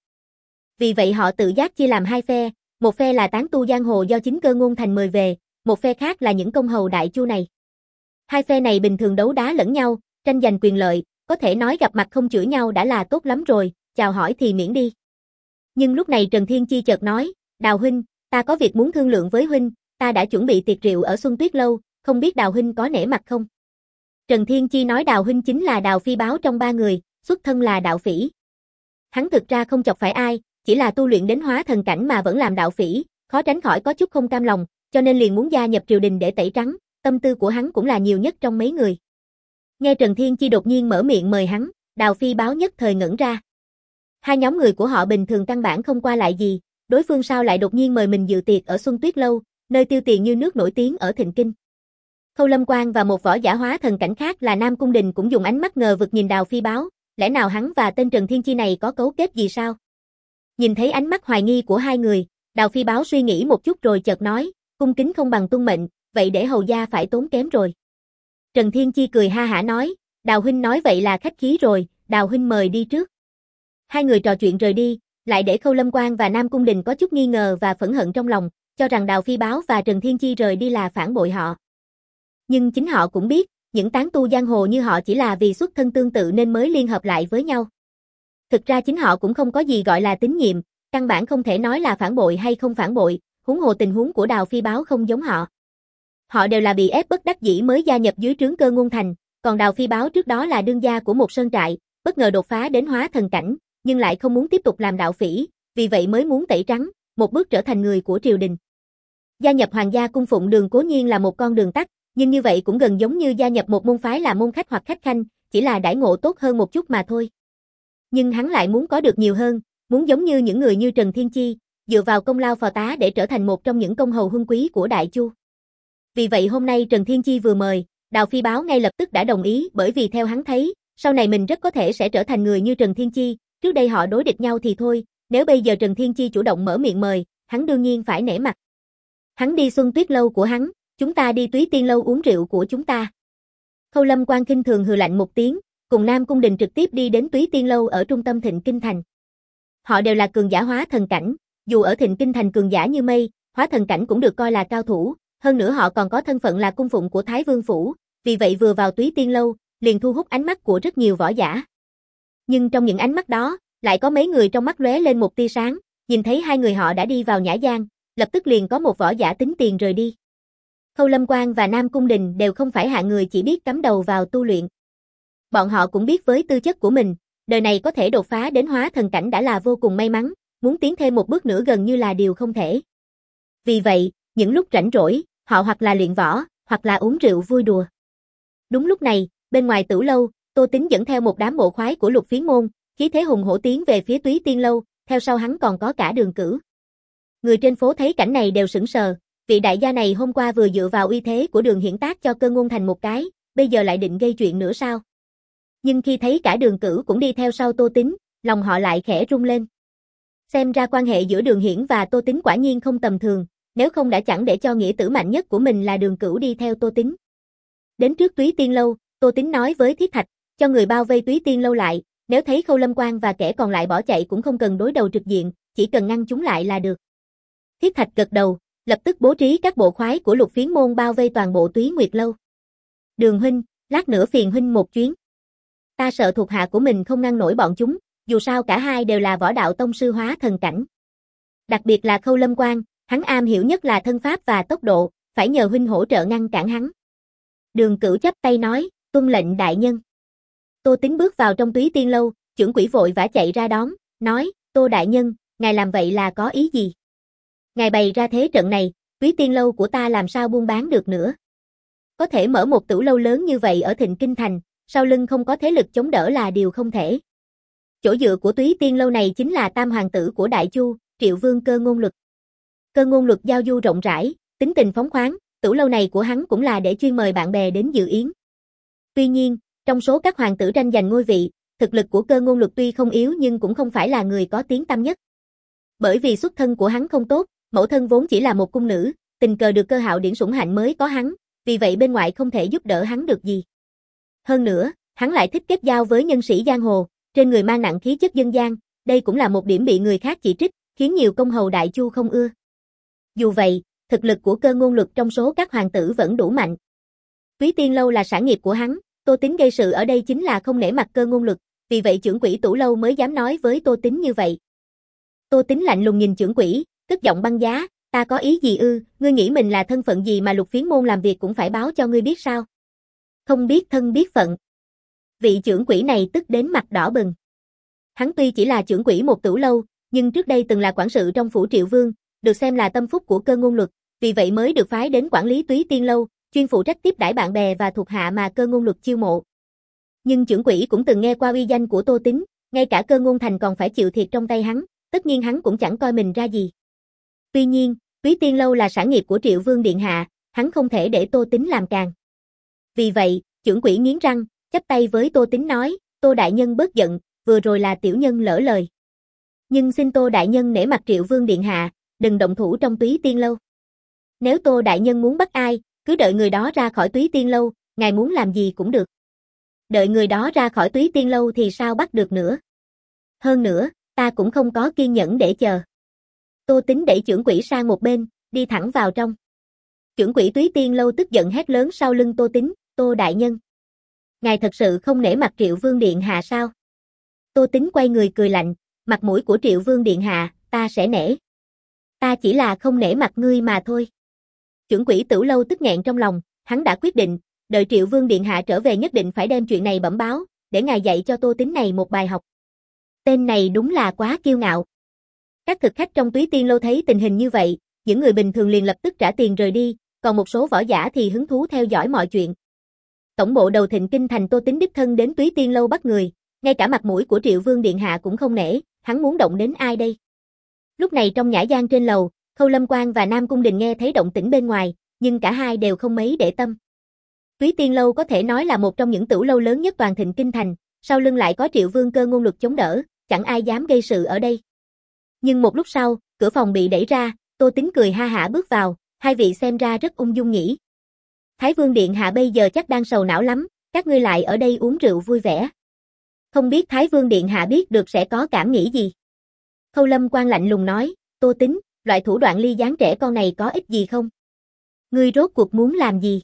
Vì vậy họ tự giác chia làm hai phe, một phe là tán tu giang hồ do chính Cơ Ngôn Thành mời về, một phe khác là những công hầu Đại Chu này. Hai phe này bình thường đấu đá lẫn nhau, tranh giành quyền lợi, có thể nói gặp mặt không chửi nhau đã là tốt lắm rồi, chào hỏi thì miễn đi. Nhưng lúc này Trần Thiên Chi chợt nói, Đào huynh, ta có việc muốn thương lượng với huynh, ta đã chuẩn bị tiệc rượu ở Xuân Tuyết Lâu, không biết Đào huynh có nể mặt không? Trần Thiên Chi nói Đào huynh chính là Đào Phi Báo trong ba người, xuất thân là đạo phỉ. Hắn thực ra không chọc phải ai, chỉ là tu luyện đến hóa thần cảnh mà vẫn làm đạo phỉ, khó tránh khỏi có chút không cam lòng, cho nên liền muốn gia nhập triều đình để tẩy trắng, tâm tư của hắn cũng là nhiều nhất trong mấy người. Nghe Trần Thiên Chi đột nhiên mở miệng mời hắn, Đào Phi Báo nhất thời ngẩn ra. Hai nhóm người của họ bình thường căn bản không qua lại gì, đối phương sao lại đột nhiên mời mình dự tiệc ở Xuân Tuyết Lâu, nơi tiêu tiền như nước nổi tiếng ở Thịnh Kinh. Khâu Lâm Quan và một võ giả hóa thần cảnh khác là Nam Cung Đình cũng dùng ánh mắt ngờ vực nhìn Đào Phi Báo, lẽ nào hắn và tên Trần Thiên Chi này có cấu kết gì sao? Nhìn thấy ánh mắt hoài nghi của hai người, Đào Phi Báo suy nghĩ một chút rồi chợt nói, cung kính không bằng tuân mệnh, vậy để hầu gia phải tốn kém rồi. Trần Thiên Chi cười ha hả nói, Đào huynh nói vậy là khách khí rồi, Đào huynh mời đi trước. Hai người trò chuyện rời đi, lại để Khâu Lâm Quan và Nam Cung Đình có chút nghi ngờ và phẫn hận trong lòng, cho rằng Đào Phi Báo và Trần Thiên Chi rời đi là phản bội họ. Nhưng chính họ cũng biết, những tán tu giang hồ như họ chỉ là vì xuất thân tương tự nên mới liên hợp lại với nhau. Thực ra chính họ cũng không có gì gọi là tín nhiệm, căn bản không thể nói là phản bội hay không phản bội, huống hồ tình huống của Đào Phi Báo không giống họ. Họ đều là bị ép bất đắc dĩ mới gia nhập dưới trướng Cơ Ngôn Thành, còn Đào Phi Báo trước đó là đương gia của một sơn trại, bất ngờ đột phá đến hóa thần cảnh, nhưng lại không muốn tiếp tục làm đạo phỉ, vì vậy mới muốn tẩy trắng, một bước trở thành người của triều đình. Gia nhập hoàng gia cung phụng đường cố nhiên là một con đường tắt, nhưng như vậy cũng gần giống như gia nhập một môn phái là môn khách hoặc khách khanh, chỉ là đãi ngộ tốt hơn một chút mà thôi. Nhưng hắn lại muốn có được nhiều hơn, muốn giống như những người như Trần Thiên Chi, dựa vào công lao phò tá để trở thành một trong những công hầu huân quý của Đại Chu. Vì vậy hôm nay Trần Thiên Chi vừa mời, Đào Phi Báo ngay lập tức đã đồng ý, bởi vì theo hắn thấy, sau này mình rất có thể sẽ trở thành người như Trần Thiên Chi, trước đây họ đối địch nhau thì thôi, nếu bây giờ Trần Thiên Chi chủ động mở miệng mời, hắn đương nhiên phải nể mặt. Hắn đi Xuân Tuyết lâu của hắn, chúng ta đi Túy Tiên lâu uống rượu của chúng ta. Khâu Lâm Quan khinh thường hừ lạnh một tiếng, cùng Nam Cung Đình trực tiếp đi đến Túy Tiên lâu ở trung tâm Thịnh Kinh thành. Họ đều là cường giả hóa thần cảnh, dù ở Thịnh Kinh thành cường giả như mây, hóa thần cảnh cũng được coi là cao thủ, hơn nữa họ còn có thân phận là cung phụng của Thái Vương phủ, vì vậy vừa vào Túy Tiên lâu, liền thu hút ánh mắt của rất nhiều võ giả. Nhưng trong những ánh mắt đó, lại có mấy người trong mắt lóe lên một tia sáng, nhìn thấy hai người họ đã đi vào nhã gian, lập tức liền có một võ giả tính tiền rời đi. Khâu Lâm Quan và Nam Cung Đình đều không phải hạng người chỉ biết cắm đầu vào tu luyện. Bọn họ cũng biết với tư chất của mình, đời này có thể đột phá đến hóa thần cảnh đã là vô cùng may mắn, muốn tiến thêm một bước nữa gần như là điều không thể. Vì vậy, những lúc rảnh rỗi, họ hoặc là luyện võ, hoặc là uống rượu vui đùa. Đúng lúc này, bên ngoài Tửu lâu, Tô Tín dẫn theo một đám bộ khoái của Lục Phiến môn, khí thế hùng hổ tiến về phía Túy Tiên lâu, theo sau hắn còn có cả Đường Cửu. Người trên phố thấy cảnh này đều sững sờ, vị đại gia này hôm qua vừa dựa vào uy thế của Đường Hiển tác cho Cơ Ngôn Thành một cái, bây giờ lại định gây chuyện nữa sao? Nhưng khi thấy cả Đường Cửu cũng đi theo sau Tô Tín, lòng họ lại khẽ rung lên. Xem ra quan hệ giữa Đường Hiển và Tô Tín quả nhiên không tầm thường, nếu không đã chẳng để cho nghĩa tử mạnh nhất của mình là Đường Cửu đi theo Tô Tín. Đến trước Túy Tiên lâu, Tô Tín nói với Thiết Thạch, cho người bao vây Túy Tiên lâu lại, nếu thấy Khâu Lâm Quan và kẻ còn lại bỏ chạy cũng không cần đối đầu trực diện, chỉ cần ngăn chúng lại là được. Thiết Thạch gật đầu, lập tức bố trí các bộ khoái của Lục Phiến môn bao vây toàn bộ Túy Nguyệt lâu. Đường huynh, lát nữa phiền huynh một chuyến. Ta sợ thuộc hạ của mình không ngăn nổi bọn chúng, dù sao cả hai đều là võ đạo tông sư hóa thần cảnh. Đặc biệt là Khâu Lâm Quan, hắn am hiểu nhất là thân pháp và tốc độ, phải nhờ huynh hỗ trợ ngăn cản hắn. Đường Cửu chắp tay nói, tuân lệnh đại nhân. Tô Tín bước vào trong Túy Tiên lâu, chưởng quỷ vội vã chạy ra đón, nói, Tô đại nhân, ngài làm vậy là có ý gì? Ngài bày ra thế trận này, Túy Tiên lâu của ta làm sao buôn bán được nữa? Có thể mở một tửu lâu lớn như vậy ở Thịnh Kinh thành, sau lưng không có thế lực chống đỡ là điều không thể. Chỗ dựa của Túy Tiên lâu này chính là tam hoàng tử của Đại Chu, Triệu Vương Cơ Ngôn Luật. Cơ Ngôn Luật giao du rộng rãi, tính tình phóng khoáng, tửu lâu này của hắn cũng là để chuyên mời bạn bè đến dự yến. Tuy nhiên, trong số các hoàng tử tranh giành ngôi vị, thực lực của Cơ Ngôn Luật tuy không yếu nhưng cũng không phải là người có tiếng tăm nhất. Bởi vì xuất thân của hắn không tốt, mẫu thân vốn chỉ là một cung nữ, tình cờ được Cơ Hạo Điển sủng hạnh mới có hắn, vì vậy bên ngoài không thể giúp đỡ hắn được gì. Hơn nữa, hắn lại thích kết giao với nhân sĩ giang hồ, trên người mang nặng khí chất dân gian, đây cũng là một điểm bị người khác chỉ trích, khiến nhiều công hầu Đại Chu không ưa. Dù vậy, thực lực của Cơ Ngôn Luật trong số các hoàng tử vẫn đủ mạnh. Túy Tiên lâu là sản nghiệp của hắn, Tô Tín gây sự ở đây chính là không nể mặt Cơ Ngôn Luật, vì vậy trưởng quỹ Tửu lâu mới dám nói với Tô Tín như vậy. Tô Tín lạnh lùng nhìn trưởng quỹ, cất giọng băng giá, ta có ý gì ư, ngươi nghĩ mình là thân phận gì mà Lục Phiến môn làm việc cũng phải báo cho ngươi biết sao? Không biết thân biết phận. Vị trưởng quỹ này tức đến mặt đỏ bừng. Hắn tuy chỉ là trưởng quỹ một tửu lâu, nhưng trước đây từng là quản sự trong phủ Triệu Vương, được xem là tâm phúc của Cơ Ngôn Luật, vì vậy mới được phái đến quản lý Túy Tiên lâu, chuyên phụ trách tiếp đãi bạn bè và thuộc hạ mà Cơ Ngôn Luật chiêu mộ. Nhưng trưởng quỹ cũng từng nghe qua uy danh của Tô Tín, ngay cả Cơ Ngôn Thành còn phải chịu thiệt trong tay hắn, tất nhiên hắn cũng chẳng coi mình ra gì. Tuy nhiên, Túy Tiên lâu là sản nghiệp của Triệu Vương điện hạ, hắn không thể để Tô Tín làm càng. Vì vậy, trưởng quỹ nghiến răng, chắp tay với Tô Tín nói, Tô đại nhân bớt giận, vừa rồi là tiểu nhân lỡ lời. Nhưng xin Tô đại nhân nể mặt Triệu Vương điện hạ, đừng động thủ trong Túy Tiên lâu. Nếu Tô đại nhân muốn bắt ai, cứ đợi người đó ra khỏi Túy Tiên lâu, ngài muốn làm gì cũng được. Đợi người đó ra khỏi Túy Tiên lâu thì sao bắt được nữa. Hơn nữa, ta cũng không có kiên nhẫn để chờ. Tô Tín đẩy trưởng quỹ sang một bên, đi thẳng vào trong. Trưởng quỹ Túy Tiên lâu tức giận hét lớn sau lưng Tô Tín, Tô đại nhân. Ngài thật sự không nể mặt Triệu Vương điện hạ sao? Tô Tín quay người cười lạnh, mặt mũi của Triệu Vương điện hạ, ta sẽ nể. Ta chỉ là không nể mặt ngươi mà thôi. Trưởng quỹ Tửu lâu tức nghẹn trong lòng, hắn đã quyết định, đợi Triệu Vương điện hạ trở về nhất định phải đem chuyện này bẩm báo, để ngài dạy cho Tô Tín này một bài học. Tên này đúng là quá kiêu ngạo. Các thực khách trong Túy Tiên Lâu thấy tình hình như vậy, những người bình thường liền lập tức trả tiền rời đi, còn một số võ giả thì hứng thú theo dõi mọi chuyện. Tổng bộ đầu Thịnh Kinh Thành Tô Tính đích thân đến Túy Tiên Lâu bắt người, ngay cả mặt mũi của Triệu Vương điện hạ cũng không nể, hắn muốn động đến ai đây? Lúc này trong nhã gian trên lầu, Khâu Lâm Quan và Nam Cung Đình nghe thấy động tĩnh bên ngoài, nhưng cả hai đều không mấy để tâm. Túy Tiên Lâu có thể nói là một trong những tửu lâu lớn nhất toàn Thịnh Kinh Thành, sau lưng lại có Triệu Vương Cơ Ngôn Luật chống đỡ, chẳng ai dám gây sự ở đây. Nhưng một lúc sau, cửa phòng bị đẩy ra, Tô Tính cười ha hả bước vào, hai vị xem ra rất ung dung nhỉ. Thái Vương điện hạ bây giờ chắc đang sầu não lắm, các ngươi lại ở đây uống rượu vui vẻ. Không biết Thái Vương điện hạ biết được sẽ có cảm nghĩ gì? Khâu Lâm Quan lạnh lùng nói, Tô Tính, loại thủ đoạn ly gián trẻ con này có ích gì không? Ngươi rốt cuộc muốn làm gì?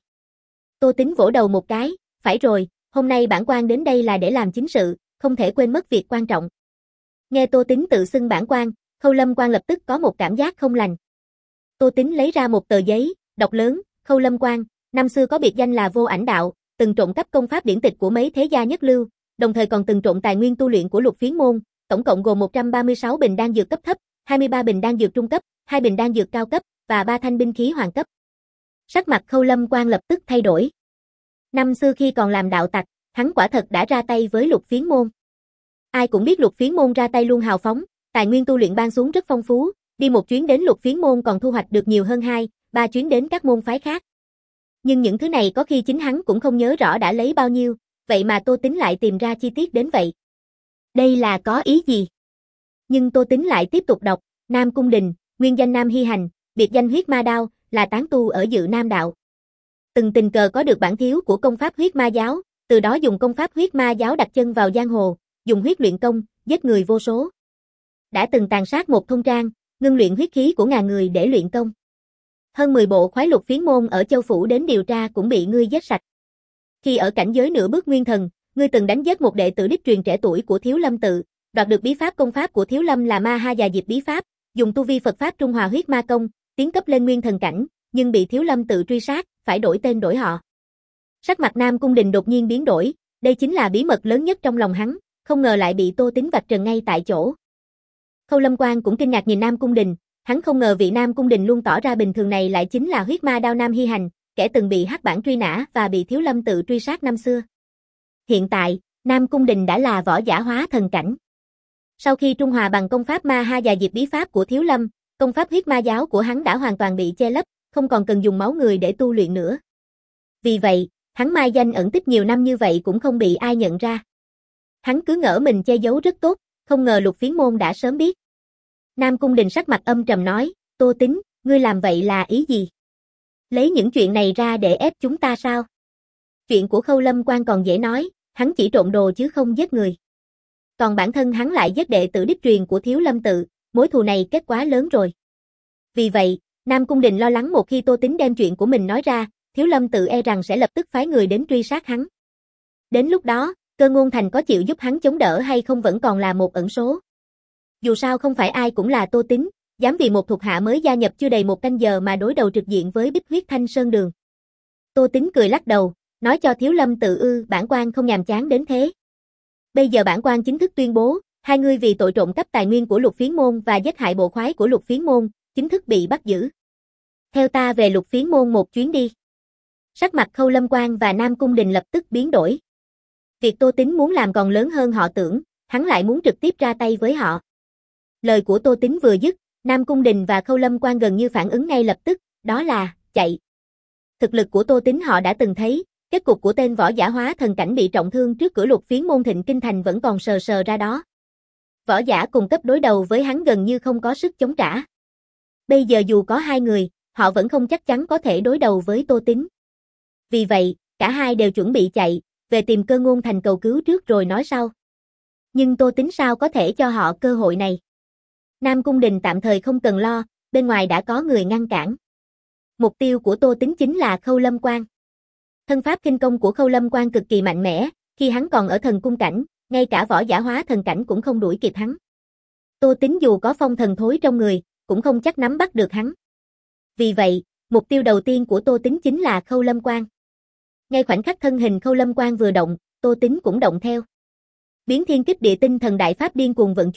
Tô Tính vỗ đầu một cái, phải rồi, hôm nay bản quan đến đây là để làm chính sự, không thể quên mất việc quan trọng. Nghe Tô Tính tự xưng bản quan, Khâu Lâm Quan lập tức có một cảm giác không lành. Tô Tính lấy ra một tờ giấy, đọc lớn, Khâu Lâm Quan, năm xưa có biệt danh là Vô Ảnh Đạo, từng trộm cắp công pháp điển tịch của mấy thế gia nhất lưu, đồng thời còn từng trộm tài nguyên tu luyện của Lục Phiến môn, tổng cộng gồm một trăm ba mươi sáu bình đan dược cấp thấp, hai mươi ba bình đan dược trung cấp, hai bình đan dược cao cấp và ba thanh binh khí hoàng cấp. Sắc mặt Khâu Lâm Quan lập tức thay đổi. Năm xưa khi còn làm đạo tặc, hắn quả thật đã ra tay với Lục Phiến môn. Ai cũng biết Lục Phiến môn ra tay luôn hào phóng, tài nguyên tu luyện ban xuống rất phong phú, đi một chuyến đến Lục Phiến môn còn thu hoạch được nhiều hơn hai, ba chuyến đến các môn phái khác. Nhưng những thứ này có khi chính hắn cũng không nhớ rõ đã lấy bao nhiêu, vậy mà Tô Tính lại tìm ra chi tiết đến vậy. Đây là có ý gì? Nhưng Tô Tính lại tiếp tục đọc, Nam Cung Đình, nguyên danh Nam Hy Hành, biệt danh Huyết Ma Đao, là tán tu ở Dự Nam đạo. Từng tình cờ có được bản thiếu của công pháp Huyết Ma giáo, từ đó dùng công pháp Huyết Ma giáo đặt chân vào giang hồ, dùng huyết luyện công, giết người vô số. Đã từng tàn sát một thôn trang, ngưng luyện huyết khí của ngàn người để luyện công. Hơn mười bộ khoái Lục Phiến môn ở Châu Phủ đến điều tra cũng bị ngươi giết sạch. Khi ở cảnh giới nửa bước nguyên thần, ngươi từng đánh giết một đệ tử đích truyền trẻ tuổi của Thiếu Lâm tự, đoạt được bí pháp công pháp của Thiếu Lâm là Ma Ha Già Diệp bí pháp, dùng tu vi Phật pháp Trung Hòa Huyết Ma công, tiến cấp lên nguyên thần cảnh, nhưng bị Thiếu Lâm tự truy sát, phải đổi tên đổi họ. Sắc mặt Nam Cung Đình đột nhiên biến đổi, đây chính là bí mật lớn nhất trong lòng hắn, không ngờ lại bị Tô Tính vạch trần ngay tại chỗ. Khâu Lâm Quan cũng kinh ngạc nhìn Nam Cung Đình, hắn không ngờ vị Nam Cung Đình luôn tỏ ra bình thường này lại chính là Huyết Ma Đao Nam Hy Hành, kẻ từng bị hắc bản truy nã và bị Thiếu Lâm tự truy sát năm xưa. Hiện tại, Nam Cung Đình đã là võ giả hóa thần cảnh. Sau khi trung hòa bằng công pháp Ma Ha Già Diệp bí pháp của Thiếu Lâm, công pháp Huyết Ma giáo của hắn đã hoàn toàn bị che lấp, không còn cần dùng máu người để tu luyện nữa. Vì vậy, hắn mai danh ẩn tích nhiều năm như vậy cũng không bị ai nhận ra. Hắn cứ ngỡ mình che giấu rất tốt, không ngờ Lục Phiến môn đã sớm biết. Nam Cung Đình sắc mặt âm trầm nói, Tô Tính, ngươi làm vậy là ý gì? Lấy những chuyện này ra để ép chúng ta sao? Chuyện của Khâu Lâm Quan còn dễ nói, hắn chỉ trộm đồ chứ không giết người. Còn bản thân hắn lại giết đệ tử đích truyền của Thiếu Lâm tự, mối thù này kết quá lớn rồi. Vì vậy, Nam Cung Đình lo lắng một khi Tô Tính đem chuyện của mình nói ra, Thiếu Lâm tự e rằng sẽ lập tức phái người đến truy sát hắn. Đến lúc đó, Cơ Ngôn Thành có chịu giúp hắn chống đỡ hay không vẫn còn là một ẩn số. Dù sao không phải ai cũng là Tô Tính, dám vì một thuộc hạ mới gia nhập chưa đầy một canh giờ mà đối đầu trực diện với Bích Huyết Thanh Sơn Đường. Tô Tính cười lắc đầu, nói cho Thiếu Lâm tự ư, bản quan không nhàm chán đến thế. Bây giờ bản quan chính thức tuyên bố, hai người vì tội trộm cắp tài nguyên của Lục Phiến môn và giết hại bộ khoái của Lục Phiến môn, chính thức bị bắt giữ. Theo ta về Lục Phiến môn một chuyến đi. Sắc mặt Khâu Lâm Quan và Nam Cung Đình lập tức biến đổi. Việc Tô Tính muốn làm còn lớn hơn họ tưởng, hắn lại muốn trực tiếp ra tay với họ. Lời của Tô Tính vừa dứt, Nam Cung Đình và Khâu Lâm Quan gần như phản ứng ngay lập tức, đó là, chạy. Thực lực của Tô Tính họ đã từng thấy, kết cục của tên võ giả hóa thần cảnh bị trọng thương trước cửa Lục Phiến môn Thịnh Kinh Thành vẫn còn sờ sờ ra đó. Võ giả cùng cấp đối đầu với hắn gần như không có sức chống trả. Bây giờ dù có hai người, họ vẫn không chắc chắn có thể đối đầu với Tô Tính. Vì vậy, cả hai đều chuẩn bị chạy, về tìm Cơ Ngôn Thành cầu cứu trước rồi nói sau. Nhưng Tô Tính sao có thể cho họ cơ hội này? Nam Cung Đình tạm thời không cần lo, bên ngoài đã có người ngăn cản. Mục tiêu của Tô Tính chính là Khâu Lâm Quan. Thân pháp kinh công của Khâu Lâm Quan cực kỳ mạnh mẽ, khi hắn còn ở thần cung cảnh, ngay cả võ giả hóa thần cảnh cũng không đuổi kịp hắn. Tô Tính dù có phong thần thối trong người, cũng không chắc nắm bắt được hắn. Vì vậy, mục tiêu đầu tiên của Tô Tính chính là Khâu Lâm Quan. Ngay khoảnh khắc thân hình Khâu Lâm Quan vừa động, Tô Tính cũng động theo. Biến Thiên Kích Địa Tinh Thần đại pháp điên cuồng vận chuyển,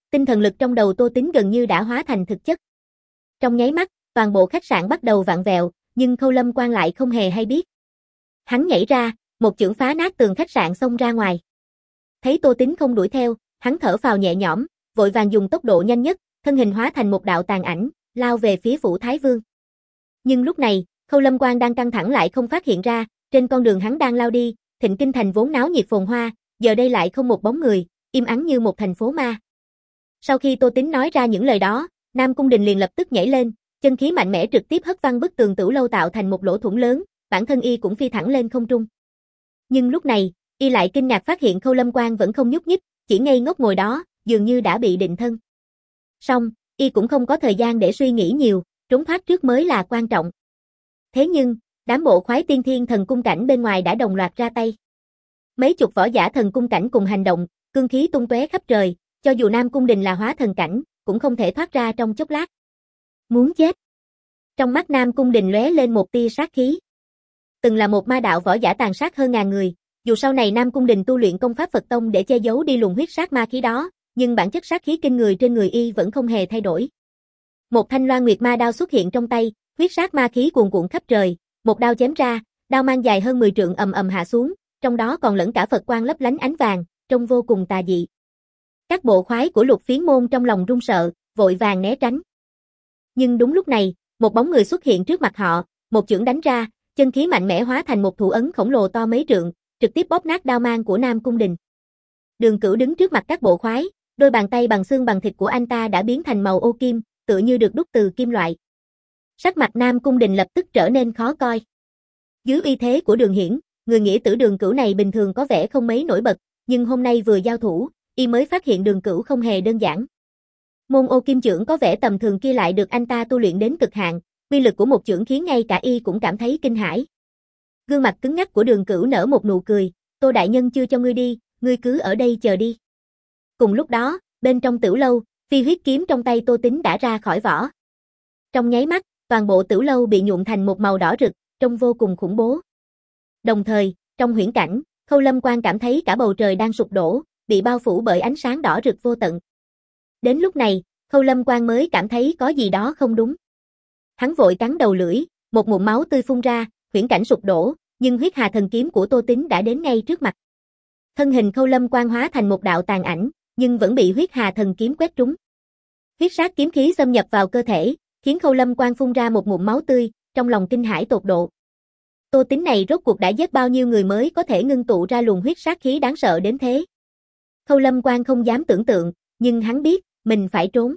tinh thần lực trong đầu Tô Tính gần như đã hóa thành thực chất. Trong nháy mắt, toàn bộ khách sạn bắt đầu vặn vẹo, nhưng Khâu Lâm Quang lại không hề hay biết. Hắn nhảy ra, một chưởng phá nát tường khách sạn xông ra ngoài. Thấy Tô Tính không đuổi theo, hắn thở phào nhẹ nhõm, vội vàng dùng tốc độ nhanh nhất, thân hình hóa thành một đạo tàn ảnh, lao về phía phủ Thái Vương. Nhưng lúc này, Khâu Lâm Quang đang căng thẳng lại không phát hiện ra, trên con đường hắn đang lao đi, Thịnh Kinh thành vốn náo nhiệt phồn hoa, giờ đây lại không một bóng người, im ắng như một thành phố ma. Sau khi Tô Tính nói ra những lời đó, Nam Cung Đình liền lập tức nhảy lên, chân khí mạnh mẽ trực tiếp hất văng bức tường Tửu lâu tạo thành một lỗ thủng lớn, bản thân y cũng phi thẳng lên không trung. Nhưng lúc này, y lại kinh ngạc phát hiện Khâu Lâm Quang vẫn không nhúc nhích, chỉ ngây ngốc ngồi đó, dường như đã bị định thân. Song, y cũng không có thời gian để suy nghĩ nhiều, trốn thoát trước mới là quan trọng. Thế nhưng, đám bộ khoái tiên thiên thần cung cảnh bên ngoài đã đồng loạt ra tay. Mấy chục võ giả thần cung cảnh cùng hành động, cương khí tung tóe khắp trời, cho dù Nam Cung Đình là hóa thần cảnh, cũng không thể thoát ra trong chốc lát. Muốn chết. Trong mắt Nam Cung Đình lóe lên một tia sát khí. Từng là một ma đạo võ giả tàn sát hơn ngàn người, dù sau này Nam Cung Đình tu luyện công pháp Phật Tông để che giấu đi luồng huyết sát ma khí đó, nhưng bản chất sát khí kinh người trên người y vẫn không hề thay đổi. Một thanh Loan Nguyệt Ma đao xuất hiện trong tay, huyết sát ma khí cuồn cuộn khắp trời, một đao chém ra, đao mang dài hơn mười trượng ầm ầm hạ xuống, trong đó còn lẫn cả Phật quang lấp lánh ánh vàng, trông vô cùng tà dị. Các bộ khoái của Lục Phiến môn trong lòng run sợ, vội vàng né tránh. Nhưng đúng lúc này, một bóng người xuất hiện trước mặt họ, một chưởng đánh ra, chân khí mạnh mẽ hóa thành một thủ ấn khổng lồ to mấy trượng, trực tiếp bóp nát đao mang của Nam Cung Đình. Đường Cửu đứng trước mặt các bộ khoái, đôi bàn tay bằng xương bằng thịt của anh ta đã biến thành màu ô kim, tựa như được đúc từ kim loại. Sắc mặt Nam Cung Đình lập tức trở nên khó coi. Dưới uy thế của Đường Hiển, người nghĩa tử Đường Cửu này bình thường có vẻ không mấy nổi bật, nhưng hôm nay vừa giao thủ, y mới phát hiện Đường Cửu không hề đơn giản. Môn ô kim chưởng có vẻ tầm thường kia lại được anh ta tu luyện đến cực hạn, uy lực của một chưởng khiến ngay cả y cũng cảm thấy kinh hãi. Gương mặt cứng ngắc của Đường Cửu nở một nụ cười, Tô đại nhân chưa cho ngươi đi, ngươi cứ ở đây chờ đi. Cùng lúc đó, bên trong Tửu lâu, phi huyết kiếm trong tay Tô Tính đã ra khỏi vỏ. Trong nháy mắt, toàn bộ Tửu lâu bị nhuộm thành một màu đỏ rực, trông vô cùng khủng bố. Đồng thời, trong huyễn cảnh, Khâu Lâm Quang cảm thấy cả bầu trời đang sụp đổ, bị bao phủ bởi ánh sáng đỏ rực vô tận. Đến lúc này, Khâu Lâm Quang mới cảm thấy có gì đó không đúng. Hắn vội cắn đầu lưỡi, một ngụm máu tươi phun ra, huyễn cảnh sụp đổ, nhưng huyết hà thần kiếm của Tô Tính đã đến ngay trước mặt. Thân hình Khâu Lâm Quang hóa thành một đạo tàn ảnh, nhưng vẫn bị huyết hà thần kiếm quét trúng. Huyết sát kiếm khí xâm nhập vào cơ thể, khiến Khâu Lâm Quang phun ra một ngụm máu tươi, trong lòng kinh hãi tột độ. Tô Tính này rốt cuộc đã giết bao nhiêu người mới có thể ngưng tụ ra luồng huyết sát khí đáng sợ đến thế. Khâu Lâm Quang không dám tưởng tượng, nhưng hắn biết, mình phải trốn.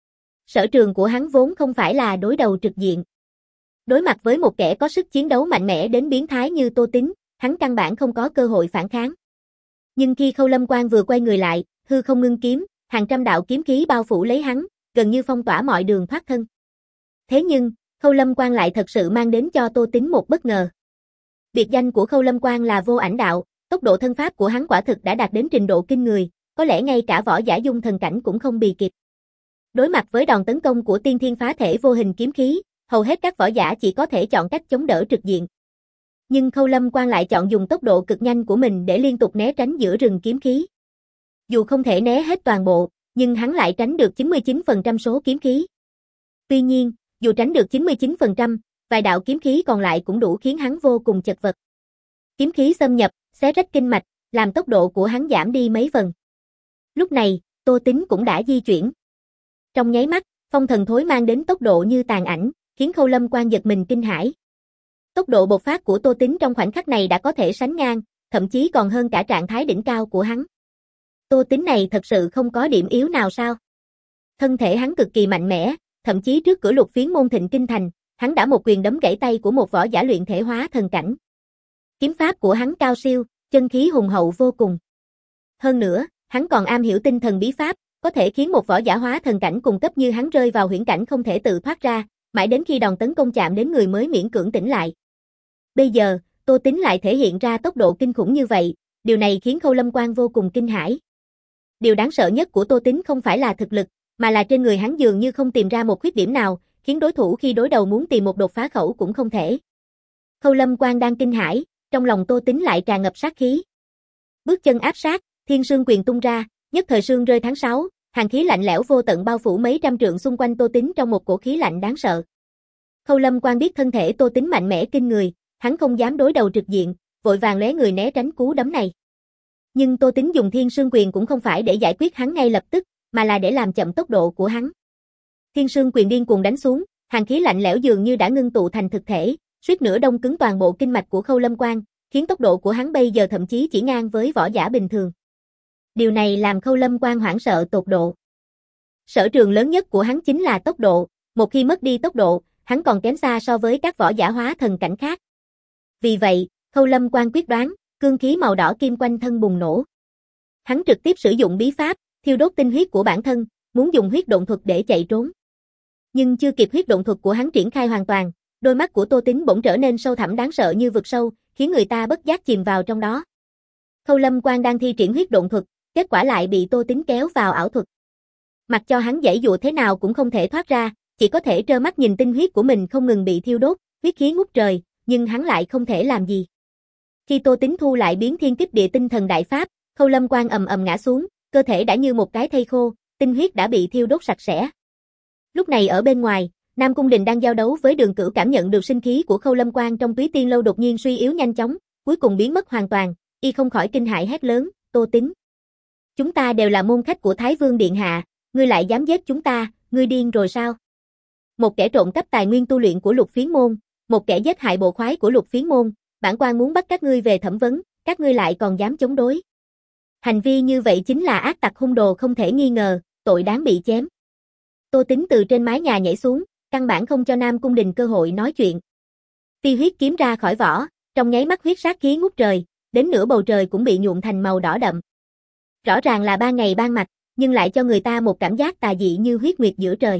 Sở trường của hắn vốn không phải là đối đầu trực diện. Đối mặt với một kẻ có sức chiến đấu mạnh mẽ đến biến thái như Tô Tính, hắn căn bản không có cơ hội phản kháng. Nhưng khi Khâu Lâm Quang vừa quay người lại, hư không ngưng kiếm, hàng trăm đạo kiếm khí bao phủ lấy hắn, gần như phong tỏa mọi đường thoát thân. Thế nhưng, Khâu Lâm Quang lại thật sự mang đến cho Tô Tính một bất ngờ. Biệt danh của Khâu Lâm Quang là vô ảnh đạo, tốc độ thân pháp của hắn quả thực đã đạt đến trình độ kinh người, có lẽ ngay cả võ giả dung thần cảnh cũng không bì kịp. Đối mặt với đòn tấn công của tiên thiên phá thể vô hình kiếm khí, hầu hết các võ giả chỉ có thể chọn cách chống đỡ trực diện. Nhưng Khâu Lâm Quang lại chọn dùng tốc độ cực nhanh của mình để liên tục né tránh giữa rừng kiếm khí. Dù không thể né hết toàn bộ, nhưng hắn lại tránh được chín mươi chín phần trăm số kiếm khí. Tuy nhiên, dù tránh được chín mươi chín phần trăm, vài đạo kiếm khí còn lại cũng đủ khiến hắn vô cùng chật vật. Kiếm khí xâm nhập, xé rách kinh mạch, làm tốc độ của hắn giảm đi mấy phần. Lúc này, Tô Tính cũng đã di chuyển. Trong nháy mắt, phong thần thối mang đến tốc độ như tàn ảnh, khiến Khâu Lâm Quang giật mình kinh hãi. Tốc độ bộc phát của Tô Tính trong khoảnh khắc này đã có thể sánh ngang, thậm chí còn hơn cả trạng thái đỉnh cao của hắn. Tô Tính này thật sự không có điểm yếu nào sao? Thân thể hắn cực kỳ mạnh mẽ, thậm chí trước cửa Lục Phiến môn Thịnh Kinh thành, hắn đã một quyền đấm gãy tay của một võ giả luyện thể hóa thần cảnh. Kiếm pháp của hắn cao siêu, chân khí hùng hậu vô cùng. Hơn nữa, hắn còn am hiểu tinh thần bí pháp, có thể khiến một võ giả hóa thần cảnh cùng cấp như hắn rơi vào huyễn cảnh không thể tự thoát ra, mãi đến khi đòn tấn công chạm đến người mới miễn cưỡng tỉnh lại. Bây giờ, Tô Tính lại thể hiện ra tốc độ kinh khủng như vậy, điều này khiến Khâu Lâm Quang vô cùng kinh hãi. Điều đáng sợ nhất của Tô Tính không phải là thực lực, mà là trên người hắn dường như không tìm ra một khuyết điểm nào, khiến đối thủ khi đối đầu muốn tìm một đột phá khẩu cũng không thể. Khâu Lâm Quang đang kinh hãi, trong lòng Tô Tính lại tràn ngập sát khí. Bước chân áp sát, Thiên Sương quyền tung ra, nhất thời sương rơi tháng sáu, Hàn khí lạnh lẽo vô tận bao phủ mấy trăm trượng xung quanh Tô Tín trong một cổ khí lạnh đáng sợ. Khâu Lâm Quan biết thân thể Tô Tín mạnh mẽ kinh người, hắn không dám đối đầu trực diện, vội vàng lé người né tránh cú đấm này. Nhưng Tô Tín dùng Thiên Sương Quyền cũng không phải để giải quyết hắn ngay lập tức, mà là để làm chậm tốc độ của hắn. Thiên Sương Quyền điên cuồng đánh xuống, hàn khí lạnh lẽo dường như đã ngưng tụ thành thực thể, suýt nữa đông cứng toàn bộ kinh mạch của Khâu Lâm Quan, khiến tốc độ của hắn bây giờ thậm chí chỉ ngang với võ giả bình thường. Điều này làm Khâu Lâm Quan hoảng sợ tột độ. Sở trường lớn nhất của hắn chính là tốc độ, một khi mất đi tốc độ, hắn còn kém xa so với các võ giả hóa thần cảnh khác. Vì vậy, Khâu Lâm Quan quyết đoán, cương khí màu đỏ kim quanh thân bùng nổ. Hắn trực tiếp sử dụng bí pháp, thiêu đốt tinh huyết của bản thân, muốn dùng huyết độn thuật để chạy trốn. Nhưng chưa kịp huyết độn thuật của hắn triển khai hoàn toàn, đôi mắt của Tô Tín bỗng trở nên sâu thẳm đáng sợ như vực sâu, khiến người ta bất giác chìm vào trong đó. Khâu Lâm Quan đang thi triển huyết độn thuật, kết quả lại bị Tô Tín kéo vào ảo thuật. Mặc cho hắn giãy dụa thế nào cũng không thể thoát ra, chỉ có thể trơ mắt nhìn tinh huyết của mình không ngừng bị thiêu đốt, huyết khí ngút trời, nhưng hắn lại không thể làm gì. Khi Tô Tín thu lại biến thiên kích địa tinh thần đại pháp, Khâu Lâm Quan ầm ầm ngã xuống, cơ thể đã như một cái thây khô, tinh huyết đã bị thiêu đốt sạch sẽ. Lúc này ở bên ngoài, Nam Cung Đình đang giao đấu với Đường Cửu cảm nhận được sinh khí của Khâu Lâm Quan trong Túy Tiên Lâu đột nhiên suy yếu nhanh chóng, cuối cùng biến mất hoàn toàn, y không khỏi kinh hãi hét lớn, Tô Tín. Chúng ta đều là môn khách của Thái Vương Điện Hạ, ngươi lại dám giết chúng ta, ngươi điên rồi sao? Một kẻ trộm cắp tài nguyên tu luyện của Lục Phiến Môn, một kẻ giết hại bộ khoái của Lục Phiến Môn, bản quan muốn bắt các ngươi về thẩm vấn, các ngươi lại còn dám chống đối. Hành vi như vậy chính là ác tặc hung đồ không thể nghi ngờ, tội đáng bị chém. Tô Tín từ trên mái nhà nhảy xuống, căn bản không cho Nam Cung Đình cơ hội nói chuyện. Phi huyết kiếm ra khỏi vỏ, trong nháy mắt huyết sát khí ngút trời, đến nửa bầu trời cũng bị nhuộm thành màu đỏ đậm. Rõ ràng là ban ngày ban mặt, nhưng lại cho người ta một cảm giác tà dị như huyết nguyệt giữa trời.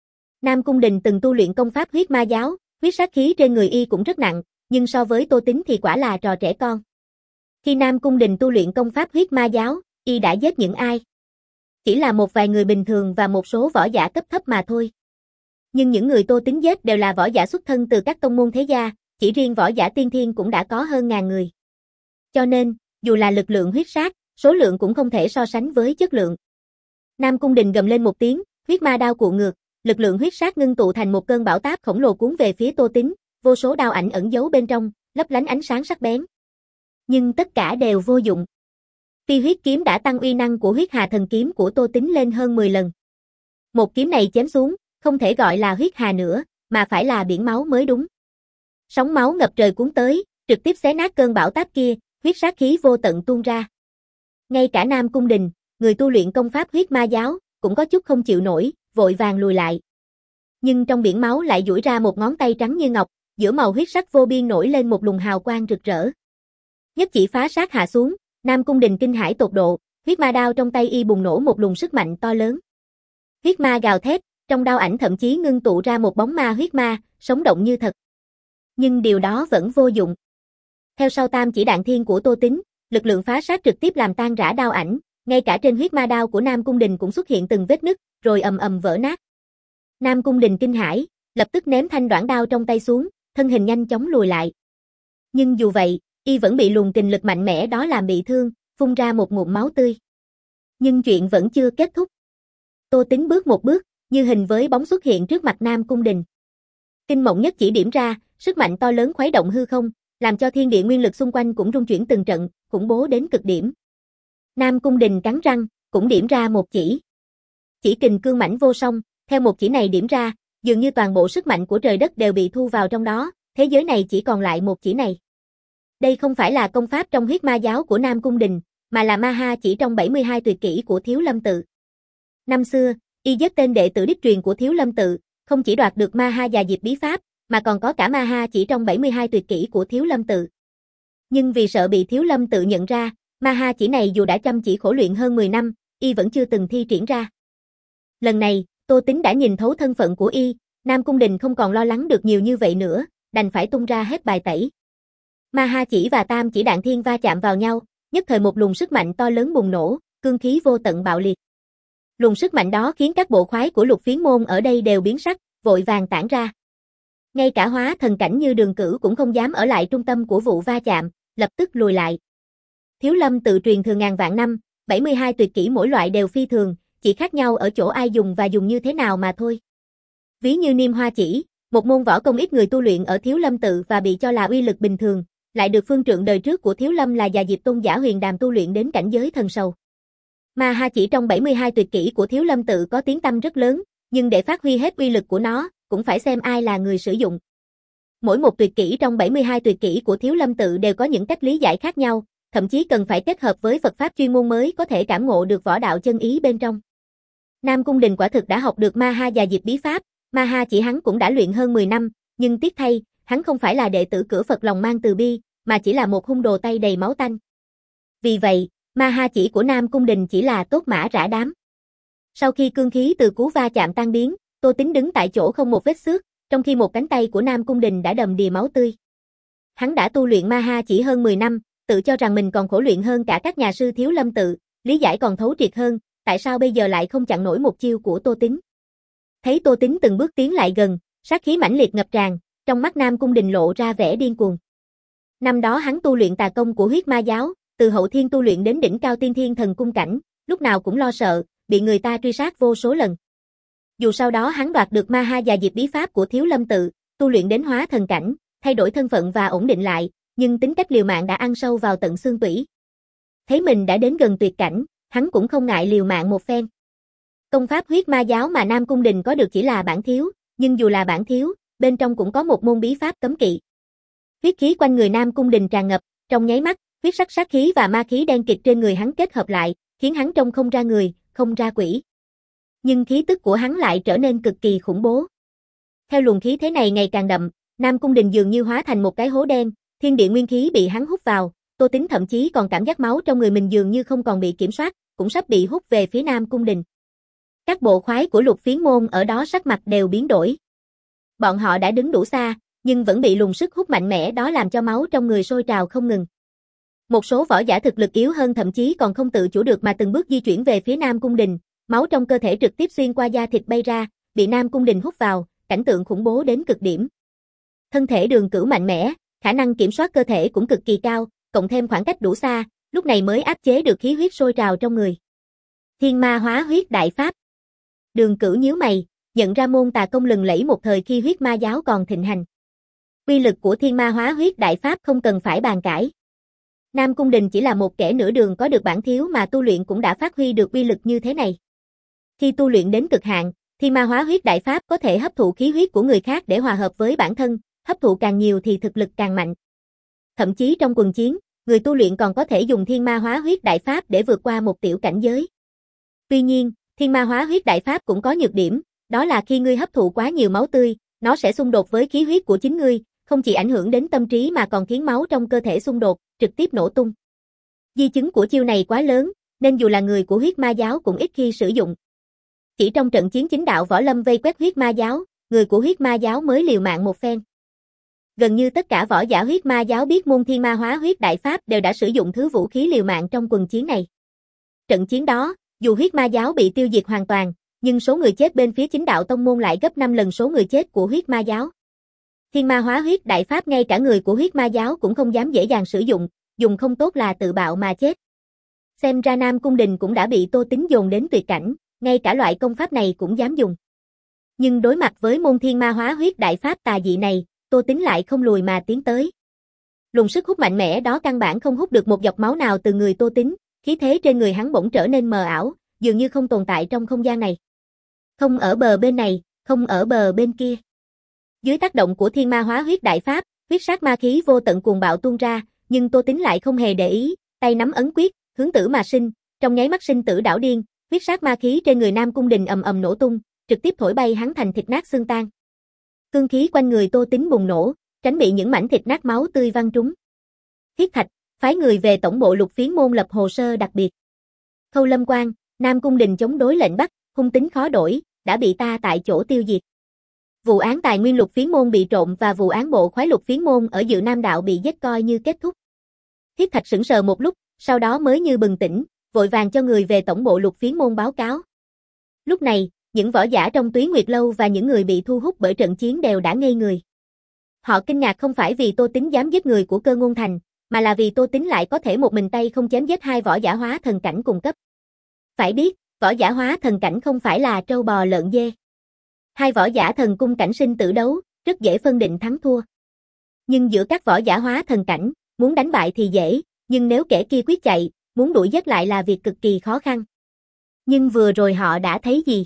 Nam Cung Đình từng tu luyện công pháp huyết ma giáo, huyết sát khí trên người y cũng rất nặng, nhưng so với Tô Tín thì quả là trò trẻ con. Khi Nam Cung Đình tu luyện công pháp huyết ma giáo, y đã giết những ai? Chỉ là một vài người bình thường và một số võ giả cấp thấp mà thôi. Nhưng những người Tô Tín giết đều là võ giả xuất thân từ các tông môn thế gia, chỉ riêng võ giả tiên thiên cũng đã có hơn ngàn người. Cho nên, dù là lực lượng huyết sát, số lượng cũng không thể so sánh với chất lượng. Nam Cung Đình gầm lên một tiếng, huyết ma đao cuộn ngược, lực lượng huyết sát ngưng tụ thành một cơn bão táp khổng lồ cuốn về phía Tô Tín, vô số đao ảnh ẩn giấu bên trong, lấp lánh ánh sáng sắc bén. Nhưng tất cả đều vô dụng. Phi huyết kiếm đã tăng uy năng của huyết hà thần kiếm của Tô Tín lên hơn mười lần. Một kiếm này chém xuống, không thể gọi là huyết hà nữa, mà phải là biển máu mới đúng. Sóng máu ngập trời cuốn tới, trực tiếp xé nát cơn bão táp kia, huyết sát khí vô tận tuôn ra. Ngay cả Nam Cung Đình, người tu luyện công pháp huyết ma giáo, cũng có chút không chịu nổi, vội vàng lùi lại. Nhưng trong biển máu lại duỗi ra một ngón tay trắng như ngọc, giữa màu huyết sắc vô biên nổi lên một luồng hào quang rực rỡ. Nhất chỉ phá sát hạ xuống, Nam Cung Đình kinh hãi tột độ, huyết ma đao trong tay y bùng nổ một luồng sức mạnh to lớn. Huyết ma gào thét, trong đao ảnh thậm chí ngưng tụ ra một bóng ma huyết ma, sống động như thật. Nhưng điều đó vẫn vô dụng. Theo sau tam chỉ đạn thiên của Tô Tín, lực lượng phá sát trực tiếp làm tan rã đao ảnh, ngay cả trên huyết ma đao của Nam Cung Đình cũng xuất hiện từng vết nứt, rồi ầm ầm vỡ nát. Nam Cung Đình kinh hãi, lập tức ném thanh đoạn đao trong tay xuống, thân hình nhanh chóng lùi lại. Nhưng dù vậy, y vẫn bị luồng kình lực mạnh mẽ đó làm bị thương, phun ra một ngụm máu tươi. Nhưng chuyện vẫn chưa kết thúc. Tô Tín bước một bước, như hình với bóng xuất hiện trước mặt Nam Cung Đình. Kinh mộng nhất chỉ điểm ra, sức mạnh to lớn khuấy động hư không, làm cho thiên địa nguyên lực xung quanh cũng rung chuyển từng trận, khủng bố đến cực điểm. Nam Cung Đình cắn răng, cũng điểm ra một chỉ. Chỉ kình cương mãnh vô song, theo một chỉ này điểm ra, dường như toàn bộ sức mạnh của trời đất đều bị thu vào trong đó, thế giới này chỉ còn lại một chỉ này. Đây không phải là công pháp trong huyết ma giáo của Nam Cung Đình, mà là ma ha chỉ trong bảy mươi hai tuyệt kỹ của Thiếu Lâm Tự. Năm xưa, y giết tên đệ tử đích truyền của Thiếu Lâm Tự, không chỉ đoạt được ma ha già diệp bí pháp, mà còn có cả ma ha chỉ trong bảy mươi hai tuyệt kỹ của Thiếu Lâm Tự. Nhưng vì sợ bị Thiếu Lâm Tự nhận ra, ma ha chỉ này dù đã chăm chỉ khổ luyện hơn mười năm, y vẫn chưa từng thi triển ra. Lần này, Tô Tín đã nhìn thấu thân phận của y, Nam Cung Đình không còn lo lắng được nhiều như vậy nữa, đành phải tung ra hết bài tẩy. Ma ha chỉ và tam chỉ đạn thiên va chạm vào nhau, nhất thời một luồng sức mạnh to lớn bùng nổ, cương khí vô tận bạo liệt. Luồng sức mạnh đó khiến các bộ khoái của Lục Phiến Môn ở đây đều biến sắc, vội vàng tản ra. Ngay cả hóa thần cảnh như Đường Cửu cũng không dám ở lại trung tâm của vụ va chạm, lập tức lùi lại. Thiếu Lâm Tự truyền thừa ngàn vạn năm, bảy mươi hai tuyệt kỹ mỗi loại đều phi thường, chỉ khác nhau ở chỗ ai dùng và dùng như thế nào mà thôi. Ví như Niêm Hoa Chỉ, một môn võ công ít người tu luyện ở Thiếu Lâm tự và bị cho là uy lực bình thường, lại được phương trượng đời trước của Thiếu Lâm là Già Diệp Tôn giả Huyền Đàm tu luyện đến cảnh giới thần sầu. Ma Ha Chỉ trong bảy mươi hai tuyệt kỹ của Thiếu Lâm tự có tiếng tăm rất lớn, nhưng để phát huy hết uy lực của nó, cũng phải xem ai là người sử dụng. Mỗi một tuyệt kỹ trong bảy mươi hai tuyệt kỹ của Thiếu Lâm tự đều có những cách lý giải khác nhau, thậm chí cần phải kết hợp với Phật pháp chuyên môn mới có thể cảm ngộ được võ đạo chân ý bên trong. Nam Cung Đình quả thực đã học được Ma Ha Già Diệp bí pháp, Ma Ha Chỉ hắn cũng đã luyện hơn mười năm, nhưng tiếc thay, hắn không phải là đệ tử cửa Phật lòng mang từ bi, mà chỉ là một hung đồ tay đầy máu tanh. Vì vậy, Ma Ha Chỉ của Nam Cung Đình chỉ là tốt mã rã đám. Sau khi cương khí từ cú va chạm tan biến, Tô Tín đứng tại chỗ không một vết xước, trong khi một cánh tay của Nam Cung Đình đã đầm đìa máu tươi. Hắn đã tu luyện Ma Ha Chỉ hơn mười năm, tự cho rằng mình còn khổ luyện hơn cả các nhà sư Thiếu Lâm tự, lý giải còn thấu triệt hơn, tại sao bây giờ lại không chặn nổi một chiêu của Tô Tín. Thấy Tô Tín từng bước tiến lại gần, sát khí mãnh liệt ngập tràn, trong mắt Nam Cung Đình lộ ra vẻ điên cuồng. Năm đó hắn tu luyện tà công của Huyết Ma giáo, từ hậu thiên tu luyện đến đỉnh cao tiên thiên thần cung cảnh, lúc nào cũng lo sợ, bị người ta truy sát vô số lần. Dù sau đó hắn đoạt được Ma Ha Già Diệp bí pháp của Thiếu Lâm tự, tu luyện đến hóa thần cảnh, thay đổi thân phận và ổn định lại, nhưng tính cách liều mạng đã ăn sâu vào tận xương tủy. Thấy mình đã đến gần tuyệt cảnh, hắn cũng không ngại liều mạng một phen. Công pháp Huyết Ma giáo mà Nam Cung Đình có được chỉ là bản thiếu, nhưng dù là bản thiếu, bên trong cũng có một môn bí pháp cấm kỵ. Huyết khí quanh người Nam Cung Đình tràn ngập, trong nháy mắt, huyết sắc sát khí và ma khí đen kịt trên người hắn kết hợp lại, khiến hắn trông không ra người, không ra quỷ. Nhưng khí tức của hắn lại trở nên cực kỳ khủng bố. Theo luồng khí thế này ngày càng đậm, Nam Cung Đình dường như hóa thành một cái hố đen, thiên địa nguyên khí bị hắn hút vào, Tô Tín thậm chí còn cảm giác máu trong người mình dường như không còn bị kiểm soát, cũng sắp bị hút về phía Nam Cung Đình. Các bộ khoái của Lục Phiến môn ở đó sắc mặt đều biến đổi. Bọn họ đã đứng đủ xa, nhưng vẫn bị luồng sức hút mạnh mẽ đó làm cho máu trong người sôi trào không ngừng. Một số võ giả thực lực yếu hơn thậm chí còn không tự chủ được mà từng bước di chuyển về phía Nam Cung Đình, máu trong cơ thể trực tiếp xuyên qua da thịt bay ra, bị Nam Cung Đình hút vào, cảnh tượng khủng bố đến cực điểm. Thân thể Đường Cửu mạnh mẽ, khả năng kiểm soát cơ thể cũng cực kỳ cao, cộng thêm khoảng cách đủ xa, lúc này mới áp chế được khí huyết sôi trào trong người. Thiên Ma Hóa Huyết Đại Pháp. Đường Cửu nhíu mày, nhận ra môn tà công lừng lẫy một thời khi Huyết Ma giáo còn thịnh hành. Uy lực của Thiên Ma Hóa Huyết Đại Pháp không cần phải bàn cãi. Nam Cung Đình chỉ là một kẻ nửa đường có được bản thiếu mà tu luyện cũng đã phát huy được uy lực như thế này. Khi tu luyện đến cực hạn, Thiên Ma Hóa Huyết Đại Pháp có thể hấp thụ khí huyết của người khác để hòa hợp với bản thân, hấp thụ càng nhiều thì thực lực càng mạnh. Thậm chí trong quần chiến, người tu luyện còn có thể dùng Thiên Ma Hóa Huyết Đại Pháp để vượt qua một tiểu cảnh giới. Tuy nhiên, Thiên Ma Hóa Huyết Đại Pháp cũng có nhược điểm, đó là khi ngươi hấp thụ quá nhiều máu tươi, nó sẽ xung đột với khí huyết của chính ngươi, không chỉ ảnh hưởng đến tâm trí mà còn khiến máu trong cơ thể xung đột, trực tiếp nổ tung. Di chứng của chiêu này quá lớn, nên dù là người của Huyết Ma giáo cũng ít khi sử dụng. Chỉ trong trận chiến chính đạo võ lâm vây quét Huyết Ma giáo, người của Huyết Ma giáo mới liều mạng một phen. Gần như tất cả võ giả Huyết Ma giáo biết môn Thiên Ma Hóa Huyết Đại Pháp đều đã sử dụng thứ vũ khí liều mạng trong quần chiến này. Trận chiến đó, dù Huyết Ma giáo bị tiêu diệt hoàn toàn, nhưng số người chết bên phía chính đạo tông môn lại gấp năm lần số người chết của Huyết Ma giáo. Thiên Ma Hóa Huyết Đại Pháp ngay cả người của Huyết Ma giáo cũng không dám dễ dàng sử dụng, dùng không tốt là tự bạo mà chết. Xem ra Nam Cung Đình cũng đã bị Tô Tín dồn đến tuyệt cảnh, ngay cả loại công pháp này cũng dám dùng. Nhưng đối mặt với môn Thiên Ma Hóa Huyết Đại Pháp tà dị này, Tô Tín lại không lùi mà tiến tới. Luồng sức hút mạnh mẽ đó căn bản không hút được một giọt máu nào từ người Tô Tín, khí thế trên người hắn bỗng trở nên mờ ảo, dường như không tồn tại trong không gian này. Không ở bờ bên này, không ở bờ bên kia. Dưới tác động của Thiên Ma Hóa Huyết Đại Pháp, huyết sát ma khí vô tận cuồng bạo tuôn ra, nhưng Tô Tín lại không hề để ý, tay nắm ấn quyết, hướng tử mà sinh, trong nháy mắt sinh tử đảo điên, huyết sát ma khí trên người Nam Cung Đình ầm ầm nổ tung, trực tiếp thổi bay hắn thành thịt nát xương tan. Cương khí quanh người Tô Tín bùng nổ, tránh bị những mảnh thịt nát máu tươi văng trúng. Thiết Thạch, phái người về tổng bộ Lục Phiến môn lập hồ sơ đặc biệt. Khâu Lâm Quan, Nam Cung Đình chống đối lệnh bắt, hung tính khó đổi, đã bị ta tại chỗ tiêu diệt. Vụ án tài nguyên Lục Phiến môn bị trộm và vụ án bộ khoái Lục Phiến môn ở Dự Nam đạo bị giết coi như kết thúc. Thiết Thạch sững sờ một lúc, sau đó mới như bừng tỉnh, vội vàng cho người về tổng bộ Lục Phiến môn báo cáo. Lúc này, những võ giả trong Túy Nguyệt lâu và những người bị thu hút bởi trận chiến đều đã ngây người. Họ kinh ngạc không phải vì Tô Tín dám giết người của Cơ Ngôn Thành, mà là vì Tô Tín lại có thể một mình tay không chém giết hai võ giả hóa thần cảnh cùng cấp. Phải biết, võ giả hóa thần cảnh không phải là trâu bò lợn dê. Hai võ giả thần cung cảnh sinh tử đấu, rất dễ phân định thắng thua. Nhưng giữa các võ giả hóa thần cảnh, muốn đánh bại thì dễ, nhưng nếu kẻ kia quyết chạy, muốn đuổi giết lại là việc cực kỳ khó khăn. Nhưng vừa rồi họ đã thấy gì?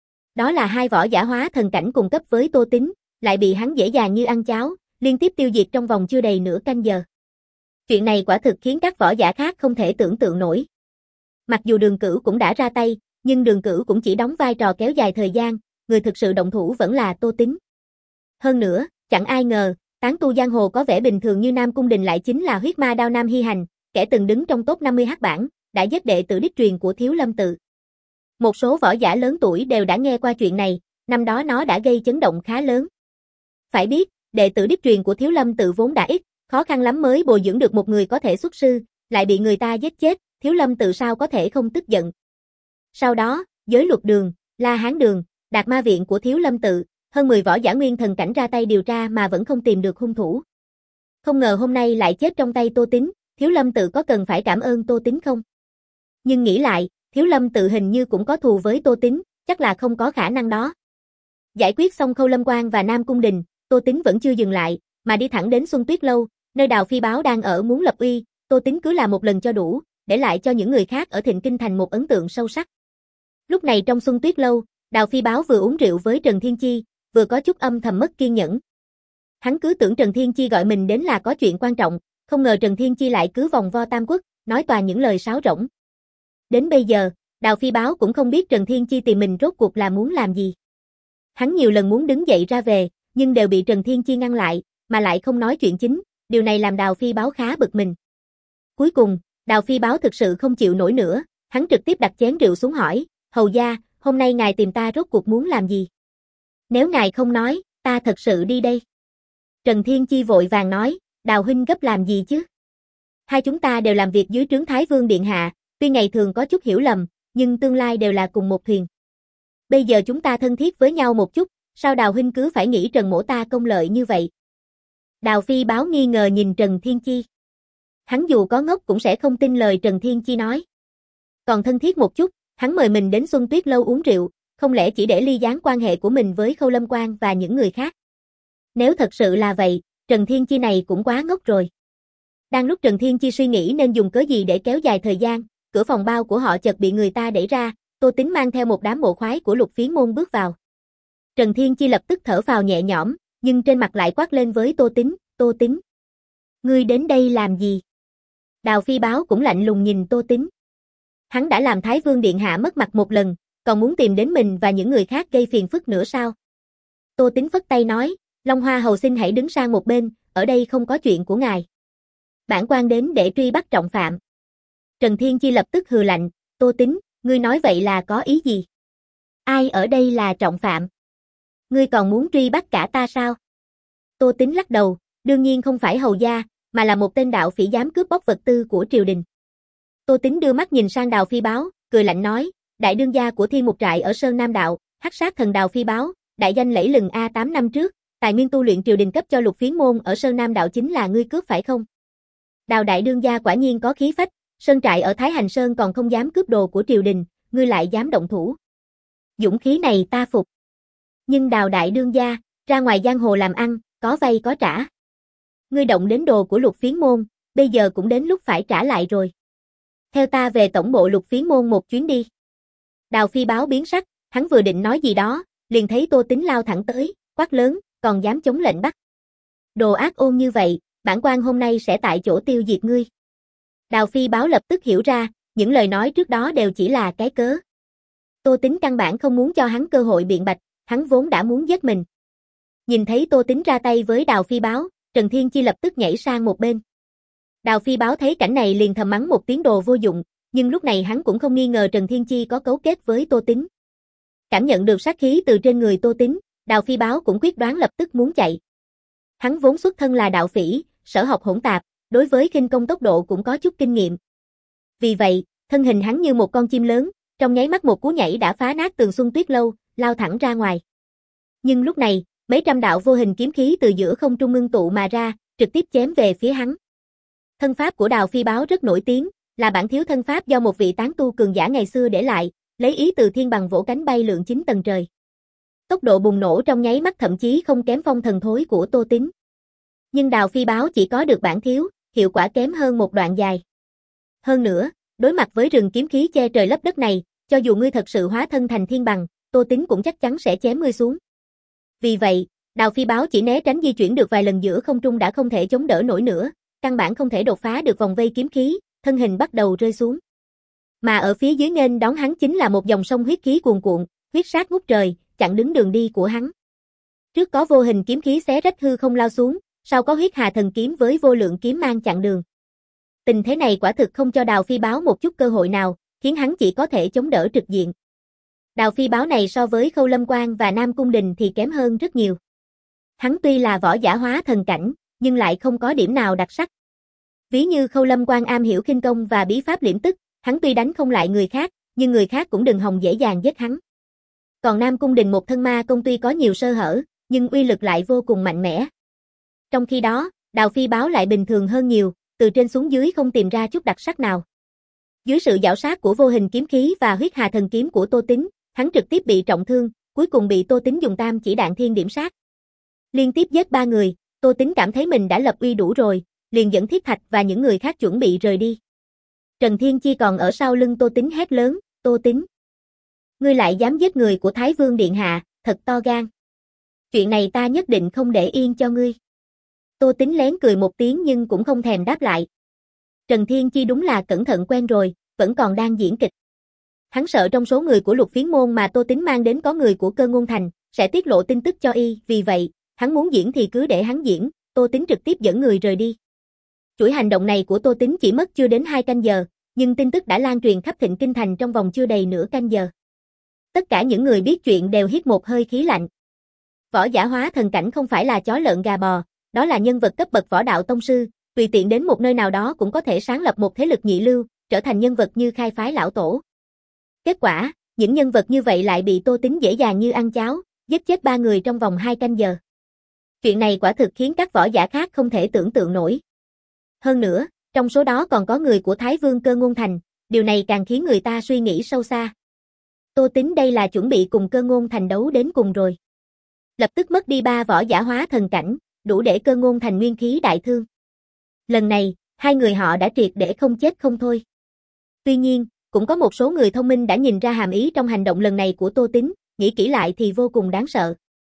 Đó là hai võ giả hóa thần cảnh cùng cấp với Tô Tín, lại bị hắn dễ dàng như ăn cháo, liên tiếp tiêu diệt trong vòng chưa đầy nửa canh giờ. Chuyện này quả thực khiến các võ giả khác không thể tưởng tượng nổi. Mặc dù Đường Cửu cũng đã ra tay, nhưng Đường Cửu cũng chỉ đóng vai trò kéo dài thời gian, người thực sự động thủ vẫn là Tô Tín. Hơn nữa, chẳng ai ngờ, tán tu giang hồ có vẻ bình thường như Nam Cung Đình lại chính là huyết ma đao Nam Hy Hành, kẻ từng đứng trong top năm mươi hắc bảng, đã giết đệ tử đích truyền của Thiếu Lâm Tự. Một số võ giả lớn tuổi đều đã nghe qua chuyện này, năm đó nó đã gây chấn động khá lớn. Phải biết, đệ tử đích truyền của Thiếu Lâm Tự vốn đã ít, khó khăn lắm mới bồi dưỡng được một người có thể xuất sư, lại bị người ta giết chết, Thiếu Lâm Tự sao có thể không tức giận. Sau đó, Giới Luật Đường, La Hán Đường, Đạt Ma Viện của Thiếu Lâm Tự, hơn mười võ giả nguyên thần cảnh ra tay điều tra mà vẫn không tìm được hung thủ. Không ngờ hôm nay lại chết trong tay Tô Tín, Thiếu Lâm Tự có cần phải cảm ơn Tô Tín không? Nhưng nghĩ lại, Thiếu Lâm Tự hình như cũng có thù với Tô Tín, chắc là không có khả năng đó. Giải quyết xong Khâu Lâm Quan và Nam Cung Đình, Tô Tín vẫn chưa dừng lại, mà đi thẳng đến Xuân Tuyết Lâu, nơi Đào Phi Báo đang ở muốn lập uy, Tô Tín cứ làm một lần cho đủ, để lại cho những người khác ở Thịnh Kinh Thành một ấn tượng sâu sắc. Lúc này trong Xuân Tuyết Lâu, Đào Phi Báo vừa uống rượu với Trần Thiên Chi, vừa có chút âm thầm mất kiên nhẫn. Hắn cứ tưởng Trần Thiên Chi gọi mình đến là có chuyện quan trọng, không ngờ Trần Thiên Chi lại cứ vòng vo Tam Quốc, nói toàn những lời sáo rỗng. Đến bây giờ, Đào Phi Báo cũng không biết Trần Thiên Chi tìm mình rốt cuộc là muốn làm gì. Hắn nhiều lần muốn đứng dậy ra về, nhưng đều bị Trần Thiên Chi ngăn lại, mà lại không nói chuyện chính, điều này làm Đào Phi Báo khá bực mình. Cuối cùng, Đào Phi Báo thực sự không chịu nổi nữa, hắn trực tiếp đặt chén rượu xuống hỏi, hầu gia, hôm nay ngài tìm ta rốt cuộc muốn làm gì? Nếu ngài không nói, ta thật sự đi đây. Trần Thiên Chi vội vàng nói, Đào huynh gấp làm gì chứ? Hai chúng ta đều làm việc dưới trướng Thái Vương Điện Hạ, tuy ngày thường có chút hiểu lầm, nhưng tương lai đều là cùng một thuyền. Bây giờ chúng ta thân thiết với nhau một chút, sao Đào huynh cứ phải nghĩ Trần mỗ ta công lợi như vậy? Đào Phi Báo nghi ngờ nhìn Trần Thiên Chi. Hắn dù có ngốc cũng sẽ không tin lời Trần Thiên Chi nói. Còn thân thiết một chút, hắn mời mình đến Xuân Tuyết Lâu uống rượu, không lẽ chỉ để ly gián quan hệ của mình với Khâu Lâm Quan và những người khác? Nếu thật sự là vậy, Trần Thiên Chi này cũng quá ngốc rồi. Đang lúc Trần Thiên Chi suy nghĩ nên dùng cớ gì để kéo dài thời gian, cửa phòng bao của họ chợt bị người ta đẩy ra, Tô Tín mang theo một đám bộ khoái của Lục Phiến môn bước vào. Trần Thiên Chi lập tức thở phào nhẹ nhõm, nhưng trên mặt lại quát lên với Tô Tín, Tô Tín, ngươi đến đây làm gì? Đào Phi Báo cũng lạnh lùng nhìn Tô Tín. Hắn đã làm Thái Vương Điện Hạ mất mặt một lần, còn muốn tìm đến mình và những người khác gây phiền phức nữa sao? Tô Tín phất tay nói, Long Hoa hầu xin hãy đứng sang một bên, ở đây không có chuyện của ngài. Bản quan đến để truy bắt trọng phạm. Trần Thiên Chi lập tức hừ lạnh, Tô Tín, ngươi nói vậy là có ý gì? Ai ở đây là trọng phạm? Ngươi còn muốn truy bắt cả ta sao? Tô Tín lắc đầu, đương nhiên không phải hầu gia, mà là một tên đạo phỉ dám cướp bóc vật tư của triều đình. Tô Tín đưa mắt nhìn sang Đào Phi Báo, cười lạnh nói, đại đương gia của Thiên Mục Trại ở Sơn Nam Đạo, hắc sát thần Đào Phi Báo, đại danh lẫy lừng a tám năm trước, tài nguyên tu luyện triều đình cấp cho Lục Phiến môn ở Sơn Nam Đạo chính là ngươi cướp phải không? Đào đại đương gia quả nhiên có khí phách, Sơn Trại ở Thái Hành Sơn còn không dám cướp đồ của triều đình, ngươi lại dám động thủ. Dũng khí này ta phục. Nhưng Đào đại đương gia, ra ngoài giang hồ làm ăn, có vay có trả. Ngươi động đến đồ của Lục Phiến môn, bây giờ cũng đến lúc phải trả lại rồi. Theo ta về tổng bộ Lục Phiến môn một chuyến đi. Đào Phi Báo biến sắc, hắn vừa định nói gì đó, liền thấy Tô Tín lao thẳng tới, quát lớn, còn dám chống lệnh bắt. Đồ ác ôn như vậy, bản quan hôm nay sẽ tại chỗ tiêu diệt ngươi. Đào Phi Báo lập tức hiểu ra, những lời nói trước đó đều chỉ là cái cớ. Tô Tín căn bản không muốn cho hắn cơ hội biện bạch, hắn vốn đã muốn giết mình. Nhìn thấy Tô Tín ra tay với Đào Phi Báo, Trần Thiên Chi lập tức nhảy sang một bên. Đào Phi Báo thấy cảnh này liền thầm mắng một tiếng đồ vô dụng, nhưng lúc này hắn cũng không nghi ngờ Trần Thiên Chi có cấu kết với Tô Tín. Cảm nhận được sát khí từ trên người Tô Tín, Đào Phi Báo cũng quyết đoán lập tức muốn chạy. Hắn vốn xuất thân là đạo phỉ, sở học hỗn tạp, đối với khinh công tốc độ cũng có chút kinh nghiệm. Vì vậy, thân hình hắn như một con chim lớn, trong nháy mắt một cú nhảy đã phá nát tường Xuân Tuyết Lâu, lao thẳng ra ngoài. Nhưng lúc này, mấy trăm đạo vô hình kiếm khí từ giữa không trung ngưng tụ mà ra, trực tiếp chém về phía hắn. Thân pháp của Đào Phi Báo rất nổi tiếng, là bản thiếu thân pháp do một vị tán tu cường giả ngày xưa để lại, lấy ý từ thiên bằng vỗ cánh bay lượn chín tầng trời. Tốc độ bùng nổ trong nháy mắt thậm chí không kém phong thần thối của Tô Tín. Nhưng đào phi báo chỉ có được bản thiếu, hiệu quả kém hơn một đoạn dài. Hơn nữa, đối mặt với rừng kiếm khí che trời lấp đất này, cho dù ngươi thật sự hóa thân thành thiên bằng, Tô Tín cũng chắc chắn sẽ chém ngươi xuống. Vì vậy, đào phi báo chỉ né tránh di chuyển được vài lần giữa không trung đã không thể chống đỡ nổi nữa, căn bản không thể đột phá được vòng vây kiếm khí, thân hình bắt đầu rơi xuống. Mà ở phía dưới nghênh đón hắn chính là một dòng sông huyết khí cuồn cuộn, huyết sát ngút trời, chặn đứng đường đi của hắn. Trước có vô hình kiếm khí xé rách hư không lao xuống, sau có huyết hà thần kiếm với vô lượng kiếm mang chặn đường. Tình thế này quả thực không cho đào phi báo một chút cơ hội nào, khiến hắn chỉ có thể chống đỡ trực diện. Đào phi báo này so với Khâu Lâm Quan và Nam Cung Đình thì kém hơn rất nhiều. Hắn tuy là võ giả hóa thần cảnh, nhưng lại không có điểm nào đặc sắc. Ví như Khâu Lâm Quan am hiểu khinh công và bí pháp liễm tức, hắn tuy đánh không lại người khác, nhưng người khác cũng đừng hòng dễ dàng giết hắn. Còn Nam Cung Đình một thân ma công tuy có nhiều sơ hở, nhưng uy lực lại vô cùng mạnh mẽ. Trong khi đó, đào phi báo lại bình thường hơn nhiều, từ trên xuống dưới không tìm ra chút đặc sắc nào. Dưới sự giảo sát của vô hình kiếm khí và huyết hà thần kiếm của Tô Tín, hắn trực tiếp bị trọng thương, cuối cùng bị Tô Tín dùng tam chỉ đạn thiên điểm sát. Liên tiếp giết ba người, Tô Tín cảm thấy mình đã lập uy đủ rồi, liền dẫn Thiết Thạch và những người khác chuẩn bị rời đi. Trần Thiên Chi còn ở sau lưng Tô Tín hét lớn, Tô Tín, ngươi lại dám giết người của Thái Vương Điện Hạ, thật to gan. Chuyện này ta nhất định không để yên cho ngươi. Tô Tín lén cười một tiếng nhưng cũng không thèm đáp lại. Trần Thiên Chi đúng là cẩn thận quen rồi, vẫn còn đang diễn kịch. Hắn sợ trong số người của Lục Phiến môn mà Tô Tín mang đến có người của Cơ Ngôn Thành, sẽ tiết lộ tin tức cho y, vì vậy, hắn muốn diễn thì cứ để hắn diễn, Tô Tín trực tiếp dẫn người rời đi. Chuỗi hành động này của Tô Tín chỉ mất chưa đến hai canh giờ, nhưng tin tức đã lan truyền khắp Thịnh Kinh Thành trong vòng chưa đầy nửa canh giờ. Tất cả những người biết chuyện đều hít một hơi khí lạnh. Võ giả hóa thần cảnh không phải là chó lợn gà bò, đó là nhân vật cấp bậc võ đạo tông sư, tùy tiện đến một nơi nào đó cũng có thể sáng lập một thế lực nhị lưu, trở thành nhân vật như khai phái lão tổ. Kết quả, những nhân vật như vậy lại bị Tô Tín dễ dàng như ăn cháo, giết chết ba người trong vòng hai canh giờ. Chuyện này quả thực khiến các võ giả khác không thể tưởng tượng nổi. Hơn nữa, trong số đó còn có người của Thái Vương Cơ Ngôn Thành, điều này càng khiến người ta suy nghĩ sâu xa. Tô Tín đây là chuẩn bị cùng Cơ Ngôn Thành đấu đến cùng rồi. Lập tức mất đi ba võ giả hóa thần cảnh, đủ để Cơ Ngôn Thành nguyên khí đại thương. Lần này, hai người họ đã triệt để không chết không thôi. Tuy nhiên, cũng có một số người thông minh đã nhìn ra hàm ý trong hành động lần này của Tô Tín, nghĩ kỹ lại thì vô cùng đáng sợ.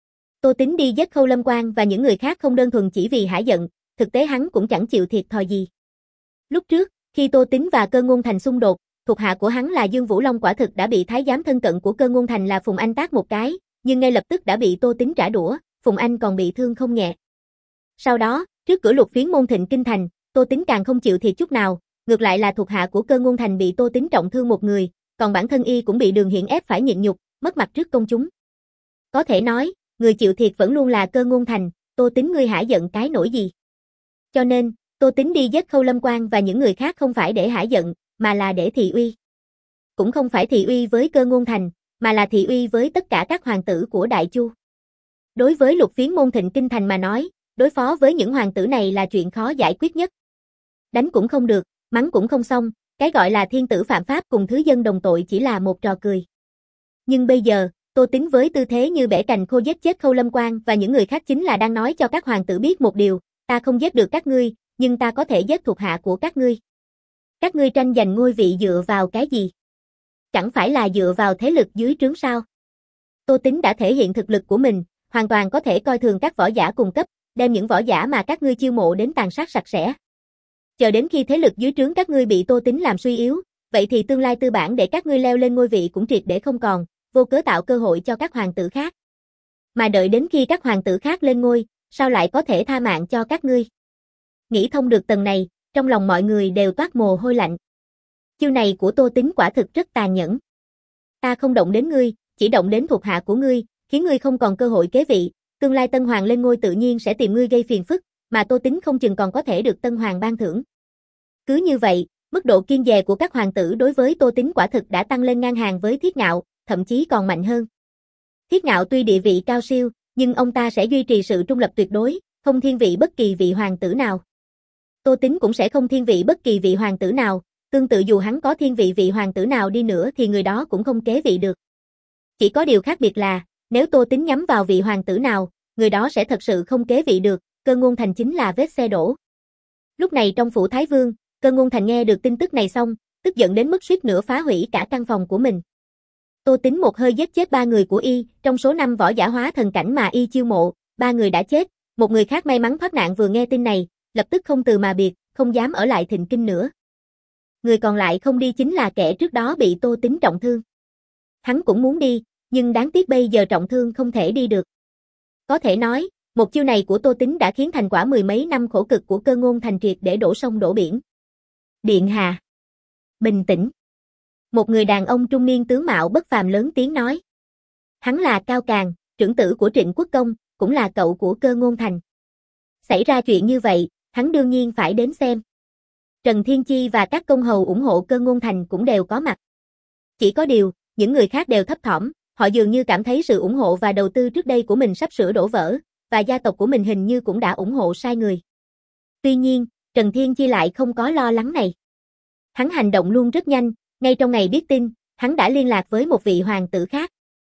Tô Tín đi giết Khâu Lâm Quan và những người khác không đơn thuần chỉ vì hả giận, thực tế hắn cũng chẳng chịu thiệt thòi gì. Lúc trước, khi Tô Tín và Cơ Ngôn Thành xung đột, thuộc hạ của hắn là Dương Vũ Long quả thực đã bị thái giám thân cận của Cơ Ngôn Thành là Phùng Anh tát một cái, nhưng ngay lập tức đã bị Tô Tín trả đũa, Phùng Anh còn bị thương không nhẹ. Sau đó, trước cửa Lục Phiến môn Thịnh Kinh Thành, Tô Tín càng không chịu thiệt chút nào, ngược lại là thuộc hạ của Cơ Ngôn Thành bị Tô Tín trọng thương một người, còn bản thân y cũng bị Đường Hiển ép phải nhịn nhục, mất mặt trước công chúng. Có thể nói, người chịu thiệt vẫn luôn là Cơ Ngôn Thành, Tô Tín ngươi hả giận cái nỗi gì. Cho nên, Tô Tín đi giết Khâu Lâm Quan và những người khác không phải để hả giận, mà là để thị uy. Cũng không phải thị uy với Cơ Ngôn Thành, mà là thị uy với tất cả các hoàng tử của Đại Chu. Đối với Lục Phiến môn Thịnh Kinh Thành mà nói, đối phó với những hoàng tử này là chuyện khó giải quyết nhất. Đánh cũng không được, mắng cũng không xong, cái gọi là thiên tử phạm pháp cùng thứ dân đồng tội chỉ là một trò cười. Nhưng bây giờ, Tô Tín với tư thế như bẻ cành khô giết chết Khâu Lâm Quan và những người khác chính là đang nói cho các hoàng tử biết một điều, ta không giết được các ngươi, nhưng ta có thể giết thuộc hạ của các ngươi. Các ngươi tranh giành ngôi vị dựa vào cái gì? Chẳng phải là dựa vào thế lực dưới trướng sao? Tô Tín đã thể hiện thực lực của mình, hoàn toàn có thể coi thường các võ giả cùng cấp, đem những võ giả mà các ngươi chiêu mộ đến tàn sát sạch sẽ. Chờ đến khi thế lực dưới trướng các ngươi bị Tô Tín làm suy yếu, vậy thì tương lai tư bản để các ngươi leo lên ngôi vị cũng triệt để không còn, vô cớ tạo cơ hội cho các hoàng tử khác. Mà đợi đến khi các hoàng tử khác lên ngôi, sao lại có thể tha mạng cho các ngươi? Nghĩ thông được tầng này, trong lòng mọi người đều toát mồ hôi lạnh. Chiêu này của Tô Tín quả thực rất tàn nhẫn. Ta không động đến ngươi, chỉ động đến thuộc hạ của ngươi, khiến ngươi không còn cơ hội kế vị, tương lai Tân Hoàng lên ngôi tự nhiên sẽ tìm ngươi gây phiền phức, mà Tô Tín không chừng còn có thể được Tân Hoàng ban thưởng. Cứ như vậy, mức độ kiêng dè của các hoàng tử đối với Tô Tín quả thực đã tăng lên ngang hàng với Thiết Ngạo, thậm chí còn mạnh hơn. Thiết Ngạo tuy địa vị cao siêu, nhưng ông ta sẽ duy trì sự trung lập tuyệt đối, không thiên vị bất kỳ vị hoàng tử nào. Tô Tín cũng sẽ không thiên vị bất kỳ vị hoàng tử nào, tương tự dù hắn có thiên vị vị hoàng tử nào đi nữa thì người đó cũng không kế vị được. Chỉ có điều khác biệt là, nếu Tô Tín nhắm vào vị hoàng tử nào, người đó sẽ thật sự không kế vị được, Cơ Ngôn Thành chính là vết xe đổ. Lúc này trong phủ Thái Vương, Cơ Ngôn Thành nghe được tin tức này xong, tức giận đến mức suýt nữa phá hủy cả căn phòng của mình. Tô Tín một hơi giết chết ba người của y, trong số năm võ giả hóa thần cảnh mà y chiêu mộ, ba người đã chết, một người khác may mắn thoát nạn vừa nghe tin này, lập tức không từ mà biệt, không dám ở lại Thịnh Kinh nữa. Người còn lại không đi chính là kẻ trước đó bị Tô Tín trọng thương. Hắn cũng muốn đi, nhưng đáng tiếc bây giờ trọng thương không thể đi được. Có thể nói, một chiêu này của Tô Tín đã khiến thành quả mười mấy năm khổ cực của Cơ Ngôn Thành triệt để đổ sông đổ biển. Điện hạ, bình tĩnh. Một người đàn ông trung niên tướng mạo bất phàm lớn tiếng nói. Hắn là Cao Càn, trưởng tử của Trịnh Quốc Công, cũng là cậu của Cơ Ngôn Thành. Xảy ra chuyện như vậy, hắn đương nhiên phải đến xem. Trần Thiên Chi và các công hầu ủng hộ Cơ Ngôn Thành cũng đều có mặt. Chỉ có điều, những người khác đều thấp thỏm, họ dường như cảm thấy sự ủng hộ và đầu tư trước đây của mình sắp sửa đổ vỡ, và gia tộc của mình hình như cũng đã ủng hộ sai người. Tuy nhiên, Trần Thiên Chi lại không có lo lắng này. Hắn hành động luôn rất nhanh, ngay trong ngày biết tin, hắn đã liên lạc với một vị hoàng tử khác.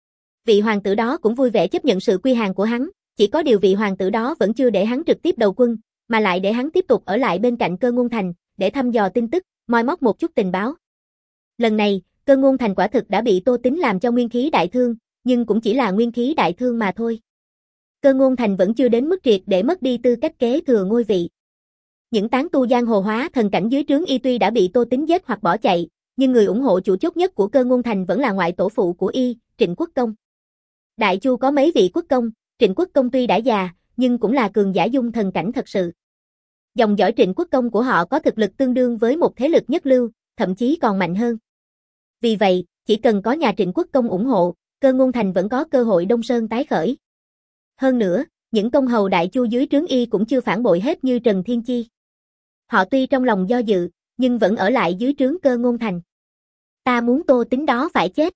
Vị hoàng tử đó cũng vui vẻ chấp nhận sự quy hàng của hắn, chỉ có điều vị hoàng tử đó vẫn chưa để hắn trực tiếp đầu quân, mà lại để hắn tiếp tục ở lại bên cạnh Cơ Ngôn Thành, để thăm dò tin tức, moi móc một chút tình báo. Lần này, Cơ Ngôn Thành quả thực đã bị Tô Tín làm cho nguyên khí đại thương, nhưng cũng chỉ là nguyên khí đại thương mà thôi. Cơ Ngôn Thành vẫn chưa đến mức triệt để mất đi tư cách kế thừa ngôi vị. Những tán tu giang hồ hóa thần cảnh dưới trướng y tuy đã bị Tô Tín giết hoặc bỏ chạy, nhưng người ủng hộ chủ chốt nhất của Cơ Ngôn Thành vẫn là ngoại tổ phụ của y, Trịnh Quốc Công. Đại Chu có mấy vị quốc công, Trịnh Quốc Công tuy đã già, nhưng cũng là cường giả dung thần cảnh thật sự. Dòng dõi Trịnh Quốc Công của họ có thực lực tương đương với một thế lực nhất lưu, thậm chí còn mạnh hơn. Vì vậy, chỉ cần có nhà Trịnh Quốc Công ủng hộ, Cơ Ngôn Thành vẫn có cơ hội Đông Sơn tái khởi. Hơn nữa, những công hầu Đại Chu dưới trướng y cũng chưa phản bội hết như Trần Thiên Chi. Họ tuy trong lòng do dự, nhưng vẫn ở lại dưới trướng Cơ Ngôn Thành. Ta muốn Tô Tín đó phải chết.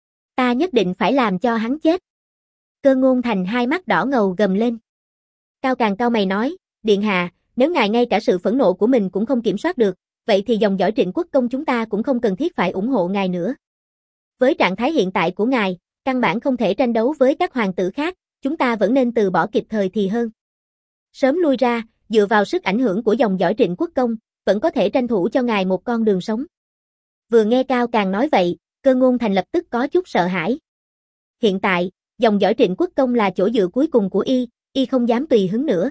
Ta nhất định phải làm cho hắn chết. Cơ Ngôn Thành hai mắt đỏ ngầu gầm lên. Cao Càn cau mày nói, điện hạ, nếu ngài ngay cả sự phẫn nộ của mình cũng không kiểm soát được, vậy thì dòng dõi Trịnh Quốc Công chúng ta cũng không cần thiết phải ủng hộ ngài nữa. Với trạng thái hiện tại của ngài, căn bản không thể tranh đấu với các hoàng tử khác, chúng ta vẫn nên từ bỏ kịp thời thì hơn. Sớm lui ra, dựa vào sức ảnh hưởng của dòng dõi Trịnh Quốc Công, vẫn có thể tranh thủ cho ngài một con đường sống. Vừa nghe Cao Càn nói vậy, Cơ Ngôn Thành lập tức có chút sợ hãi. Hiện tại, dòng dõi Trịnh Quốc Công là chỗ dựa cuối cùng của y, y không dám tùy hứng nữa.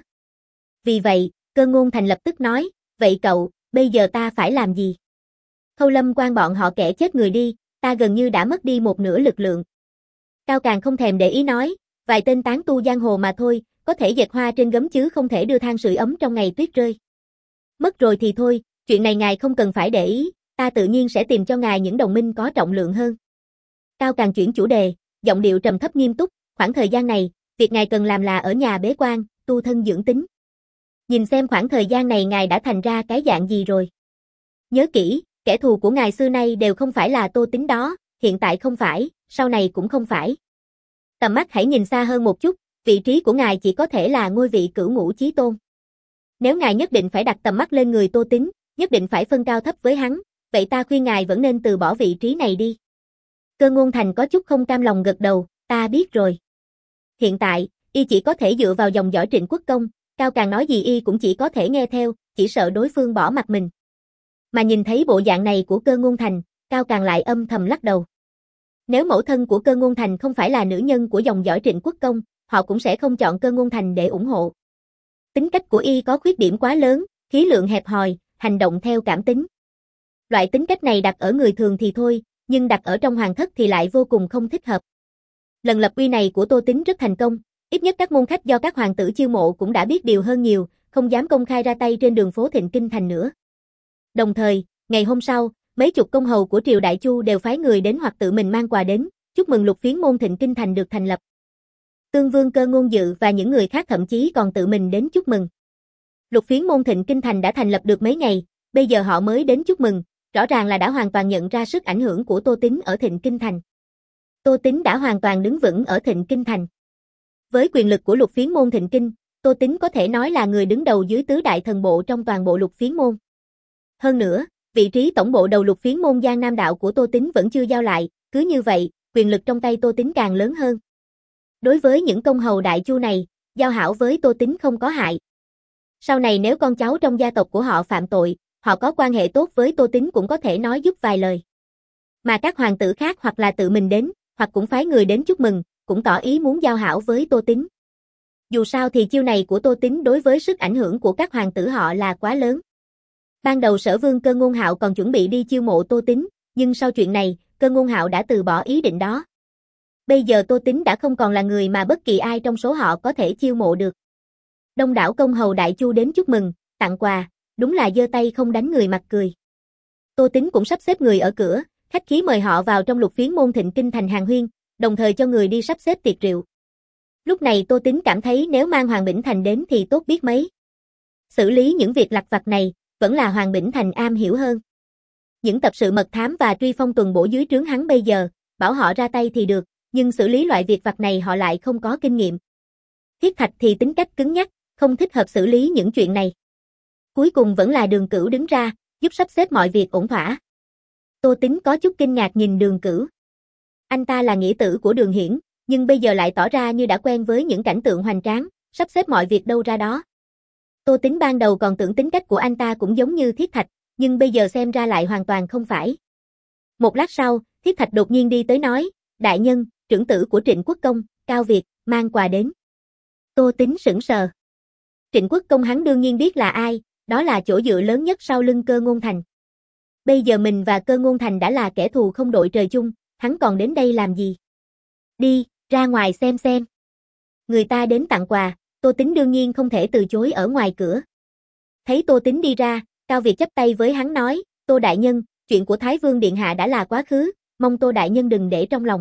Vì vậy, Cơ Ngôn Thành lập tức nói, vậy cậu, bây giờ ta phải làm gì? Khâu Lâm quan bọn họ kẻ chết người đi, ta gần như đã mất đi một nửa lực lượng. Cao Càn không thèm để ý nói, vài tên tán tu giang hồ mà thôi, có thể dệt hoa trên gấm chứ không thể đưa than sưởi ấm trong ngày tuyết rơi. Mất rồi thì thôi, chuyện này ngài không cần phải để ý, ta tự nhiên sẽ tìm cho ngài những đồng minh có trọng lượng hơn. Cao Càn chuyển chủ đề, giọng điệu trầm thấp nghiêm túc, khoảng thời gian này, việc ngài cần làm là ở nhà bế quan, tu thân dưỡng tính. Nhìn xem khoảng thời gian này ngài đã thành ra cái dạng gì rồi. Nhớ kỹ, kẻ thù của ngài xưa nay đều không phải là Tô Tín đó, hiện tại không phải, sau này cũng không phải. Tầm mắt hãy nhìn xa hơn một chút, vị trí của ngài chỉ có thể là ngôi vị cửu ngũ chí tôn. Nếu ngài nhất định phải đặt tầm mắt lên người Tô Tín, nhất định phải phân cao thấp với hắn, vậy ta khuyên ngài vẫn nên từ bỏ vị trí này đi. Cơ Ngôn Thành có chút không cam lòng gật đầu, ta biết rồi. Hiện tại, y chỉ có thể dựa vào dòng dõi Trịnh Quốc Công, Cao Càn nói gì y cũng chỉ có thể nghe theo, chỉ sợ đối phương bỏ mặt mình. Mà nhìn thấy bộ dạng này của Cơ Ngôn Thành, Cao Càn lại âm thầm lắc đầu. Nếu mẫu thân của Cơ Ngôn Thành không phải là nữ nhân của dòng dõi Trịnh Quốc Công, họ cũng sẽ không chọn Cơ Ngôn Thành để ủng hộ. Tính cách của y có khuyết điểm quá lớn, khí lượng hẹp hòi, hành động theo cảm tính. Loại tính cách này đặt ở người thường thì thôi, nhưng đặt ở trong hoàng thất thì lại vô cùng không thích hợp. Lần lập uy này của Tô Tín rất thành công, ít nhất các môn khách do các hoàng tử chiêu mộ cũng đã biết điều hơn nhiều, không dám công khai ra tay trên đường phố Thịnh Kinh Thành nữa. Đồng thời, ngày hôm sau, mấy chục công hầu của triều Đại Chu đều phái người đến hoặc tự mình mang quà đến, chúc mừng Lục Phiến môn Thịnh Kinh Thành được thành lập. Tương Vương Cơ Ngôn Dự và những người khác thậm chí còn tự mình đến chúc mừng. Lục Phiến môn Thịnh Kinh Thành đã thành lập được mấy ngày, bây giờ họ mới đến chúc mừng, rõ ràng là đã hoàn toàn nhận ra sức ảnh hưởng của Tô Tín ở Thịnh Kinh Thành. Tô Tín đã hoàn toàn đứng vững ở Thịnh Kinh Thành. Với quyền lực của Lục Phiến môn Thịnh Kinh, Tô Tín có thể nói là người đứng đầu dưới tứ đại thần bộ trong toàn bộ Lục Phiến môn. Hơn nữa, Vị trí tổng bộ đầu lục phiến môn Giang Nam đạo của Tô Tín vẫn chưa giao lại, cứ như vậy, quyền lực trong tay Tô Tín càng lớn hơn. Đối với những công hầu đại chu này, giao hảo với Tô Tín không có hại. Sau này nếu con cháu trong gia tộc của họ phạm tội, họ có quan hệ tốt với Tô Tín cũng có thể nói giúp vài lời. Mà các hoàng tử khác hoặc là tự mình đến, hoặc cũng phái người đến chúc mừng, cũng tỏ ý muốn giao hảo với Tô Tín. Dù sao thì chiêu này của Tô Tín đối với sức ảnh hưởng của các hoàng tử họ là quá lớn. Ban đầu Sở Vương Cơ Ngôn Hạo còn chuẩn bị đi chiêu mộ Tô Tín, nhưng sau chuyện này, Cơ Ngôn Hạo đã từ bỏ ý định đó. Bây giờ Tô Tín đã không còn là người mà bất kỳ ai trong số họ có thể chiêu mộ được. Đông đảo công hầu đại chu đến chúc mừng, tặng quà, đúng là giơ tay không đánh người mặt cười. Tô Tín cũng sắp xếp người ở cửa, khách khí mời họ vào trong lục phiến môn Thịnh Kinh thành hàng huyên, đồng thời cho người đi sắp xếp tiệc rượu. Lúc này Tô Tín cảm thấy nếu mang Hoàng Bỉnh Thành đến thì tốt biết mấy. Xử lý những việc lặt vặt này, vẫn là Hoàng Bỉnh Thành am hiểu hơn. Những tập sự mật thám và truy phong tuần bổ dưới trướng hắn bây giờ, bảo họ ra tay thì được, nhưng xử lý loại việc vặt này họ lại không có kinh nghiệm. Thiết Thạch thì tính cách cứng nhắc, không thích hợp xử lý những chuyện này. Cuối cùng vẫn là Đường Cửu đứng ra, giúp sắp xếp mọi việc ổn thỏa. Tô Tín có chút kinh ngạc nhìn Đường Cửu. Anh ta là nghĩa tử của Đường Hiển, nhưng bây giờ lại tỏ ra như đã quen với những cảnh tượng hoành tráng, sắp xếp mọi việc đâu ra đó. Tô Tín ban đầu còn tưởng tính cách của anh ta cũng giống như Thiết Thạch, nhưng bây giờ xem ra lại hoàn toàn không phải. Một lát sau, Thiết Thạch đột nhiên đi tới nói, đại nhân, trưởng tử của Trịnh Quốc Công, Cao Việt, mang quà đến. Tô Tín sững sờ. Trịnh Quốc Công hắn đương nhiên biết là ai, đó là chỗ dựa lớn nhất sau lưng Cơ Ngôn Thành. Bây giờ mình và Cơ Ngôn Thành đã là kẻ thù không đội trời chung, hắn còn đến đây làm gì? Đi, ra ngoài xem xem. Người ta đến tặng quà, Tô Tín đương nhiên không thể từ chối ở ngoài cửa. Thấy Tô Tín đi ra, Cao Việt chắp tay với hắn nói, Tô Đại Nhân, chuyện của Thái Vương Điện Hạ đã là quá khứ, mong Tô Đại Nhân đừng để trong lòng.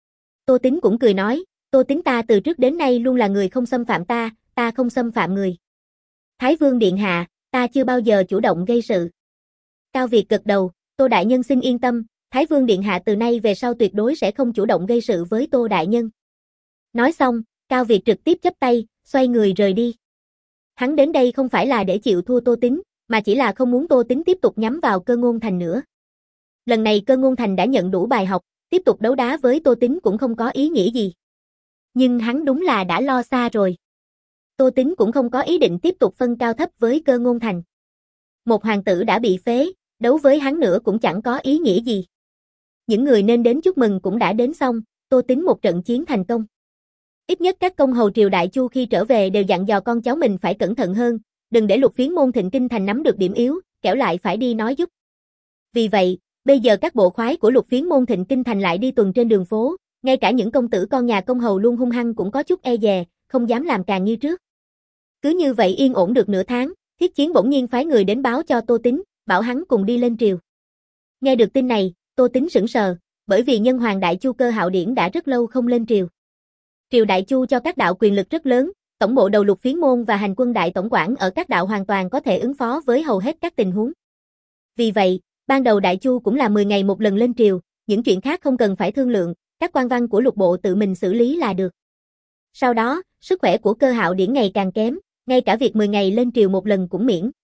Tô Tín cũng cười nói, Tô Tín ta từ trước đến nay luôn là người không xâm phạm ta, ta không xâm phạm người. Thái Vương Điện Hạ, ta chưa bao giờ chủ động gây sự. Cao Việt gật đầu, Tô Đại Nhân xin yên tâm, Thái Vương Điện Hạ từ nay về sau tuyệt đối sẽ không chủ động gây sự với Tô Đại Nhân. Nói xong, Cao Việt trực tiếp chắp tay, xoay người rời đi. Hắn đến đây không phải là để chịu thua Tô Tín, mà chỉ là không muốn Tô Tín tiếp tục nhắm vào Cơ Ngôn Thành nữa. Lần này Cơ Ngôn Thành đã nhận đủ bài học, tiếp tục đấu đá với Tô Tín cũng không có ý nghĩa gì. Nhưng hắn đúng là đã lo xa rồi. Tô Tín cũng không có ý định tiếp tục phân cao thấp với Cơ Ngôn Thành. Một hoàng tử đã bị phế, đấu với hắn nữa cũng chẳng có ý nghĩa gì. Những người nên đến chúc mừng cũng đã đến xong, Tô Tín một trận chiến thành công. Ít nhất các công hầu triều đại chu khi trở về đều dặn dò con cháu mình phải cẩn thận hơn, đừng để lục phiến môn Thịnh Kinh thành nắm được điểm yếu, kẻo lại phải đi nói giúp. Vì vậy, bây giờ các bộ khoái của lục phiến môn Thịnh Kinh thành lại đi tuần trên đường phố, ngay cả những công tử con nhà công hầu luôn hung hăng cũng có chút e dè, không dám làm càng như trước. Cứ như vậy yên ổn được nửa tháng, Thiết Chiến bỗng nhiên phái người đến báo cho Tô Tín, bảo hắn cùng đi lên triều. Nghe được tin này, Tô Tín sững sờ, bởi vì nhân hoàng đại chu Cơ Hạo Điển đã rất lâu không lên triều. Triều đại chu cho các đạo quyền lực rất lớn, tổng bộ đầu lục phiến môn và hành quân đại tổng quản ở các đạo hoàn toàn có thể ứng phó với hầu hết các tình huống. Vì vậy, ban đầu đại chu cũng là mười ngày một lần lên triều, những chuyện khác không cần phải thương lượng, các quan văn của lục bộ tự mình xử lý là được. Sau đó, sức khỏe của Cơ Hạo Điển ngày càng kém, ngay cả việc mười ngày lên triều một lần cũng miễn.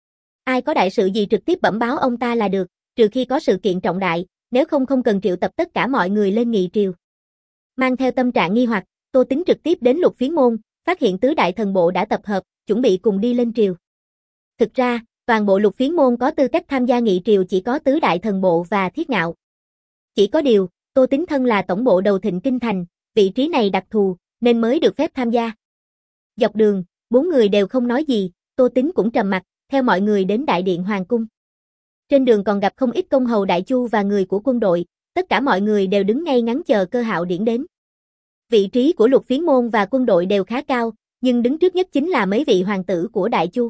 Ai có đại sự gì trực tiếp bẩm báo ông ta là được, trừ khi có sự kiện trọng đại, nếu không không cần triệu tập tất cả mọi người lên nghị triều. Mang theo tâm trạng nghi hoặc, Tô Tín trực tiếp đến lục phiến môn, phát hiện tứ đại thần bộ đã tập hợp, chuẩn bị cùng đi lên triều. Thực ra, toàn bộ lục phiến môn có tư cách tham gia nghị triều chỉ có tứ đại thần bộ và Thiết Ngạo. Chỉ có điều, Tô Tín thân là tổng bộ đầu Thịnh Kinh thành, vị trí này đặc thù, nên mới được phép tham gia. Dọc đường, bốn người đều không nói gì, Tô Tín cũng trầm mặc, theo mọi người đến đại điện hoàng cung. Trên đường còn gặp không ít công hầu đại chu và người của quân đội, tất cả mọi người đều đứng ngay ngắn chờ Cơ Hạo Điển đến. Vị trí của lục phiến môn và quân đội đều khá cao, nhưng đứng trước nhất chính là mấy vị hoàng tử của đại chu.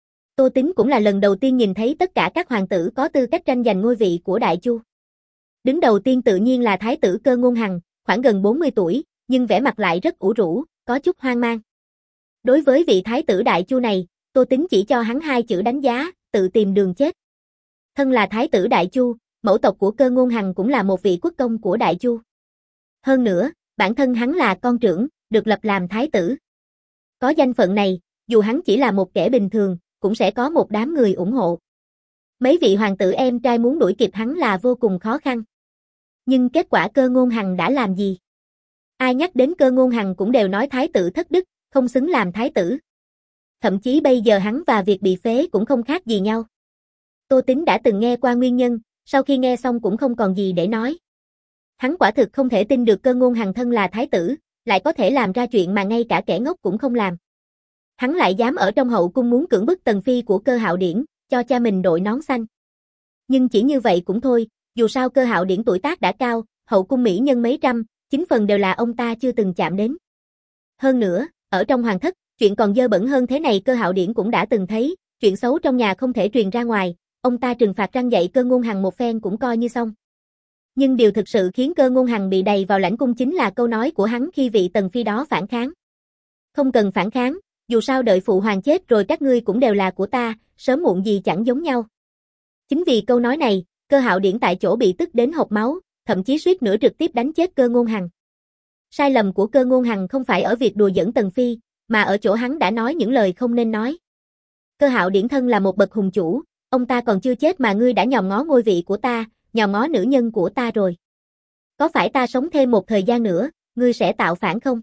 Tô Tín cũng là lần đầu tiên nhìn thấy tất cả các hoàng tử có tư cách tranh giành ngôi vị của đại chu. Đứng đầu tiên tự nhiên là thái tử Cơ Ngôn Hằng, khoảng gần bốn mươi tuổi, nhưng vẻ mặt lại rất ủ rũ, có chút hoang mang. Đối với vị thái tử đại chu này, Tô Tín chỉ cho hắn hai chữ đánh giá, tự tìm đường chết. Thân là thái tử đại chu, mẫu tộc của Cơ Ngôn Hằng cũng là một vị quốc công của đại chu. Hơn nữa, bản thân hắn là con trưởng, được lập làm thái tử. Có danh phận này, dù hắn chỉ là một kẻ bình thường, cũng sẽ có một đám người ủng hộ. Mấy vị hoàng tử em trai muốn đuổi kịp hắn là vô cùng khó khăn. Nhưng kết quả Cơ Ngôn Hằng đã làm gì? Ai nhắc đến Cơ Ngôn Hằng cũng đều nói thái tử thất đức, không xứng làm thái tử. Thậm chí bây giờ hắn và việc bị phế cũng không khác gì nhau. Tô Tín đã từng nghe qua nguyên nhân, sau khi nghe xong cũng không còn gì để nói. Hắn quả thực không thể tin được Cơ Ngôn Hằng thân là thái tử, lại có thể làm ra chuyện mà ngay cả kẻ ngốc cũng không làm. Hắn lại dám ở trong hậu cung muốn cưỡng bức tần phi của Cơ Hạo Điển, cho cha mình đội nón xanh. Nhưng chỉ như vậy cũng thôi, dù sao Cơ Hạo Điển tuổi tác đã cao, hậu cung mỹ nhân mấy trăm, chín phần đều là ông ta chưa từng chạm đến. Hơn nữa, ở trong hoàng thất, chuyện còn dơ bẩn hơn thế này Cơ Hạo Điển cũng đã từng thấy, chuyện xấu trong nhà không thể truyền ra ngoài, ông ta trừng phạt răn dạy Cơ Ngôn Hằng một phen cũng coi như xong. Nhưng điều thực sự khiến Cơ Ngôn Hằng bị đày vào lãnh cung chính là câu nói của hắn khi vị tần phi đó phản kháng. Không cần phản kháng, dù sao đợi phụ hoàng chết rồi các ngươi cũng đều là của ta, sớm muộn gì chẳng giống nhau. Chính vì câu nói này, Cơ Hạo Điển tại chỗ bị tức đến hộc máu, thậm chí suýt nữa trực tiếp đánh chết Cơ Ngôn Hằng. Sai lầm của Cơ Ngôn Hằng không phải ở việc đùa giỡn tần phi, mà ở chỗ hắn đã nói những lời không nên nói. Cơ Hạo Điển thân là một bậc hùng chủ, ông ta còn chưa chết mà ngươi đã nhòm ngó ngôi vị của ta, nhòm ngó nữ nhân của ta rồi. Có phải ta sống thêm một thời gian nữa, ngươi sẽ tạo phản không?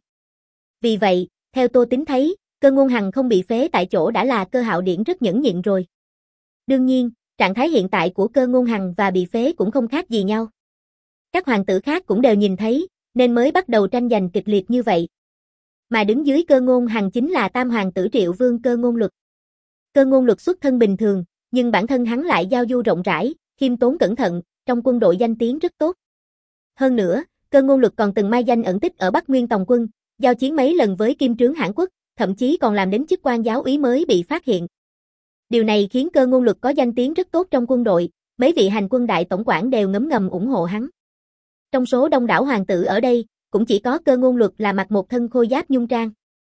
Vì vậy, theo Tô Tín thấy, Cơ Ngôn Hằng không bị phế tại chỗ đã là Cơ Hạo Điển rất nhẫn nhịn rồi. Đương nhiên, trạng thái hiện tại của Cơ Ngôn Hằng và bị phế cũng không khác gì nhau. Các hoàng tử khác cũng đều nhìn thấy, nên mới bắt đầu tranh giành kịch liệt như vậy. Mà đứng dưới Cơ Ngôn Hằng chính là tam hoàng tử Triệu Vương Cơ Ngôn Luật. Cơ Ngôn Luật xuất thân bình thường, nhưng bản thân hắn lại giao du rộng rãi, khiêm tốn cẩn thận, trong quân đội danh tiếng rất tốt. Hơn nữa, Cơ Ngôn Luật còn từng mai danh ẩn tích ở Bắc Nguyên Tòng quân, giao chiến mấy lần với Kim Trướng Hãn Quốc, thậm chí còn làm đến chức quan giáo úy mới bị phát hiện. Điều này khiến Cơ Ngôn Luật có danh tiếng rất tốt trong quân đội, mấy vị hành quân đại tổng quản đều ngấm ngầm ủng hộ hắn. Trong số đông đảo hoàng tử ở đây, cũng chỉ có Cơ Ngôn Luật là mặc một thân khôi giáp nhung trang.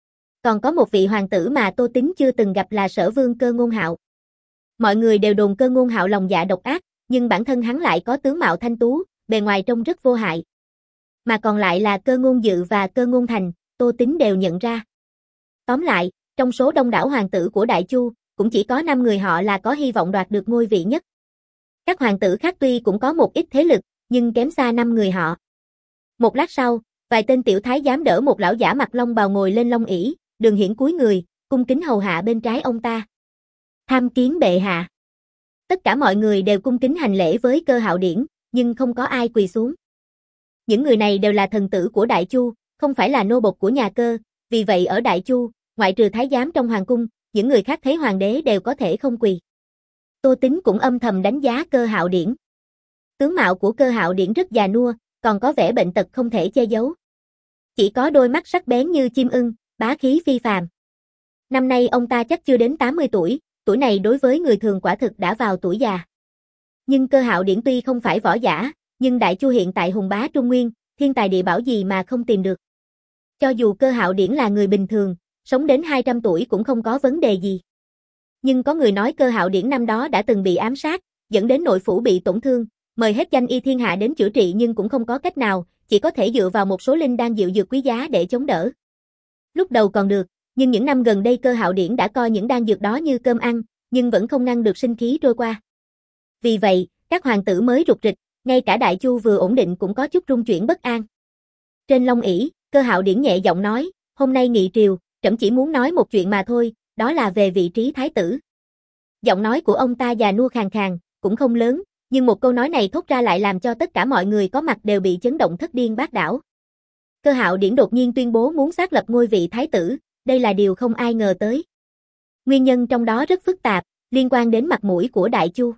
Còn có một vị hoàng tử mà Tô Tín chưa từng gặp là Sở Vương Cơ Ngôn Hạo. Mọi người đều đồn Cơ Ngôn Hạo lòng dạ độc ác, nhưng bản thân hắn lại có tướng mạo thanh tú, bề ngoài trông rất vô hại. Mà còn lại là Cơ Ngôn Dự và Cơ Ngôn Thành, Tô Tín đều nhận ra. Tóm lại, trong số đông đảo hoàng tử của Đại Chu, cũng chỉ có năm người họ là có hy vọng đoạt được ngôi vị nhất. Các hoàng tử khác tuy cũng có một ít thế lực, nhưng kém xa năm người họ. Một lát sau, vài tên tiểu thái giám đỡ một lão giả mặc long bào ngồi lên long ỷ, Đường Hiển cúi người, cung kính hầu hạ bên trái ông ta. Tham kiến bệ hạ. Tất cả mọi người đều cung kính hành lễ với Cơ Hạo Điển, nhưng không có ai quỳ xuống. Những người này đều là thần tử của Đại Chu, không phải là nô bộc của nhà Cơ, vì vậy ở Đại Chu, ngoại trừ thái giám trong hoàng cung, những người khác thấy hoàng đế đều có thể không quỳ. Tô Tín cũng âm thầm đánh giá Cơ Hạo Điển. Tướng mạo của Cơ Hạo Điển rất già nua, còn có vẻ bệnh tật không thể che giấu. Chỉ có đôi mắt sắc bén như chim ưng, bá khí phi phàm. Năm nay ông ta chắc chưa đến tám mươi tuổi, tuổi này đối với người thường quả thực đã vào tuổi già. Nhưng Cơ Hạo Điển tuy không phải võ giả, nhưng Đại Chu hiện tại hùng bá Trung Nguyên, thiên tài địa bảo gì mà không tìm được. Cho dù Cơ Hạo Điển là người bình thường, sống đến hai trăm tuổi cũng không có vấn đề gì. Nhưng có người nói Cơ Hạo Điển năm đó đã từng bị ám sát, dẫn đến nội phủ bị tổn thương, mời hết danh y thiên hạ đến chữa trị nhưng cũng không có cách nào, chỉ có thể dựa vào một số linh đan diệu dược quý giá để chống đỡ. Lúc đầu còn được, nhưng những năm gần đây Cơ Hạo Điển đã coi những đan dược đó như cơm ăn, nhưng vẫn không ngăn được sinh khí trôi qua. Vì vậy, các hoàng tử mới rục rịch, ngay cả Đại Chu vừa ổn định cũng có chút rung chuyển bất an. Trên long ỷ, Cơ Hạo Điển nhẹ giọng nói, hôm nay nghị triều, trẫm chỉ muốn nói một chuyện mà thôi, đó là về vị trí thái tử. Giọng nói của ông ta già nua khàn khàn, cũng không lớn, nhưng một câu nói này thốt ra lại làm cho tất cả mọi người có mặt đều bị chấn động thất điên bát đảo. Cơ Hạo Điển đột nhiên tuyên bố muốn xác lập ngôi vị thái tử, đây là điều không ai ngờ tới. Nguyên nhân trong đó rất phức tạp, liên quan đến mặt mũi của Đại Chu.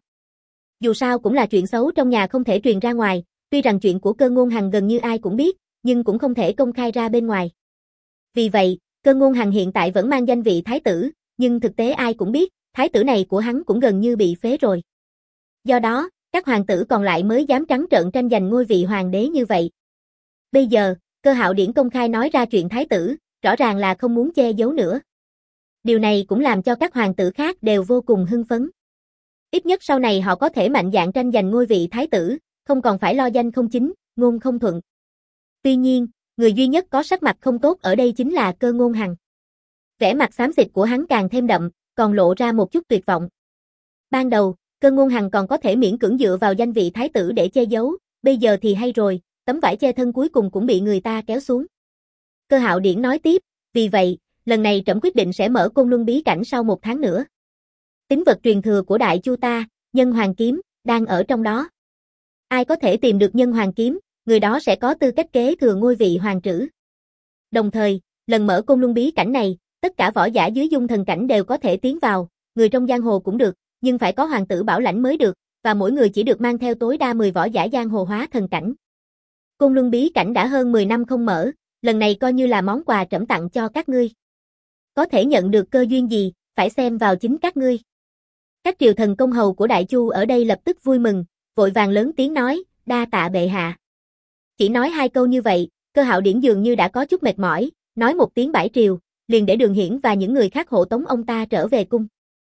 Dù sao cũng là chuyện xấu trong nhà không thể truyền ra ngoài, tuy rằng chuyện của Cơ Ngôn Hằng gần như ai cũng biết, nhưng cũng không thể công khai ra bên ngoài. Vì vậy, Cơ Ngôn Hằng hiện tại vẫn mang danh vị thái tử, nhưng thực tế ai cũng biết, thái tử này của hắn cũng gần như bị phế rồi. Do đó, các hoàng tử còn lại mới dám trắng trợn tranh giành ngôi vị hoàng đế như vậy. Bây giờ, Cơ Hạo Điển công khai nói ra chuyện thái tử, rõ ràng là không muốn che giấu nữa. Điều này cũng làm cho các hoàng tử khác đều vô cùng hưng phấn. Ít nhất sau này họ có thể mạnh dạn tranh giành ngôi vị thái tử, không còn phải lo danh không chính, ngôn không thuận. Tuy nhiên, người duy nhất có sắc mặt không tốt ở đây chính là Cơ Ngôn Hằng. Vẻ mặt xám xịt của hắn càng thêm đậm, còn lộ ra một chút tuyệt vọng. Ban đầu, Cơ Ngôn Hằng còn có thể miễn cưỡng dựa vào danh vị thái tử để che giấu, bây giờ thì hay rồi, tấm vải che thân cuối cùng cũng bị người ta kéo xuống. Cơ Hạo Điển nói tiếp, vì vậy, lần này trẫm quyết định sẽ mở Côn Luân bí cảnh sau một tháng nữa. Tín vật truyền thừa của Đại Chu ta, Nhân Hoàng kiếm, đang ở trong đó. Ai có thể tìm được Nhân Hoàng kiếm, người đó sẽ có tư cách kế thừa ngôi vị hoàng trữ. Đồng thời, lần mở Côn Luân bí cảnh này, tất cả võ giả dưới dung thần cảnh đều có thể tiến vào, người trong giang hồ cũng được, nhưng phải có hoàng tử bảo lãnh mới được, và mỗi người chỉ được mang theo tối đa mười võ giả giang hồ hóa thần cảnh. Côn Luân bí cảnh đã hơn mười năm không mở, lần này coi như là món quà trẫm tặng cho các ngươi. Có thể nhận được cơ duyên gì, phải xem vào chính các ngươi. Các triều thần công hầu của Đại Chu ở đây lập tức vui mừng, vội vàng lớn tiếng nói, đa tạ bệ hạ. Chỉ nói hai câu như vậy, Cơ Hạo Điển dường như đã có chút mệt mỏi, nói một tiếng bãi triều, liền để Đường Hiển và những người khác hộ tống ông ta trở về cung.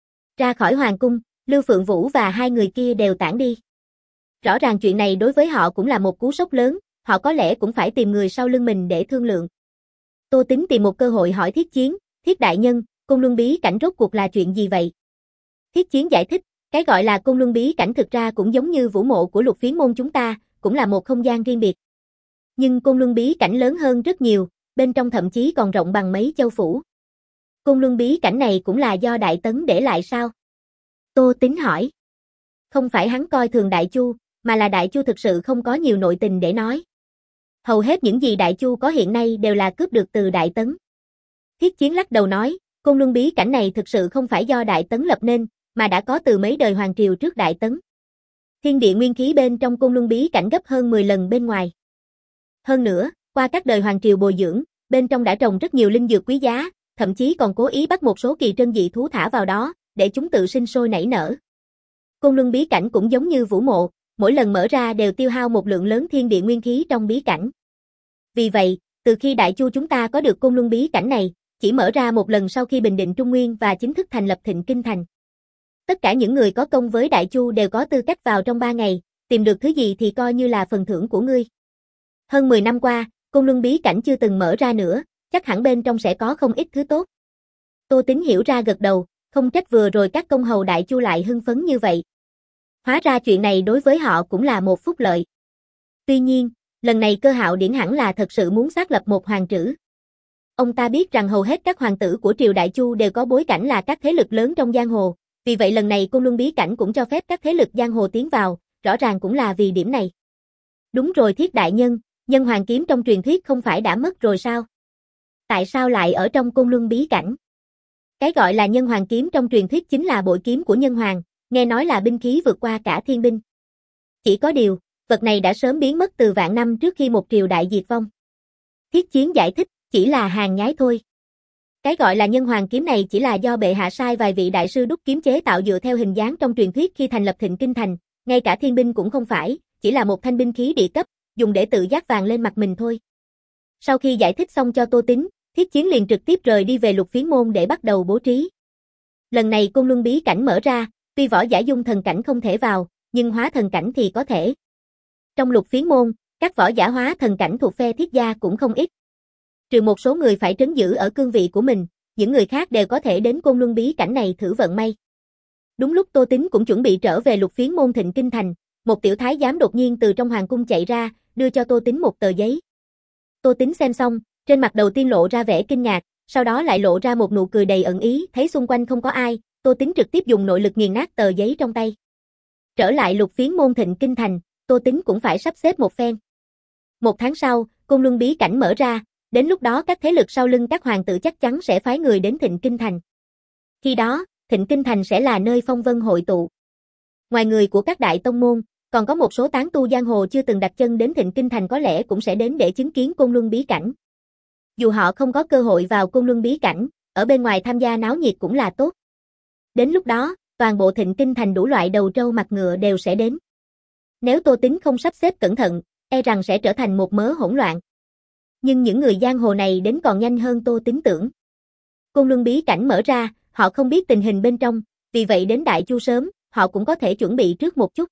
Ra khỏi hoàng cung, Lưu Phượng Vũ và hai người kia đều tản đi. Rõ ràng chuyện này đối với họ cũng là một cú sốc lớn, họ có lẽ cũng phải tìm người sau lưng mình để thương lượng. Tô Tính tìm một cơ hội hỏi Thiết Chiến, Thiết đại nhân, Côn Luân bí cảnh rốt cuộc là chuyện gì vậy? Thiết Chiến giải thích, cái gọi là Côn Luân bí cảnh thực ra cũng giống như vũ mộ của Lục Phiến môn chúng ta, cũng là một không gian riêng biệt. Nhưng Côn Luân bí cảnh lớn hơn rất nhiều, bên trong thậm chí còn rộng bằng mấy châu phủ. Côn Luân bí cảnh này cũng là do Đại Tấn để lại sao? Tô Tính hỏi. Không phải hắn coi thường Đại Chu, mà là Đại Chu thực sự không có nhiều nội tình để nói. Hầu hết những gì Đại Chu có hiện nay đều là cướp được từ Đại Tấn. Thiết Chiến lắc đầu nói, Côn Luân bí cảnh này thực sự không phải do Đại Tấn lập nên, mà đã có từ mấy đời hoàng triều trước Đại Tấn. Thiên địa nguyên khí bên trong Côn Luân bí cảnh gấp hơn mười lần bên ngoài. Hơn nữa, qua các đời hoàng triều bồi dưỡng, bên trong đã trồng rất nhiều linh dược quý giá, thậm chí còn cố ý bắt một số kỳ trân dị thú thả vào đó, để chúng tự sinh sôi nảy nở. Côn Luân bí cảnh cũng giống như vũ mộ, mỗi lần mở ra đều tiêu hao một lượng lớn thiên địa nguyên khí trong bí cảnh. Vì vậy, từ khi Đại Chu chúng ta có được Côn Luân bí cảnh này, chỉ mở ra một lần sau khi bình định Trung Nguyên và chính thức thành lập Thịnh Kinh Thành. Tất cả những người có công với Đại Chu đều có tư cách vào trong ba ngày, tìm được thứ gì thì coi như là phần thưởng của ngươi. Hơn mười năm qua, Côn Luân bí cảnh chưa từng mở ra nữa, chắc hẳn bên trong sẽ có không ít thứ tốt. Tô Tính hiểu ra gật đầu, không trách vừa rồi các công hầu Đại Chu lại hưng phấn như vậy. Hóa ra chuyện này đối với họ cũng là một phúc lợi. Tuy nhiên, lần này Cơ Hạo Điển hẳn là thật sự muốn xác lập một hoàng trữ. Ông ta biết rằng hầu hết các hoàng tử của triều Đại Chu đều có bối cảnh là các thế lực lớn trong giang hồ, vì vậy lần này Côn Luân bí cảnh cũng cho phép các thế lực giang hồ tiến vào, rõ ràng cũng là vì điểm này. Đúng rồi Thiết đại nhân, Nhân Hoàng kiếm trong truyền thuyết không phải đã mất rồi sao? Tại sao lại ở trong Côn Luân bí cảnh? Cái gọi là Nhân Hoàng kiếm trong truyền thuyết chính là bội kiếm của Nhân Hoàng, nghe nói là binh khí vượt qua cả thiên binh. Chỉ có điều, vật này đã sớm biến mất từ vạn năm trước khi một triều đại diệt vong. Thiết Chiến giải thích, chỉ là hàng nhái thôi. Cái gọi là Nhân Hoàng kiếm này chỉ là do bệ hạ sai vài vị đại sư đúc kiếm chế tạo dựa theo hình dáng trong truyền thuyết khi thành lập Thịnh Kinh Thành, ngay cả thiên binh cũng không phải, chỉ là một thanh binh khí địa cấp, dùng để tự dát vàng lên mặt mình thôi. Sau khi giải thích xong cho Tô Tính, Thiết Chiến liền trực tiếp rời đi về Lục Phiến môn để bắt đầu bố trí. Lần này Côn Luân bí cảnh mở ra, tuy võ giả dung thần cảnh không thể vào, nhưng hóa thần cảnh thì có thể. Trong Lục Phiến môn, các võ giả hóa thần cảnh thuộc phe Thiết gia cũng không ít. Trừ một số người phải trấn giữ ở cương vị của mình, những người khác đều có thể đến Côn Luân bí cảnh này thử vận may. Đúng lúc Tô Tính cũng chuẩn bị trở về Lục Phiến môn Thịnh Kinh Thành, một tiểu thái giám đột nhiên từ trong hoàng cung chạy ra, đưa cho Tô Tính một tờ giấy. Tô Tính xem xong, trên mặt đầu tiên lộ ra vẻ kinh ngạc, sau đó lại lộ ra một nụ cười đầy ẩn ý, thấy xung quanh không có ai, Tô Tính trực tiếp dùng nội lực nghiền nát tờ giấy trong tay. Trở lại Lục Phiến môn Thịnh Kinh Thành, Tô Tính cũng phải sắp xếp một phen. Một tháng sau, Côn Luân bí cảnh mở ra, đến lúc đó các thế lực sau lưng các hoàng tử chắc chắn sẽ phái người đến Thịnh Kinh Thành. Khi đó, Thịnh Kinh Thành sẽ là nơi phong vân hội tụ. Ngoài người của các đại tông môn, còn có một số tán tu giang hồ chưa từng đặt chân đến Thịnh Kinh Thành có lẽ cũng sẽ đến để chứng kiến Côn Luân bí cảnh. Dù họ không có cơ hội vào Côn Luân bí cảnh, ở bên ngoài tham gia náo nhiệt cũng là tốt. Đến lúc đó, toàn bộ Thịnh Kinh Thành đủ loại đầu trâu mặt ngựa đều sẽ đến. Nếu Tô Tính không sắp xếp cẩn thận, e rằng sẽ trở thành một mớ hỗn loạn. Nhưng những người giang hồ này đến còn nhanh hơn Tô Tính tưởng. Côn Luân bí cảnh mở ra, họ không biết tình hình bên trong, vì vậy đến Đại Chu sớm, họ cũng có thể chuẩn bị trước một chút.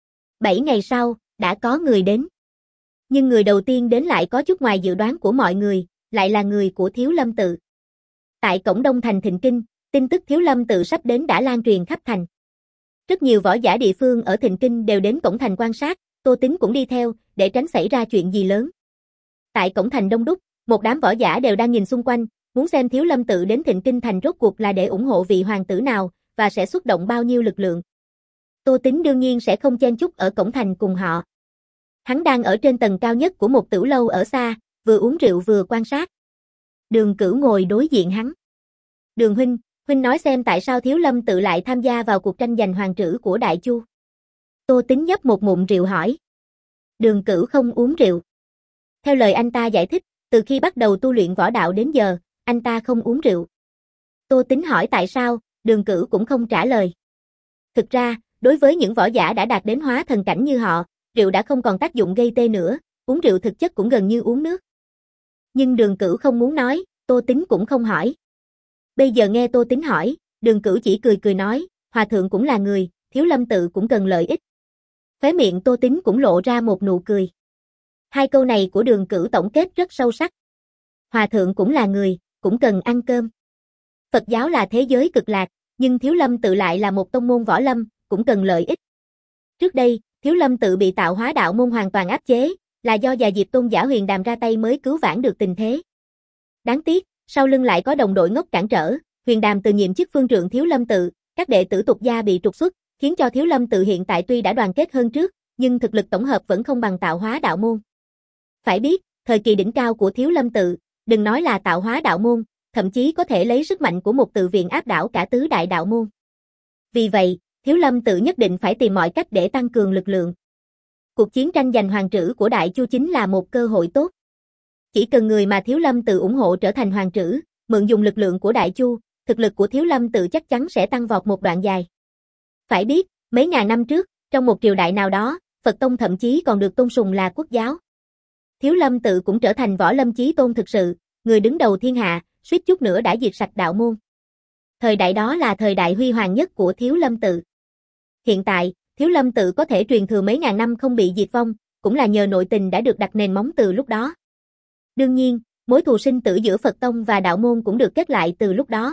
Bảy ngày sau, đã có người đến. Nhưng người đầu tiên đến lại có chút ngoài dự đoán của mọi người, lại là người của Thiếu Lâm Tự. Tại cổng Đông thành Thịnh Kinh, tin tức Thiếu Lâm Tự sắp đến đã lan truyền khắp thành. Rất nhiều võ giả địa phương ở Thịnh Kinh đều đến cổng thành quan sát, Tô Tín cũng đi theo, để tránh xảy ra chuyện gì lớn. Tại cổng thành đông đúc, một đám võ giả đều đang nhìn xung quanh, muốn xem Thiếu Lâm Tự đến Thịnh Kinh thành rốt cuộc là để ủng hộ vị hoàng tử nào, và sẽ xuất động bao nhiêu lực lượng. Tô Tín đương nhiên sẽ không chen chúc ở cổng thành cùng họ. Hắn đang ở trên tầng cao nhất của một tử lâu ở xa, vừa uống rượu vừa quan sát. Đường Cửu ngồi đối diện hắn. Đường huynh, huynh nói xem tại sao Thiếu Lâm Tự lại tham gia vào cuộc tranh giành hoàng trữ của Đại Chu. Tô Tín nhấp một ngụm rượu hỏi. Đường Cửu không uống rượu. Theo lời anh ta giải thích, từ khi bắt đầu tu luyện võ đạo đến giờ, anh ta không uống rượu. Tô Tín hỏi tại sao, Đường Cửu cũng không trả lời. Thực ra, đối với những võ giả đã đạt đến hóa thần cảnh như họ, rượu đã không còn tác dụng gây tê nữa, uống rượu thực chất cũng gần như uống nước. Nhưng Đường Cửu không muốn nói, Tô Tín cũng không hỏi. Bây giờ nghe Tô Tín hỏi, Đường Cửu chỉ cười cười nói, hòa thượng cũng là người, Thiếu Lâm Tự cũng cần lợi ích. Khóe miệng Tô Tín cũng lộ ra một nụ cười. Hai câu này của Đường Cửu tổng kết rất sâu sắc. Hòa thượng cũng là người, cũng cần ăn cơm. Phật giáo là thế giới cực lạc, nhưng Thiếu Lâm Tự lại là một tông môn võ lâm, cũng cần lợi ích. Trước đây, Thiếu Lâm Tự bị tạo hóa đạo môn hoàn toàn áp chế, là do Già Diệp tôn giả Huyền Đàm ra tay mới cứu vãn được tình thế. Đáng tiếc, sau lưng lại có đồng đội ngốc cản trở, Huyền Đàm từ nhiệm chức phương trượng Thiếu Lâm Tự, các đệ tử tục gia bị trục xuất, khiến cho Thiếu Lâm Tự hiện tại tuy đã đoàn kết hơn trước, nhưng thực lực tổng hợp vẫn không bằng tạo hóa đạo môn. Phải biết, thời kỳ đỉnh cao của Thiếu Lâm Tự, đừng nói là tạo hóa đạo môn, thậm chí có thể lấy sức mạnh của một tự viện áp đảo cả tứ đại đạo môn. Vì vậy, Thiếu Lâm Tự nhất định phải tìm mọi cách để tăng cường lực lượng. Cuộc chiến tranh giành hoàng trữ của Đại Chu chính là một cơ hội tốt. Chỉ cần người mà Thiếu Lâm Tự ủng hộ trở thành hoàng trữ, mượn dùng lực lượng của Đại Chu, thực lực của Thiếu Lâm Tự chắc chắn sẽ tăng vọt một đoạn dài. Phải biết, mấy ngàn năm trước, trong một triều đại nào đó, Phật Tông thậm chí còn được tôn sùng là quốc giáo. Thiếu Lâm Tự cũng trở thành võ lâm chí tôn thực sự, người đứng đầu thiên hạ, suýt chút nữa đã diệt sạch đạo môn. Thời đại đó là thời đại huy hoàng nhất của Thiếu Lâm Tự. Hiện tại, Thiếu Lâm Tự có thể truyền thừa mấy ngàn năm không bị diệt vong, cũng là nhờ nội tình đã được đặt nền móng từ lúc đó. Đương nhiên, mối thù sinh tử giữa Phật Tông và đạo môn cũng được kết lại từ lúc đó.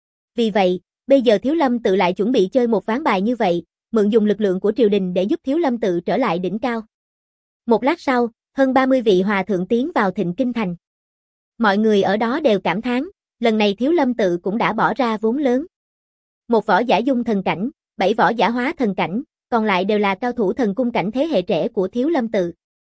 Vì vậy, bây giờ Thiếu Lâm Tự lại chuẩn bị chơi một ván bài như vậy, mượn dùng lực lượng của triều đình để giúp Thiếu Lâm Tự trở lại đỉnh cao. Một lát sau, hơn ba mươi vị hòa thượng tiến vào Thịnh Kinh thành. Mọi người ở đó đều cảm thán, lần này Thiếu Lâm Tự cũng đã bỏ ra vốn lớn. Một võ giả dung thần cảnh, bảy võ giả hóa thần cảnh, còn lại đều là cao thủ thần cung cảnh thế hệ trẻ của Thiếu Lâm Tự.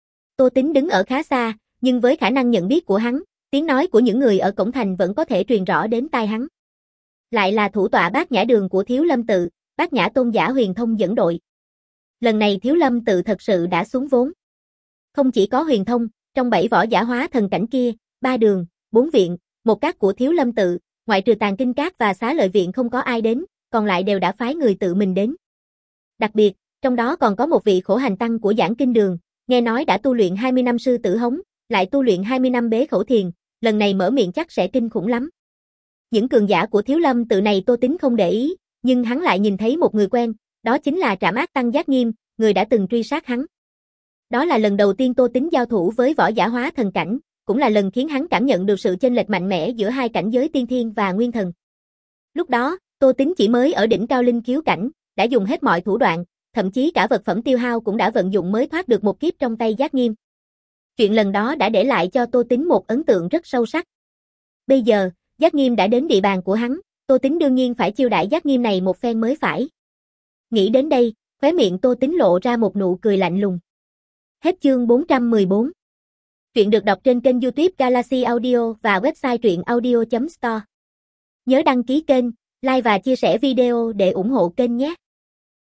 Tô Tín đứng ở khá xa, nhưng với khả năng nhận biết của hắn, tiếng nói của những người ở cổng thành vẫn có thể truyền rõ đến tai hắn. Lại là thủ tọa Bát Nhã Đường của Thiếu Lâm Tự, Bát Nhã tôn giả Huyền Thông dẫn đội. Lần này Thiếu Lâm Tự thật sự đã xuống vốn. Không chỉ có Huyền Thông, trong bảy võ giả hóa thần cảnh kia, ba đường, bốn viện, một các của Thiếu Lâm Tự, ngoại trừ Tàng Kinh Các và Xá Lợi Viện không có ai đến, còn lại đều đã phái người tự mình đến. Đặc biệt, trong đó còn có một vị khổ hành tăng của Giảng Kinh Đường, nghe nói đã tu luyện hai mươi năm sư tử hống, lại tu luyện hai mươi năm bế khẩu thiền, lần này mở miệng chắc sẽ kinh khủng lắm. Những cường giả của Thiếu Lâm Tự này Tô Tín không để ý, nhưng hắn lại nhìn thấy một người quen, đó chính là Trảm Ác Tăng Giác Nghiêm, người đã từng truy sát hắn. Đó là lần đầu tiên Tô Tín giao thủ với võ giả hóa thần cảnh, cũng là lần khiến hắn cảm nhận được sự chênh lệch mạnh mẽ giữa hai cảnh giới tiên thiên và nguyên thần. Lúc đó, Tô Tín chỉ mới ở đỉnh cao linh khiếu cảnh, đã dùng hết mọi thủ đoạn, thậm chí cả vật phẩm tiêu hao cũng đã vận dụng mới thoát được một kiếp trong tay Giác Nghiêm. Chuyện lần đó đã để lại cho Tô Tín một ấn tượng rất sâu sắc. Bây giờ, Giác Nghiêm đã đến địa bàn của hắn, Tô Tín đương nhiên phải chiêu đãi Giác Nghiêm này một phen mới phải. Nghĩ đến đây, khóe miệng Tô Tín lộ ra một nụ cười lạnh lùng. Hết chương bốn trăm mười bốn. Truyện được đọc trên kênh YouTube Galaxy Audio và website truyện audio chấm store. Nhớ đăng ký kênh, like và chia sẻ video để ủng hộ kênh nhé.